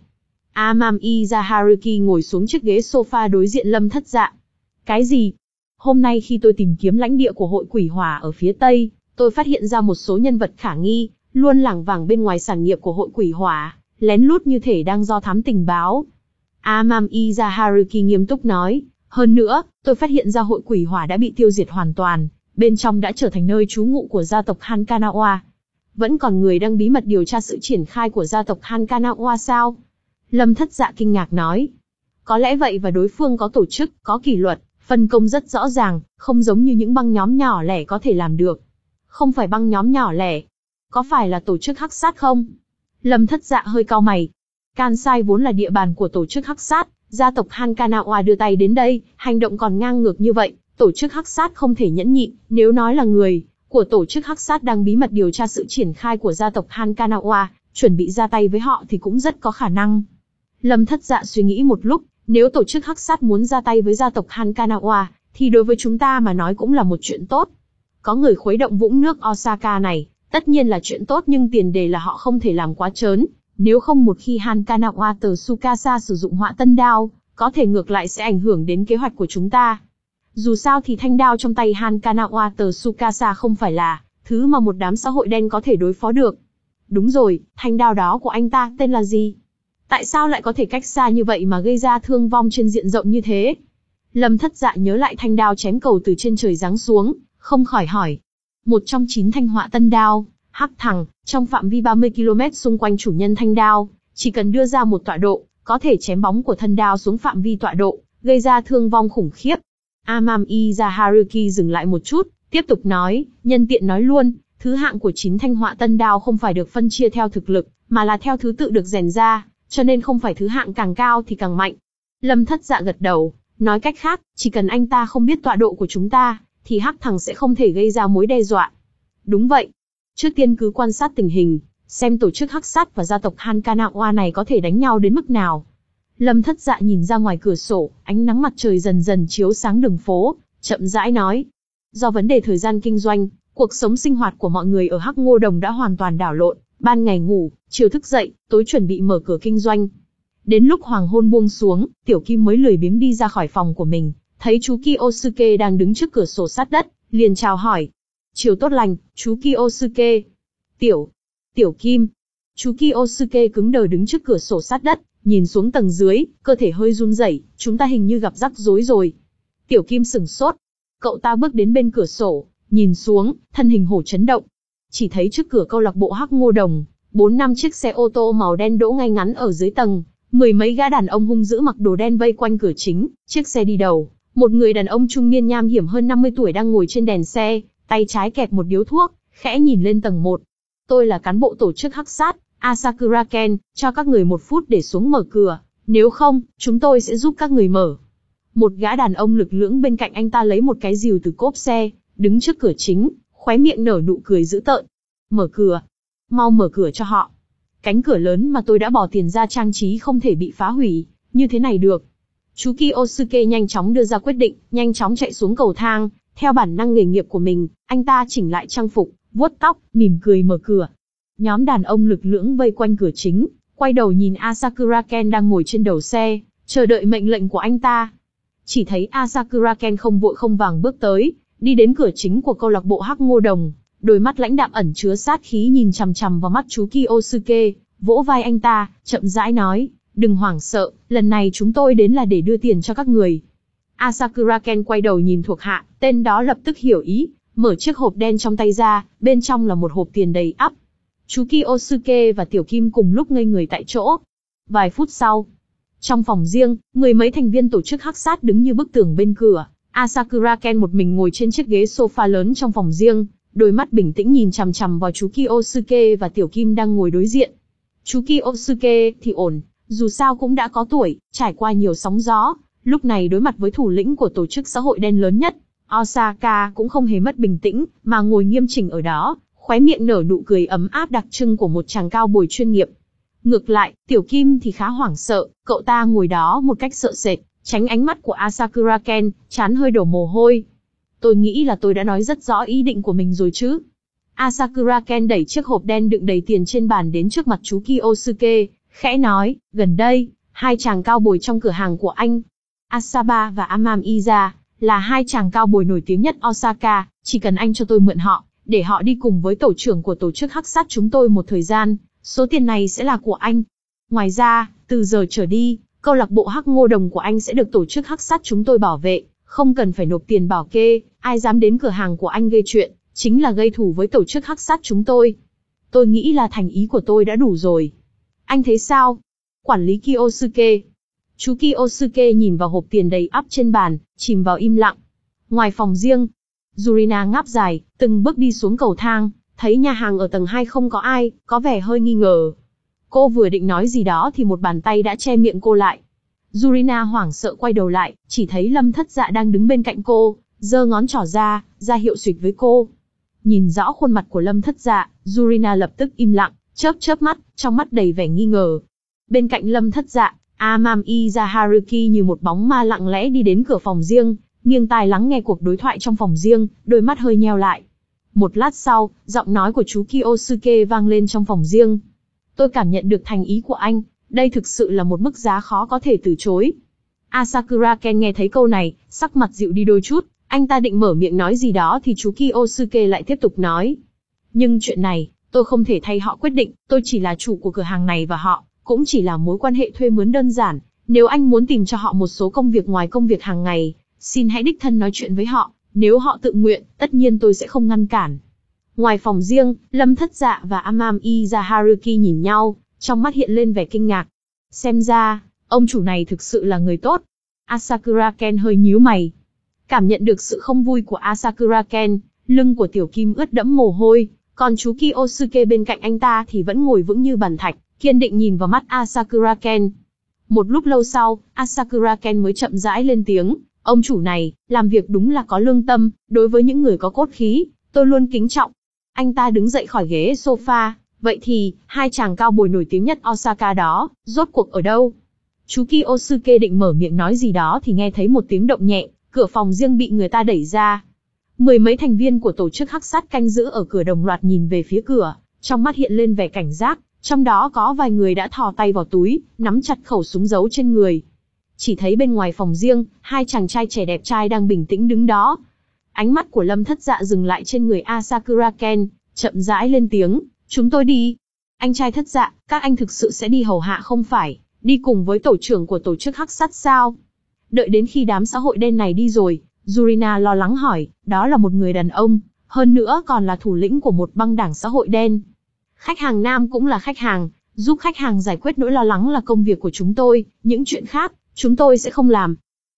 Amamiya Haruki ngồi xuống chiếc ghế sofa đối diện Lâm Thất Dạ. Cái gì? Hôm nay khi tôi tìm kiếm lãnh địa của hội quỷ hỏa ở phía Tây, tôi phát hiện ra một số nhân vật khả nghi, luôn lảng vảng bên ngoài sản nghiệp của hội quỷ hỏa, lén lút như thể đang do thám tình báo. Amamiya Haruki nghiêm túc nói, hơn nữa, tôi phát hiện ra hội quỷ hỏa đã bị tiêu diệt hoàn toàn, bên trong đã trở thành nơi trú ngụ của gia tộc Hankanawa. Vẫn còn người đang bí mật điều tra sự triển khai của gia tộc Hankanawa sao? Lâm Thất Dạ kinh ngạc nói. Có lẽ vậy, và đối phương có tổ chức, có kỷ luật, phân công rất rõ ràng, không giống như những băng nhóm nhỏ lẻ có thể làm được. Không phải băng nhóm nhỏ lẻ. Có phải là tổ chức hắc sát không? Lâm Thất Dạ hơi cau mày. Kansai vốn là địa bàn của tổ chức hắc sát, gia tộc Hankanawa đưa tay đến đây, hành động còn ngang ngược như vậy, tổ chức hắc sát không thể nhẫn nhịn, nếu nói là người của tổ chức hắc sát đang bí mật điều tra sự triển khai của gia tộc Hankanawa, chuẩn bị ra tay với họ thì cũng rất có khả năng. Lâm Thất Dạ suy nghĩ một lúc, nếu tổ chức hắc sát muốn ra tay với gia tộc Hankanawa, thì đối với chúng ta mà nói cũng là một chuyện tốt. Có người khuấy động vũng nước Osaka này, tất nhiên là chuyện tốt, nhưng tiền đề là họ không thể làm quá trớn. Nếu không, một khi Hankanawa Tsukasa sử dụng họa tân đao, có thể ngược lại sẽ ảnh hưởng đến kế hoạch của chúng ta. Dù sao thì thanh đao trong tay Hankanawa Tsukasa không phải là thứ mà một đám xã hội đen có thể đối phó được. Đúng rồi, thanh đao đó của anh ta tên là gì? Tại sao lại có thể cách xa như vậy mà gây ra thương vong trên diện rộng như thế? Lâm Thất Dạ nhớ lại thanh đao chém cầu từ trên trời giáng xuống, không khỏi hỏi. Một trong chín thanh họa tân đao, hắc thẳng, trong phạm vi ba mươi ki lô mét xung quanh chủ nhân thanh đao, chỉ cần đưa ra một tọa độ, có thể chém bóng của thân đao xuống phạm vi tọa độ, gây ra thương vong khủng khiếp. Amamiya Haruki dừng lại một chút, tiếp tục nói, nhân tiện nói luôn, thứ hạng của chín thanh họa tân đao không phải được phân chia theo thực lực, mà là theo thứ tự được rèn ra, cho nên không phải thứ hạng càng cao thì càng mạnh. Lâm Thất Dạ gật đầu, nói cách khác, chỉ cần anh ta không biết tọa độ của chúng ta, thì hắc thằng sẽ không thể gây ra mối đe dọa. Đúng vậy. Trước tiên cứ quan sát tình hình, xem tổ chức hắc sát và gia tộc Hankanawa này có thể đánh nhau đến mức nào. Lâm Thất Dạ nhìn ra ngoài cửa sổ, ánh nắng mặt trời dần dần chiếu sáng đường phố, chậm rãi nói. Do vấn đề thời gian kinh doanh, cuộc sống sinh hoạt của mọi người ở Hắc Ngô Đồng đã hoàn toàn đảo lộn, ban ngày ngủ, chiều thức dậy, tối chuẩn bị mở cửa kinh doanh. Đến lúc hoàng hôn buông xuống, Tiểu Kim mới lười biếng đi ra khỏi phòng của mình, thấy chú Kiyosuke đang đứng trước cửa sổ sát đất, liền chào hỏi. Chiều tốt lành, chú Kiyosuke. Tiểu, Tiểu Kim. Chú Kiyosuke cứng đờ đứng trước cửa sổ sát đất, nhìn xuống tầng dưới, cơ thể hơi run rẩy, chúng ta hình như gặp rắc rối rồi. Tiểu Kim sửng sốt. Cậu ta bước đến bên cửa sổ, nhìn xuống, thân hình hổ chấn động. Chỉ thấy trước cửa câu lạc bộ Hắc Ngô Đồng, Bốn năm chiếc xe ô tô màu đen đỗ ngay ngắn ở dưới tầng, mười mấy gã đàn ông hung dữ mặc đồ đen vây quanh cửa chính, chiếc xe đi đầu. Một người đàn ông trung niên nham hiểm hơn năm mươi tuổi đang ngồi trên đèn xe, tay trái kẹp một điếu thuốc, khẽ nhìn lên tầng một. Tôi là cán bộ tổ chức hắc sát, Asakura Ken, cho các người một phút để xuống mở cửa, nếu không, chúng tôi sẽ giúp các người mở. Một gã đàn ông lực lưỡng bên cạnh anh ta lấy một cái rìu từ cốp xe, đứng trước cửa chính, khóe miệng nở nụ cười dữ tợn. Mở cửa. Mau mở cửa cho họ. Cánh cửa lớn mà tôi đã bỏ tiền ra trang trí không thể bị phá hủy, như thế này được. Chú Kiyosuke nhanh chóng đưa ra quyết định, nhanh chóng chạy xuống cầu thang, theo bản năng nghề nghiệp của mình, anh ta chỉnh lại trang phục, vuốt tóc, mỉm cười mở cửa. Nhóm đàn ông lực lưỡng vây quanh cửa chính, quay đầu nhìn Asakura Ken đang ngồi trên đầu xe, chờ đợi mệnh lệnh của anh ta. Chỉ thấy Asakura Ken không vội không vàng bước tới, đi đến cửa chính của câu lạc bộ Hắc Ngô Đồng, đôi mắt lãnh đạm ẩn chứa sát khí nhìn chằm chằm vào mắt chú Kiyosuke, vỗ vai anh ta, chậm rãi nói, đừng hoảng sợ, lần này chúng tôi đến là để đưa tiền cho các người. Asakura Ken quay đầu nhìn thuộc hạ, tên đó lập tức hiểu ý, mở chiếc hộp đen trong tay ra, bên trong là một hộp tiền đầy ắp. Chú Kiyosuke và Tiểu Kim cùng lúc ngây người tại chỗ. Vài phút sau, trong phòng riêng, mười mấy thành viên tổ chức hắc sát đứng như bức tường bên cửa. Asakura Ken một mình ngồi trên chiếc ghế sofa lớn trong phòng riêng, đôi mắt bình tĩnh nhìn chằm chằm vào chú Kiyosuke và Tiểu Kim đang ngồi đối diện. Chú Kiyosuke thì ổn, dù sao cũng đã có tuổi, trải qua nhiều sóng gió, lúc này đối mặt với thủ lĩnh của tổ chức xã hội đen lớn nhất, Osaka cũng không hề mất bình tĩnh, mà ngồi nghiêm chỉnh ở đó, khóe miệng nở nụ cười ấm áp đặc trưng của một chàng cao bồi chuyên nghiệp. Ngược lại, Tiểu Kim thì khá hoảng sợ, cậu ta ngồi đó một cách sợ sệt, tránh ánh mắt của Asakura Ken, trán hơi đổ mồ hôi. Tôi nghĩ là tôi đã nói rất rõ ý định của mình rồi chứ. Asakura Ken đẩy chiếc hộp đen đựng đầy tiền trên bàn đến trước mặt chú Kiyosuke, khẽ nói, gần đây, hai chàng cao bồi trong cửa hàng của anh, Asaba và Amamiya, là hai chàng cao bồi nổi tiếng nhất Osaka, chỉ cần anh cho tôi mượn họ, để họ đi cùng với tổ trưởng của tổ chức hắc sát chúng tôi một thời gian, số tiền này sẽ là của anh. Ngoài ra, từ giờ trở đi, câu lạc bộ Hắc Ngô Đồng của anh sẽ được tổ chức hắc sát chúng tôi bảo vệ, không cần phải nộp tiền bảo kê, ai dám đến cửa hàng của anh gây chuyện, chính là gây thù với tổ chức hắc sát chúng tôi. Tôi nghĩ là thành ý của tôi đã đủ rồi. Anh thấy sao? Quản lý Kiyosuke. Chú Kiyosuke nhìn vào hộp tiền đầy ắp trên bàn, chìm vào im lặng. Ngoài phòng riêng, Yurina ngáp dài, từng bước đi xuống cầu thang, thấy nhà hàng ở tầng hai không có ai, có vẻ hơi nghi ngờ. Cô vừa định nói gì đó thì một bàn tay đã che miệng cô lại. Yurina hoảng sợ quay đầu lại, chỉ thấy Lâm Thất Dạ đang đứng bên cạnh cô, giơ ngón trỏ ra, ra hiệu suýt với cô. Nhìn rõ khuôn mặt của Lâm Thất Dạ, Yurina lập tức im lặng, chớp chớp mắt, trong mắt đầy vẻ nghi ngờ. Bên cạnh Lâm Thất Dạ, Amamiya Haruki như một bóng ma lặng lẽ đi đến cửa phòng riêng, nghiêng tai lắng nghe cuộc đối thoại trong phòng riêng, đôi mắt hơi nheo lại. Một lát sau, giọng nói của chú Kiyosuke vang lên trong phòng riêng. Tôi cảm nhận được thành ý của anh, đây thực sự là một mức giá khó có thể từ chối. Asakura Ken nghe thấy câu này, sắc mặt dịu đi đôi chút, anh ta định mở miệng nói gì đó thì chú Kiyosuke lại tiếp tục nói. Nhưng chuyện này, tôi không thể thay họ quyết định, tôi chỉ là chủ của cửa hàng này và họ, cũng chỉ là mối quan hệ thuê mướn đơn giản. Nếu anh muốn tìm cho họ một số công việc ngoài công việc hàng ngày, xin hãy đích thân nói chuyện với họ, nếu họ tự nguyện, tất nhiên tôi sẽ không ngăn cản. Ngoài phòng riêng, Lâm Thất Dạ và Amamiya Haruki nhìn nhau, trong mắt hiện lên vẻ kinh ngạc. Xem ra, ông chủ này thực sự là người tốt. Asakura Ken hơi nhíu mày. Cảm nhận được sự không vui của Asakura Ken, lưng của Tiểu Kim ướt đẫm mồ hôi, còn chú Kiyosuke bên cạnh anh ta thì vẫn ngồi vững như bàn thạch, kiên định nhìn vào mắt Asakura Ken. Một lúc lâu sau, Asakura Ken mới chậm rãi lên tiếng. Ông chủ này, làm việc đúng là có lương tâm, đối với những người có cốt khí, tôi luôn kính trọng. Anh ta đứng dậy khỏi ghế sofa, vậy thì, hai chàng cao bồi nổi tiếng nhất Osaka đó, rốt cuộc ở đâu? Chú Kiyosuke định mở miệng nói gì đó thì nghe thấy một tiếng động nhẹ, cửa phòng riêng bị người ta đẩy ra. Mười mấy thành viên của tổ chức hắc sát canh giữ ở cửa đồng loạt nhìn về phía cửa, trong mắt hiện lên vẻ cảnh giác, trong đó có vài người đã thò tay vào túi, nắm chặt khẩu súng giấu trên người. Chỉ thấy bên ngoài phòng riêng, hai chàng trai trẻ đẹp trai đang bình tĩnh đứng đó. Ánh mắt của Lâm Thất Dạ dừng lại trên người Asakura Ken, chậm rãi lên tiếng, chúng tôi đi. Anh trai Thất Dạ, các anh thực sự sẽ đi hầu hạ không phải, đi cùng với tổ trưởng của tổ chức hắc sát sao? Đợi đến khi đám xã hội đen này đi rồi, Yurina lo lắng hỏi, đó là một người đàn ông, hơn nữa còn là thủ lĩnh của một băng đảng xã hội đen. Khách hàng nam cũng là khách hàng, giúp khách hàng giải quyết nỗi lo lắng là công việc của chúng tôi, những chuyện khác, chúng tôi sẽ không làm.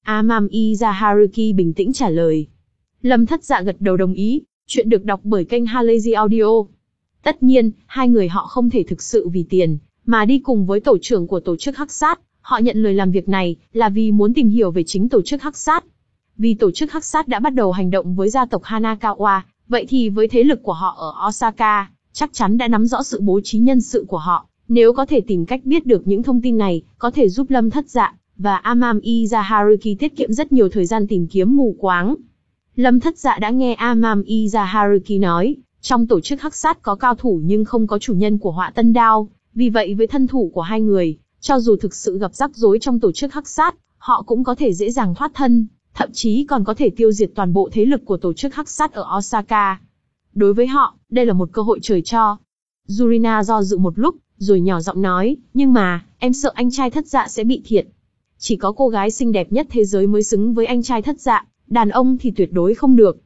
Amami Haruki bình tĩnh trả lời. Lâm Thất Dạ gật đầu đồng ý, chuyện được đọc bởi kênh Halazy Audio. Tất nhiên, hai người họ không thể thực sự vì tiền, mà đi cùng với tổ trưởng của tổ chức Hắc Sát. Họ nhận lời làm việc này, là vì muốn tìm hiểu về chính tổ chức Hắc Sát. Vì tổ chức Hắc Sát đã bắt đầu hành động với gia tộc Hanakawa, vậy thì với thế lực của họ ở Osaka, chắc chắn đã nắm rõ sự bố trí nhân sự của họ. Nếu có thể tìm cách biết được những thông tin này, có thể giúp Lâm Thất Dạ và Amami Haruki tiết kiệm rất nhiều thời gian tìm kiếm mù quáng. Lâm Thất Dạ đã nghe Amami Haruki nói, trong tổ chức Hắc Sát có cao thủ nhưng không có chủ nhân của Họa Tân Đao, vì vậy với thân thủ của hai người, cho dù thực sự gặp rắc rối trong tổ chức Hắc Sát, họ cũng có thể dễ dàng thoát thân, thậm chí còn có thể tiêu diệt toàn bộ thế lực của tổ chức Hắc Sát ở Osaka. Đối với họ, đây là một cơ hội trời cho. Yurina do dự một lúc, rồi nhỏ giọng nói, nhưng mà, em sợ anh trai Thất Dạ sẽ bị thiệt. Chỉ có cô gái xinh đẹp nhất thế giới mới xứng với anh trai Thất Dạ, đàn ông thì tuyệt đối không được.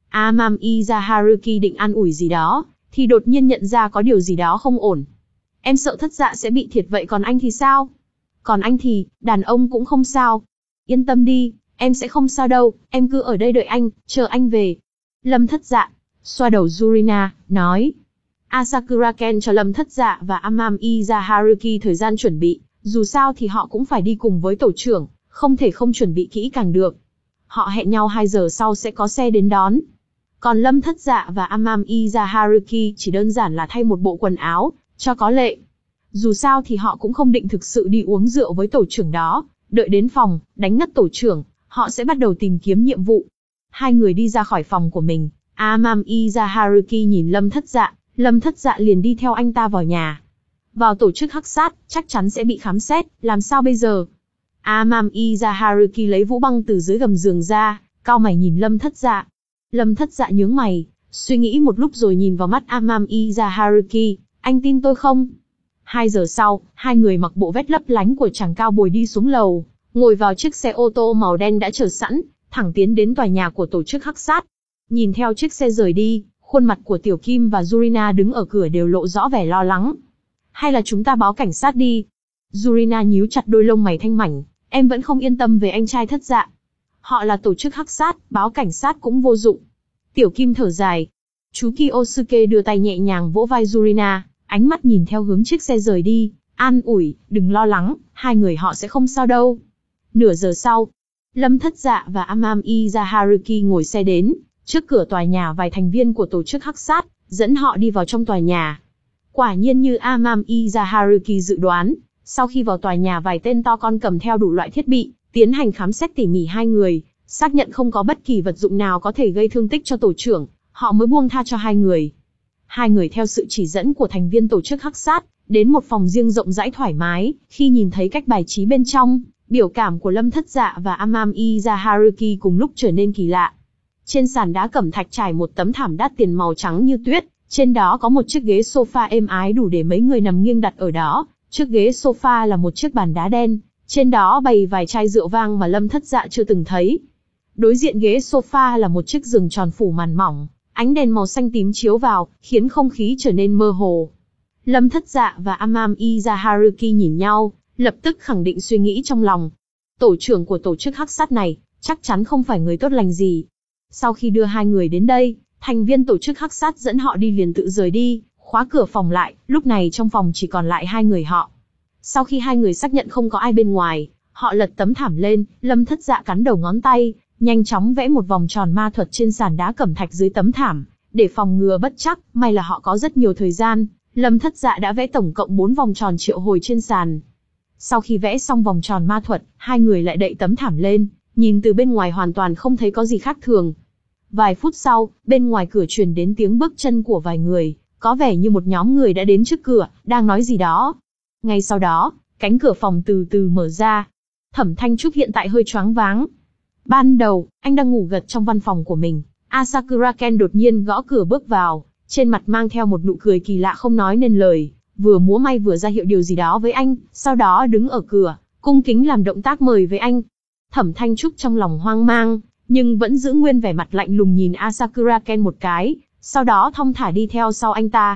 Amami Haruki định an ủi gì đó, thì đột nhiên nhận ra có điều gì đó không ổn. Em sợ Thất Dạ sẽ bị thiệt vậy còn anh thì sao? Còn anh thì, đàn ông cũng không sao. Yên tâm đi, em sẽ không sao đâu, em cứ ở đây đợi anh, chờ anh về. Lâm Thất Dạ, xoa đầu Yurina, nói. Asakura Ken cho Lâm Thất Dạ và Amami Haruki thời gian chuẩn bị, dù sao thì họ cũng phải đi cùng với tổ trưởng, không thể không chuẩn bị kỹ càng được. Họ hẹn nhau hai giờ sau sẽ có xe đến đón. Còn Lâm Thất Dạ và Amami Haruki chỉ đơn giản là thay một bộ quần áo, cho có lệ. Dù sao thì họ cũng không định thực sự đi uống rượu với tổ trưởng đó, đợi đến phòng, đánh ngất tổ trưởng, họ sẽ bắt đầu tìm kiếm nhiệm vụ. Hai người đi ra khỏi phòng của mình, Amami Haruki nhìn Lâm Thất Dạ, Lâm Thất Dạ liền đi theo anh ta vào nhà. Vào tổ chức Hắc Sát, chắc chắn sẽ bị khám xét, làm sao bây giờ? Amami Haruki lấy vũ băng từ dưới gầm giường ra, cau mày nhìn Lâm Thất Dạ. Lâm Thất Dạ nhướng mày, suy nghĩ một lúc rồi nhìn vào mắt Amami Haruki, anh tin tôi không? Hai giờ sau, hai người mặc bộ vest lấp lánh của chàng cao bồi đi xuống lầu, ngồi vào chiếc xe ô tô màu đen đã chờ sẵn, thẳng tiến đến tòa nhà của tổ chức Hắc Sát. Nhìn theo chiếc xe rời đi, khuôn mặt của Tiểu Kim và Yurina đứng ở cửa đều lộ rõ vẻ lo lắng. Hay là chúng ta báo cảnh sát đi? Yurina nhíu chặt đôi lông mày thanh mảnh, em vẫn không yên tâm về anh trai Thất Dạ. Họ là tổ chức Hắc Sát, báo cảnh sát cũng vô dụng. Tiểu Kim thở dài. Chú Kiyosuke đưa tay nhẹ nhàng vỗ vai Yurina, ánh mắt nhìn theo hướng chiếc xe rời đi, an ủi, đừng lo lắng, hai người họ sẽ không sao đâu. Nửa giờ sau, Lâm Thất Dạ và Amami Haruki ngồi xe đến, trước cửa tòa nhà vài thành viên của tổ chức Hắc Sát, dẫn họ đi vào trong tòa nhà. Quả nhiên như Amami Haruki dự đoán, sau khi vào tòa nhà vài tên to con cầm theo đủ loại thiết bị, tiến hành khám xét tỉ mỉ hai người, xác nhận không có bất kỳ vật dụng nào có thể gây thương tích cho tổ trưởng, họ mới buông tha cho hai người. Hai người theo sự chỉ dẫn của thành viên tổ chức Hắc Sát, đến một phòng riêng rộng rãi thoải mái, khi nhìn thấy cách bài trí bên trong, biểu cảm của Lâm Thất Dạ và Amami Haruki cùng lúc trở nên kỳ lạ. Trên sàn đá cẩm thạch trải một tấm thảm đắt tiền màu trắng như tuyết, trên đó có một chiếc ghế sofa êm ái đủ để mấy người nằm nghiêng đặt ở đó, trước ghế sofa là một chiếc bàn đá đen, trên đó bày vài chai rượu vang mà Lâm Thất Dạ chưa từng thấy. Đối diện ghế sofa là một chiếc giường tròn phủ màn mỏng, ánh đèn màu xanh tím chiếu vào, khiến không khí trở nên mơ hồ. Lâm Thất Dạ và Amami Haruki nhìn nhau, lập tức khẳng định suy nghĩ trong lòng. Tổ trưởng của tổ chức Hắc Sát này, chắc chắn không phải người tốt lành gì. Sau khi đưa hai người đến đây, thành viên tổ chức Hắc Sát dẫn họ đi liền tự rời đi, khóa cửa phòng lại, lúc này trong phòng chỉ còn lại hai người họ. Sau khi hai người xác nhận không có ai bên ngoài, họ lật tấm thảm lên, Lâm Thất Dạ cắn đầu ngón tay, nhanh chóng vẽ một vòng tròn ma thuật trên sàn đá cẩm thạch dưới tấm thảm, để phòng ngừa bất trắc, may là họ có rất nhiều thời gian, Lâm Thất Dạ đã vẽ tổng cộng bốn vòng tròn triệu hồi trên sàn. Sau khi vẽ xong vòng tròn ma thuật, hai người lại đậy tấm thảm lên, nhìn từ bên ngoài hoàn toàn không thấy có gì khác thường. Vài phút sau, bên ngoài cửa truyền đến tiếng bước chân của vài người, có vẻ như một nhóm người đã đến trước cửa, đang nói gì đó. Ngay sau đó, cánh cửa phòng từ từ mở ra. Thẩm Thanh Trúc hiện tại hơi choáng váng. Ban đầu, anh đang ngủ gật trong văn phòng của mình. Asakura Ken đột nhiên gõ cửa bước vào, trên mặt mang theo một nụ cười kỳ lạ không nói nên lời, vừa múa may vừa ra hiệu điều gì đó với anh, sau đó đứng ở cửa, cung kính làm động tác mời với anh. Thẩm Thanh Trúc trong lòng hoang mang, nhưng vẫn giữ nguyên vẻ mặt lạnh lùng nhìn Asakura Ken một cái, sau đó thong thả đi theo sau anh ta.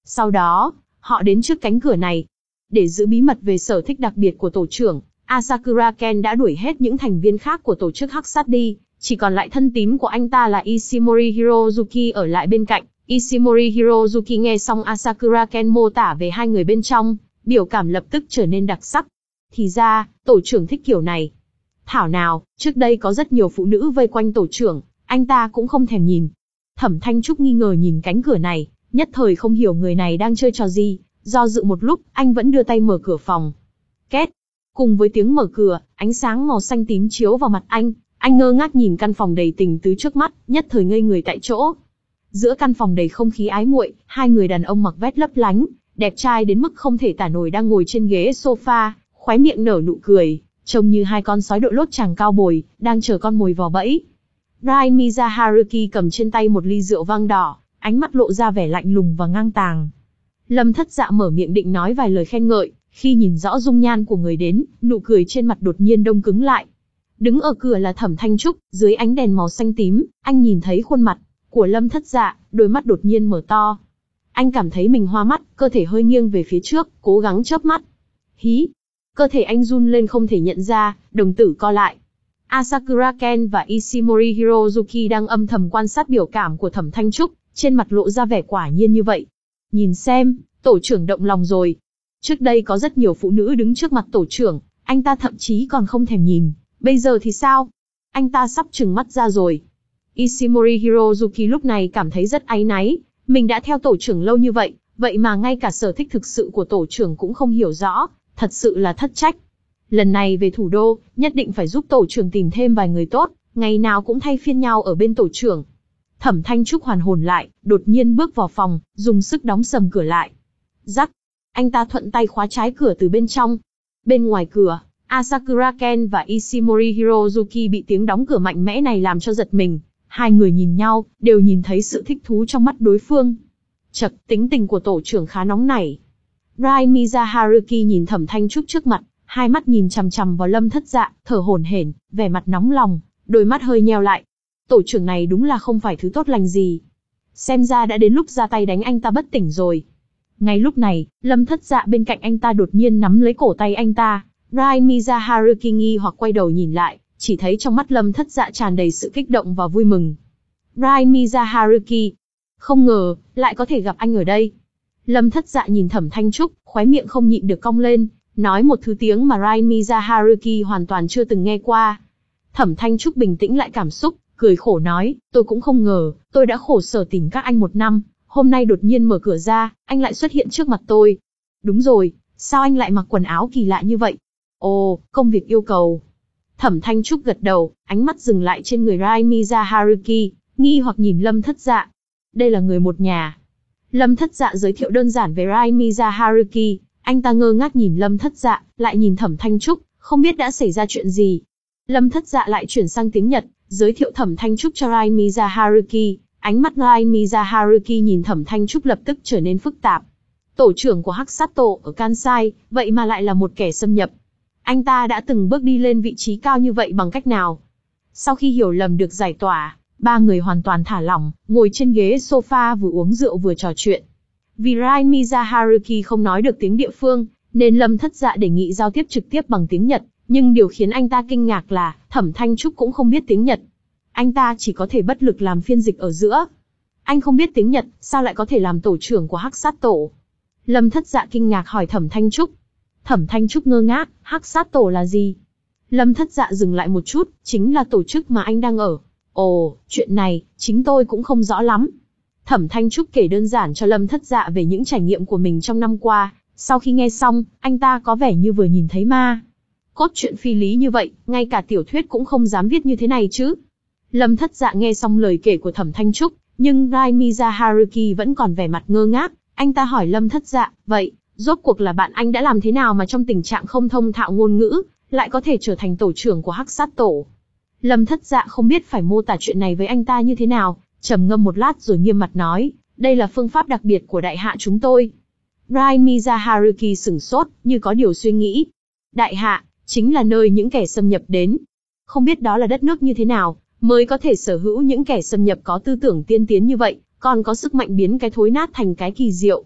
Sau đó, họ đến trước cánh cửa này. Để giữ bí mật về sở thích đặc biệt của tổ trưởng, Asakura Ken đã đuổi hết những thành viên khác của tổ chức hắc sát đi, chỉ còn lại thân tín của anh ta là Ishimori Hirozuki ở lại bên cạnh. Ishimori Hirozuki nghe xong Asakura Ken mô tả về hai người bên trong, biểu cảm lập tức trở nên đặc sắc. Thì ra, tổ trưởng thích kiểu này. Thảo nào, trước đây có rất nhiều phụ nữ vây quanh tổ trưởng, anh ta cũng không thèm nhìn. Thẩm Thanh Trúc nghi ngờ nhìn cánh cửa này, nhất thời không hiểu người này đang chơi trò gì, do dự một lúc, anh vẫn đưa tay mở cửa phòng. Két. Cùng với tiếng mở cửa, ánh sáng màu xanh tím chiếu vào mặt anh, anh ngơ ngác nhìn căn phòng đầy tình tứ trước mắt, nhất thời ngây người tại chỗ. Giữa căn phòng đầy không khí ái muội, hai người đàn ông mặc vest lấp lánh, đẹp trai đến mức không thể tả nổi đang ngồi trên ghế sofa, khóe miệng nở nụ cười, trông như hai con sói đội lốt chàng cao bồi, đang chờ con mồi vào bẫy. Raimiza Haruki cầm trên tay một ly rượu vang đỏ, ánh mắt lộ ra vẻ lạnh lùng và ngang tàng. Lâm Thất Dạ mở miệng định nói vài lời khen ngợi, khi nhìn rõ dung nhan của người đến, nụ cười trên mặt đột nhiên đông cứng lại. Đứng ở cửa là Thẩm Thanh Trúc, dưới ánh đèn màu xanh tím, anh nhìn thấy khuôn mặt của Lâm Thất Dạ, đôi mắt đột nhiên mở to. Anh cảm thấy mình hoa mắt, cơ thể hơi nghiêng về phía trước, cố gắng chớp mắt. Hí! Cơ thể anh run lên không thể nhận ra, đồng tử co lại. Asakura Ken và Ishimori Hirozuki đang âm thầm quan sát biểu cảm của Thẩm Thanh Trúc, trên mặt lộ ra vẻ quả nhiên như vậy. Nhìn xem, tổ trưởng động lòng rồi. Trước đây có rất nhiều phụ nữ đứng trước mặt tổ trưởng, anh ta thậm chí còn không thèm nhìn. Bây giờ thì sao? Anh ta sắp trừng mắt ra rồi. Ishimori Hirozuki lúc này cảm thấy rất áy náy. Mình đã theo tổ trưởng lâu như vậy, vậy mà ngay cả sở thích thực sự của tổ trưởng cũng không hiểu rõ, thật sự là thất trách. Lần này về thủ đô, nhất định phải giúp tổ trưởng tìm thêm vài người tốt, ngày nào cũng thay phiên nhau ở bên tổ trưởng. Thẩm Thanh Trúc hoàn hồn lại, đột nhiên bước vào phòng, dùng sức đóng sầm cửa lại. Rắc, anh ta thuận tay khóa trái cửa từ bên trong. Bên ngoài cửa, Asakura Ken và Ishimori Hirozuki bị tiếng đóng cửa mạnh mẽ này làm cho giật mình. Hai người nhìn nhau, đều nhìn thấy sự thích thú trong mắt đối phương. Chậc, tính tình của tổ trưởng khá nóng nảy. Raimiza Haruki nhìn Thẩm Thanh Trúc trước mặt, hai mắt nhìn chằm chằm vào Lâm Thất Dạ, thở hổn hển, vẻ mặt nóng lòng, đôi mắt hơi nheo lại. Tổ trưởng này đúng là không phải thứ tốt lành gì. Xem ra đã đến lúc ra tay đánh anh ta bất tỉnh rồi. Ngay lúc này, Lâm Thất Dạ bên cạnh anh ta đột nhiên nắm lấy cổ tay anh ta. Raimiza Haruki nghi hoặc quay đầu nhìn lại, chỉ thấy trong mắt Lâm Thất Dạ tràn đầy sự kích động và vui mừng. Raimiza Haruki, không ngờ, lại có thể gặp anh ở đây. Lâm Thất Dạ nhìn Thẩm Thanh Trúc, khóe miệng không nhịn được cong lên, nói một thứ tiếng mà Raimiza Haruki hoàn toàn chưa từng nghe qua. Thẩm Thanh Trúc bình tĩnh lại cảm xúc, cười khổ nói, tôi cũng không ngờ, tôi đã khổ sở tìm các anh một năm, hôm nay đột nhiên mở cửa ra, anh lại xuất hiện trước mặt tôi. Đúng rồi, sao anh lại mặc quần áo kỳ lạ như vậy? Ồ, công việc yêu cầu. Thẩm Thanh Trúc gật đầu, ánh mắt dừng lại trên người Raimiza Haruki, nghi hoặc nhìn Lâm Thất Dạ. Đây là người một nhà. Lâm Thất Dạ giới thiệu đơn giản về Raimiza Haruki, anh ta ngơ ngác nhìn Lâm Thất Dạ, lại nhìn Thẩm Thanh Trúc, không biết đã xảy ra chuyện gì. Lâm Thất Dạ lại chuyển sang tiếng Nhật, giới thiệu Thẩm Thanh Trúc cho Raimiza Haruki, ánh mắt Raimiza Haruki nhìn Thẩm Thanh Trúc lập tức trở nên phức tạp. Tổ trưởng của Hắc Sát Tổ ở Kansai, vậy mà lại là một kẻ xâm nhập. Anh ta đã từng bước đi lên vị trí cao như vậy bằng cách nào? Sau khi hiểu lầm được giải tỏa, ba người hoàn toàn thả lỏng, ngồi trên ghế sofa vừa uống rượu vừa trò chuyện. Vì Raimiza Haruki không nói được tiếng địa phương, nên Lâm Thất Dạ đề nghị giao tiếp trực tiếp bằng tiếng Nhật, nhưng điều khiến anh ta kinh ngạc là, Thẩm Thanh Trúc cũng không biết tiếng Nhật. Anh ta chỉ có thể bất lực làm phiên dịch ở giữa. Anh không biết tiếng Nhật, sao lại có thể làm tổ trưởng của Hắc Sát Tổ? Lâm Thất Dạ kinh ngạc hỏi Thẩm Thanh Trúc. Thẩm Thanh Trúc ngơ ngác, Hắc Sát Tổ là gì? Lâm Thất Dạ dừng lại một chút, chính là tổ chức mà anh đang ở. Ồ, chuyện này, chính tôi cũng không rõ lắm. Thẩm Thanh Trúc kể đơn giản cho Lâm Thất Dạ về những trải nghiệm của mình trong năm qua, sau khi nghe xong, anh ta có vẻ như vừa nhìn thấy ma. Cốt truyện phi lý như vậy, ngay cả tiểu thuyết cũng không dám viết như thế này chứ. Lâm Thất Dạ nghe xong lời kể của Thẩm Thanh Trúc, nhưng Raimiza Haruki vẫn còn vẻ mặt ngơ ngác, anh ta hỏi Lâm Thất Dạ, vậy, rốt cuộc là bạn anh đã làm thế nào mà trong tình trạng không thông thạo ngôn ngữ, lại có thể trở thành tổ trưởng của Hắc Sát Tổ? Lâm Thất Dạ không biết phải mô tả chuyện này với anh ta như thế nào, trầm ngâm một lát rồi nghiêm mặt nói, đây là phương pháp đặc biệt của đại hạ chúng tôi. Raimiza Haruki sửng sốt, như có điều suy nghĩ. Đại hạ, chính là nơi những kẻ xâm nhập đến. Không biết đó là đất nước như thế nào, mới có thể sở hữu những kẻ xâm nhập có tư tưởng tiên tiến như vậy, còn có sức mạnh biến cái thối nát thành cái kỳ diệu.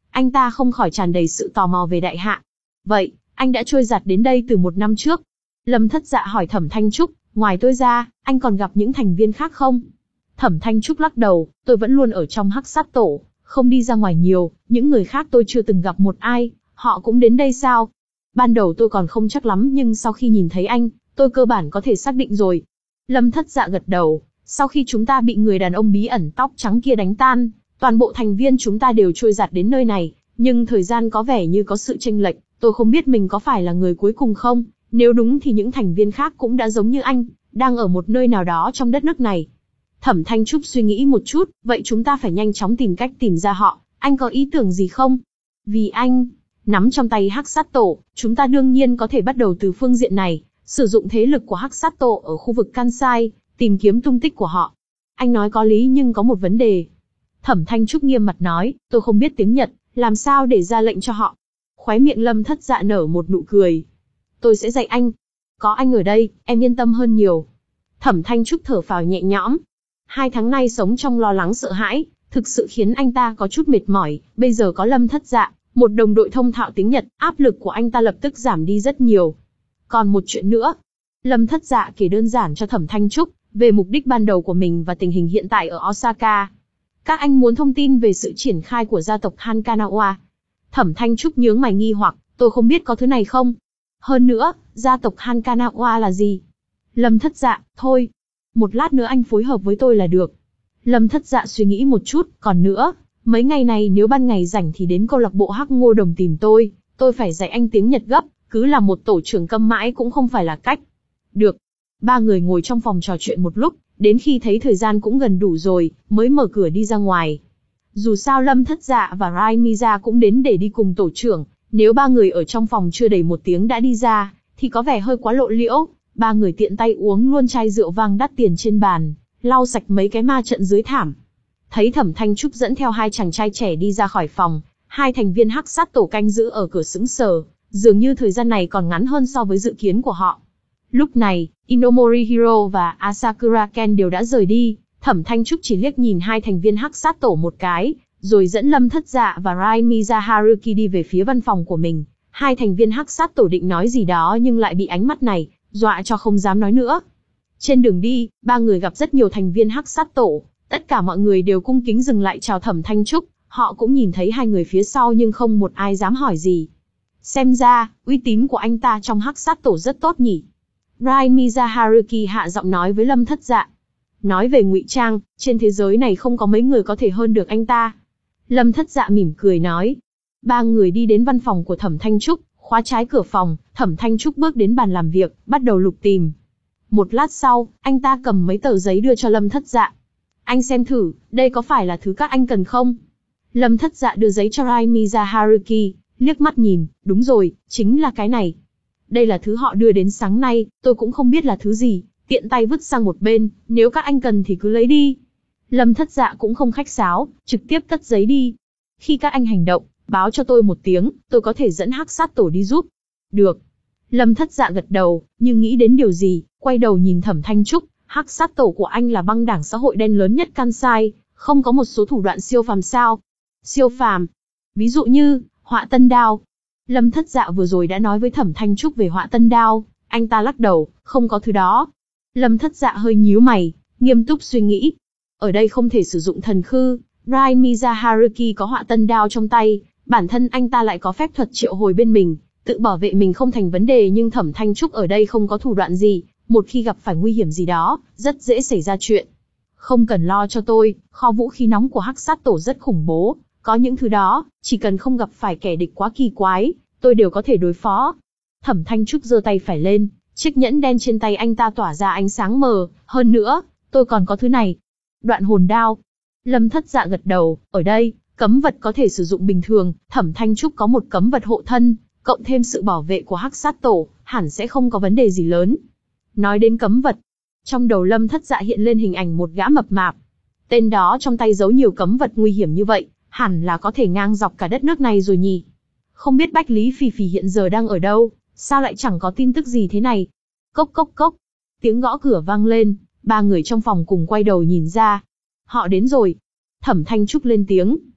Anh ta không khỏi tràn đầy sự tò mò về đại hạ. Vậy, anh đã trôi giạt đến đây từ một năm trước. Lâm Thất Dạ hỏi Thẩm Thanh Trúc, ngoài tôi ra, anh còn gặp những thành viên khác không? Thẩm Thanh Trúc lắc đầu, tôi vẫn luôn ở trong Hắc Sát Tổ, không đi ra ngoài nhiều, những người khác tôi chưa từng gặp một ai, họ cũng đến đây sao? Ban đầu tôi còn không chắc lắm nhưng sau khi nhìn thấy anh, tôi cơ bản có thể xác định rồi. Lâm Thất Dạ gật đầu, sau khi chúng ta bị người đàn ông bí ẩn tóc trắng kia đánh tan, toàn bộ thành viên chúng ta đều trôi giạt đến nơi này, nhưng thời gian có vẻ như có sự chênh lệch, tôi không biết mình có phải là người cuối cùng không, nếu đúng thì những thành viên khác cũng đã giống như anh, đang ở một nơi nào đó trong đất nước này. Thẩm Thanh Trúc suy nghĩ một chút, vậy chúng ta phải nhanh chóng tìm cách tìm ra họ, anh có ý tưởng gì không? Vì anh nắm trong tay Hắc Sát Tổ, chúng ta đương nhiên có thể bắt đầu từ phương diện này, sử dụng thế lực của Hắc Sát Tổ ở khu vực Kansai, tìm kiếm tung tích của họ. Anh nói có lý nhưng có một vấn đề. Thẩm Thanh Trúc nghiêm mặt nói, tôi không biết tiếng Nhật, làm sao để ra lệnh cho họ? Khóe miệng Lâm Thất Dạ nở một nụ cười. Tôi sẽ dạy anh. Có anh ở đây, em yên tâm hơn nhiều. Thẩm Thanh Trúc thở phào nhẹ nhõm. Hai tháng nay sống trong lo lắng sợ hãi, thực sự khiến anh ta có chút mệt mỏi, bây giờ có Lâm Thất Dạ, một đồng đội thông thạo tiếng Nhật, áp lực của anh ta lập tức giảm đi rất nhiều. Còn một chuyện nữa. Lâm Thất Dạ kể đơn giản cho Thẩm Thanh Trúc về mục đích ban đầu của mình và tình hình hiện tại ở Osaka. Các anh muốn thông tin về sự triển khai của gia tộc Hankanawa. Thẩm Thanh Trúc nhướng mày nghi hoặc, tôi không biết có thứ này không? Hơn nữa, gia tộc Hankanawa là gì? Lâm Thất Dạ, thôi. Một lát nữa anh phối hợp với tôi là được. Lâm Thất Dạ suy nghĩ một chút, còn nữa, mấy ngày này nếu ban ngày rảnh thì đến câu lạc bộ Hắc Ngô Đồng tìm tôi, tôi phải dạy anh tiếng Nhật gấp, cứ là một tổ trưởng câm mãi cũng không phải là cách. Được. Ba người ngồi trong phòng trò chuyện một lúc, đến khi thấy thời gian cũng gần đủ rồi, mới mở cửa đi ra ngoài. Dù sao Lâm Thất Dạ và Rai Miza cũng đến để đi cùng tổ trưởng, nếu ba người ở trong phòng chưa đầy một tiếng đã đi ra, thì có vẻ hơi quá lộ liễu. Ba người tiện tay uống luôn chai rượu vang đắt tiền trên bàn, lau sạch mấy cái ma trận dưới thảm. Thấy Thẩm Thanh Trúc dẫn theo hai chàng trai trẻ đi ra khỏi phòng, hai thành viên Hắc Sát Tổ canh giữ ở cửa sững sờ, dường như thời gian này còn ngắn hơn so với dự kiến của họ. Lúc này, Inomori Hiro và Asakura Ken đều đã rời đi, Thẩm Thanh Trúc chỉ liếc nhìn hai thành viên Hắc Sát Tổ một cái, rồi dẫn Lâm Thất Dạ và Rai Miza Haruki đi về phía văn phòng của mình. Hai thành viên Hắc Sát Tổ định nói gì đó nhưng lại bị ánh mắt này dọa cho không dám nói nữa. Trên đường đi, ba người gặp rất nhiều thành viên Hắc Sát Tổ, tất cả mọi người đều cung kính dừng lại chào Thẩm Thanh Trúc, họ cũng nhìn thấy hai người phía sau nhưng không một ai dám hỏi gì. Xem ra, uy tín của anh ta trong Hắc Sát Tổ rất tốt nhỉ. Rai Miza Haruki hạ giọng nói với Lâm Thất Dạ. Nói về ngụy trang, trên thế giới này không có mấy người có thể hơn được anh ta. Lâm Thất Dạ mỉm cười nói. Ba người đi đến văn phòng của Thẩm Thanh Trúc, khóa trái cửa phòng, Thẩm Thanh Trúc bước đến bàn làm việc, bắt đầu lục tìm. Một lát sau, anh ta cầm mấy tờ giấy đưa cho Lâm Thất Dạ. Anh xem thử, đây có phải là thứ các anh cần không? Lâm Thất Dạ đưa giấy cho Rai Miza Haruki, liếc mắt nhìn, đúng rồi, chính là cái này. Đây là thứ họ đưa đến sáng nay, tôi cũng không biết là thứ gì, tiện tay vứt sang một bên, nếu các anh cần thì cứ lấy đi. Lâm Thất Dạ cũng không khách sáo, trực tiếp cất giấy đi. Khi các anh hành động, báo cho tôi một tiếng, tôi có thể dẫn Hắc Sát Tổ đi giúp. Được. Lâm Thất Dạ gật đầu, nhưng nghĩ đến điều gì, quay đầu nhìn Thẩm Thanh Trúc, Hắc Sát Tổ của anh là băng đảng xã hội đen lớn nhất Kansai, không có một số thủ đoạn siêu phàm sao? Siêu phàm? Ví dụ như, Họa Tân Đao. Lâm Thất Dạ vừa rồi đã nói với Thẩm Thanh Trúc về Họa Tân Đao, anh ta lắc đầu, không có thứ đó. Lâm Thất Dạ hơi nhíu mày, nghiêm túc suy nghĩ. Ở đây không thể sử dụng thần khư, Rai Miza Haruki có Họa Tân Đao trong tay, bản thân anh ta lại có phép thuật triệu hồi bên mình, tự bảo vệ mình không thành vấn đề nhưng Thẩm Thanh Trúc ở đây không có thủ đoạn gì, một khi gặp phải nguy hiểm gì đó, rất dễ xảy ra chuyện. Không cần lo cho tôi, kho vũ khí nóng của Hắc Sát Tổ rất khủng bố, có những thứ đó, chỉ cần không gặp phải kẻ địch quá kỳ quái, tôi đều có thể đối phó. Thẩm Thanh Trúc giơ tay phải lên, chiếc nhẫn đen trên tay anh ta tỏa ra ánh sáng mờ, hơn nữa, tôi còn có thứ này. Đoạn hồn đao. Lâm Thất Dạ gật đầu, ở đây, cấm vật có thể sử dụng bình thường, Thẩm Thanh Trúc có một cấm vật hộ thân, cộng thêm sự bảo vệ của Hắc Sát Tổ, hẳn sẽ không có vấn đề gì lớn. Nói đến cấm vật, trong đầu Lâm Thất Dạ hiện lên hình ảnh một gã mập mạp. Tên đó trong tay giấu nhiều cấm vật nguy hiểm như vậy, hẳn là có thể ngang dọc cả đất nước này rồi nhỉ. Không biết Bách Lý Phì Phì hiện giờ đang ở đâu, sao lại chẳng có tin tức gì thế này. Cốc cốc cốc, tiếng gõ cửa vang lên, ba người trong phòng cùng quay đầu nhìn ra. Họ đến rồi. Thẩm Thanh Trúc lên tiếng.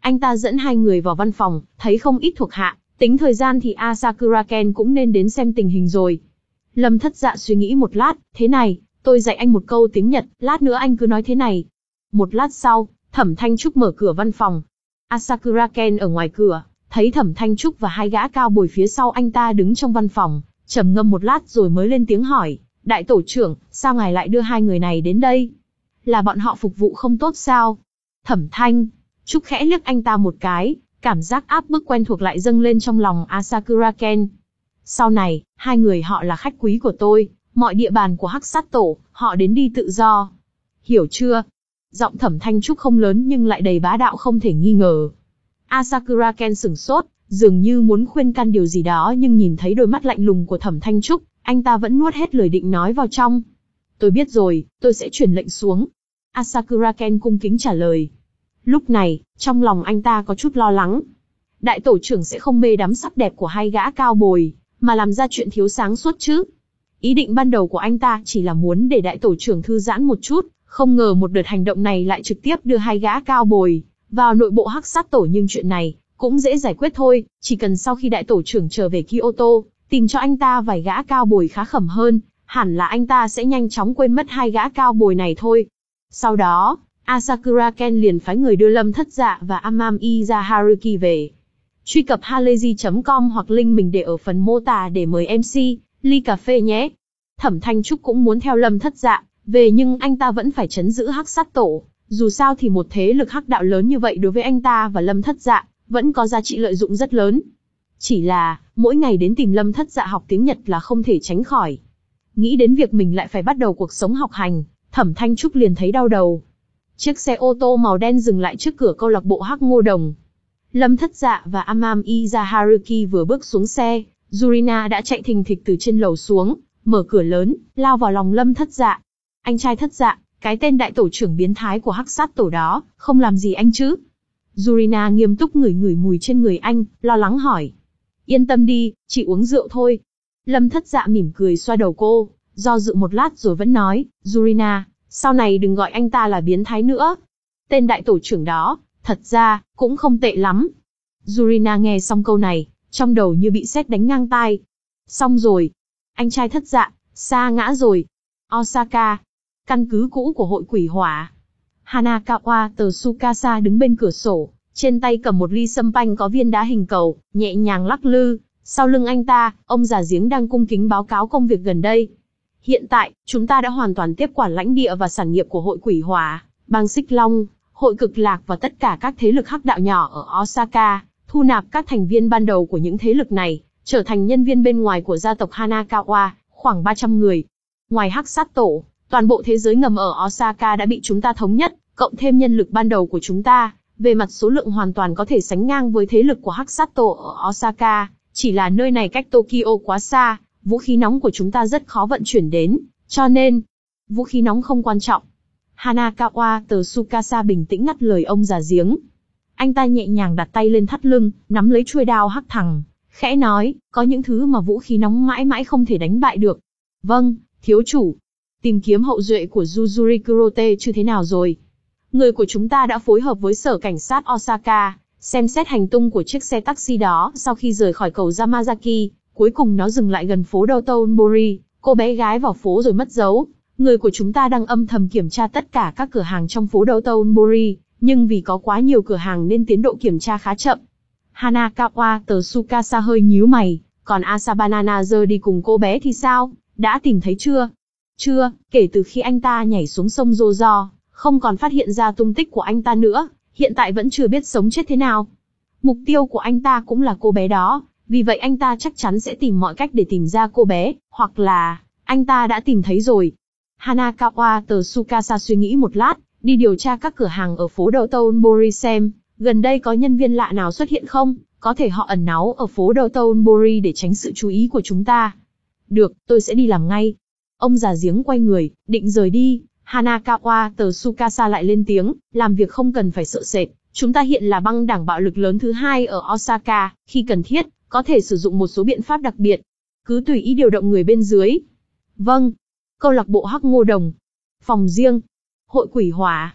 Anh ta dẫn hai người vào văn phòng, thấy không ít thuộc hạ, tính thời gian thì Asakura Ken cũng nên đến xem tình hình rồi. Lâm Thất Dạ suy nghĩ một lát, thế này, tôi dạy anh một câu tiếng Nhật, lát nữa anh cứ nói thế này. Một lát sau, Thẩm Thanh Trúc mở cửa văn phòng. Asakura Ken ở ngoài cửa, thấy Thẩm Thanh Trúc và hai gã cao bồi phía sau anh ta đứng trong văn phòng, trầm ngâm một lát rồi mới lên tiếng hỏi, đại tổ trưởng, sao ngài lại đưa hai người này đến đây? Là bọn họ phục vụ không tốt sao? Thẩm Thanh Trúc khẽ liếc anh ta một cái, cảm giác áp bức quen thuộc lại dâng lên trong lòng Asakura Ken. Sau này, hai người họ là khách quý của tôi, mọi địa bàn của Hắc Sát Tổ, họ đến đi tự do. Hiểu chưa? Giọng Thẩm Thanh Trúc không lớn nhưng lại đầy bá đạo không thể nghi ngờ. Asakura Ken sửng sốt, dường như muốn khuyên can điều gì đó nhưng nhìn thấy đôi mắt lạnh lùng của Thẩm Thanh Trúc, anh ta vẫn nuốt hết lời định nói vào trong. Tôi biết rồi, tôi sẽ truyền lệnh xuống. Asakura Ken cung kính trả lời. Lúc này, trong lòng anh ta có chút lo lắng. Đại tổ trưởng sẽ không mê đắm sắc đẹp của hai gã cao bồi, mà làm ra chuyện thiếu sáng suốt chứ. Ý định ban đầu của anh ta chỉ là muốn để đại tổ trưởng thư giãn một chút, không ngờ một đợt hành động này lại trực tiếp đưa hai gã cao bồi vào nội bộ Hắc Sát Tổ, nhưng chuyện này cũng dễ giải quyết thôi, chỉ cần sau khi đại tổ trưởng trở về Kyoto, tìm cho anh ta vài gã cao bồi khá khẩm hơn, hẳn là anh ta sẽ nhanh chóng quên mất hai gã cao bồi này thôi. Sau đó, Asakura Ken liền phái người đưa Lâm Thất Dạ và Amami ra Haruki về. Truy cập halayzi chấm com hoặc link mình để ở phần mô tả để mời em xê, ly cà phê nhé. Thẩm Thanh Trúc cũng muốn theo Lâm Thất Dạ về nhưng anh ta vẫn phải trấn giữ Hắc Sát Tổ. Dù sao thì một thế lực hắc đạo lớn như vậy đối với anh ta và Lâm Thất Dạ vẫn có giá trị lợi dụng rất lớn. Chỉ là, mỗi ngày đến tìm Lâm Thất Dạ học tiếng Nhật là không thể tránh khỏi. Nghĩ đến việc mình lại phải bắt đầu cuộc sống học hành, Thẩm Thanh Trúc liền thấy đau đầu. Chiếc xe ô tô màu đen dừng lại trước cửa câu lạc bộ Hắc Ngô Đồng. Lâm Thất Dạ và Amami ra Haruki vừa bước xuống xe, Yurina đã chạy thình thịch từ trên lầu xuống, mở cửa lớn, lao vào lòng Lâm Thất Dạ. Anh trai Thất Dạ, cái tên đại tổ trưởng biến thái của Hắc Sát Tổ đó, không làm gì anh chứ? Yurina nghiêm túc ngửi ngửi mùi trên người anh, lo lắng hỏi. Yên tâm đi, chỉ uống rượu thôi. Lâm Thất Dạ mỉm cười xoa đầu cô, do dự một lát rồi vẫn nói, Yurina, sau này đừng gọi anh ta là biến thái nữa. Tên đại tổ trưởng đó, thật ra, cũng không tệ lắm. Yurina nghe xong câu này, trong đầu như bị sét đánh ngang tai. Xong rồi. Anh trai Thất Dạ, sa ngã rồi. Osaka, căn cứ cũ của hội quỷ hỏa. Hanakawa Tsukasa đứng bên cửa sổ, trên tay cầm một ly sâm panh có viên đá hình cầu, nhẹ nhàng lắc lư. Sau lưng anh ta, ông già giếng đang cung kính báo cáo công việc gần đây. Hiện tại, chúng ta đã hoàn toàn tiếp quản lãnh địa và sản nghiệp của hội quỷ hỏa, bang Xích Long, hội cực lạc và tất cả các thế lực hắc đạo nhỏ ở Osaka, thu nạp các thành viên ban đầu của những thế lực này, trở thành nhân viên bên ngoài của gia tộc Hanakawa, khoảng ba trăm người. Ngoài Hắc Sát Tổ, toàn bộ thế giới ngầm ở Osaka đã bị chúng ta thống nhất, cộng thêm nhân lực ban đầu của chúng ta, về mặt số lượng hoàn toàn có thể sánh ngang với thế lực của Hắc Sát Tổ ở Osaka, chỉ là nơi này cách Tokyo quá xa, vũ khí nóng của chúng ta rất khó vận chuyển đến, cho nên, vũ khí nóng không quan trọng. Hanakawa Tsukasa bình tĩnh ngắt lời ông già giếng. Anh ta nhẹ nhàng đặt tay lên thắt lưng, nắm lấy chuôi đao hắc thẳng, khẽ nói, có những thứ mà vũ khí nóng mãi mãi không thể đánh bại được. Vâng, thiếu chủ. Tìm kiếm hậu duệ của Yuzuri Kurote chưa thế nào rồi? Người của chúng ta đã phối hợp với sở cảnh sát Osaka, xem xét hành tung của chiếc xe taxi đó sau khi rời khỏi cầu Yamazaki. Cuối cùng nó dừng lại gần phố Dotonbori, cô bé gái vào phố rồi mất dấu. Người của chúng ta đang âm thầm kiểm tra tất cả các cửa hàng trong phố Dotonbori, nhưng vì có quá nhiều cửa hàng nên tiến độ kiểm tra khá chậm. Hanakawa Tsukasa hơi nhíu mày, còn Asabanana giờ đi cùng cô bé thì sao? Đã tìm thấy chưa? Chưa, kể từ khi anh ta nhảy xuống sông Jojo, không còn phát hiện ra tung tích của anh ta nữa, hiện tại vẫn chưa biết sống chết thế nào. Mục tiêu của anh ta cũng là cô bé đó, vì vậy anh ta chắc chắn sẽ tìm mọi cách để tìm ra cô bé, hoặc là, anh ta đã tìm thấy rồi. Hanakawa Tsukasa suy nghĩ một lát, đi điều tra các cửa hàng ở phố Dotonbori xem, gần đây có nhân viên lạ nào xuất hiện không, có thể họ ẩn náu ở phố Dotonbori để tránh sự chú ý của chúng ta. Được, tôi sẽ đi làm ngay. Ông già giếng quay người, định rời đi, Hanakawa Tsukasa lại lên tiếng, làm việc không cần phải sợ sệt, chúng ta hiện là băng đảng bạo lực lớn thứ hai ở Osaka, khi cần thiết, có thể sử dụng một số biện pháp đặc biệt. Cứ tùy ý điều động người bên dưới. Vâng. Câu lạc bộ Hắc Ngô Đồng. Phòng riêng. Hội quỷ hỏa.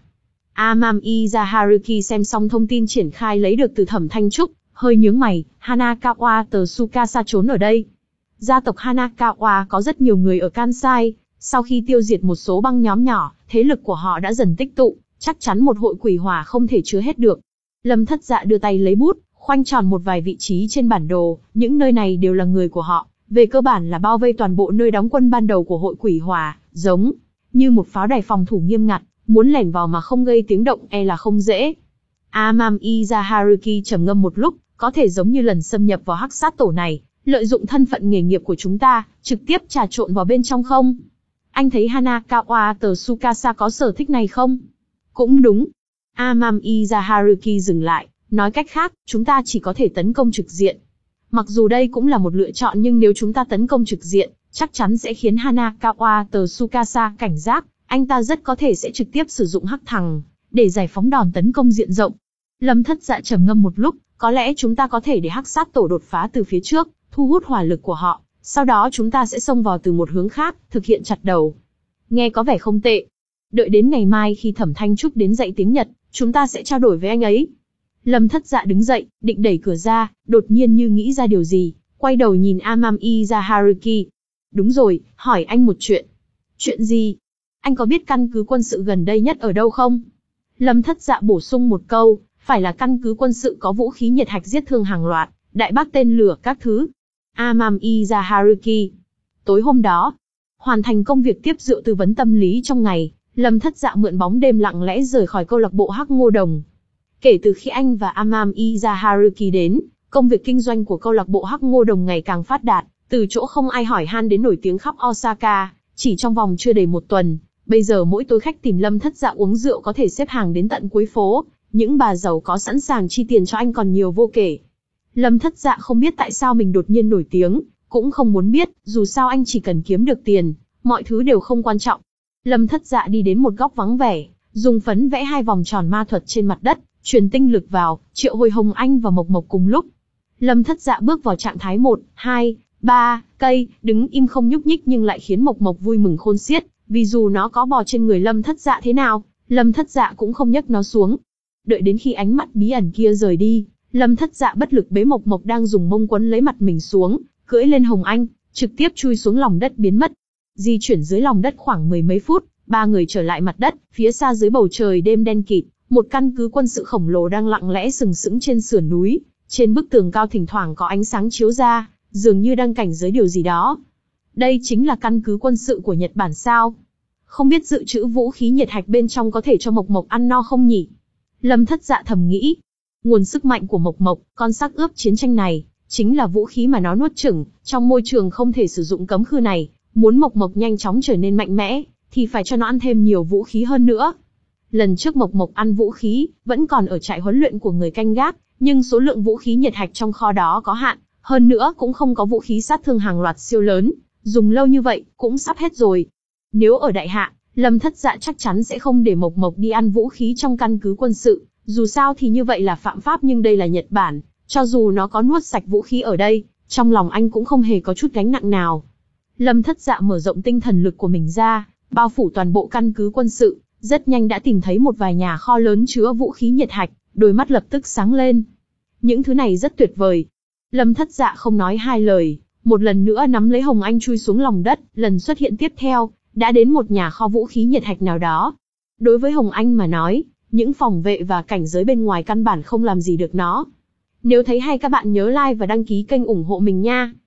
Amami Zaharuki xem xong thông tin triển khai lấy được từ Thẩm Thanh Trúc, hơi nhướng mày, Hanakawa tờ Tsukasa trốn ở đây. Gia tộc Hanakawa có rất nhiều người ở Kansai, sau khi tiêu diệt một số băng nhóm nhỏ, thế lực của họ đã dần tích tụ, chắc chắn một hội quỷ hỏa không thể chứa hết được. Lâm Thất Dạ đưa tay lấy bút, khoanh tròn một vài vị trí trên bản đồ, những nơi này đều là người của họ, về cơ bản là bao vây toàn bộ nơi đóng quân ban đầu của hội quỷ hỏa, giống như một pháo đài phòng thủ nghiêm ngặt, muốn lẻn vào mà không gây tiếng động e là không dễ. Amami Zaharuki trầm ngâm một lúc, có thể giống như lần xâm nhập vào Hắc Sát Tổ này, lợi dụng thân phận nghề nghiệp của chúng ta, trực tiếp trà trộn vào bên trong không? Anh thấy Hanakawa tờ Tsukasa có sở thích này không? Cũng đúng. Amami Zaharuki dừng lại, nói cách khác, chúng ta chỉ có thể tấn công trực diện. Mặc dù đây cũng là một lựa chọn nhưng nếu chúng ta tấn công trực diện, chắc chắn sẽ khiến Hanakawa tờ Tsukasa cảnh giác, anh ta rất có thể sẽ trực tiếp sử dụng hắc thằng, để giải phóng đòn tấn công diện rộng. Lâm Thất Dạ trầm ngâm một lúc, có lẽ chúng ta có thể để Hắc Sát Tổ đột phá từ phía trước, thu hút hỏa lực của họ, sau đó chúng ta sẽ xông vào từ một hướng khác, thực hiện chặt đầu. Nghe có vẻ không tệ. Đợi đến ngày mai khi Thẩm Thanh Trúc đến dạy tiếng Nhật, chúng ta sẽ trao đổi với anh ấy. Lâm Thất Dạ đứng dậy, định đẩy cửa ra, đột nhiên như nghĩ ra điều gì, quay đầu nhìn Amami Zaharuki. Đúng rồi, hỏi anh một chuyện. Chuyện gì? Anh có biết căn cứ quân sự gần đây nhất ở đâu không? Lâm Thất Dạ bổ sung một câu, phải là căn cứ quân sự có vũ khí nhiệt hạch giết thương hàng loạt, đại bác tên lửa các thứ. Amami Zaharuki. Tối hôm đó, hoàn thành công việc tiếp rượu tư vấn tâm lý trong ngày, Lâm Thất Dạ mượn bóng đêm lặng lẽ rời khỏi câu lạc bộ Hắc Ngô Đồng. Kể từ khi anh và Amami Zaharuki đến, công việc kinh doanh của câu lạc bộ Hắc Ngô Đồng ngày càng phát đạt, từ chỗ không ai hỏi han đến nổi tiếng khắp Osaka, chỉ trong vòng chưa đầy một tuần. Bây giờ mỗi tối khách tìm Lâm Thất Dạ uống rượu có thể xếp hàng đến tận cuối phố, những bà giàu có sẵn sàng chi tiền cho anh còn nhiều vô kể. Lâm Thất Dạ không biết tại sao mình đột nhiên nổi tiếng, cũng không muốn biết, dù sao anh chỉ cần kiếm được tiền, mọi thứ đều không quan trọng. Lâm Thất Dạ đi đến một góc vắng vẻ, dùng phấn vẽ hai vòng tròn ma thuật trên mặt đất, truyền tinh lực vào, triệu hồi Hồng Anh và Mộc Mộc cùng lúc. Lâm Thất Dạ bước vào trạng thái một, hai, ba, cây, đứng im không nhúc nhích nhưng lại khiến Mộc Mộc vui mừng khôn xiết, vì dù nó có bò trên người Lâm Thất Dạ thế nào, Lâm Thất Dạ cũng không nhấc nó xuống. Đợi đến khi ánh mắt bí ẩn kia rời đi, Lâm Thất Dạ bất lực bế Mộc Mộc đang dùng mông quấn lấy mặt mình xuống, cưỡi lên Hồng Anh, trực tiếp chui xuống lòng đất biến mất. Di chuyển dưới lòng đất khoảng mười mấy phút, ba người trở lại mặt đất, phía xa dưới bầu trời đêm đen kịt, một căn cứ quân sự khổng lồ đang lặng lẽ sừng sững trên sườn núi, trên bức tường cao thỉnh thoảng có ánh sáng chiếu ra, dường như đang cảnh giới điều gì đó. Đây chính là căn cứ quân sự của Nhật Bản sao? Không biết dự trữ vũ khí nhiệt hạch bên trong có thể cho Mộc Mộc ăn no không nhỉ? Lâm Thất Dạ thầm nghĩ. Nguồn sức mạnh của Mộc Mộc, con xác ướp chiến tranh này, chính là vũ khí mà nó nuốt chửng, trong môi trường không thể sử dụng cấm khư này, muốn Mộc Mộc nhanh chóng trở nên mạnh mẽ, thì phải cho nó ăn thêm nhiều vũ khí hơn nữa. Lần trước Mộc Mộc ăn vũ khí, vẫn còn ở trại huấn luyện của người canh gác, nhưng số lượng vũ khí nhiệt hạch trong kho đó có hạn, hơn nữa cũng không có vũ khí sát thương hàng loạt siêu lớn, dùng lâu như vậy, cũng sắp hết rồi. Nếu ở đại hạ, Lâm Thất Dạ chắc chắn sẽ không để Mộc Mộc đi ăn vũ khí trong căn cứ quân sự, dù sao thì như vậy là phạm pháp nhưng đây là Nhật Bản, cho dù nó có nuốt sạch vũ khí ở đây, trong lòng anh cũng không hề có chút gánh nặng nào. Lâm Thất Dạ mở rộng tinh thần lực của mình ra, bao phủ toàn bộ căn cứ quân sự, rất nhanh đã tìm thấy một vài nhà kho lớn chứa vũ khí nhiệt hạch, đôi mắt lập tức sáng lên. Những thứ này rất tuyệt vời. Lâm Thất Dạ không nói hai lời, một lần nữa nắm lấy Hồng Anh chui xuống lòng đất, lần xuất hiện tiếp theo, đã đến một nhà kho vũ khí nhiệt hạch nào đó. Đối với Hồng Anh mà nói, những phòng vệ và cảnh giới bên ngoài căn bản không làm gì được nó. Nếu thấy hay các bạn nhớ like và đăng ký kênh ủng hộ mình nha.